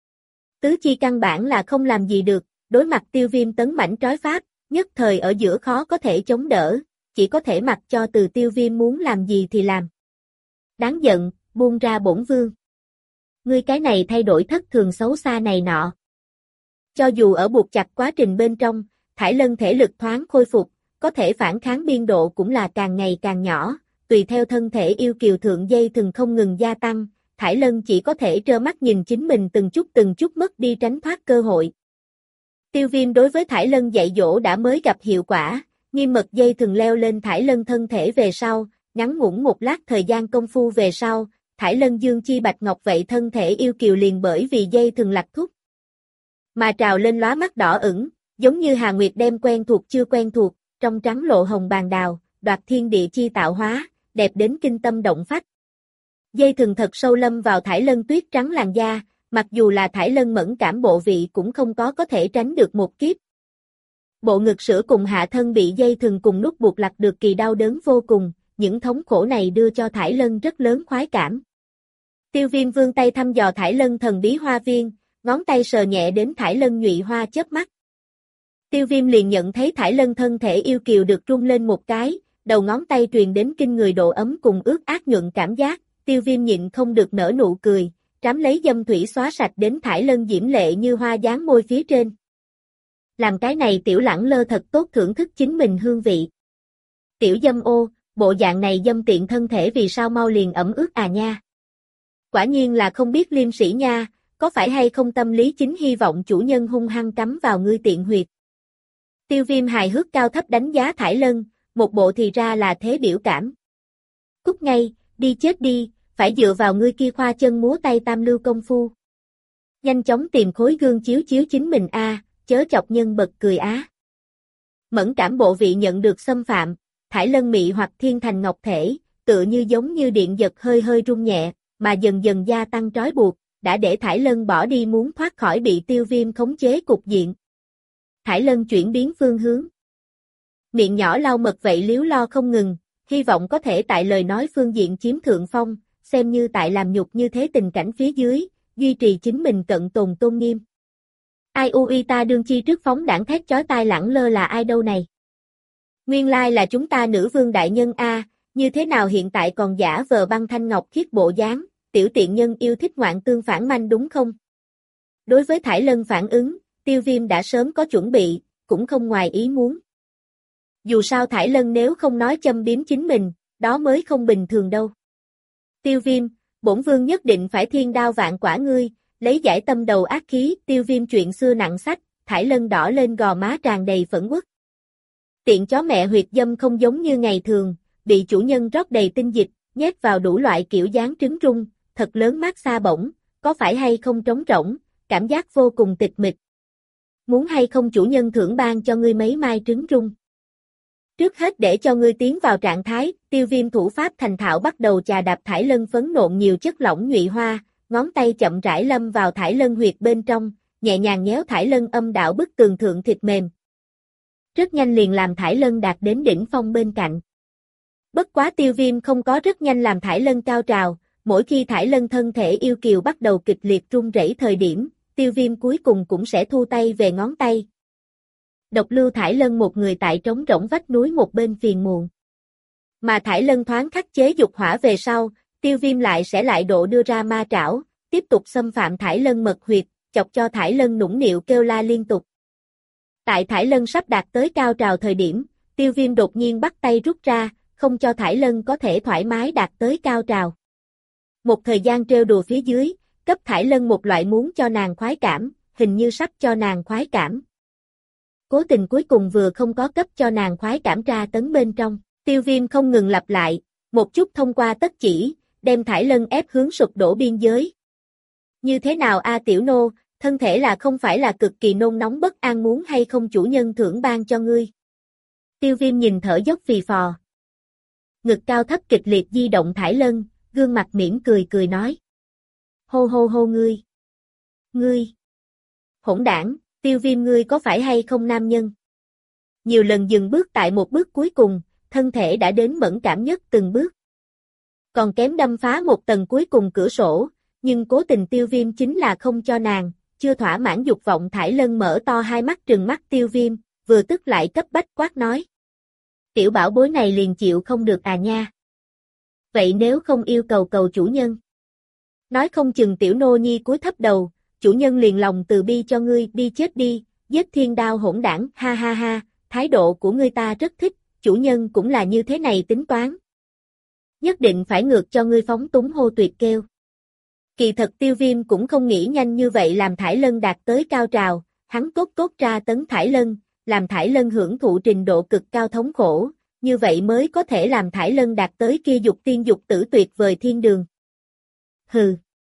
Tứ chi căn bản là không làm gì được, đối mặt Tiêu Viêm tấn mãnh trói pháp, nhất thời ở giữa khó có thể chống đỡ, chỉ có thể mặc cho từ Tiêu Viêm muốn làm gì thì làm. Đáng giận, buông ra bổn vương. Ngươi cái này thay đổi thất thường xấu xa này nọ. Cho dù ở buộc chặt quá trình bên trong, Thải Lân thể lực thoáng khôi phục, có thể phản kháng biên độ cũng là càng ngày càng nhỏ, tùy theo thân thể yêu kiều thượng dây thừng không ngừng gia tăng, Thải Lân chỉ có thể trơ mắt nhìn chính mình từng chút mất đi tránh thoát cơ hội. Tiêu Viêm đối với Thải Lân dạy dỗ đã mới gặp hiệu quả, nghiêm mật dây thừng leo lên Thải Lân thân thể về sau, ngắn ngủn một lát thời gian công phu về sau, Thải Lân dương chi bạch ngọc vậy thân thể yêu kiều liền bởi vì dây thừng lạc thúc. Mà trào lên lóa mắt đỏ ửng, giống như Hà Nguyệt đem quen thuộc chưa quen thuộc, trong trắng lộ hồng bàn đào, đoạt thiên địa chi tạo hóa, đẹp đến kinh tâm động phách. Dây thừng thật sâu lâm vào Thải Lân tuyết trắng làn da, mặc dù là Thải Lân mẫn cảm bộ vị cũng không có thể tránh được một kiếp. Bộ ngực sữa cùng hạ thân bị dây thừng cùng nút buộc lặt được kỳ đau đớn vô cùng, những thống khổ này đưa cho Thải Lân rất lớn khoái cảm. Tiêu Viêm vươn tay thăm dò Thải Lân thần bí hoa viên, ngón tay sờ nhẹ đến Thải Lân nhụy hoa chớp mắt. Tiêu Viêm liền nhận thấy Thải Lân thân thể yêu kiều được rung lên một cái, đầu ngón tay truyền đến kinh người độ ấm cùng ướt át nhuận cảm giác, Tiêu Viêm nhịn không được nở nụ cười, trám lấy dâm thủy xóa sạch đến Thải Lân diễm lệ như hoa dáng môi phía trên. Làm cái này tiểu lẳng lơ thật tốt thưởng thức chính mình hương vị. Tiểu dâm ô, bộ dạng này dâm tiện thân thể vì sao mau liền ẩm ướt à nha. Quả nhiên là không biết liêm sĩ nha, có phải hay không tâm lý chính hy vọng chủ nhân hung hăng cắm vào ngươi tiện huyệt. Tiêu Viêm hài hước cao thấp đánh giá Thải Lân, một bộ thì ra là thế biểu cảm. Cút ngay, đi chết đi, phải dựa vào ngươi kia khoa chân múa tay tam lưu công phu. Nhanh chóng tìm khối gương chiếu chiếu chính mình chớ chọc nhân bật cười á. Mẫn cảm bộ vị nhận được xâm phạm, Thải Lân mị hoặc thiên thành ngọc thể, tựa như giống như điện giật hơi hơi rung nhẹ, mà dần dần gia tăng trói buộc, đã để Thải Lân bỏ đi muốn thoát khỏi bị Tiêu Viêm khống chế cục diện. Thải Lân chuyển biến phương hướng. Miệng nhỏ lau mật vậy líu lo không ngừng, hy vọng có thể tại lời nói phương diện chiếm thượng phong, xem như tại làm nhục như thế tình cảnh phía dưới, duy trì chính mình cận tồn tôn nghiêm. Ai ui ta đương chi trước phóng đảng thét chói tai lẳng lơ là ai đâu này? Nguyên lai là chúng ta nữ vương đại nhân a, như thế nào hiện tại còn giả vờ băng thanh ngọc khiết bộ dáng, tiểu tiện nhân yêu thích ngoạn tương phản manh đúng không? Đối với Thải Lân phản ứng, Tiêu Viêm đã sớm có chuẩn bị, cũng không ngoài ý muốn. Dù sao Thải Lân nếu không nói châm biếm chính mình, đó mới không bình thường đâu. Tiêu Viêm, bổn vương nhất định phải thiên đao vạn quả ngươi, lấy giải tâm đầu ác khí. Tiêu Viêm chuyện xưa nặng sách, Thải Lân đỏ lên gò má tràn đầy phẫn uất. Tiện chó mẹ huyệt dâm không giống như ngày thường, bị chủ nhân rót đầy tinh dịch, nhét vào đủ loại kiểu dáng trứng rung, thật lớn mát xa bổng, có phải hay không trống rỗng, cảm giác vô cùng tịch mịch. Muốn hay không chủ nhân thưởng ban cho ngươi mấy mai trứng rung. Trước hết để cho ngươi tiến vào trạng thái, Tiêu Viêm thủ pháp thành thạo bắt đầu chà đạp Thải Lân phấn nộn nhiều chất lỏng nhụy hoa, ngón tay chậm rãi lâm vào Thải Lân huyệt bên trong, nhẹ nhàng nhéo Thải Lân âm đạo bức tường thượng thịt mềm. Rất nhanh liền làm Thải Lân đạt đến đỉnh phong bên cạnh. Bất quá Tiêu Viêm không có rất nhanh làm Thải Lân cao trào, mỗi khi Thải Lân thân thể yêu kiều bắt đầu kịch liệt run rẩy thời điểm, Tiêu Viêm cuối cùng cũng sẽ thu tay về ngón tay. Độc lưu Thải Lân một người tại trống rỗng vách núi một bên phiền muộn. Mà Thải Lân thoáng khắc chế dục hỏa về sau, Tiêu Viêm lại độ đưa ra ma trảo, tiếp tục xâm phạm Thải Lân mật huyệt, chọc cho Thải Lân nũng nịu kêu la liên tục. Tại Thải Lân sắp đạt tới cao trào thời điểm, Tiêu Viêm đột nhiên bắt tay rút ra, không cho Thải Lân có thể thoải mái đạt tới cao trào. Một thời gian trêu đùa phía dưới, cấp Thải Lân một loại muốn cho nàng khoái cảm, hình như sắp cho nàng khoái cảm. Cố tình cuối cùng vừa không có cấp cho nàng khoái cảm tra tấn bên trong, Tiêu Viêm không ngừng lặp lại, một chút thông qua tất chỉ, đem Thải Lân ép hướng sụp đổ biên giới. Như thế nào a tiểu nô, thân thể là không phải là cực kỳ nôn nóng bất an muốn hay không chủ nhân thưởng ban cho ngươi. Tiêu Viêm nhìn thở dốc phì phò. Ngực cao thấp kịch liệt di động Thải Lân, gương mặt mỉm cười nói. Hô hô hô ngươi. Ngươi. Hỗn đảng, Tiêu Viêm ngươi có phải hay không nam nhân? Nhiều lần dừng bước tại một bước cuối cùng, thân thể đã đến mẫn cảm nhất từng bước. Còn kém đâm phá một tầng cuối cùng cửa sổ, nhưng cố tình Tiêu Viêm chính là không cho nàng, chưa thỏa mãn dục vọng Thải Lân mở to hai mắt trừng mắt Tiêu Viêm, vừa tức lại cấp bách quát nói. Tiểu bảo bối này liền chịu không được à nha. Vậy nếu không yêu cầu chủ nhân? Nói không chừng tiểu nô nhi cúi thấp đầu, chủ nhân liền lòng từ bi cho ngươi đi chết đi, giết thiên đao hỗn đảng, ha ha ha, thái độ của ngươi ta rất thích, chủ nhân cũng là như thế này tính toán. Nhất định phải ngược cho ngươi phóng túng hô tuyệt kêu. Kỳ thật Tiêu Viêm cũng không nghĩ nhanh như vậy làm Thải Lân đạt tới cao trào, hắn cốt tra tấn Thải Lân, làm Thải Lân hưởng thụ trình độ cực cao thống khổ, như vậy mới có thể làm Thải Lân đạt tới kia dục tiên dục tử tuyệt vời thiên đường. Hừ.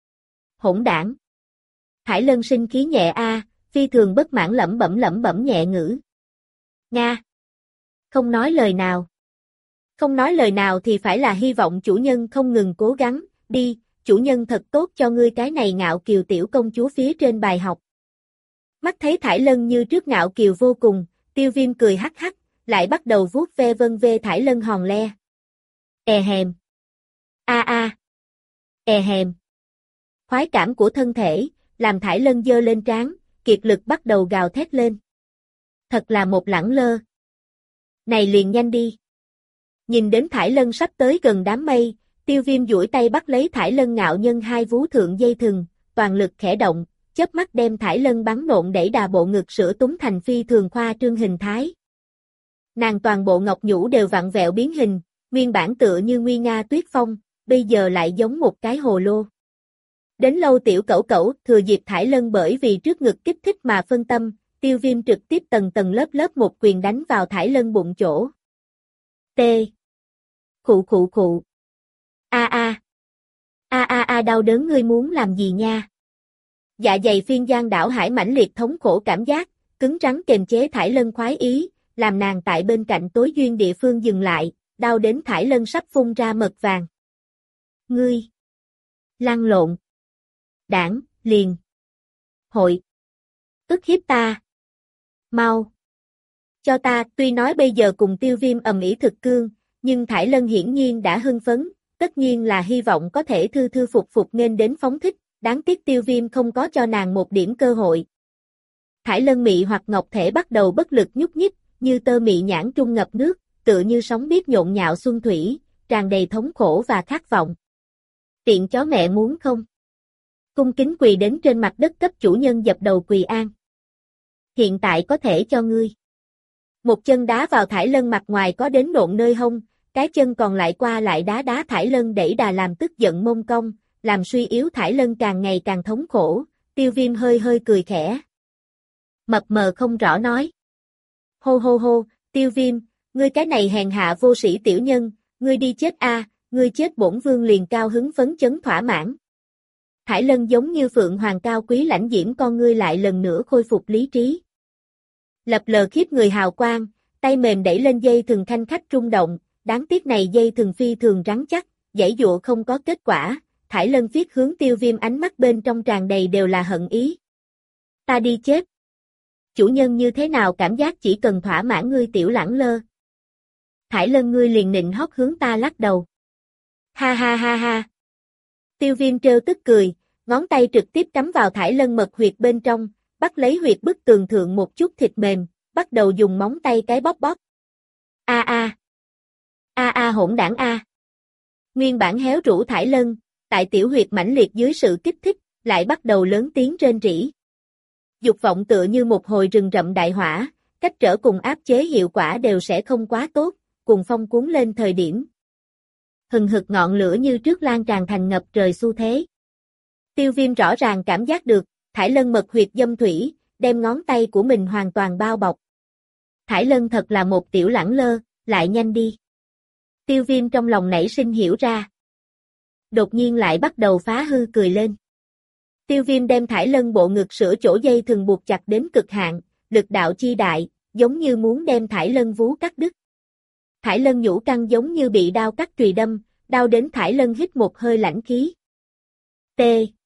Hỗn đảng. Thải Lân sinh khí nhẹ a, phi thường bất mãn lẩm bẩm nhẹ ngữ. Nga. Không nói lời nào. Không nói lời nào thì phải là hy vọng chủ nhân không ngừng cố gắng, đi, chủ nhân thật tốt cho ngươi cái này ngạo kiều tiểu công chúa phía trên bài học. Mắt thấy Thải Lân như trước ngạo kiều vô cùng, Tiêu Viêm cười hắc hắc, lại bắt đầu vuốt ve vân vê Thải Lân hòn le. Hèm. A. Hèm. Khoái cảm của thân thể, làm Thải Lân giơ lên trán, kiệt lực bắt đầu gào thét lên. Thật là một lẳng lơ. Này liền nhanh đi. Nhìn đến Thải Lân sắp tới gần đám mây, Tiêu Viêm duỗi tay bắt lấy Thải Lân ngạo nhân hai vú thượng dây thừng, toàn lực khẽ động, chớp mắt đem Thải Lân bắn nộn đẩy đà bộ ngực sữa túng thành phi thường khoa trương hình thái. Nàng toàn bộ ngọc nhũ đều vặn vẹo biến hình, nguyên bản tựa như nguy nga tuyết phong, bây giờ lại giống một cái hồ lô. Đến lâu tiểu cẩu thừa dịp Thải Lân bởi vì trước ngực kích thích mà phân tâm, Tiêu Viêm trực tiếp tầng lớp một quyền đánh vào Thải Lân bụng chỗ. T. Khụ. A đau đớn ngươi muốn làm gì nha? Dạ dày phiên giang đảo hải mãnh liệt thống khổ cảm giác, cứng rắn kềm chế Thải Lân khoái ý, làm nàng tại bên cạnh tối duyên địa phương dừng lại, đau đến Thải Lân sắp phun ra mật vàng. Ngươi! Lăn lộn! Đảng, liền! Hội! Ức hiếp ta! Mau! Cho ta, tuy nói bây giờ cùng Tiêu Viêm ầm ĩ thực cương, nhưng Thải Lân hiển nhiên đã hưng phấn, tất nhiên là hy vọng có thể thư thư phục phục nên đến phóng thích, đáng tiếc Tiêu Viêm không có cho nàng một điểm cơ hội. Thải Lân mị hoặc ngọc thể bắt đầu bất lực nhúc nhích, như tơ mị nhãn trung ngập nước, tựa như sóng biết nhộn nhạo xuân thủy, tràn đầy thống khổ và khát vọng. Tiện chó mẹ muốn không? Cung kính quỳ đến trên mặt đất cấp chủ nhân dập đầu quỳ an. Hiện tại có thể cho ngươi. Một chân đá vào Thải Lân mặt ngoài có đến nộn nơi hông, cái chân còn lại qua lại đá đá Thải Lân đẩy đà làm tức giận mông cong, làm suy yếu Thải Lân càng ngày càng thống khổ, Tiêu Viêm hơi hơi cười khẽ. Mập mờ không rõ nói. Hô hô hô, Tiêu Viêm, ngươi cái này hèn hạ vô sĩ tiểu nhân, ngươi đi chết a, ngươi chết bổn vương liền cao hứng phấn chấn thỏa mãn. Thải Lân giống như phượng hoàng cao quý lãnh diễm con ngươi lại lần nữa khôi phục lý trí. Lập lờ khiếp người hào quang, tay mềm đẩy lên dây thừng khanh khách rung động, đáng tiếc này dây thừng phi thường rắn chắc, giãy dụa không có kết quả, Thải Lân viết hướng Tiêu Viêm ánh mắt bên trong tràn đầy đều là hận ý. Ta đi chết. Chủ nhân như thế nào cảm giác chỉ cần thỏa mãn ngươi tiểu lẳng lơ. Thải Lân ngươi liền nịnh hót hướng ta lắc đầu. Ha ha ha ha. Tiêu Viêm trêu tức cười, ngón tay trực tiếp cắm vào Thải Lân mật huyệt bên trong, bắt lấy huyệt bức tường thượng một chút thịt mềm, bắt đầu dùng móng tay cái bóp bóp. A a. A a hỗn đảng a. Nguyên bản héo rũ Thải Lân, tại tiểu huyệt mãnh liệt dưới sự kích thích, lại bắt đầu lớn tiếng rên rỉ. Dục vọng tựa như một hồi rừng rậm đại hỏa, cách trở cùng áp chế hiệu quả đều sẽ không quá tốt, cùng phong cuốn lên thời điểm. Hừng hực ngọn lửa như trước lan tràn thành ngập trời xu thế. Tiêu Viêm rõ ràng cảm giác được, Thải Lân mật huyệt dâm thủy, đem ngón tay của mình hoàn toàn bao bọc. Thải Lân thật là một tiểu lẳng lơ, lại nhanh đi. Tiêu Viêm trong lòng nảy sinh hiểu ra. Đột nhiên lại bắt đầu phá hư cười lên. Tiêu Viêm đem Thải Lân bộ ngực sữa chỗ dây thừng buộc chặt đến cực hạn, lực đạo chi đại, giống như muốn đem Thải Lân vú cắt đứt. Thải Lân nhũ căng giống như bị đao cắt chùy đâm, đau đến Thải Lân hít một hơi lãnh khí. T.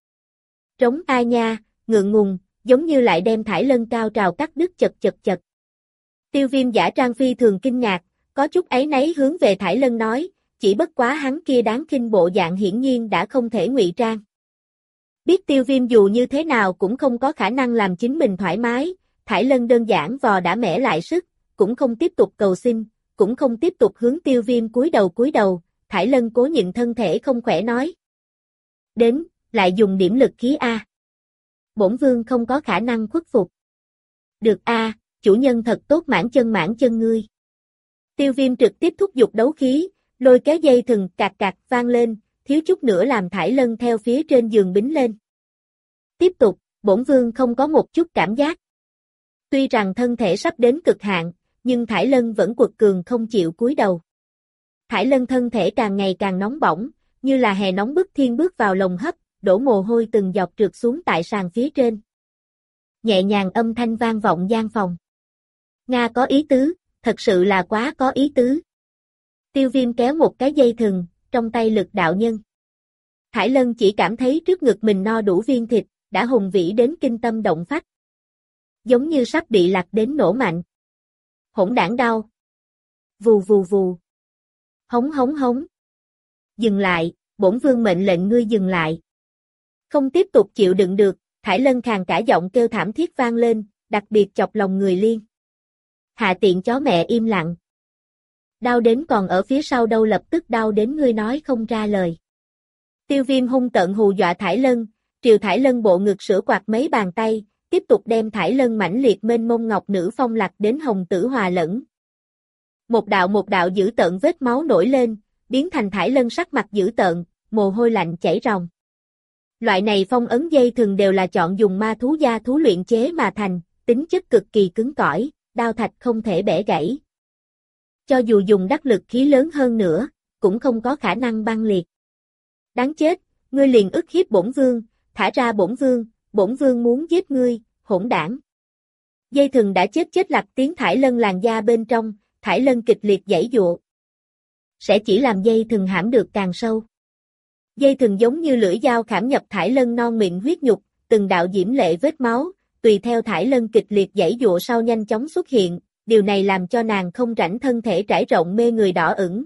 Trống ai nha, ngượng ngùng, giống như lại đem Thải Lân cao trào cắt đứt chật chật chật. Tiêu Viêm giả trang phi thường kinh ngạc, có chút áy náy hướng về Thải Lân nói, chỉ bất quá hắn kia đáng khinh bộ dạng hiển nhiên đã không thể ngụy trang. Biết Tiêu Viêm dù như thế nào cũng không có khả năng làm chính mình thoải mái, Thải Lân đơn giản vò đã mẻ lại sức, cũng không tiếp tục cầu xin, cũng không tiếp tục hướng Tiêu Viêm cúi đầu, Thải Lân cố nhịn thân thể không khỏe nói. Đến, lại dùng điểm lực khí A. Bổn vương không có khả năng khuất phục. Được A, chủ nhân thật tốt mãn chân ngươi. Tiêu Viêm trực tiếp thúc giục đấu khí, lôi kéo dây thừng cạc cạc vang lên, thiếu chút nữa làm Thải Lân theo phía trên giường bính lên. Tiếp tục, bổn vương không có một chút cảm giác. Tuy rằng thân thể sắp đến cực hạn, nhưng Thải Lân vẫn quật cường không chịu cúi đầu. Thải Lân thân thể càng ngày càng nóng bỏng, như là hè nóng bức thiên bước vào lồng hấp, đổ mồ hôi từng giọt trượt xuống tại sàn phía trên. Nhẹ nhàng âm thanh vang vọng gian phòng. Nga có ý tứ, thật sự là quá có ý tứ. Tiêu Viêm kéo một cái dây thừng, trong tay lực đạo nhân. Thải Lân chỉ cảm thấy trước ngực mình no đủ viên thịt, đã hùng vĩ đến kinh tâm động phách. Giống như sắp bị lạc đến nổ mạnh. Hỗn đảng đau. Vù vù vù. Hống hống hống. Dừng lại, bổn vương mệnh lệnh ngươi dừng lại. Không tiếp tục chịu đựng được, Thải Lân khàn cả giọng kêu thảm thiết vang lên, đặc biệt chọc lòng người liên. Hạ tiện chó mẹ im lặng. Đau đến còn ở phía sau đâu lập tức đau đến ngươi nói không ra lời. Tiêu Viêm hung tợn hù dọa Thải Lân, triều Thải Lân bộ ngực sữa quạt mấy bàn tay, tiếp tục đem Thải Lân mãnh liệt mênh mông ngọc nữ phong lạc đến hồng tử hòa lẫn. Một đạo dữ tợn vết máu nổi lên, biến thành Thải Lân sắc mặt dữ tợn, mồ hôi lạnh chảy ròng. Loại này phong ấn dây thường đều là chọn dùng ma thú da thú luyện chế mà thành, tính chất cực kỳ cứng cỏi, đao thạch không thể bẻ gãy. Cho dù dùng đắc lực khí lớn hơn nữa, cũng không có khả năng băng liệt. Đáng chết, ngươi liền ức hiếp bổn vương, thả ra bổn vương muốn giết ngươi, hỗn đảng. Dây thừng đã chết lặt tiếng Thải Lân làn da bên trong, Thải Lân kịch liệt giãy giụa. Sẽ chỉ làm dây thừng hãm được càng sâu. Dây thừng giống như lưỡi dao khảm nhập Thải Lân non mịn huyết nhục, từng đạo diễm lệ vết máu, tùy theo Thải Lân kịch liệt giãy giụa sau nhanh chóng xuất hiện, điều này làm cho nàng không rảnh thân thể trải rộng mê người đỏ ửng.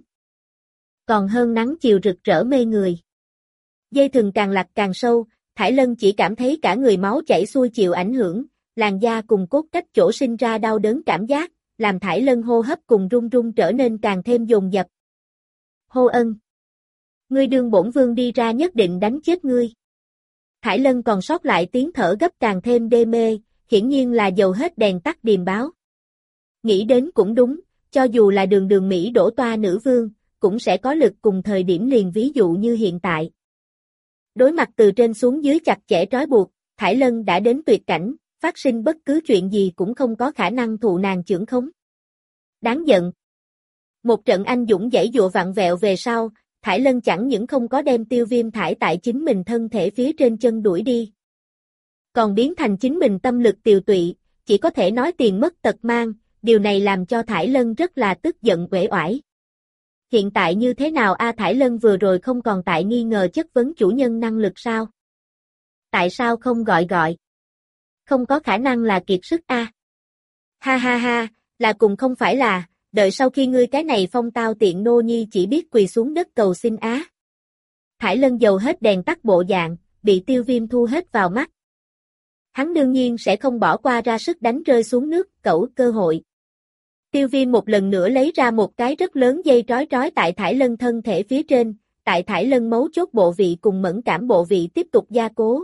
Còn hơn nắng chiều rực rỡ mê người. Dây thừng càng lặt càng sâu, Thải Lân chỉ cảm thấy cả người máu chảy xuôi chịu ảnh hưởng, làn da cùng cốt cách chỗ sinh ra đau đớn cảm giác, làm Thải Lân hô hấp cùng run run trở nên càng thêm dồn dập. Hô Ân! Ngươi đương bổn vương đi ra nhất định đánh chết ngươi. Thải Lân còn sót lại tiếng thở gấp càng thêm đê mê, hiển nhiên là dầu hết đèn tắt điềm báo. Nghĩ đến cũng đúng, cho dù là đường Mỹ đổ toa nữ vương, cũng sẽ có lực cùng thời điểm liền ví dụ như hiện tại. Đối mặt từ trên xuống dưới chặt chẽ trói buộc, Thải Lân đã đến tuyệt cảnh, phát sinh bất cứ chuyện gì cũng không có khả năng thụ nàng chưởng khống. Đáng giận. Một trận anh dũng giãy giụa vặn vẹo về sau, Thải Lân chẳng những không có đem Tiêu Viêm thải tại chính mình thân thể phía trên chân đuổi đi, còn biến thành chính mình tâm lực tiều tụy, chỉ có thể nói tiền mất tật mang, điều này làm cho Thải Lân rất là tức giận uể oải. Hiện tại như thế nào a? Thải Lân vừa rồi không còn tại nghi ngờ chất vấn chủ nhân năng lực sao? Tại sao không gọi? Không có khả năng là kiệt sức a. Ha ha ha, là cùng không phải là, đợi sau khi ngươi cái này phong tao tiện nô nhi chỉ biết quỳ xuống đất cầu xin á. Thải Lân dầu hết đèn tắt bộ dạng, bị Tiêu Viêm thu hết vào mắt. Hắn đương nhiên sẽ không bỏ qua ra sức đánh rơi xuống nước, cẩu cơ hội. Tiêu Viêm một lần nữa lấy ra một cái rất lớn dây trói tại Thải Lân thân thể phía trên, tại Thải Lân mấu chốt bộ vị cùng mẫn cảm bộ vị tiếp tục gia cố.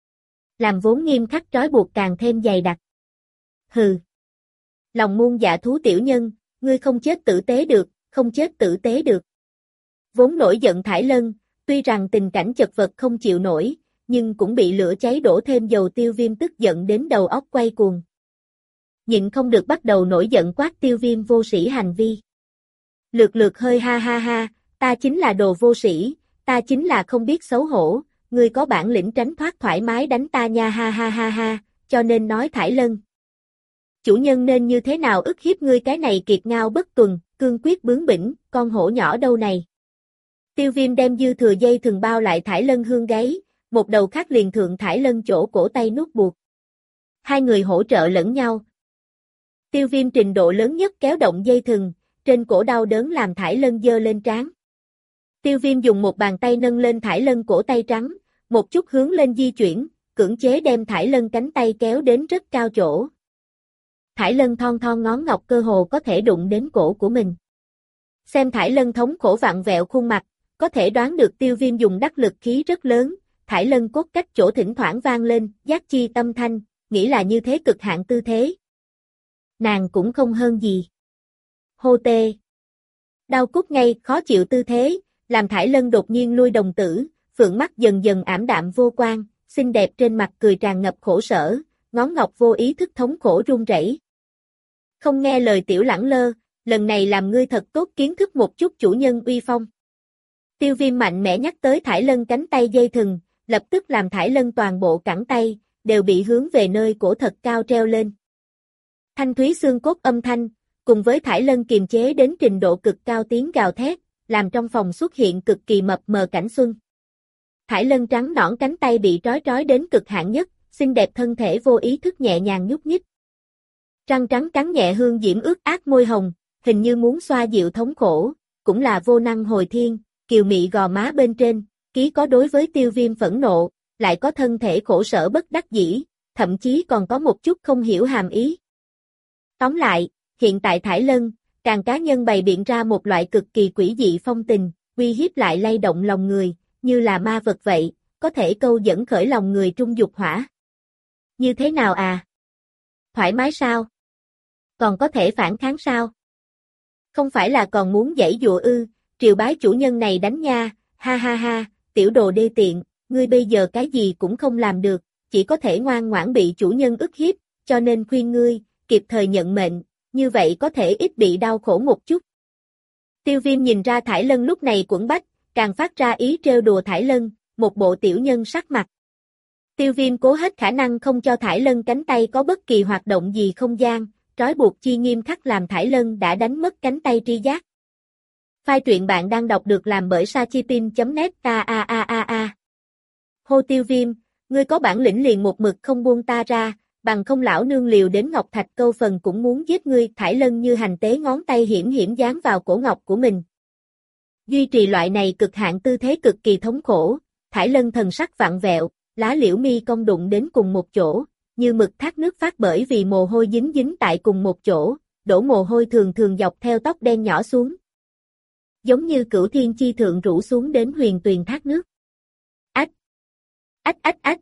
Làm vốn nghiêm khắc trói buộc càng thêm dày đặc. Hừ. Lòng muôn dạ thú tiểu nhân, ngươi không chết tử tế được, không chết tử tế được. Vốn nổi giận Thải Lân, tuy rằng tình cảnh chật vật không chịu nổi, nhưng cũng bị lửa cháy đổ thêm dầu. Tiêu Viêm tức giận đến đầu óc quay cuồng. Nhịn không được bắt đầu nổi giận quát Tiêu Viêm vô sĩ hành vi. Lược hơi ha ha ha, ta chính là đồ vô sĩ, ta chính là không biết xấu hổ, ngươi có bản lĩnh tránh thoát thoải mái đánh ta nha ha ha ha ha, cho nên nói Thải Lân. Chủ nhân nên như thế nào ức hiếp ngươi cái này kiệt ngao bất tuần, cương quyết bướng bỉnh, con hổ nhỏ đâu này. Tiêu Viêm đem dư thừa dây thừng bao lại Thải Lân hương gáy, một đầu khác liền thượng Thải Lân chỗ cổ tay nút buộc. Hai người hỗ trợ lẫn nhau. Tiêu Viêm trình độ lớn nhất kéo động dây thừng, trên cổ đau đớn làm Thải Lân giơ lên trán. Tiêu Viêm dùng một bàn tay nâng lên Thải Lân cổ tay trắng, một chút hướng lên di chuyển, cưỡng chế đem Thải Lân cánh tay kéo đến rất cao chỗ. Thải Lân thon thon ngón ngọc cơ hồ có thể đụng đến cổ của mình. Xem Thải Lân thống khổ vặn vẹo khuôn mặt, có thể đoán được Tiêu Viêm dùng đắc lực khí rất lớn, Thải Lân cốt cách chỗ thỉnh thoảng vang lên, giác chi tâm thanh, nghĩ là như thế cực hạn tư thế. Nàng cũng không hơn gì. Hô tê. Đau cút ngay, khó chịu tư thế, làm Thải Lân đột nhiên lui đồng tử, phượng mắt dần dần ảm đạm vô quang, xinh đẹp trên mặt cười tràn ngập khổ sở, ngón ngọc vô ý thức thống khổ run rẩy. Không nghe lời tiểu lẳng lơ, lần này làm ngươi thật tốt kiến thức một chút chủ nhân uy phong. Tiêu Viêm mạnh mẽ nhắc tới Thải Lân cánh tay dây thừng, lập tức làm Thải Lân toàn bộ cẳng tay, đều bị hướng về nơi cổ thật cao treo lên. Thanh thúy xương cốt âm thanh, cùng với Thải Lân kiềm chế đến trình độ cực cao tiếng gào thét, làm trong phòng xuất hiện cực kỳ mập mờ cảnh xuân. Thải Lân trắng nõn cánh tay bị trói đến cực hạn nhất, xinh đẹp thân thể vô ý thức nhẹ nhàng nhúc nhích. Răng trắng cắn nhẹ hương diễm ướt át môi hồng, hình như muốn xoa dịu thống khổ, cũng là vô năng hồi thiên, kiều mị gò má bên trên, ký có đối với Tiêu Viêm phẫn nộ, lại có thân thể khổ sở bất đắc dĩ, thậm chí còn có một chút không hiểu hàm ý. Tóm lại, hiện tại Thải Lân, càng cá nhân bày biện ra một loại cực kỳ quỷ dị phong tình, uy hiếp lại lay động lòng người, như là ma vật vậy, có thể câu dẫn khởi lòng người trung dục hỏa. Như thế nào à? Thoải mái sao? Còn có thể phản kháng sao? Không phải là còn muốn giãy giụa ư, triều bái chủ nhân này đánh nha, ha ha ha, tiểu đồ đê tiện, ngươi bây giờ cái gì cũng không làm được, chỉ có thể ngoan ngoãn bị chủ nhân ức hiếp, cho nên khuyên ngươi, kịp thời nhận mệnh, như vậy có thể ít bị đau khổ một chút. Tiêu Viêm nhìn ra Thải Lân lúc này quẫn bách, càng phát ra ý trêu đùa Thải Lân, một bộ tiểu nhân sắc mặt. Tiêu Viêm cố hết khả năng không cho Thải Lân cánh tay có bất kỳ hoạt động gì không gian, trói buộc chi nghiêm khắc làm Thải Lân đã đánh mất cánh tay tri giác. File truyện bạn đang đọc được làm bởi Sachitin.net. Hô Tiêu Viêm, ngươi có bản lĩnh liền một mực không buông ta ra, bằng không lão nương liều đến Ngọc Thạch câu phần cũng muốn giết ngươi. Thải Lân như hành tế ngón tay hiểm hiểm dán vào cổ ngọc của mình. Duy trì loại này cực hạn tư thế cực kỳ thống khổ, Thải Lân thần sắc vặn vẹo, lá liễu mi cong đụng đến cùng một chỗ, như mực thác nước phát bởi vì mồ hôi dính dính tại cùng một chỗ, đổ mồ hôi thường thường dọc theo tóc đen nhỏ xuống. Giống như cửu thiên chi thượng rủ xuống đến huyền tuyền thác nước. Ách! Ách ách ách!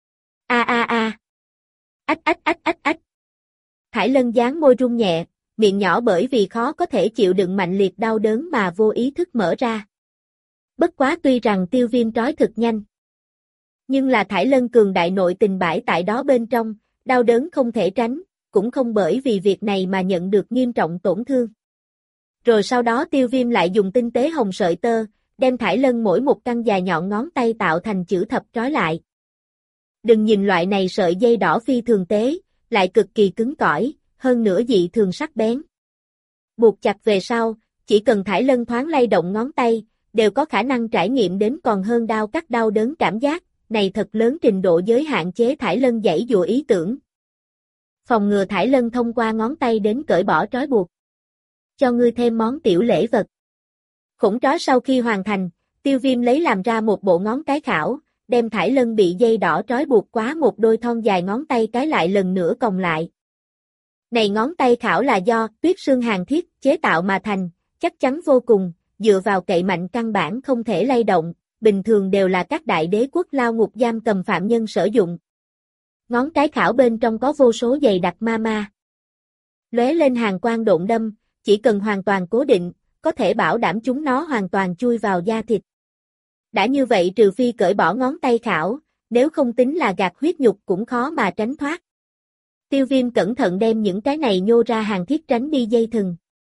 A a a! Ách ách ách ách ách! Thải Lân dán môi run nhẹ, miệng nhỏ bởi vì khó có thể chịu đựng mạnh liệt đau đớn mà vô ý thức mở ra. Bất quá tuy rằng Tiêu Viêm trói thực nhanh, nhưng là Thải Lân cường đại nội tình bãi tại đó bên trong, đau đớn không thể tránh, cũng không bởi vì việc này mà nhận được nghiêm trọng tổn thương. Rồi sau đó Tiêu Viêm lại dùng tinh tế hồng sợi tơ, đem Thải Lân mỗi một căn dài nhọn ngón tay tạo thành chữ thập trói lại. Đừng nhìn loại này sợi dây đỏ phi thường tế, lại cực kỳ cứng cỏi, hơn nữa dị thường sắc bén. Buộc chặt về sau, chỉ cần Thải Lân thoáng lay động ngón tay, đều có khả năng trải nghiệm đến còn hơn đao cắt đau đớn cảm giác, này thật lớn trình độ giới hạn chế Thải Lân giãy giụa ý tưởng. Phòng ngừa Thải Lân thông qua ngón tay đến cởi bỏ trói buộc. Cho ngươi thêm món tiểu lễ vật. Khủng trói sau khi hoàn thành, Tiêu Viêm lấy làm ra một bộ ngón cái khảo, đem Thải Lân bị dây đỏ trói buộc quá một đôi thon dài ngón tay cái lại lần nữa còng lại. Này ngón tay khảo là do Tuyết Sương hàn thiết chế tạo mà thành, chắc chắn vô cùng, dựa vào cậy mạnh căn bản không thể lay động, bình thường đều là các đại đế quốc lao ngục giam cầm phạm nhân sử dụng. Ngón cái khảo bên trong có vô số dày đặc ma. Lóe lên hàn quang độn đâm, chỉ cần hoàn toàn cố định, có thể bảo đảm chúng nó hoàn toàn chui vào da thịt. Đã như vậy trừ phi cởi bỏ ngón tay khảo, nếu không tính là gạt huyết nhục cũng khó mà tránh thoát. Tiêu Viêm cẩn thận đem những cái này nhô ra hàng thiết tránh đi dây thừng.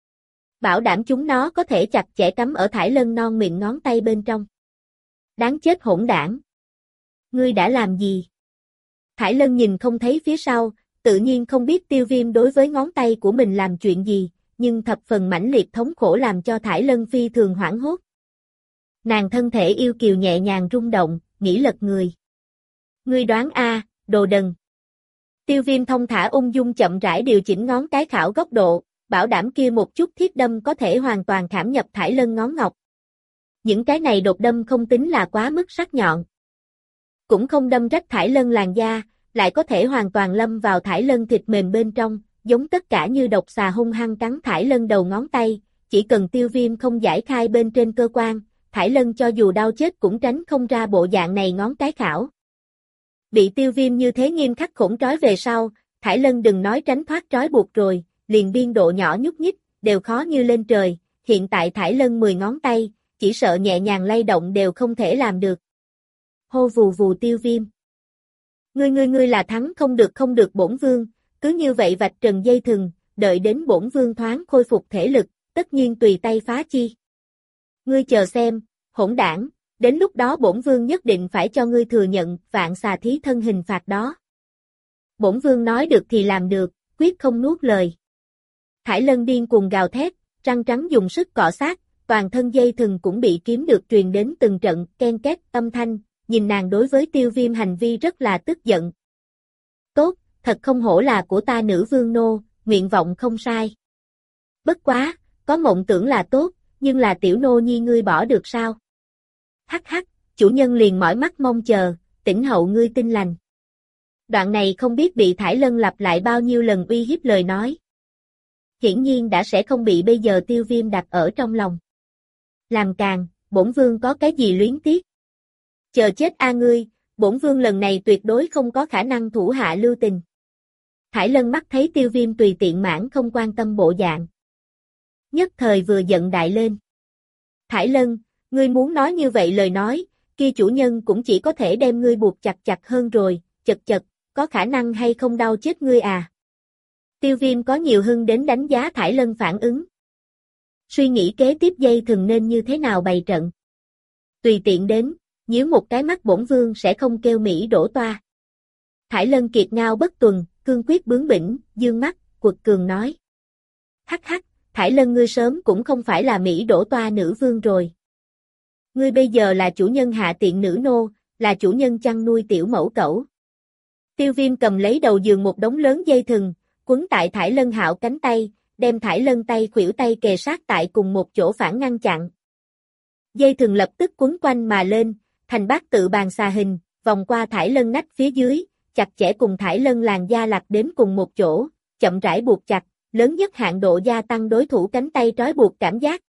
Bảo đảm chúng nó có thể chặt chẽ cắm ở Thải Lân non miệng ngón tay bên trong. Đáng chết hỗn đảng! Ngươi đã làm gì? Thải Lân nhìn không thấy phía sau, tự nhiên không biết Tiêu Viêm đối với ngón tay của mình làm chuyện gì, nhưng thập phần mãnh liệt thống khổ làm cho Thải Lân phi thường hoảng hốt. Nàng thân thể yêu kiều nhẹ nhàng rung động, nghĩ lật người. Ngươi đoán a, đồ đần. Tiêu Viêm thông thả ung dung chậm rãi điều chỉnh ngón cái khảo góc độ, bảo đảm kia một chút thiết đâm có thể hoàn toàn khảm nhập Thải Lân ngón ngọc. Những cái này đột đâm không tính là quá mức sắc nhọn. Cũng không đâm rách Thải Lân làn da, lại có thể hoàn toàn lâm vào Thải Lân thịt mềm bên trong, giống tất cả như độc xà hung hăng cắn Thải Lân đầu ngón tay, chỉ cần Tiêu Viêm không giải khai bên trên cơ quan, Thải Lân cho dù đau chết cũng tránh không ra bộ dạng này ngón cái khảo. Bị Tiêu Viêm như thế nghiêm khắc khủng trói về sau, Thải Lân đừng nói tránh thoát trói buộc rồi, liền biên độ nhỏ nhúc nhích, đều khó như lên trời, hiện tại Thải Lân 10 ngón tay, chỉ sợ nhẹ nhàng lay động đều không thể làm được. Hô vù vù Tiêu Viêm. Ngươi là thắng không được bổn vương, cứ như vậy vạch trần dây thừng, đợi đến bổn vương thoáng khôi phục thể lực, tất nhiên tùy tay phá chi. Ngươi chờ xem, hỗn đảng, đến lúc đó bổn vương nhất định phải cho ngươi thừa nhận vạn xà thí thân hình phạt đó. Bổn vương nói được thì làm được, quyết không nuốt lời. Thải Lân điên cuồng gào thét, răng trắng dùng sức cọ sát, toàn thân dây thừng cũng bị kiếm được truyền đến từng trận ken két âm thanh, nhìn nàng đối với Tiêu Viêm hành vi rất là tức giận. Tốt, thật không hổ là của ta nữ vương nô, nguyện vọng không sai. Bất quá, có mộng tưởng là tốt, nhưng là tiểu nô nhi ngươi bỏ được sao? Hắc hắc, chủ nhân liền mỏi mắt mong chờ, tỉnh hậu ngươi tin lành. Đoạn này không biết bị Thải Lân lặp lại bao nhiêu lần uy hiếp lời nói. Hiển nhiên đã sẽ không bị bây giờ Tiêu Viêm đặt ở trong lòng. Làm càng, bổn vương có cái gì luyến tiếc? Chờ chết a ngươi, bổn vương lần này tuyệt đối không có khả năng thủ hạ lưu tình. Thải Lân mắt thấy Tiêu Viêm tùy tiện mãn không quan tâm bộ dạng. Nhất thời vừa giận đại lên. Thải Lân, ngươi muốn nói như vậy lời nói, kia chủ nhân cũng chỉ có thể đem ngươi buộc chặt chặt hơn rồi, chật, có khả năng hay không đau chết ngươi à? Tiêu Viêm có nhiều hưng đến đánh giá Thải Lân phản ứng. Suy nghĩ kế tiếp dây thừng nên như thế nào bày trận. Tùy tiện đến, nhíu một cái mắt bổn vương sẽ không kêu Mỹ đổ toa. Thải Lân kiệt ngao bất tuần, cương quyết bướng bỉnh, dương mắt, quật cường nói. Hắc hắc, Thải Lân ngươi sớm cũng không phải là Mỹ đổ toa nữ vương rồi. Ngươi bây giờ là chủ nhân hạ tiện nữ nô, là chủ nhân chăn nuôi tiểu mẫu cẩu. Tiêu Viêm cầm lấy đầu giường một đống lớn dây thừng, quấn tại Thải Lân Hạo cánh tay, đem Thải Lân tay khuỷu tay kề sát tại cùng một chỗ phản ngăn chặn. Dây thừng lập tức quấn quanh mà lên, thành bát tự bàn xà hình, vòng qua Thải Lân nách phía dưới, chặt chẽ cùng Thải Lân làn da lạc đến cùng một chỗ, chậm rãi buộc chặt, lớn nhất hạn độ gia tăng đối thủ cánh tay trói buộc cảm giác,